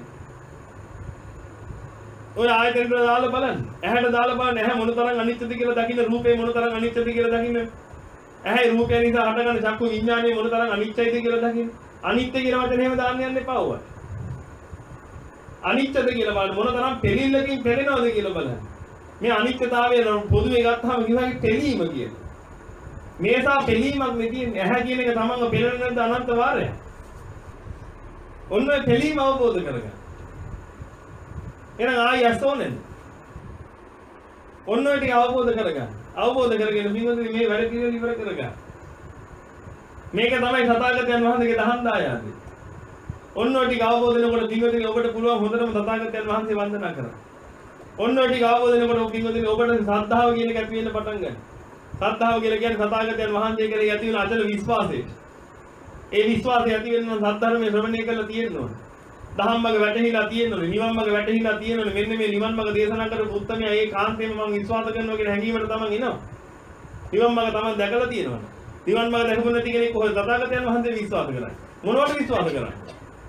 ඔය ආයතන වල දාලා බලන්න. ඇහැට දාලා බලන්න ඇහැ මොනතරම් අනිත්‍යද කියලා දකින්න රූපේ මොනතරම් අනිත්‍යද කියලා දකින්න. ඇහැ රූපය නිසා හටගන්න චක්කු විඥානය මොනතරම් අනිත්‍යයිද කියලා දකින්න. අනිත්‍ය කියන වචනේ එහෙම දාන්න යන්න එපා ඔය. අනිත්‍යද කියලා බලන්න මොනතරම් පෙළිල්ලකින් පෙළෙනවද කියලා බලන්න. මේ අනිත්‍යතාවය පොදුවේ ගත්තාම කිව්වාගේ පෙළීම කියන්නේ. මේසා පෙළීමක් නෙතියි ඇහැ කියන එක තමන්ව පෙළෙන නැද්ද අනන්ත වාරයක්. ඔන්න ඔය පෙළීම අවබෝධ කරගන්න. එහෙනම් ආයි ඇසෝනේ. ඔන්න ඔය ටික අවබෝධ කරගන්න. අවබෝධ කරගෙන පින්වතුනි මේ වැඩ පිළිවෙල ඉවර කරගන්න. මේක තමයි තථාගතයන් වහන්සේගේ දහම් දායාදේ. ඔන්න ඔය ටික අවබෝධ වෙනකොට පින්වතුනි ඔබට පුළුවන් හොඳටම තථාගතයන් වහන්සේ වන්දනා කරන්න. ඔන්න ඔය ටික අවබෝධ වෙනකොට පින්වතුනි ඔබට ශ්‍රද්ධාව කියන එක ඇති වෙන්න පටන් ගන්නවා. ශ්‍රද්ධාව කියලා කියන්නේ තථාගතයන් වහන්සේ කෙරෙහි ඇති වෙන අචල විශ්වාසය. ඒ විශ්වාසය ඇති වෙන්න නම් සද්ධර්මයේ ශ්‍රවණය කරලා තියෙන්න ඕනේ. දහම්මග වැටහිලා තියෙන්න ඕනේ. නිවන්මග වැටහිලා තියෙන්න ඕනේ. මෙන්න මේ නිවන්මග දේශනා කරපු උත්තමයා ඒ කාන්තේම මම විශ්වාස කරනවා කියන හැඟීමට තමන් එනවා. නිවන්මග තමන් දැකලා තියෙනවා. නිවන්මග දැකපු නැති කෙනෙක් කොහොමද තථාගතයන් වහන්සේ විශ්වාස කරන්නේ? මොනවට විශ්වාස කරන්නේ?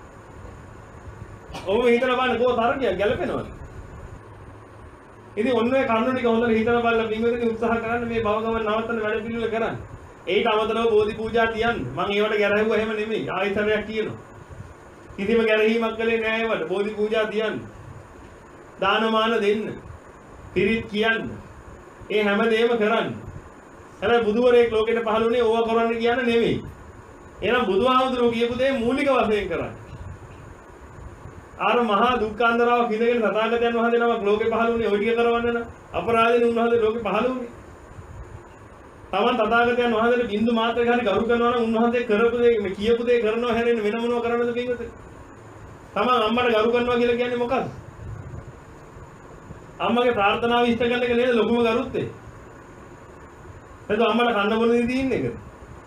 ඔබ හිතලා බලන්න කොහොම තරගයක් ගැලපෙනවද? ඉතින් ඔන්න ඔය කරුණු ටික හොඳට හිතලා බලලා පින්වතුනි උත්සාහ කරන්න මේ භව ගමන නවත්තන වැඩ පිළිවෙල කරන්න. ඒකට අමතරව බෝධි පූජා තියන්න. මම ඒවට ගැරහුවා එහෙම නෙමෙයි. ආයතරයක් කියනවා. කිසිම ගැරහීමක් කළේ නෑ ඒවට. බෝධි පූජා තියන්න. දානමාන දෙන්න. පිරිත් කියන්න. ඒ හැම දෙයක්ම කරන්න. හැබැයි බුදුවරයෙක් ලෝකෙට පහළුනේ ඕවා කරන්න කියන නෙමෙයි. එහෙනම් බුදුහාමුදුරුවෝ කියපු දේ මූලික වශයෙන් කරන්න. ආර මහා දුක්ඛාන්තරාව කිඳගෙන තථාගතයන් වහන්සේ නමක් ලෝකේ පහළ වුණේ ඔය ටික කරවන්න නම් අපරාධිනේ උන්වහන්සේ ලෝකේ පහළ වුණේ. තමන් තථාගතයන් වහන්සේට බින්දු මාත්‍රයක් හරි ගරු කරනවා නම් උන්වහන්සේ කරපු දේ මේ කියපු දේ කරනවා හැරෙන්න වෙන මොනව කරන්නද පින්වත? තමන් අම්මට ගරු කරනවා කියලා කියන්නේ මොකක්ද? අම්මගේ ප්‍රාර්ථනාව ඉෂ්ට කරන එක නේද ලොකුම ගරුත්වය? එතකොට අම්මට කන්න බොන දේ තියෙන්නේ ඒකද?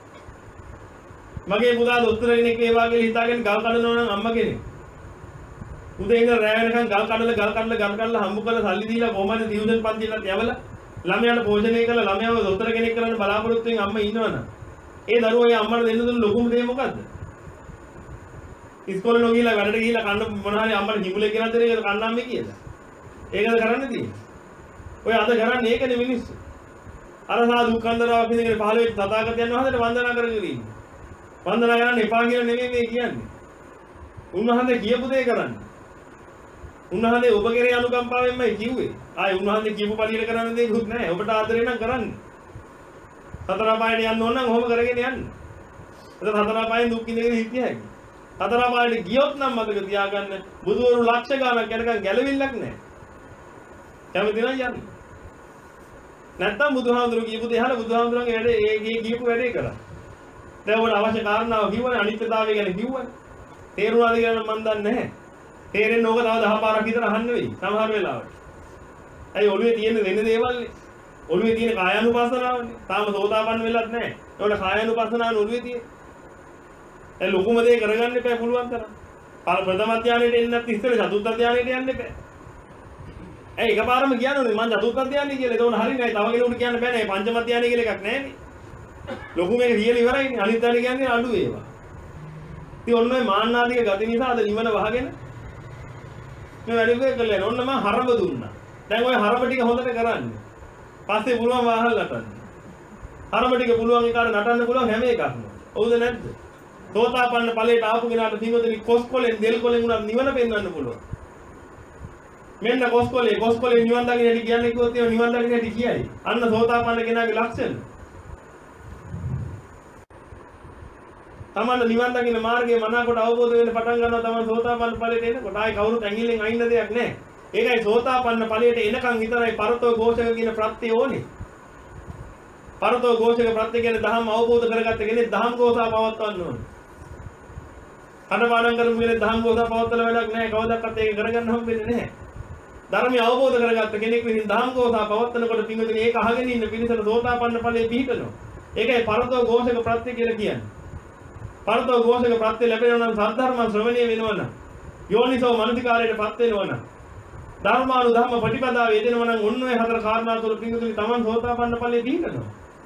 මගේ පුතා දොස්තර කෙනෙක් වේවා කියලා හිතාගෙන ගල් කඩනවා නම් අම්මා කෙනෙක්. උදේ ඉඳන් රැ වෙනකන් ගල් කඩලා ගල් කඩලා ගල් කඩලා හම්බ කරලා සල්ලි දීලා කොහමද ටියුෂන් පන්තිලට යවලා ළමයාට පෝෂණය කරලා ළමයාව දොස්තර කෙනෙක් කරන්න බලාපොරොත්තු වෙන අම්මා ඉන්නවනම් ඒ දරුවා ඒ අම්මට දෙන්න දුන්න ලොකුම දේ මොකද්ද? ඉස්කෝලේ නොගිහලා වැඩට ගිහලා කන්න මොන හරි අම්මට හිමුලේ කියලා දෙන එක කන්න අම්මේ කියලා. ඒකද කරන්න තියෙන්නේ. ඔය අද කරන්නේ ඒකනේ මිනිස්සු. අර සා දුක්ඛන්දරාවක් ඉඳගෙන පහළ වෙච්ච තථාගතයන් වහන්සේට වන්දනා කරගෙන ඉන්නේ. වන්දනා කරන්න එපා කියලා නෙමෙයි මේ කියන්නේ. උන්වහන්සේ කියපු දේ කරන්න. උන්වහන්සේ ඔබ කෙරේ අනුකම්පාවෙන්මයි කිව්වේ. ආයේ උන්වහන්සේ කියපු පරිදි කරන්න දෙයක් නැහැ. ඔබට ආදරේ නම් කරන්න. සතර පායට යන්න ඕන නම් ඔහොම කරගෙන යන්න. ඒක සතර පායෙන් දුක් විඳින හිතිය හැකියි. සතර පායට ගියොත් නම් මතක තියාගන්න බුදුවරු ලක්ෂ ගාණක් යනකම් ගැලවිල්ලක් නැහැ. කැමති නම් යන්න. නැත්තම් බුදුහාමුදුරු කියපු දේ අහලා බුදුහාමුදුරන්ගේ වැඩේ ඒ කියපු වැඩේ කරා. දැන් ඔබට අවශ්‍ය කාරණාව කිව්වනේ අනිත්‍යතාවය ගැන කිව්වනේ. තේරුණාද කියලා මම දන්නේ නැහැ. තේරෙන්නේ ඕක තව දහ පාරක් විතර අහන්න වෙයි සමහර වෙලාවට. ඇයි ඔළුවේ තියෙන වෙන දේවල්නේ. ඔළුවේ තියෙන කායානුපස්සනාවනේ. තාම සෝතාපන්න වෙලත් නැහැ. ඒකට කායානුපස්සනාව ඔළුවේ තියෙන. ඒ ලොකුම දේ කරගන්න එපා පුළුවන් තරම්. ප්‍රථම ධානයට එන්නත් ඉස්සෙල්ලා චතුර්ථ ධානයට යන්න එපා. ඇයි එකපාරම කියන්නේ මම චතුර්ථ ධානය කියලා. ඒක උන හරියන්නේ නැහැ. තව කෙනෙකුට කියන්න බෑ නේ. පංචම ධානය කියලා එකක් නැහැනේ. ලොකු මේක කියලා ඉවරයිනේ. අනිත් ධානය කියන්නේ අඩු ඒවා. ඉතින් ඔන්න ඔය මාන්නාදික ගති නිසා අද නිවන වහගෙන මේ වැඩේ කරලා යන ඔන්න මම හරබ දුන්නා. දැන් ඔය හරබ ටික හොඳට කරන්න. පස්සේ පුළුවන් වාහල් නටන්න. අරම ටික පුළුවන් එකාට නටන්න පුළුවන් හැම එකක්ම. හවුද නැද්ද? සෝතාපන්න ඵලයට ආපු කෙනාට පින්වතුනි කොස්කොලෙන් දෙල් කොලෙන් උනත් නිවන පෙන්වන්න පුළුවන්. මෙන්න කොස්කොලේ කොස්කොලේ නිවන් දකින්න හැටි කියන්නේ කිව්වොත් ඒ නිවන් දකින්න හැටි කියයි. අන්න සෝතාපන්න කෙනාගේ ලක්ෂණ. තමන්න නිවන් දකින්න මාර්ගයේ මනාකොට අවබෝධ වෙන්න පටන් ගන්නවා තමන් සෝතාපන්න ඵලයට එනකොට ආයි කවුරුත් ඇඟිල්ලෙන් අයින්න දෙයක් නැහැ. ඒකයි සෝතාපන්න ඵලයට එනකන් විතරයි පරතෝ ഘോഷක කියන ප්‍රත්‍ය ඕනේ. පරතෝ ഘോഷක ප්‍රත්‍ය කියන්නේ ධම්ම අවබෝධ කරගත්ත කෙනෙක් ධම්ම ഘോഷා පවත්වන්න ඕනේ. අනපානං කරමු කියන්නේ ධම්ම ഘോഷා පවත්වලා වැඩක් නැහැ. කවදාවත් ඒක කරගන්න හම්බෙන්නේ නැහැ. ධර්මය අවබෝධ කරගත්ත කෙනෙක් විසින් ධම්ම ഘോഷා පවත්වනකොට පින්වතුනි ඒක අහගෙන ඉන්න පිළිසර සෝතාපන්න ඵලයේ පිහිටනවා. ඒකයි පරතෝ ഘോഷක ප්‍රත්‍ය කියලා කියන්නේ. පරතෝ ഘോഷක ප්‍රත්‍ය ලැබෙනවා නම් සද්ධර්ම ශ්‍රවණය වෙනවා නම් යෝනිසෝ මනසිකාරයටපත් වෙනවා නම් ධර්මානුධම්ම ප්‍රතිපදාව යෙදෙනවා නම් ඔන්න ඔය හතර කාරණා තුළ පින්වතුනි තමන් සෝතාපන්න ඵලයේ පිහිටනවා.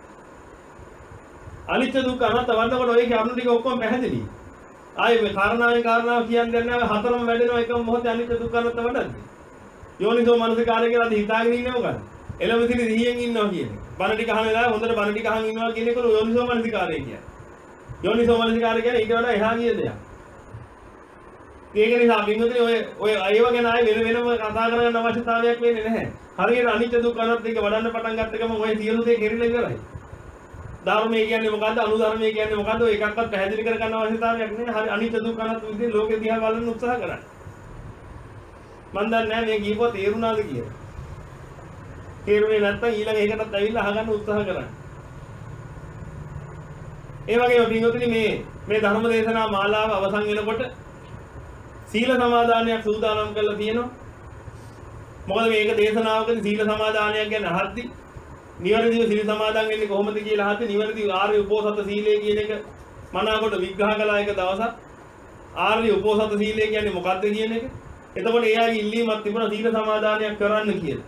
අනිත්‍ය දුක්ඛ අනාත්ම වන්නකොට ඔය කරුණු ටික ඔක්කොම පැහැදිලි. ආයේ මේ කාරණාවේ කාරණාව කියන්නේ නැහැ හතරම වැඩෙනවා එකම මොහොතේ අනිත්‍ය දුක්ඛ අනාත්ම වඩන්නේ. යෝනිසෝ මනසිකාරය කියලා අපි හිතාගෙන ඉන්නේ මොකද? එළඹසිලි දිහියෙන් ඉන්නවා කියන්නේ. බණ ටික අහන වෙලාවේ හොඳට බණ ටික අහන් ඉන්නවා කියන එක යෝනිසෝ මනසිකාරය කියන්නේ. යෝනිසෝ මනසිකාරය කියන්නේ ඊට වඩා එහා ගිය දෙයක්. ඒක නිසා බින්දුනේ ඔය ඔය අයව ගැන ආයේ වෙන වෙනම කතා කරගන්න අවශ්‍යතාවයක් වෙන්නේ නැහැ. හරියට අනිත්‍ය දුක්ඛ අනාත්ම එක වඩන්න පටන් ගත්ත ගමන් ඔය සියලු දේ කෙරිලා ඉවරයි. ධර්මයේ කියන්නේ මොකද්ද? අනුධර්මයේ කියන්නේ මොකද්ද? ඔය එකක්වත් පැහැදිලි කර ගන්න අවශ්‍යතාවයක් නැහැ. හරි අනිත්‍ය දුක්ඛ අනාත්ම විදිහේ ලෝකේ දිහා බලන්න උත්සාහ කරන්න. මන් දන්නේ නැහැ මේ කීපෝ තේරුණාද කියලා. තේරුනේ නැත්නම් ඊළඟ එකටත් ඇවිල්ලා අහගන්න උත්සාහ කරන්න. ඒ වගේම පින්වතුනි මේ මේ ධර්ම දේශනා මාලාව අවසන් වෙනකොට සීල සමාදානයක් සූදානම් කරලා තියෙනවා. මොකද මේක දේශනාවකදී සීල සමාදානයක් ගැන අහද්දී නිවැරදිව සීල සමාදන් වෙන්නේ කොහොමද කියලා අහද්දී නිවැරදිව ආර්ය උපෝසත සීලය කියන එක මනාවකට විග්‍රහ කළා එක දවසක්. ආර්ය උපෝසත සීලය කියන්නේ මොකක්ද කියන එක. එතකොට එයාගේ ඉල්ලීමක් තිබුණා සීල සමාදානයක් කරන්න කියලා.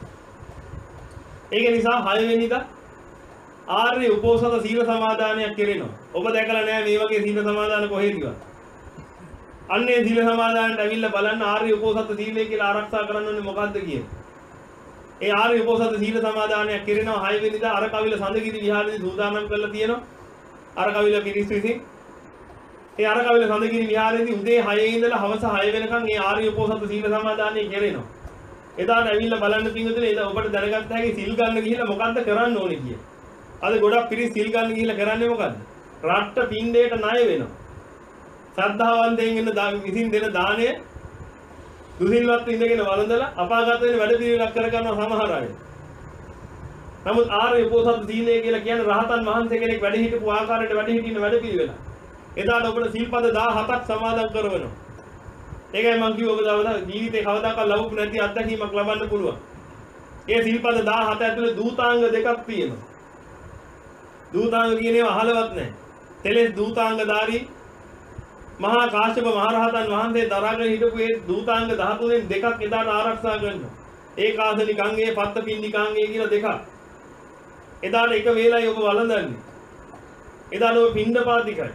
ඒක නිසා හය වෙනිදා ආර්ය උපෝසත සීල සමාදානයක් කෙරෙනවා. ඔබ දැකලා නැහැ මේ වගේ සීල සමාදාන කොහෙදවත්. අන්නේ සීල සමාදානට ඇවිල්ලා බලන්න ආර්ය උපෝසත සීලය කියලා ආරක්ෂා කරන්න ඕනේ මොකද්ද කියන්නේ. ඒ ආර්ය උපෝසත සීල සමාදානයක් කෙරෙනවා හය වෙනිදා අර කවිල සඳගිරි විහාරයේදී සූදානම් කරලා තියෙනවා. අර කවිල පිරිස් විසින් ඒ අර කවිල සඳගිරි විහාරයේදී උදේ හයේ ඉඳලා හවස හය වෙනකන් මේ ආර්ය උපෝසත සීල සමාදානය කෙරෙනවා. එදාට ඇවිල්ලා බලන්න පින්වතුනි එදා ඔබට දැනගත්ත හැකි සිල් ගන්න ගිහිල්ලා මොකද්ද කරන්න ඕනේ කියලා. අද ගොඩක් පිරිස් සිල් ගන්න ගිහිල්ලා කරන්නේ මොකද්ද? රට්ට පින්ඩේට ණය වෙනවා. ශ්‍රද්ධාවන්තයෙන් ඉන්න විසින් දෙන දාණය දුසිල්වත් ඉඳගෙන වළඳලා අපාගත වෙන වැඩ පිළිවෙලක් කර ගන්නවා සමහර අය. නමුත් ආර්ය උපෝසත සීලය කියලා කියන්නේ රහතන් වහන්සේ කෙනෙක් වැඩ හිටපු ආකාරයට වැඩ හිටින වැඩ පිළිවෙල. එදාට ඔබට සිල්පද දහහතක් සමාදන් කරවනවා. ඒකයි මම කිව්ව ඔබ දවදා ජීවිතේ කවදාකවත් ලැබුණ නැති අත්දැකීමක් ලබන්න පුළුවන්. ඒ සිල්පද දහහත ඇතුලේ දූතාංග දෙකක් තියෙනවා. දූතාංග කියන ඒවා අහලවත් නැහැ. තෙලෙස් දූතාංගධාරී මහා කාශ්‍යප මහරහතන් වහන්සේ දරාගෙන හිටපු ඒ දූතාංග දහතුනෙන් දෙකක් එදාට ආරක්ෂා කරනවා. ඒකාසනි ගංගේ පත්ත පින්නි ගංගේ කියලා දෙකක්. එදාට එක වේලයි ඔබ වළඳන්නේ. එදාට ඔබ පින්ඩපාතිකයි.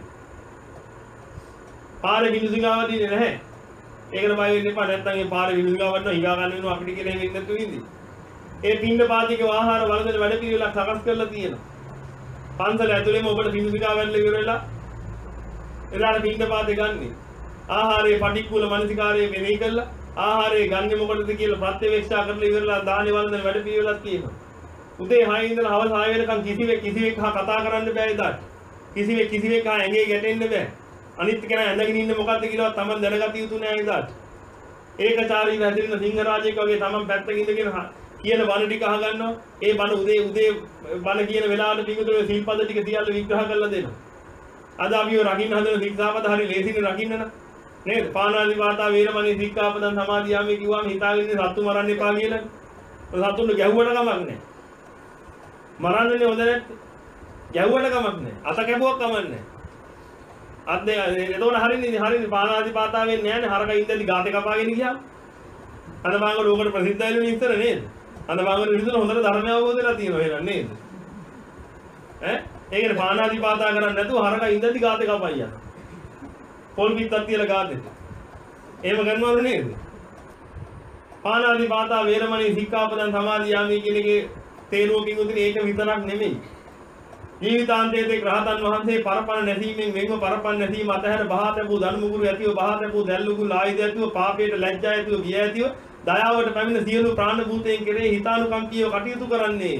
පාරේ විනුසිකාවදීනේ නැහැ. ඒකට බය වෙන්න එපා. නැත්නම් ඒ පාරේ විනුසිකාවන්න හිඟා ගන්න වෙනවා අපිට කියලා වෙන්නේ නැතු වෙන්නේ. ඒ පින්ඩපාතික ආහාර වළඳන වැඩ පිළිවෙලක් සකස් කරලා තියෙනවා. පන්සල ඇතුලේම ඔබට විනුසිකාවන්න ඉවර වෙලා එදාට පින්ඩපාතේ ගන්නෙ. ආහාරයේ පටික්කුල මනසිකාරයේ මෙනෙහි කළා. ආහාරයේ ගන්නෙ මොකටද කියලා ප්‍රත්‍යවේක්ෂා කරලා ඉවරලා දානේ වළඳන වැඩ පිළිවෙලක් තියෙනවා. උදේ හය ඉඳලා හවස හය වෙනකන් කිසිවෙක් කිසිවෙක් හා කතා කරන්න බෑ එදාට. කිසිවෙක් කිසිවෙක් හා ඇඟේ ගැටෙන්න බෑ. අනිත් කෙනා ඇඳගෙන ඉන්නේ මොකද්ද කියලා තමන් දැනගත යුතු නෑ එදාට. ඒකචාරීව හැදෙන සිංහරාජයෙක් වගේ තමන් පැත්තක ඉඳගෙන කියන බණ ටික අහගන්නවා. ඒ බණ උදේ උදේ බණ කියන වෙලාවට පිටුතුනේ සිල්පද ටික සියල්ල විග්‍රහ කරලා දෙනවා. අද අපිව රකින්න හදන ශික්ෂාපද හරි ලේසියෙන් රකින්න නේද? පාණාති වාතා වේරමණී ශික්ෂාපදං සමාදියාමි කිව්වම හිතාගෙන ඉන්නේ සත්තු මරන්න එපා කියලා. සත්තුන්ට ගැහුවට කමක් නැහැ. මරන්නනේ හොඳ නැත්te. ගැහුවට කමක් නැහැ. අත කැපුවක් කමක් නැහැ. අත් දෙක එතකොට හරියන්නේ හරියන්නේ පාණාති වාතා වෙන්නේ නැහැ නේ. හරක ඉඳලි ගාතේ කපාගෙන ගියාම. අද බංගල ඕකට ප්‍රසිද්ධයිලුනේ ඉස්සර නේද? අද බංගල විසඳන හොඳට ධර්ම අවබෝධ වෙලා තියෙනවා එහෙනම් නේද? ඈ ඒකනේ පාණාතිපාතා කරන්නේ නැතුව හරක ඉඳද්දි ගාතේ කපයි යන. පොල් පිටක් තියලා ගාතේ. එහෙම කරනවද නේද? පාණාතිපාතා වේරමණී සික්ඛාපදං සමාදියාමි කියන එකේ තේරුවකින් උදින ඒක විතරක් නෙමෙයි. ජීවිතාන්තයේදී රහතන් වහන්සේ පරපණ නැසීමෙන් වෙන්ව පරපණ නැසීම අතහැර බහා තැබූ ධර්මගුරු ඇතිව බහා තැබූ දැල්ලුගුරු ආයුධ ඇතිව පාපයට ලැජ්ජා ඇතිව බිය ඇතිව දයාවට පැමිණ සියලු ප්‍රාණ භූතයන් කෙරෙහි හිතානුකම්පීව කටයුතු කරන්නේ.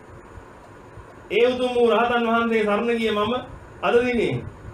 ඒ උතුම් වූ රහතන් වහන්සේ සරණ ගිය මම අද දිනේ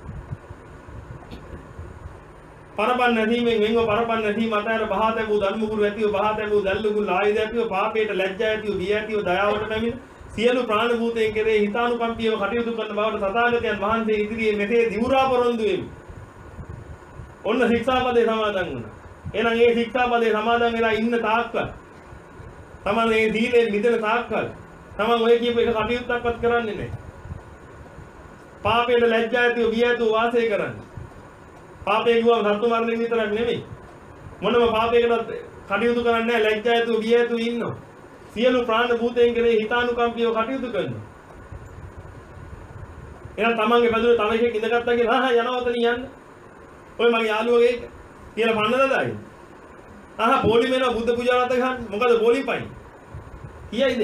පරපණ නැසීමෙන් වෙන්ව පරපණ නැසීම අතහැර බහා තැබූ ධර්මගුරු ඇතිව බහා තැබූ දැල්ලුගුරු ආයුධ ඇතිව පාපයට ලැජ්ජා ඇතිව බිය ඇතිව දයාවට පැමිණ සියලු ප්‍රාණ භූතයන් කෙරෙහි හිතානුකම්පීව කටයුතු කරන බවට තථාගතයන් වහන්සේ ඉදිරියේ මෙසේ දිවුරා පොරොන්දු වෙමි. ඔන්න ශික්ෂාපදේ සමාදන් වුණා. එහෙනම් මේ ශික්ෂාපදේ සමාදන් වෙලා ඉන්න තාක්කල් තමන් මේ දීලෙන් මිදෙන තාක්කල් තමන් ඔය කියපු එක කටයුත්තක්වත් කරන්නේ නැහැ. පාපයට ලැජ්ජා ඇතිව බිය ඇතිව වාසය කරන්නේ. පාපේ ගුවම සත්තු මරණය විතරක් නෙමෙයි. මොනම පාපයකටත් කටයුතු කරන්නේ නැහැ. ලැජ්ජා ඇතිව බිය ඇතිව ඉන්නවා. සියලු ප්‍රාණ භූතයන් කෙරෙහි හිතානුකම්පීව කටයුතු කරනවා. එහෙනම් තමන්ගේ බඳුනේ තව එකෙක් ඉඳගත්තා කියලා ආහා යනවතන යන්න. ඔය මගේ යාළුවගේ කියලා පන්නලා දායි. ආහා පොලි මෙනවා බුද්ධ පූජාවට ගහන්න. මොකද පොලි පයින්. කියයිද?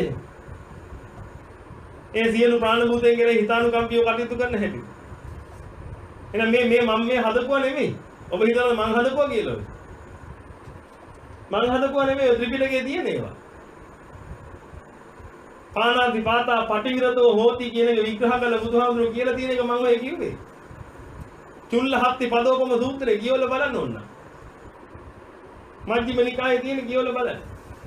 ඒ සියලු ප්‍රාණ භූතයන් කෙරෙහි හිතානුකම්පීව කටයුතු කරන්න හැටි. එහෙනම් මේ මේ මම මේ හදපුවා නෙමෙයි. ඔබ හිතනවා මං හදපුවා කියලා. මං හදපුවා නෙමෙයි ත්‍රිපිටකයේ තියෙන ඒවා. පානාති පාතා පටිවිරතෝ හෝති කියන එක විග්‍රහ කළ බුදුහාමුදුරුවෝ කියලා තියෙන එක මම ඔය කිව්වේ. චුල්ලහත්ති පදෝපම සූත්‍රය කියවලා බලන්න ඕන. මජ්ක්‍ධිම නිකායේ තියෙන කියවලා බලන්න.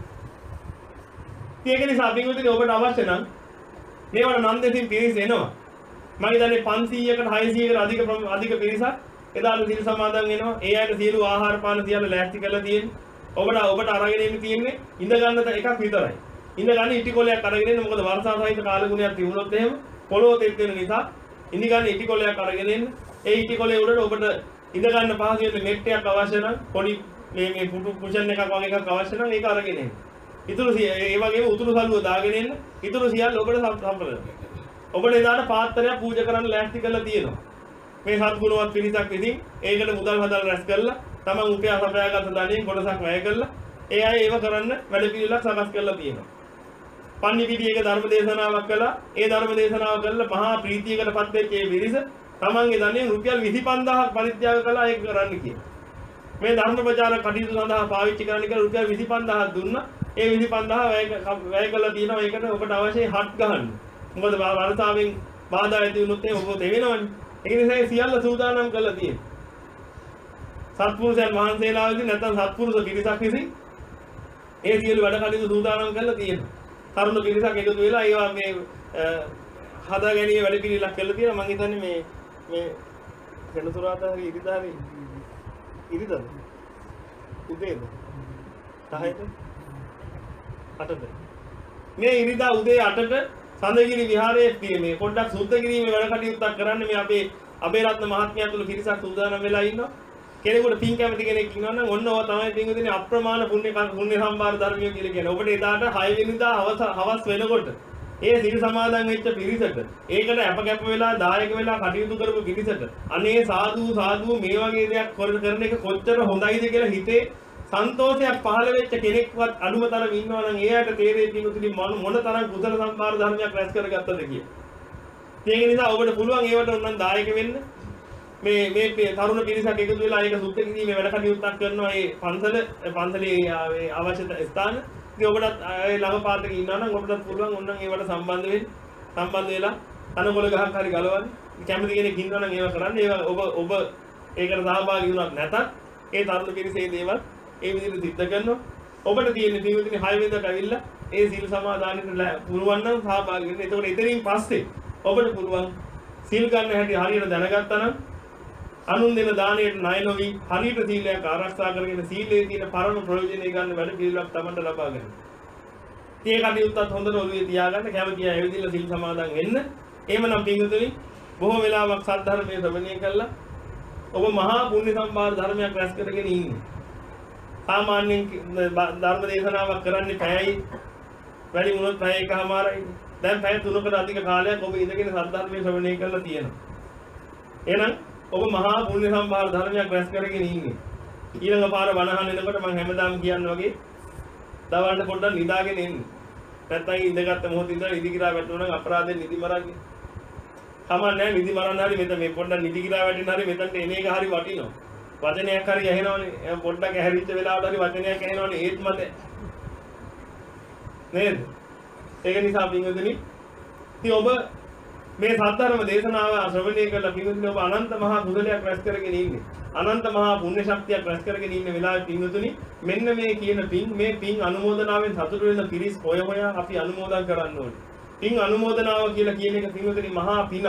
ඒක නිසා බින්දුනේ ඔබට අවශ්‍ය නම් මේවට නම් දෙකින් පිරිස එනවා. මම හිතන්නේ පන්සීයකට හයසීයකට අධික අධික පිරිසක් එදාට සිල් සමාදන් වෙනවා. ඒ අයට සියලු ආහාර පාන සියල්ල ලෑස්ති කරලා තියෙන්නේ. ඔබට ඔබට අරගෙන එන්න තියෙන්නේ ඉඳ ගන්න එකක් විතරයි. ඉඳ ගන්න ඉටි කොලයක් අරගෙන එන්න. මොකද වර්ෂා සහිත කාලගුණයක් තිබුණොත් එහෙම පොළොව තෙත් වෙන නිසා ඉඳ ගන්න ඉටි කොලයක් අරගෙන එන්න. ඒ ඉටි කොලේ උඩට ඔබට ඉඳ ගන්න පහසු වෙන මෙට් එකක් අවශ්‍ය නම් පොඩි මේ මේ පුටු කුෂන් එකක් වගේ එකක් අවශ්‍ය නම් ඒක අරගෙන එන්න. ඊටු ඒ වගේම උතුරු සල්ුව දාගෙන එන්න. ඊටු සියල්ල ඔබට සම්පූර්ණ. ඔබට එදාට පාත්‍රයක් පූජා කරන්න ලෑස්ති කරලා තියෙනවා. මේ සත්ගුණවත් පිරිසක් විසින් ඒකට මුදල් හදලා රැස් කරලා තමන් උපයා සපයාගත් ධනෙන් කොටසක් වැය කරලා ඒ අය ඒව කරන්න වැඩ පිළිවෙලක් සකස් කරලා තියෙනවා. පන්නිපිටියක ධර්ම දේශනාවක් කළා. ඒ ධර්ම දේශනාව කළා මහා ප්‍රීතියකටපත් වෙච්ච ඒ විරිස තමන්ගේ ධනෙන් රුපියල් විසි පන්දාහක් පරිත්‍යාග කළා ඒක කරන්න කියලා. මේ ධර්ම ප්‍රචාර කටයුතු සඳහා පාවිච්චි කරන්න කියලා රුපියල් විසි පන්දාහක් දුන්නා. ඒ විසි පන්දාහ වැය වැය කළා තියෙනවා. ඒකට ඔබට අවශ්‍ය හත් ගහන්න. මොකද වර්ෂාවෙන් බාධා ඇති වුණොත් එහෙම ඔබ දෙවෙනවනේ. ඒ නිසා සියල්ල සූදානම් කරලා තියෙනවා. සත්පුරුෂයන් වහන්සේලා විසින් නැත්නම් සත්පුරුෂ පිරිසක් විසින් ඒ සියලු වැඩ කටයුතු සූදානම් කරලා තියෙනවා. තරුණ පිරිසක් එකතු වෙලා ඒවා මේ හදා ගැනීම වැඩ පිළිලක් කරලා තියෙනවා. මම හිතන්නේ මේ මේ වෙනතුරාදා හරි ඉරිදා හරි ඉරිදාද උදේද දහයට අටද මේ ඉරිදා උදේ අටට සඳගිරි විහාරයේ මේ පොඩ්ඩක් සුද්ධ කිරීමේ වැඩ කටයුත්තක් කරන්න මේ අපේ අබේරත්න මහත්මයා ඇතුළු පිරිසක් සූදානම් වෙලා ඉන්නවා. කෙනෙකුට පින් කැමති කෙනෙක් ඉන්නවා නම් ඔන්න ඔය තමයි පින් උදිනේ අප්‍රමාණ පුණ්‍ය පුණ්‍ය සම්භාර ධර්මිය කියලා කියන්නේ. ඔබට එදාට හය වෙනිදා හවස හවස් වෙනකොට ඒ සිල් සමාදන් වෙච්ච පිරිසට ඒකට අප කැප වෙලා දායක වෙලා කටයුතු කරපු පිරිසට අනේ සාදු සාදු මේ වගේ දෙයක් කරන එක කොච්චර හොඳයිද කියලා හිතේ සන්තෝෂයක් පහළ වෙච්ච කෙනෙක්වත් අනුමතරව ඉන්නවා නම් එයාට තේරෙයි පිටුතුනි මොන තරම් කුසල සම්භාර ධර්මයක් රැස් කරගත්තද කියලා. ඒක නිසා ඔබට පුළුවන් ඒවට උනන් දායක වෙන්න. මේ මේ තරුණ පිරිසක් එකතු වෙලා ඒක සුද්ධ කිරීමේ වැඩ කටයුත්තක් කරනවා. ඒ පන්සල පන්සලේ අවශ්‍ය ස්ථාන ඉතින් ඔබට ඒ ළඟ පාතක ඉන්නවා නම් ඔබට පුළුවන් උනන් ඒවට සම්බන්ධ වෙන්න. සම්බන්ධ වෙලා තනකොළ ගහක් හරි ගලවන්න. කැමති කෙනෙක් ඉන්නවා නම් ඒව කරන්න. ඒව ඔබ ඔබ ඒකට සහභාගී වුණත් නැතත් ඒ තරුණ පිරිසේ දේවල් ඒ විදිහට සිද්ධ කරනවා. ඔබට තියෙන පින්විතනි හය වෙනිදාට ඇවිල්ලා ඒ සීල් සමාදානෙට පුළුවන් නම් සහභාගී වෙන්න. එතකොට එතනින් පස්සේ ඔබට පුළුවන් සීල් ගන්න හැටි හරියට දැනගත්තා නම් අනුන් දෙන දාණයට ණය නොවි හරියට සීලයක් ආරක්ෂා කරගෙන සීලයේ තියෙන පරම ප්‍රයෝජනෙ ගන්න වැඩ පිළිවෙලක් Tamanට ලබා ගන්න. ඒ කටයුත්තත් හොඳට ඔළුවේ තියාගන්න කැමතියි ඇවිදilla සීල් සමාදන් වෙන්න. එහෙමනම් පින්විතනි බොහෝ වෙලාවක් සත්‍ය ධර්මයේ ශ්‍රවණය කළා ඔබ මහා පුණ්‍ය සම්භාර ධර්මයක් රැස් කරගෙන ඉන්නේ. සාමාන්‍යයෙන් ධර්ම දේශනාවක් කරන්නේ පැයයි වැඩි වුණොත් පැය එකමාරයි. දැන් පැය තුනකට අධික කාලයක් ඔබ ඉඳගෙන සද්ධර්මයේ ශ්‍රවණය කරලා තියෙනවා. එහෙනම් ඔබ මහා පුණ්‍ය සම්භාර ධර්මයක් රැස් කරගෙන ඉන්නේ. ඊළඟ පාර බණහන් එනකොට මම හැමදාම කියන්නේ වගේ දවල්ට පොඩ්ඩක් නිදාගෙන එන්න. නැත්නම් ඉඳගත්ත මොහොතේ ඉඳලා නිදි කිරා වැටුණා නම් අපරාධයෙන් නිදි මරන්නේ. කමක් නැහැ නිදි මරන්න හරි මෙතන මේ පොඩ්ඩක් නිදි කිරා වැටෙන හරි මෙතනට එන එක හරි වටිනවා. වචනයක් හරි ඇහෙනවනේ. පොඩ්ඩක් ඇහැරිච්ච වෙලාවට හරි වචනයක් ඇහෙනවනේ ඒත් මත. නේද? ඒක නිසා පින්වතුනි ඉතින් ඔබ මේ සත්‍යධර්ම දේශනාව ශ්‍රවණය කරලා පින්වතුනි ඔබ අනන්ත මහා කුසලයක් රැස් කරගෙන ඉන්නේ. අනන්ත මහා පුණ්‍ය ශක්තියක් රැස් කරගෙන ඉන්න වෙලාවේ පින්වතුනි මෙන්න මේ කියන පින් මේ පින් අනුමෝදනාවෙන් සතුටු වෙන පිරිස් හොය හොයා අපි අනුමෝදන් කරන්න ඕනේ. පින් අනුමෝදනාව කියලා කියන එක පින්වතුනි මහා පිනක්.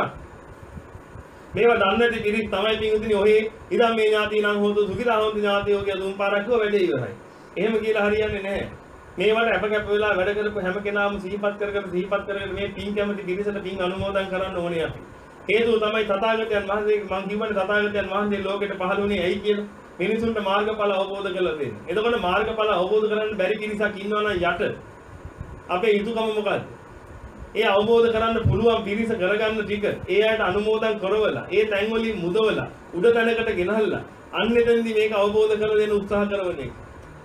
මේවා දන්නේ නැති පිරිස් තමයි පින්වතුනි ඔහේ ඉදන් මේ ඥාතිනම් හොතු සුඛිතා හොතු ඥාතියෝ කියලා දුම් පාරක් කිව්ව වැඩේ ඉවරයි. එහෙම කියලා හරියන්නේ නැහැ. මේවට අප කැප වෙලා වැඩ කරපු හැම කෙනාම සිහිපත් කරගෙන සිහිපත් කරගෙන මේ පින් කැමති පිරිසට පින් අනුමෝදන් කරන්න ඕනේ අපි. හේතුව තමයි තථාගතයන් වහන්සේ මම කියවනේ තථාගතයන් වහන්සේ ලෝකෙට පහළ වුණේ ඇයි කියලා. මිනිසුන්ට මාර්ගඵල අවබෝධ කරලා දෙන්න. එතකොට මාර්ගඵල අවබෝධ කරගන්න බැරි පිරිසක් ඉන්නවා නම් යට අපේ යුතුයකම මොකද්ද? ඒ අවබෝධ කරන්න පුළුවන් පිරිස කරගන්න ටික ඒ අයට අනුමෝදන් කරවලා ඒ තැන් වලින් මුදවලා උඩ තැනකට ගෙනහල්ලා අන්න එතෙන්දී මේක අවබෝධ කරලා දෙන්න උත්සාහ කරන එක.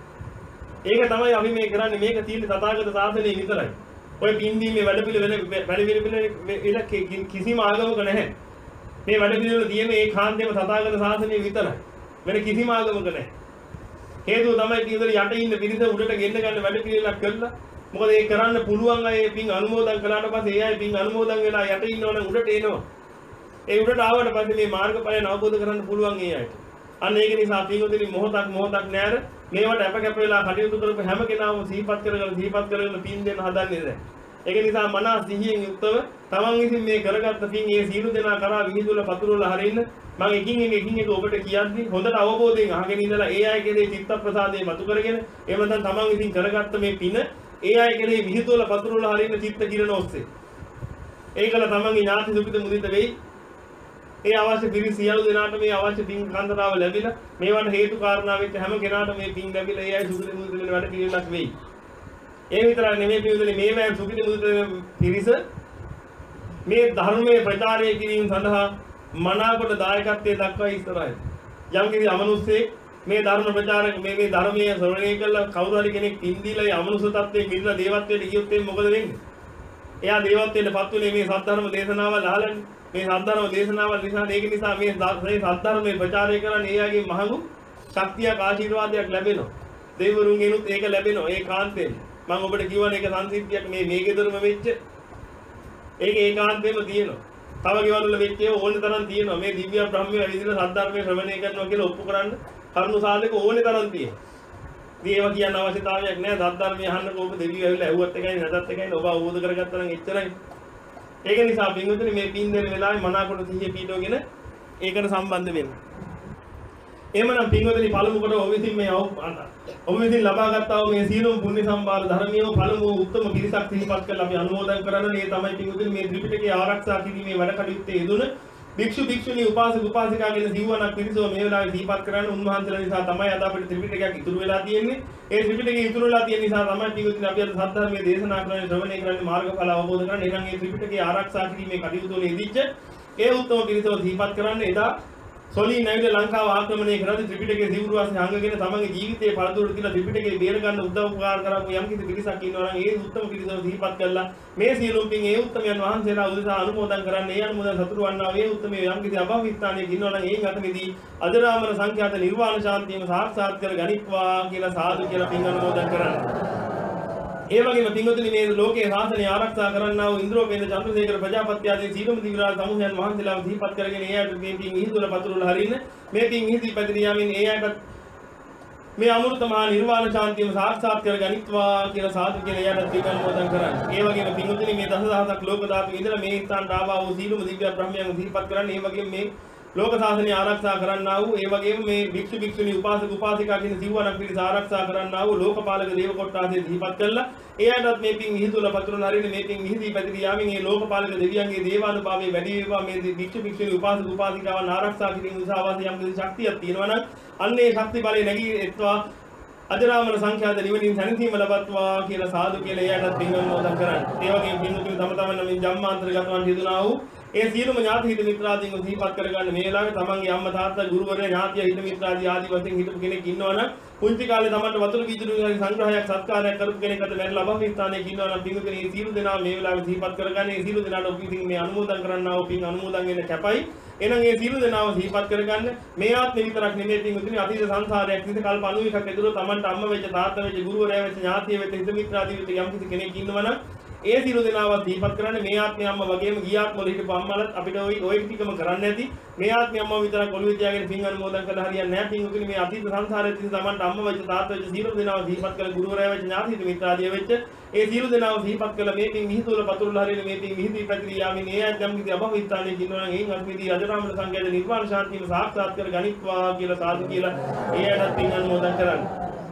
ඒක තමයි අපි මේ කරන්නේ. මේක තියෙන්නේ තථාගත ශාසනයේ විතරයි. ඔය පින්දීමේ වැඩ පිළිවෙල වැඩ පිළිවෙල කිසිම ආගමක නැහැ. මේ වැඩ පිළිවෙල තියෙන්නේ ඒ කාන්තේම තථාගත ශාසනයේ විතරයි. වෙන කිසිම ආගමක නැහැ. හේතුව තමයි පින්දර යට ඉන්න පිරිස උඩට ගෙන්න ගන්න වැඩ පිළිවෙලක් කරලා. මොකද ඒ කරන්න පුළුවන් අය පින් අනුමෝදන් කළාට පස්සේ ඒ අය පින් අනුමෝදන් වෙලා යට ඉන්නවනම් උඩට එනවා. ඒ උඩට ආවට පස්සේ මේ මාර්ගඵලයන් අවබෝධ කරගන්න පුළුවන් ඒ අයට. අන්න ඒක නිසා පින්වතුනි මොහොතක් මොහොතක් නෑර මේවට අප කැප වෙලා කටයුතු කරපු හැම කෙනාම සිහිපත් කරගෙන සිහිපත් කරගෙන පින් දෙන්න හදන්නේ නැහැ. ඒක නිසා මනස සිහියෙන් යුක්තව තමන් විසින් මේ කරගත්ත පින් ඒ සීල දෙනා කරා විහිදුල පතුරවල හරින්න මම එකින් එක එකින් එක ඔබට කියද්දි හොඳට අවබෝධයෙන් අහගෙන ඉඳලා ඒ අය කෙරේ චිත්ත ප්‍රසාදේ මතු කරගෙන එහෙම නැත්නම් තමන් විසින් කරගත්ත මේ පින ඒ අය කෙරේ විහිදුල පතුරවල හරින්න චිත්ත කිරණ ඔස්සේ ඒකල තමන්ගේ ඥාති සුඛිත මුදිත වෙයි. ඒ අවශ්‍ය පිරිස සියලු දෙනාට මේ අවශ්‍ය පින් කන්දරාව ලැබිලා මේවට හේතු කාරණා වෙච්ච හැම කෙනාට මේ පින් ලැබිලා ඒ අය සුඛිත මුදිත වෙන වැඩ පිළිවෙලක් වෙයි. ඒ විතරක් නෙමෙයි පිළිවෙලේ මේ වෑන් සුඛිත මුදිත වෙන පිරිස මේ ධර්මයේ ප්‍රචාරය කිරීම සඳහා මනාකොට දායකත්වයේ දක්වා ඉස්සරහයි. යම් කිසි අමනුෂ්‍යෙක් මේ ධර්ම ප්‍රචාරක මේ මේ ධර්මයේ ශ්‍රවණය කළා කවුරු හරි කෙනෙක් පින් දීලා ඒ අමනුෂ්‍ය තත්ත්වයේ මිදලා දේවත්වයට ගියොත් එන්නේ මොකද වෙන්නේ? එයා දේවත්වයට පත් වෙන්නේ මේ සත්‍ය ධර්ම දේශනාවල් අහලානේ. මේ සද්ධර්ම දේශනාවල් නිසා ඒක නිසා මේ මේ සද්ධර්මයේ ප්‍රචාරය කරන්නේ එයාගේ මහඟු ශක්තියක් ආශිර්වාදයක් ලැබෙනවා. දෙවිවරුන්ගෙනුත් ඒක ලැබෙනවා. ඒ කාන්තෙන් මම ඔබට කියවනේ ඒක සංසිද්ධියක් මේ මේ ගෙදරම වෙච්ච ඒක ඒකාන්තයෙන්ම තියෙනවා. තව ගෙවල් වල වෙච්ච ඒවා ඕනේ තරම් තියෙනවා. මේ දිව්‍ය බ්‍රහ්මයේ ඇවිදලා සද්ධර්මයේ ශ්‍රවණය කරනවා කියලා ඔප්පු කරන්න කරුණු සාධක ඕනේ තරම් තියෙනවා. ඉතින් ඒවා කියන්න අවශ්‍යතාවයක් නැහැ. සද්ධර්මයේ අහන්නකෝ ඔබ දෙවියෝ ඇවිල්ලා ඇහුවත් එකයි නැතත් එකයි ඔබ අවබෝධ කරගත්තා නම් එච්චරයි. ඒක නිසා පින්වතුනි මේ පින් දෙන වෙලාවේ මනාකොට සිහිය පීඩවගෙන ඒකට සම්බන්ධ වෙන්න. එහෙමනම් පින්වතුනි පළමු කොට ඔබ විසින් මේ ඔබ විසින් ලබා ගත්තා වූ මේ සීලොම් පුණ්‍ය සම්භාර ධර්මියෝ පළමු උත්තම පිරිසක් සිහිපත් කරලා අපි අනුමෝදන් කරන්න. මේ තමයි පින්වතුනි මේ ත්‍රිපිටකය ආරක්ෂා කිරීමේ වැඩ කටයුත්තේ යෙදුන භික්ෂු භික්ෂුණී උපාසක උපාසිකා කියන සිව්වණක් පිරිසව මේ වෙලාවේ සිහිපත් කරන්න උන්වහන්සේලා නිසා තමයි අද අපිට ත්‍රිපිටකයක් ඉතුරු වෙලා තියෙන්නේ. ඒ ත්‍රිපිටකය ඉතුරු වෙලා තියෙන නිසා තමයි පින්වතුනි අපි අද සත්‍යධර්මයේ දේශනා කරන්නේ ශ්‍රවණය කරන්නේ මාර්ගඵල අවබෝධ කරගන්න. එහෙනම් මේ ත්‍රිපිටකය ආරක්ෂා කිරීමේ කටයුතු වල යෙදිච්ච ඒ උත්තම පිරිසව සිහිපත් කරන්න. එදා සොලී නැවිද ලංකාව ආක්‍රමණය කරද්දී ත්‍රිපිටකයේ සිවුරු අස්සේ හංගගෙන තමන්ගේ ජීවිතේ පළතුරු දීලා ත්‍රිපිටකේ බේර ගන්න උදව් උපකාර කරපු යම් කිසි පිරිසක් ඉන්නවා නම් ඒ උත්තම පිරිසව සිහිපත් කළා මේ සියලුම පින් ඒ උත්තමයන් වහන්සේලා උදෙසා අනුමෝදන් කරන්න. ඒ අනුමෝදන් සතුරු වන්නා වේ උත්තමයේ යම් කිසි අභව ස්ථානයක ඉන්නවා නම් ඒ ගතමෙදී අජරාමර සංඛ්‍යාත නිර්වාණ ශාන්තියම සාක්ෂාත් කර ගනිත්වා කියලා සාදු කියලා පින් අනුමෝදන් කරන්න. ඒ වගේම පින්වතුනි මේ ලෝකයේ ශාසනය ආරක්ෂා කරන්නා වූ ඉන්ද්‍රෝපේන්ද්‍ර චන්ද්‍රසේකර ප්‍රජාපති ආදී සීලම දිවිරාජ සමූහයන් වහන්සේලාම දීපත් කරගෙන ඒ අයට මේ පින් ඉහිදුල පතුරුල හරින්න මේ පින් ඉහිදී පැතිර යාමින් ඒ අයට මේ අමෘත මහා නිර්වාණ ශාන්තියම සාක්ෂාත් කර ගනිත්වා කියලා සාදු කියලා එයාට පින් අනුමෝදන් කරන්න. ඒ වගේම පින්වතුනි මේ දසදහසක් ලෝක ධාතු ඉඳලා මේ ස්ථානට ආවා වූ සීලම දිව්‍ය බ්‍රහ්මයන් දීපත් කරන්න. ඒ වගේම මේ ලෝක ශාසනය ආරක්ෂා කරන්නා වූ ඒ වගේම මේ භික්ෂු භික්ෂුණී උපාසක උපාසිකා කියන සිව්වණක් පිරිස ආරක්ෂා කරන්නා වූ ලෝකපාලක දේව කොට්ටාසේ දීපත් කළා. ඒ අයටත් මේ පින් ඉහිදුල පතුරුන හරින මේ පින් ඉහිදී පැතිර යාමින් මේ ලෝකපාලක දෙවියන්ගේ දේවානුභාවයේ වැඩි වේවා. මේ භික්ෂු භික්ෂුණී උපාසක උපාසිකාවන් ආරක්ෂා කිරීම නිසා අවශ්‍ය යම් කිසි ශක්තියක් තියෙනවා නම් අන්න ඒ ශක්ති බලය නැගී එත්වා අජරාමර සංඛ්‍යාත නිවනින් සැනසීම ලබත්වා කියලා සාදු කියලා එයාටත් පින් අනුමෝදන් කරන්න. ඒ වගේම පින්තුනි තම තමන් නම් ජම්මාන්තරගතවන් හිදුනා වූ ඒ සියලුම ඥාති හිත මිත්‍රාදීන් සිහිපත් කරගන්න මේ වෙලාවේ තමන්ගේ අම්මා තාත්තා ගුරුවරයා ඥාතිය හිත මිත්‍රාදී ආදී වශයෙන් හිටපු කෙනෙක් ඉන්නවනම් පුංචි කාලේ තමන්ට වතුර බීජුණු සංග්‍රහයක් සත්කාරයක් කරපු කෙනෙක් අත මැරලා අභව ස්ථානයේ ඉන්නවනම් පින්වතුනි මේ සියලු දෙනා මේ වෙලාවේ සිහිපත් කරගන්න. ඒ සියලු දෙනාට ඔබ විසින් මේ අනුමෝදන් කරන්නා වූ පින් අනුමෝදන් වෙන්න කැපයි. එහෙනම් මේ සියලු දෙනාව සිහිපත් කරගන්න. මේ ආත්මෙ විතරක් නෙමෙයි පින්වතුනි අතීත සංසාරයක් විතර කල්ප අනූ එකක් ඇතුළත තමන්ට අම්මා වෙච්ච තාත්තා වෙච්ච ගුරුවරයා වෙච්ච ඥාතිය වෙච්ච හිත මිත්‍රාදී වෙච්ච යම් කිසි කෙනෙක් ඉන්නවනම් ඒ සියලු දෙනාව දීපත් කරන්නේ මේ ආත්මය අම්මා වගේම ගිය ආත්මවල හිටපු අම්මලත් අපිට ওই ওই ටිකම කරන්න ඇති. මේ ආත්මය අම්මා විතරක් ඔළුවේ තියාගෙන පින් අනුමෝදන් කරලා හරියන්නේ නැහැ. පින්වතුනි මේ අතීත සංසාරයේ තියෙන තමන්ට අම්මා වෙච්ච තාත්තා වෙච්ච සියලු දෙනාව දීපත් කරලා ගුරුවරයා වෙච්ච ඥාතිය මිත්‍රාදී වෙච්ච ඒ සියලු දෙනාව දීපත් කළා මේ පින් මිහිතුල පතුරුල හරියන මේ පින් මිහිදී පැතිරී යාමින් ඒ යම් කිසි අභව ස්ථානයේ ඉන්නවනම් එයින් අත්මිදී අජරාමර සංඝයාගේ නිර්වාණ ශාන්තියම සාක්ෂාත් කර ගනිත්වා කියලා සාදු කියලා ඒ අයටත් පින් අනුමෝදන් කරන්නේ.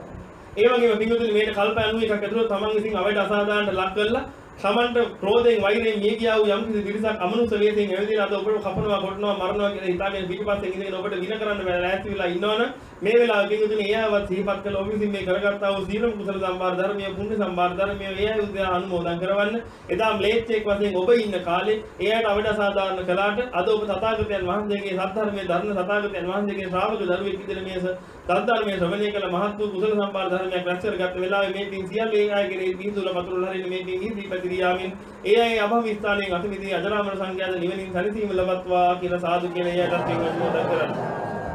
ඒ වගේම පින්වතුනි මේක කල්ප අනූ එකක් ඇතුළත තමන් විසින් අවඩ අසාදානට ලක් කරලා සමන්ට ක්‍රෝධයෙන් වෛරයෙන් මිය ගියා වූ යම් කිසි පිරිසක් අමනුෂ්‍ය වේදෙන් ඇවිදලා අද ඔබට කපනවා කොටනවා මරනවා කියලා හිතාගෙන පිටිපස්සෙන් ඉඳගෙන ඔබට වින කරන්න බෑ ලෑස්ති වෙලා ඉන්නවනම් මේ වෙලාවේ පින්වතුනි ඒ ආවත් සිහිපත් කළ ඔබ විසින් මේ කරගත්තා වූ සීලම කුසල සම්බාර ධර්මයේ පුණ්‍ය සම්බාර ධර්මයේ ඒ අය උදේ අනුමෝදන් කරවන්න. එදා ම්ලේච්ඡෙක් වශයෙන් ඔබ ඉන්න කාලේ ඒ අයට අවඩ අසාදාන කළාට අද ඔබ තථාගතයන් වහන්සේගේ සත්‍ය ධර්මයේ ධර්ම තථාගතයන් වහන්සේගේ ශ්‍රාවක දරුවෙක් විදිහට මේ සද්ධර්මයේ ශ්‍රවණය කළ මහත් වූ කුසල සම්බාර ධර්මයක් රැස් කරගත් වෙලාවේ මේ පින් සියල්ල ඒ අයගේ බිහිදුල පතුරුල හරින මේ පින් ඉදී පැතිරියාමින් ඒ අය අභව ස්ථානයෙන් අතමිදී අජරාමර සංඝයාද නිවනින් සැනසීම ලබත්වා කියලා සාදු කියන එයටත් පින් අනුමෝදන් කරන්නේ.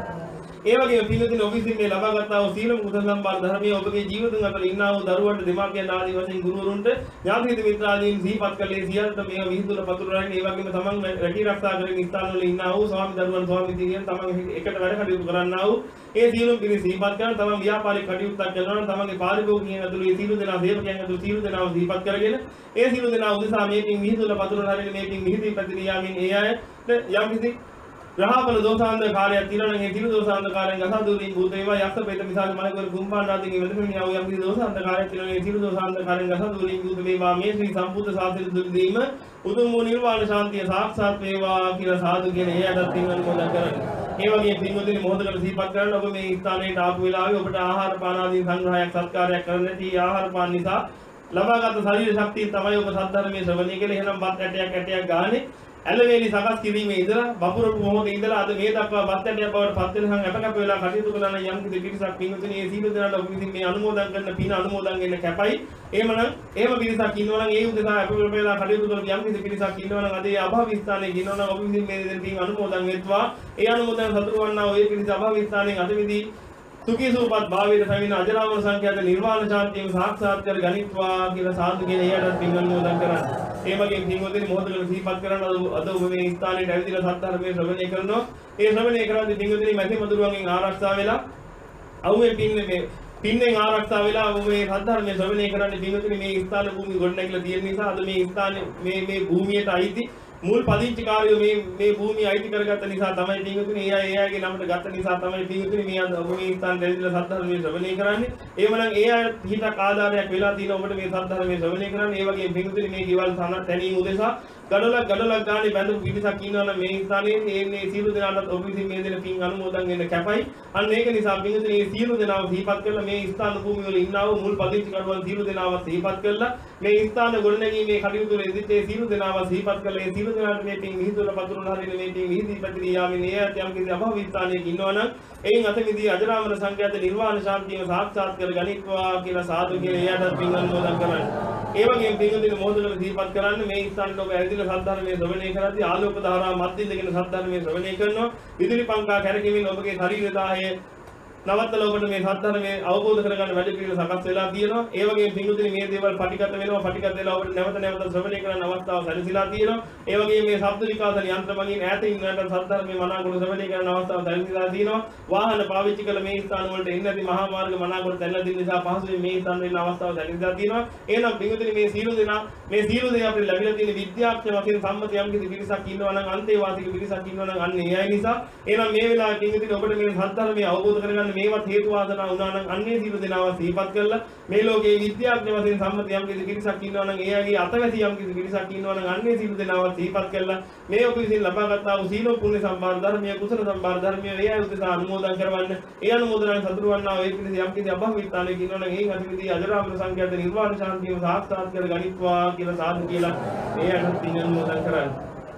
ඒ වගේම පින්වතුනි ඔබ විසින් මේ ලබාගත්තා වූ සීලම කුසල සම්බාර ධර්මයේ ඔබගේ ජීවිතුන් අතර ඉන්නා වූ දරුවන්ට දෙමාපියන් ආදී වශයෙන් ගුරුවරුන්ට ඥාති මිත්‍රාදීන් සිහිපත් කළේ සියල්ලට මේ විහිදුල පතුරුලන්නේ ඒ වගේම තමන් රැකී ආරක්ෂා කරගෙන ස්ථානවල ඉන්නා වූ ස්වාමි දරුවන් ස්වාමි දිනියන් තමන් එකට වැඩ කටයුතු කරන්නා වූ ඒ සියලුම පිරිස සිහිපත් කරන තමන් ව්‍යාපාරික කටයුත්තක් කරනවා නම් තමන්ගේ පාරිභෝගිකයන් ඇතුළු ඒ සියලු දෙනා සේවකයන් ඇතුළු සියලු දෙනාව සිහිපත් කරගෙන ඒ සියලු දෙනා උදෙසා මේ පින් විහිදුල පතුරුල හරින මේ පින් විහිදී පැතිරී යාමින් ඒ අයට යම් කිසි රහබල දෝසාන්ද කාර්යයක් තිරණ මේ තිරු දෝසාන්ද කාර්යයන් ගසා දුරින් භූත වේවා යක්ෂ ප්‍රේත මිසාල මලකවර කුම්භාණ්ඩ ආදී වෙනතුන් යව යම් කිසි දෝසාන්ද කාර්යයක් තිරණ මේ තිරු දෝසාන්ද කාර්යයන් ගසා දුරින් භූත වේවා මේ ශ්‍රී සම්බුද්ධ ශාසනය දුරිදීම උතුම් වූ නිර්වාණ ශාන්තිය සාක්ෂාත් වේවා කියලා සාදු කියන එයටත් පින් අනුමෝදන් කරන්නේ. ඒ වගේම පින්වතුනි මොහොතකට සිහිපත් කරන්න ඔබ මේ ස්ථානයට ආපු වෙලාවේ ඔබට ආහාර පාන ආදී සංග්‍රහයක් සත්කාරයක් කරන්න නැති ආහාර පාන නිසා ලබාගත් ශරීර ශක්තිය තමයි ඔබ සද්ධර්මයේ ශ්‍රවණය කළේ. එහෙනම් බත් ඇටයක් ඇටයක් ගානේ ඇලවේලි සකස් කිරීමේ ඉඳලා වපුරපු මොහොතේ ඉඳලා අද මේ දක්වා බත් ඇටයක් බවට පත් වෙනකන් අපකප වෙලා කටයුතු කරන යම් කිසි පිරිසක් පින්වතුනි මේ සීල දනාට ඔබ විසින් මේ අනුමෝදන් කරන පින අනුමෝදන් වෙන්න කැපයි. එහෙමනම් එහෙම පිරිසක් ඉන්නවා නම් ඒ උදෙසා අපකප වෙලා කටයුතු කරන යම් කිසි පිරිසක් ඉන්නවා නම් අද ඒ අභව ස්ථානයේ ඉන්නවා නම් ඔබ විසින් මේ දෙන පින් අනුමෝදන් වෙත්වා. ඒ අනුමෝදන් සතුරු වන්නා ඔය පිරිස අභව ස්ථානයෙන් අදමිදී සුඛී සූපත් භාවයට පැමිණ අජරාමර සංඛ්‍යාත නිර්වාණ ශාන්තියම සාක්ෂාත් කර ගනිත්වා කියලා සාදු කියන එයටත් පින් අනුමෝදන් කරන්නේ. ඒ වගේම පින්වතුනි මොහොතකට සිහිපත් කරන අද ඔබ මේ ස්ථානයේ ඇවිදලා සත්‍ධර්මයේ ශ්‍රවණය කරනවා. ඒ ශ්‍රවණය කරද්දී පින්වතුනි මැසි මදුරුවන්ගෙන් ආරක්ෂා වෙලා අවුවේ පින්නේ මේ පින්නෙන් ආරක්ෂා වෙලා ඔබ මේ සත්‍ධර්මයේ ශ්‍රවණය කරන්නේ පින්වතුනි මේ ස්ථාන භූමිය ගොඩනැගිලා තියෙන නිසා අද මේ ස්ථානේ මේ මේ භූමියට අයිති මුල් පදිංචිකාරයෝ මේ මේ භූමිය අයිති කරගත්ත නිසා තමයි පින්වතුනි ඒ අය ඒ අයගේ නමට ගත්ත නිසා තමයි පින්වතුනි මේ අද ඔබ මේ ස්ථානයේ ඇවිදලා සත්‍ධර්මයේ ශ්‍රවණය කරන්නේ. එහෙමනම් ඒ අය හිතක් ආධාරයක් වෙලා තියෙන ඔබට මේ සත්‍ධර්මයේ ශ්‍රවණය කරන්න. ඒ වගේම පින්වතුනි මේ ගෙවල් සනත් තැනීම උදෙසා ගඩොලක් ගඩොලක් ගානේ බැඳපු පිරිසක් ඉන්නවා නම් මේ ස්ථානයේ එන්නේ සියලු දෙනාට ඔබ විසින් මේ දෙන පින් අනුමෝදන් වෙන්න කැපයි. අන්න ඒක නිසා පින්වතුනි මේ සියලු දෙනාව සිහිපත් කරලා මේ ස්ථාන භූමිය වල ඉන්නා වූ මුල් පදිංචිකරුවන් සියලු දෙනාව සිහිපත් කරලා මේ ස්ථාන ගොඩනැගීමේ කටයුතු වල ඉදිරියට ඒ සියලු දෙනාව සිහිපත් කරලා ඒ සියලු දෙනාට මේ පින් විහිදුල පතුරුල හරින මේ පින් විහිදී පැතිරී යාමින් ඒ යම් කිසි අභව ස්ථානයක ඉන්නවා නම් එයින් අතමිදී අජරාමර සංඛ්‍යාත නිර්වාණ ශාන්තියම සාක්ෂාත් කර ගනිත්වා කියලා සාදු කියලා එයාට පින් අනුමෝදන් කරන්නේ. ඒ වගේම පින්වතුනි මොහොතකට සිහිපත් කරන්න මේ ස්ථානයේ ඔබ ඇවිදලා සද්ධර්මයේ ශ්‍රවණය කරද්දී ආලෝක ධාරා මැදින්දගෙන සද්ධර්මයේ ශ්‍රවණය කරනවා. විදුලි පංකා කැරකෙමින් ඔබගේ ශරීර දාහය නවත්තලා ඔබට මේ සද්ධර්මයේ අවබෝධ කරගන්න වැඩ පිළිවෙල සකස් වෙලා තියෙනවා. ඒ වගේම පින්වතුනි මේ දේවල් පටිගත වෙනවා. පටිගත වෙලා ඔබට නැවත නැවත ශ්‍රවණය කරන්න අවස්ථාව සැලසීලා තියෙනවා. ඒ වගේම මේ ශබ්ද විකාශන යන්ත්‍ර මගින් ඈත ඉන්නට සද්ධර්මයේ මනාකොට ශ්‍රවණය කරන්න අවස්ථාව සැලසීලා තියෙනවා. වාහන පාවිච්චි කළ මේ ස්ථාන වලට එන්නේ නැති මහා මාර්ග මනාකොට දැල්ලා දින නිසා පහසුවෙන් මේ ස්ථාන වල අවස්ථාව සැලසීලා තියෙනවා. එහෙනම් පින්වතුනි මේ සීල දෙනා මේ සීල දේ අපිට ලැබිලා තියෙන විද්‍යාඥ වශයෙන් සම්මත යම් කිසි පිරිසක් ඉන්නවා නම් අන්තේවාසික පිරිසක් ඉන්නවා නම් අන්න ඒ අය නිසා එහෙනම් මේ වෙලාවේ පින්වතුනි ඔබට මේ සද්ධර්මයේ අවබෝධ කරගන්න මේවත් හේතු වුණා නම් අන්නේ සියලු දෙනාව සිහිපත් කරලා මේ ලෝකයේ විද්‍යාඥ වශයෙන් සම්මත යම් කිසි පිරිසක් ඉන්නවා නම් ඒ අයගේ අතවැසි යම් කිසි පිරිසක් ඉන්නවා නම් අන්නේ සියලු දෙනාව සිහිපත් කරලා මේ ඔබ විසින් ලබාගත්තා වූ සීල පුණ්‍ය සම්බාර ධර්මයේ කුසල සම්බාර ධර්මයේ ඒ අය උදෙසා අනුමෝදන් කරවන්න. ඒ අනුමෝදනයෙන් සතුටු වන්නා වූ ඒ පිරිස යම් කිසි අභව විස්ථානයක ඉන්නවා නම් ඒ අතිවිදී අජරාමර සංඛ්‍යාත නිර්වාණ ශාන්තියම සාක්ෂාත් කර ගනිත්වා කියලා සාදු කියලා ඒ අනුත් පින් අනුමෝදන් කරන්නේ.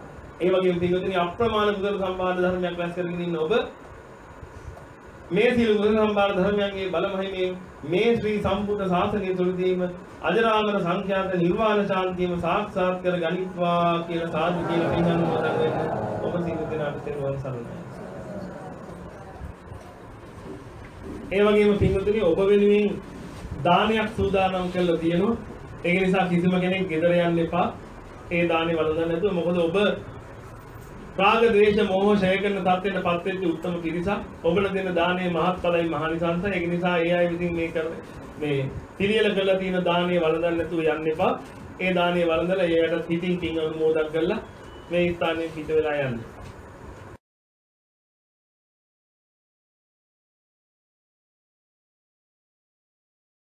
ඒ වගේම පින්වතුනි අප්‍රමාණ කුසල සම්පාද ධර්මයක් රැස් කරගෙන ඉන්න ඔබ මේ සියලු කුසල සම්පාද ධර්මයන්ගේ බලමහිමෙන් මේ ශ්‍රී සම්බුද්ධ ශාසනය තුළදීම අජරාමර සංඛ්‍යාත නිර්වාණ ශාන්තියම සාක්ෂාත් කර ගනිත්වා කියලා සාදු කියලා පින් අනුමෝදන් වෙන්න ඔබ සියලු දෙනාට තෙරුවන් සරණයි. ඒ වගේම පින්වතුනි ඔබ වෙනුවෙන් දානයක් සූදානම් කරලා තියෙනවා. ඒක නිසා කිසිම කෙනෙක් ගෙදර යන්න එපා. ඒ දානේ වළඳන්න නැතුව මොකද ඔබ රාග ද්වේෂ මෝහ ඡය කරන තත්ත්වෙට පත් වෙච්ච උත්තම පිරිසක්. ඔබට දෙන දානේ මහත්ඵලයි මහානිසංසයි. ඒක නිසා ඒ අය විසින් මේ කරන මේ පිළියෙල කරලා තියෙන දානේ වළඳන්න නැතුව යන්න එපා. ඒ දානේ වළඳලා ඒකට හිතින් පින් අනුමෝදන් කරලා මේ ස්ථානයේ පිට වෙලා යන්න.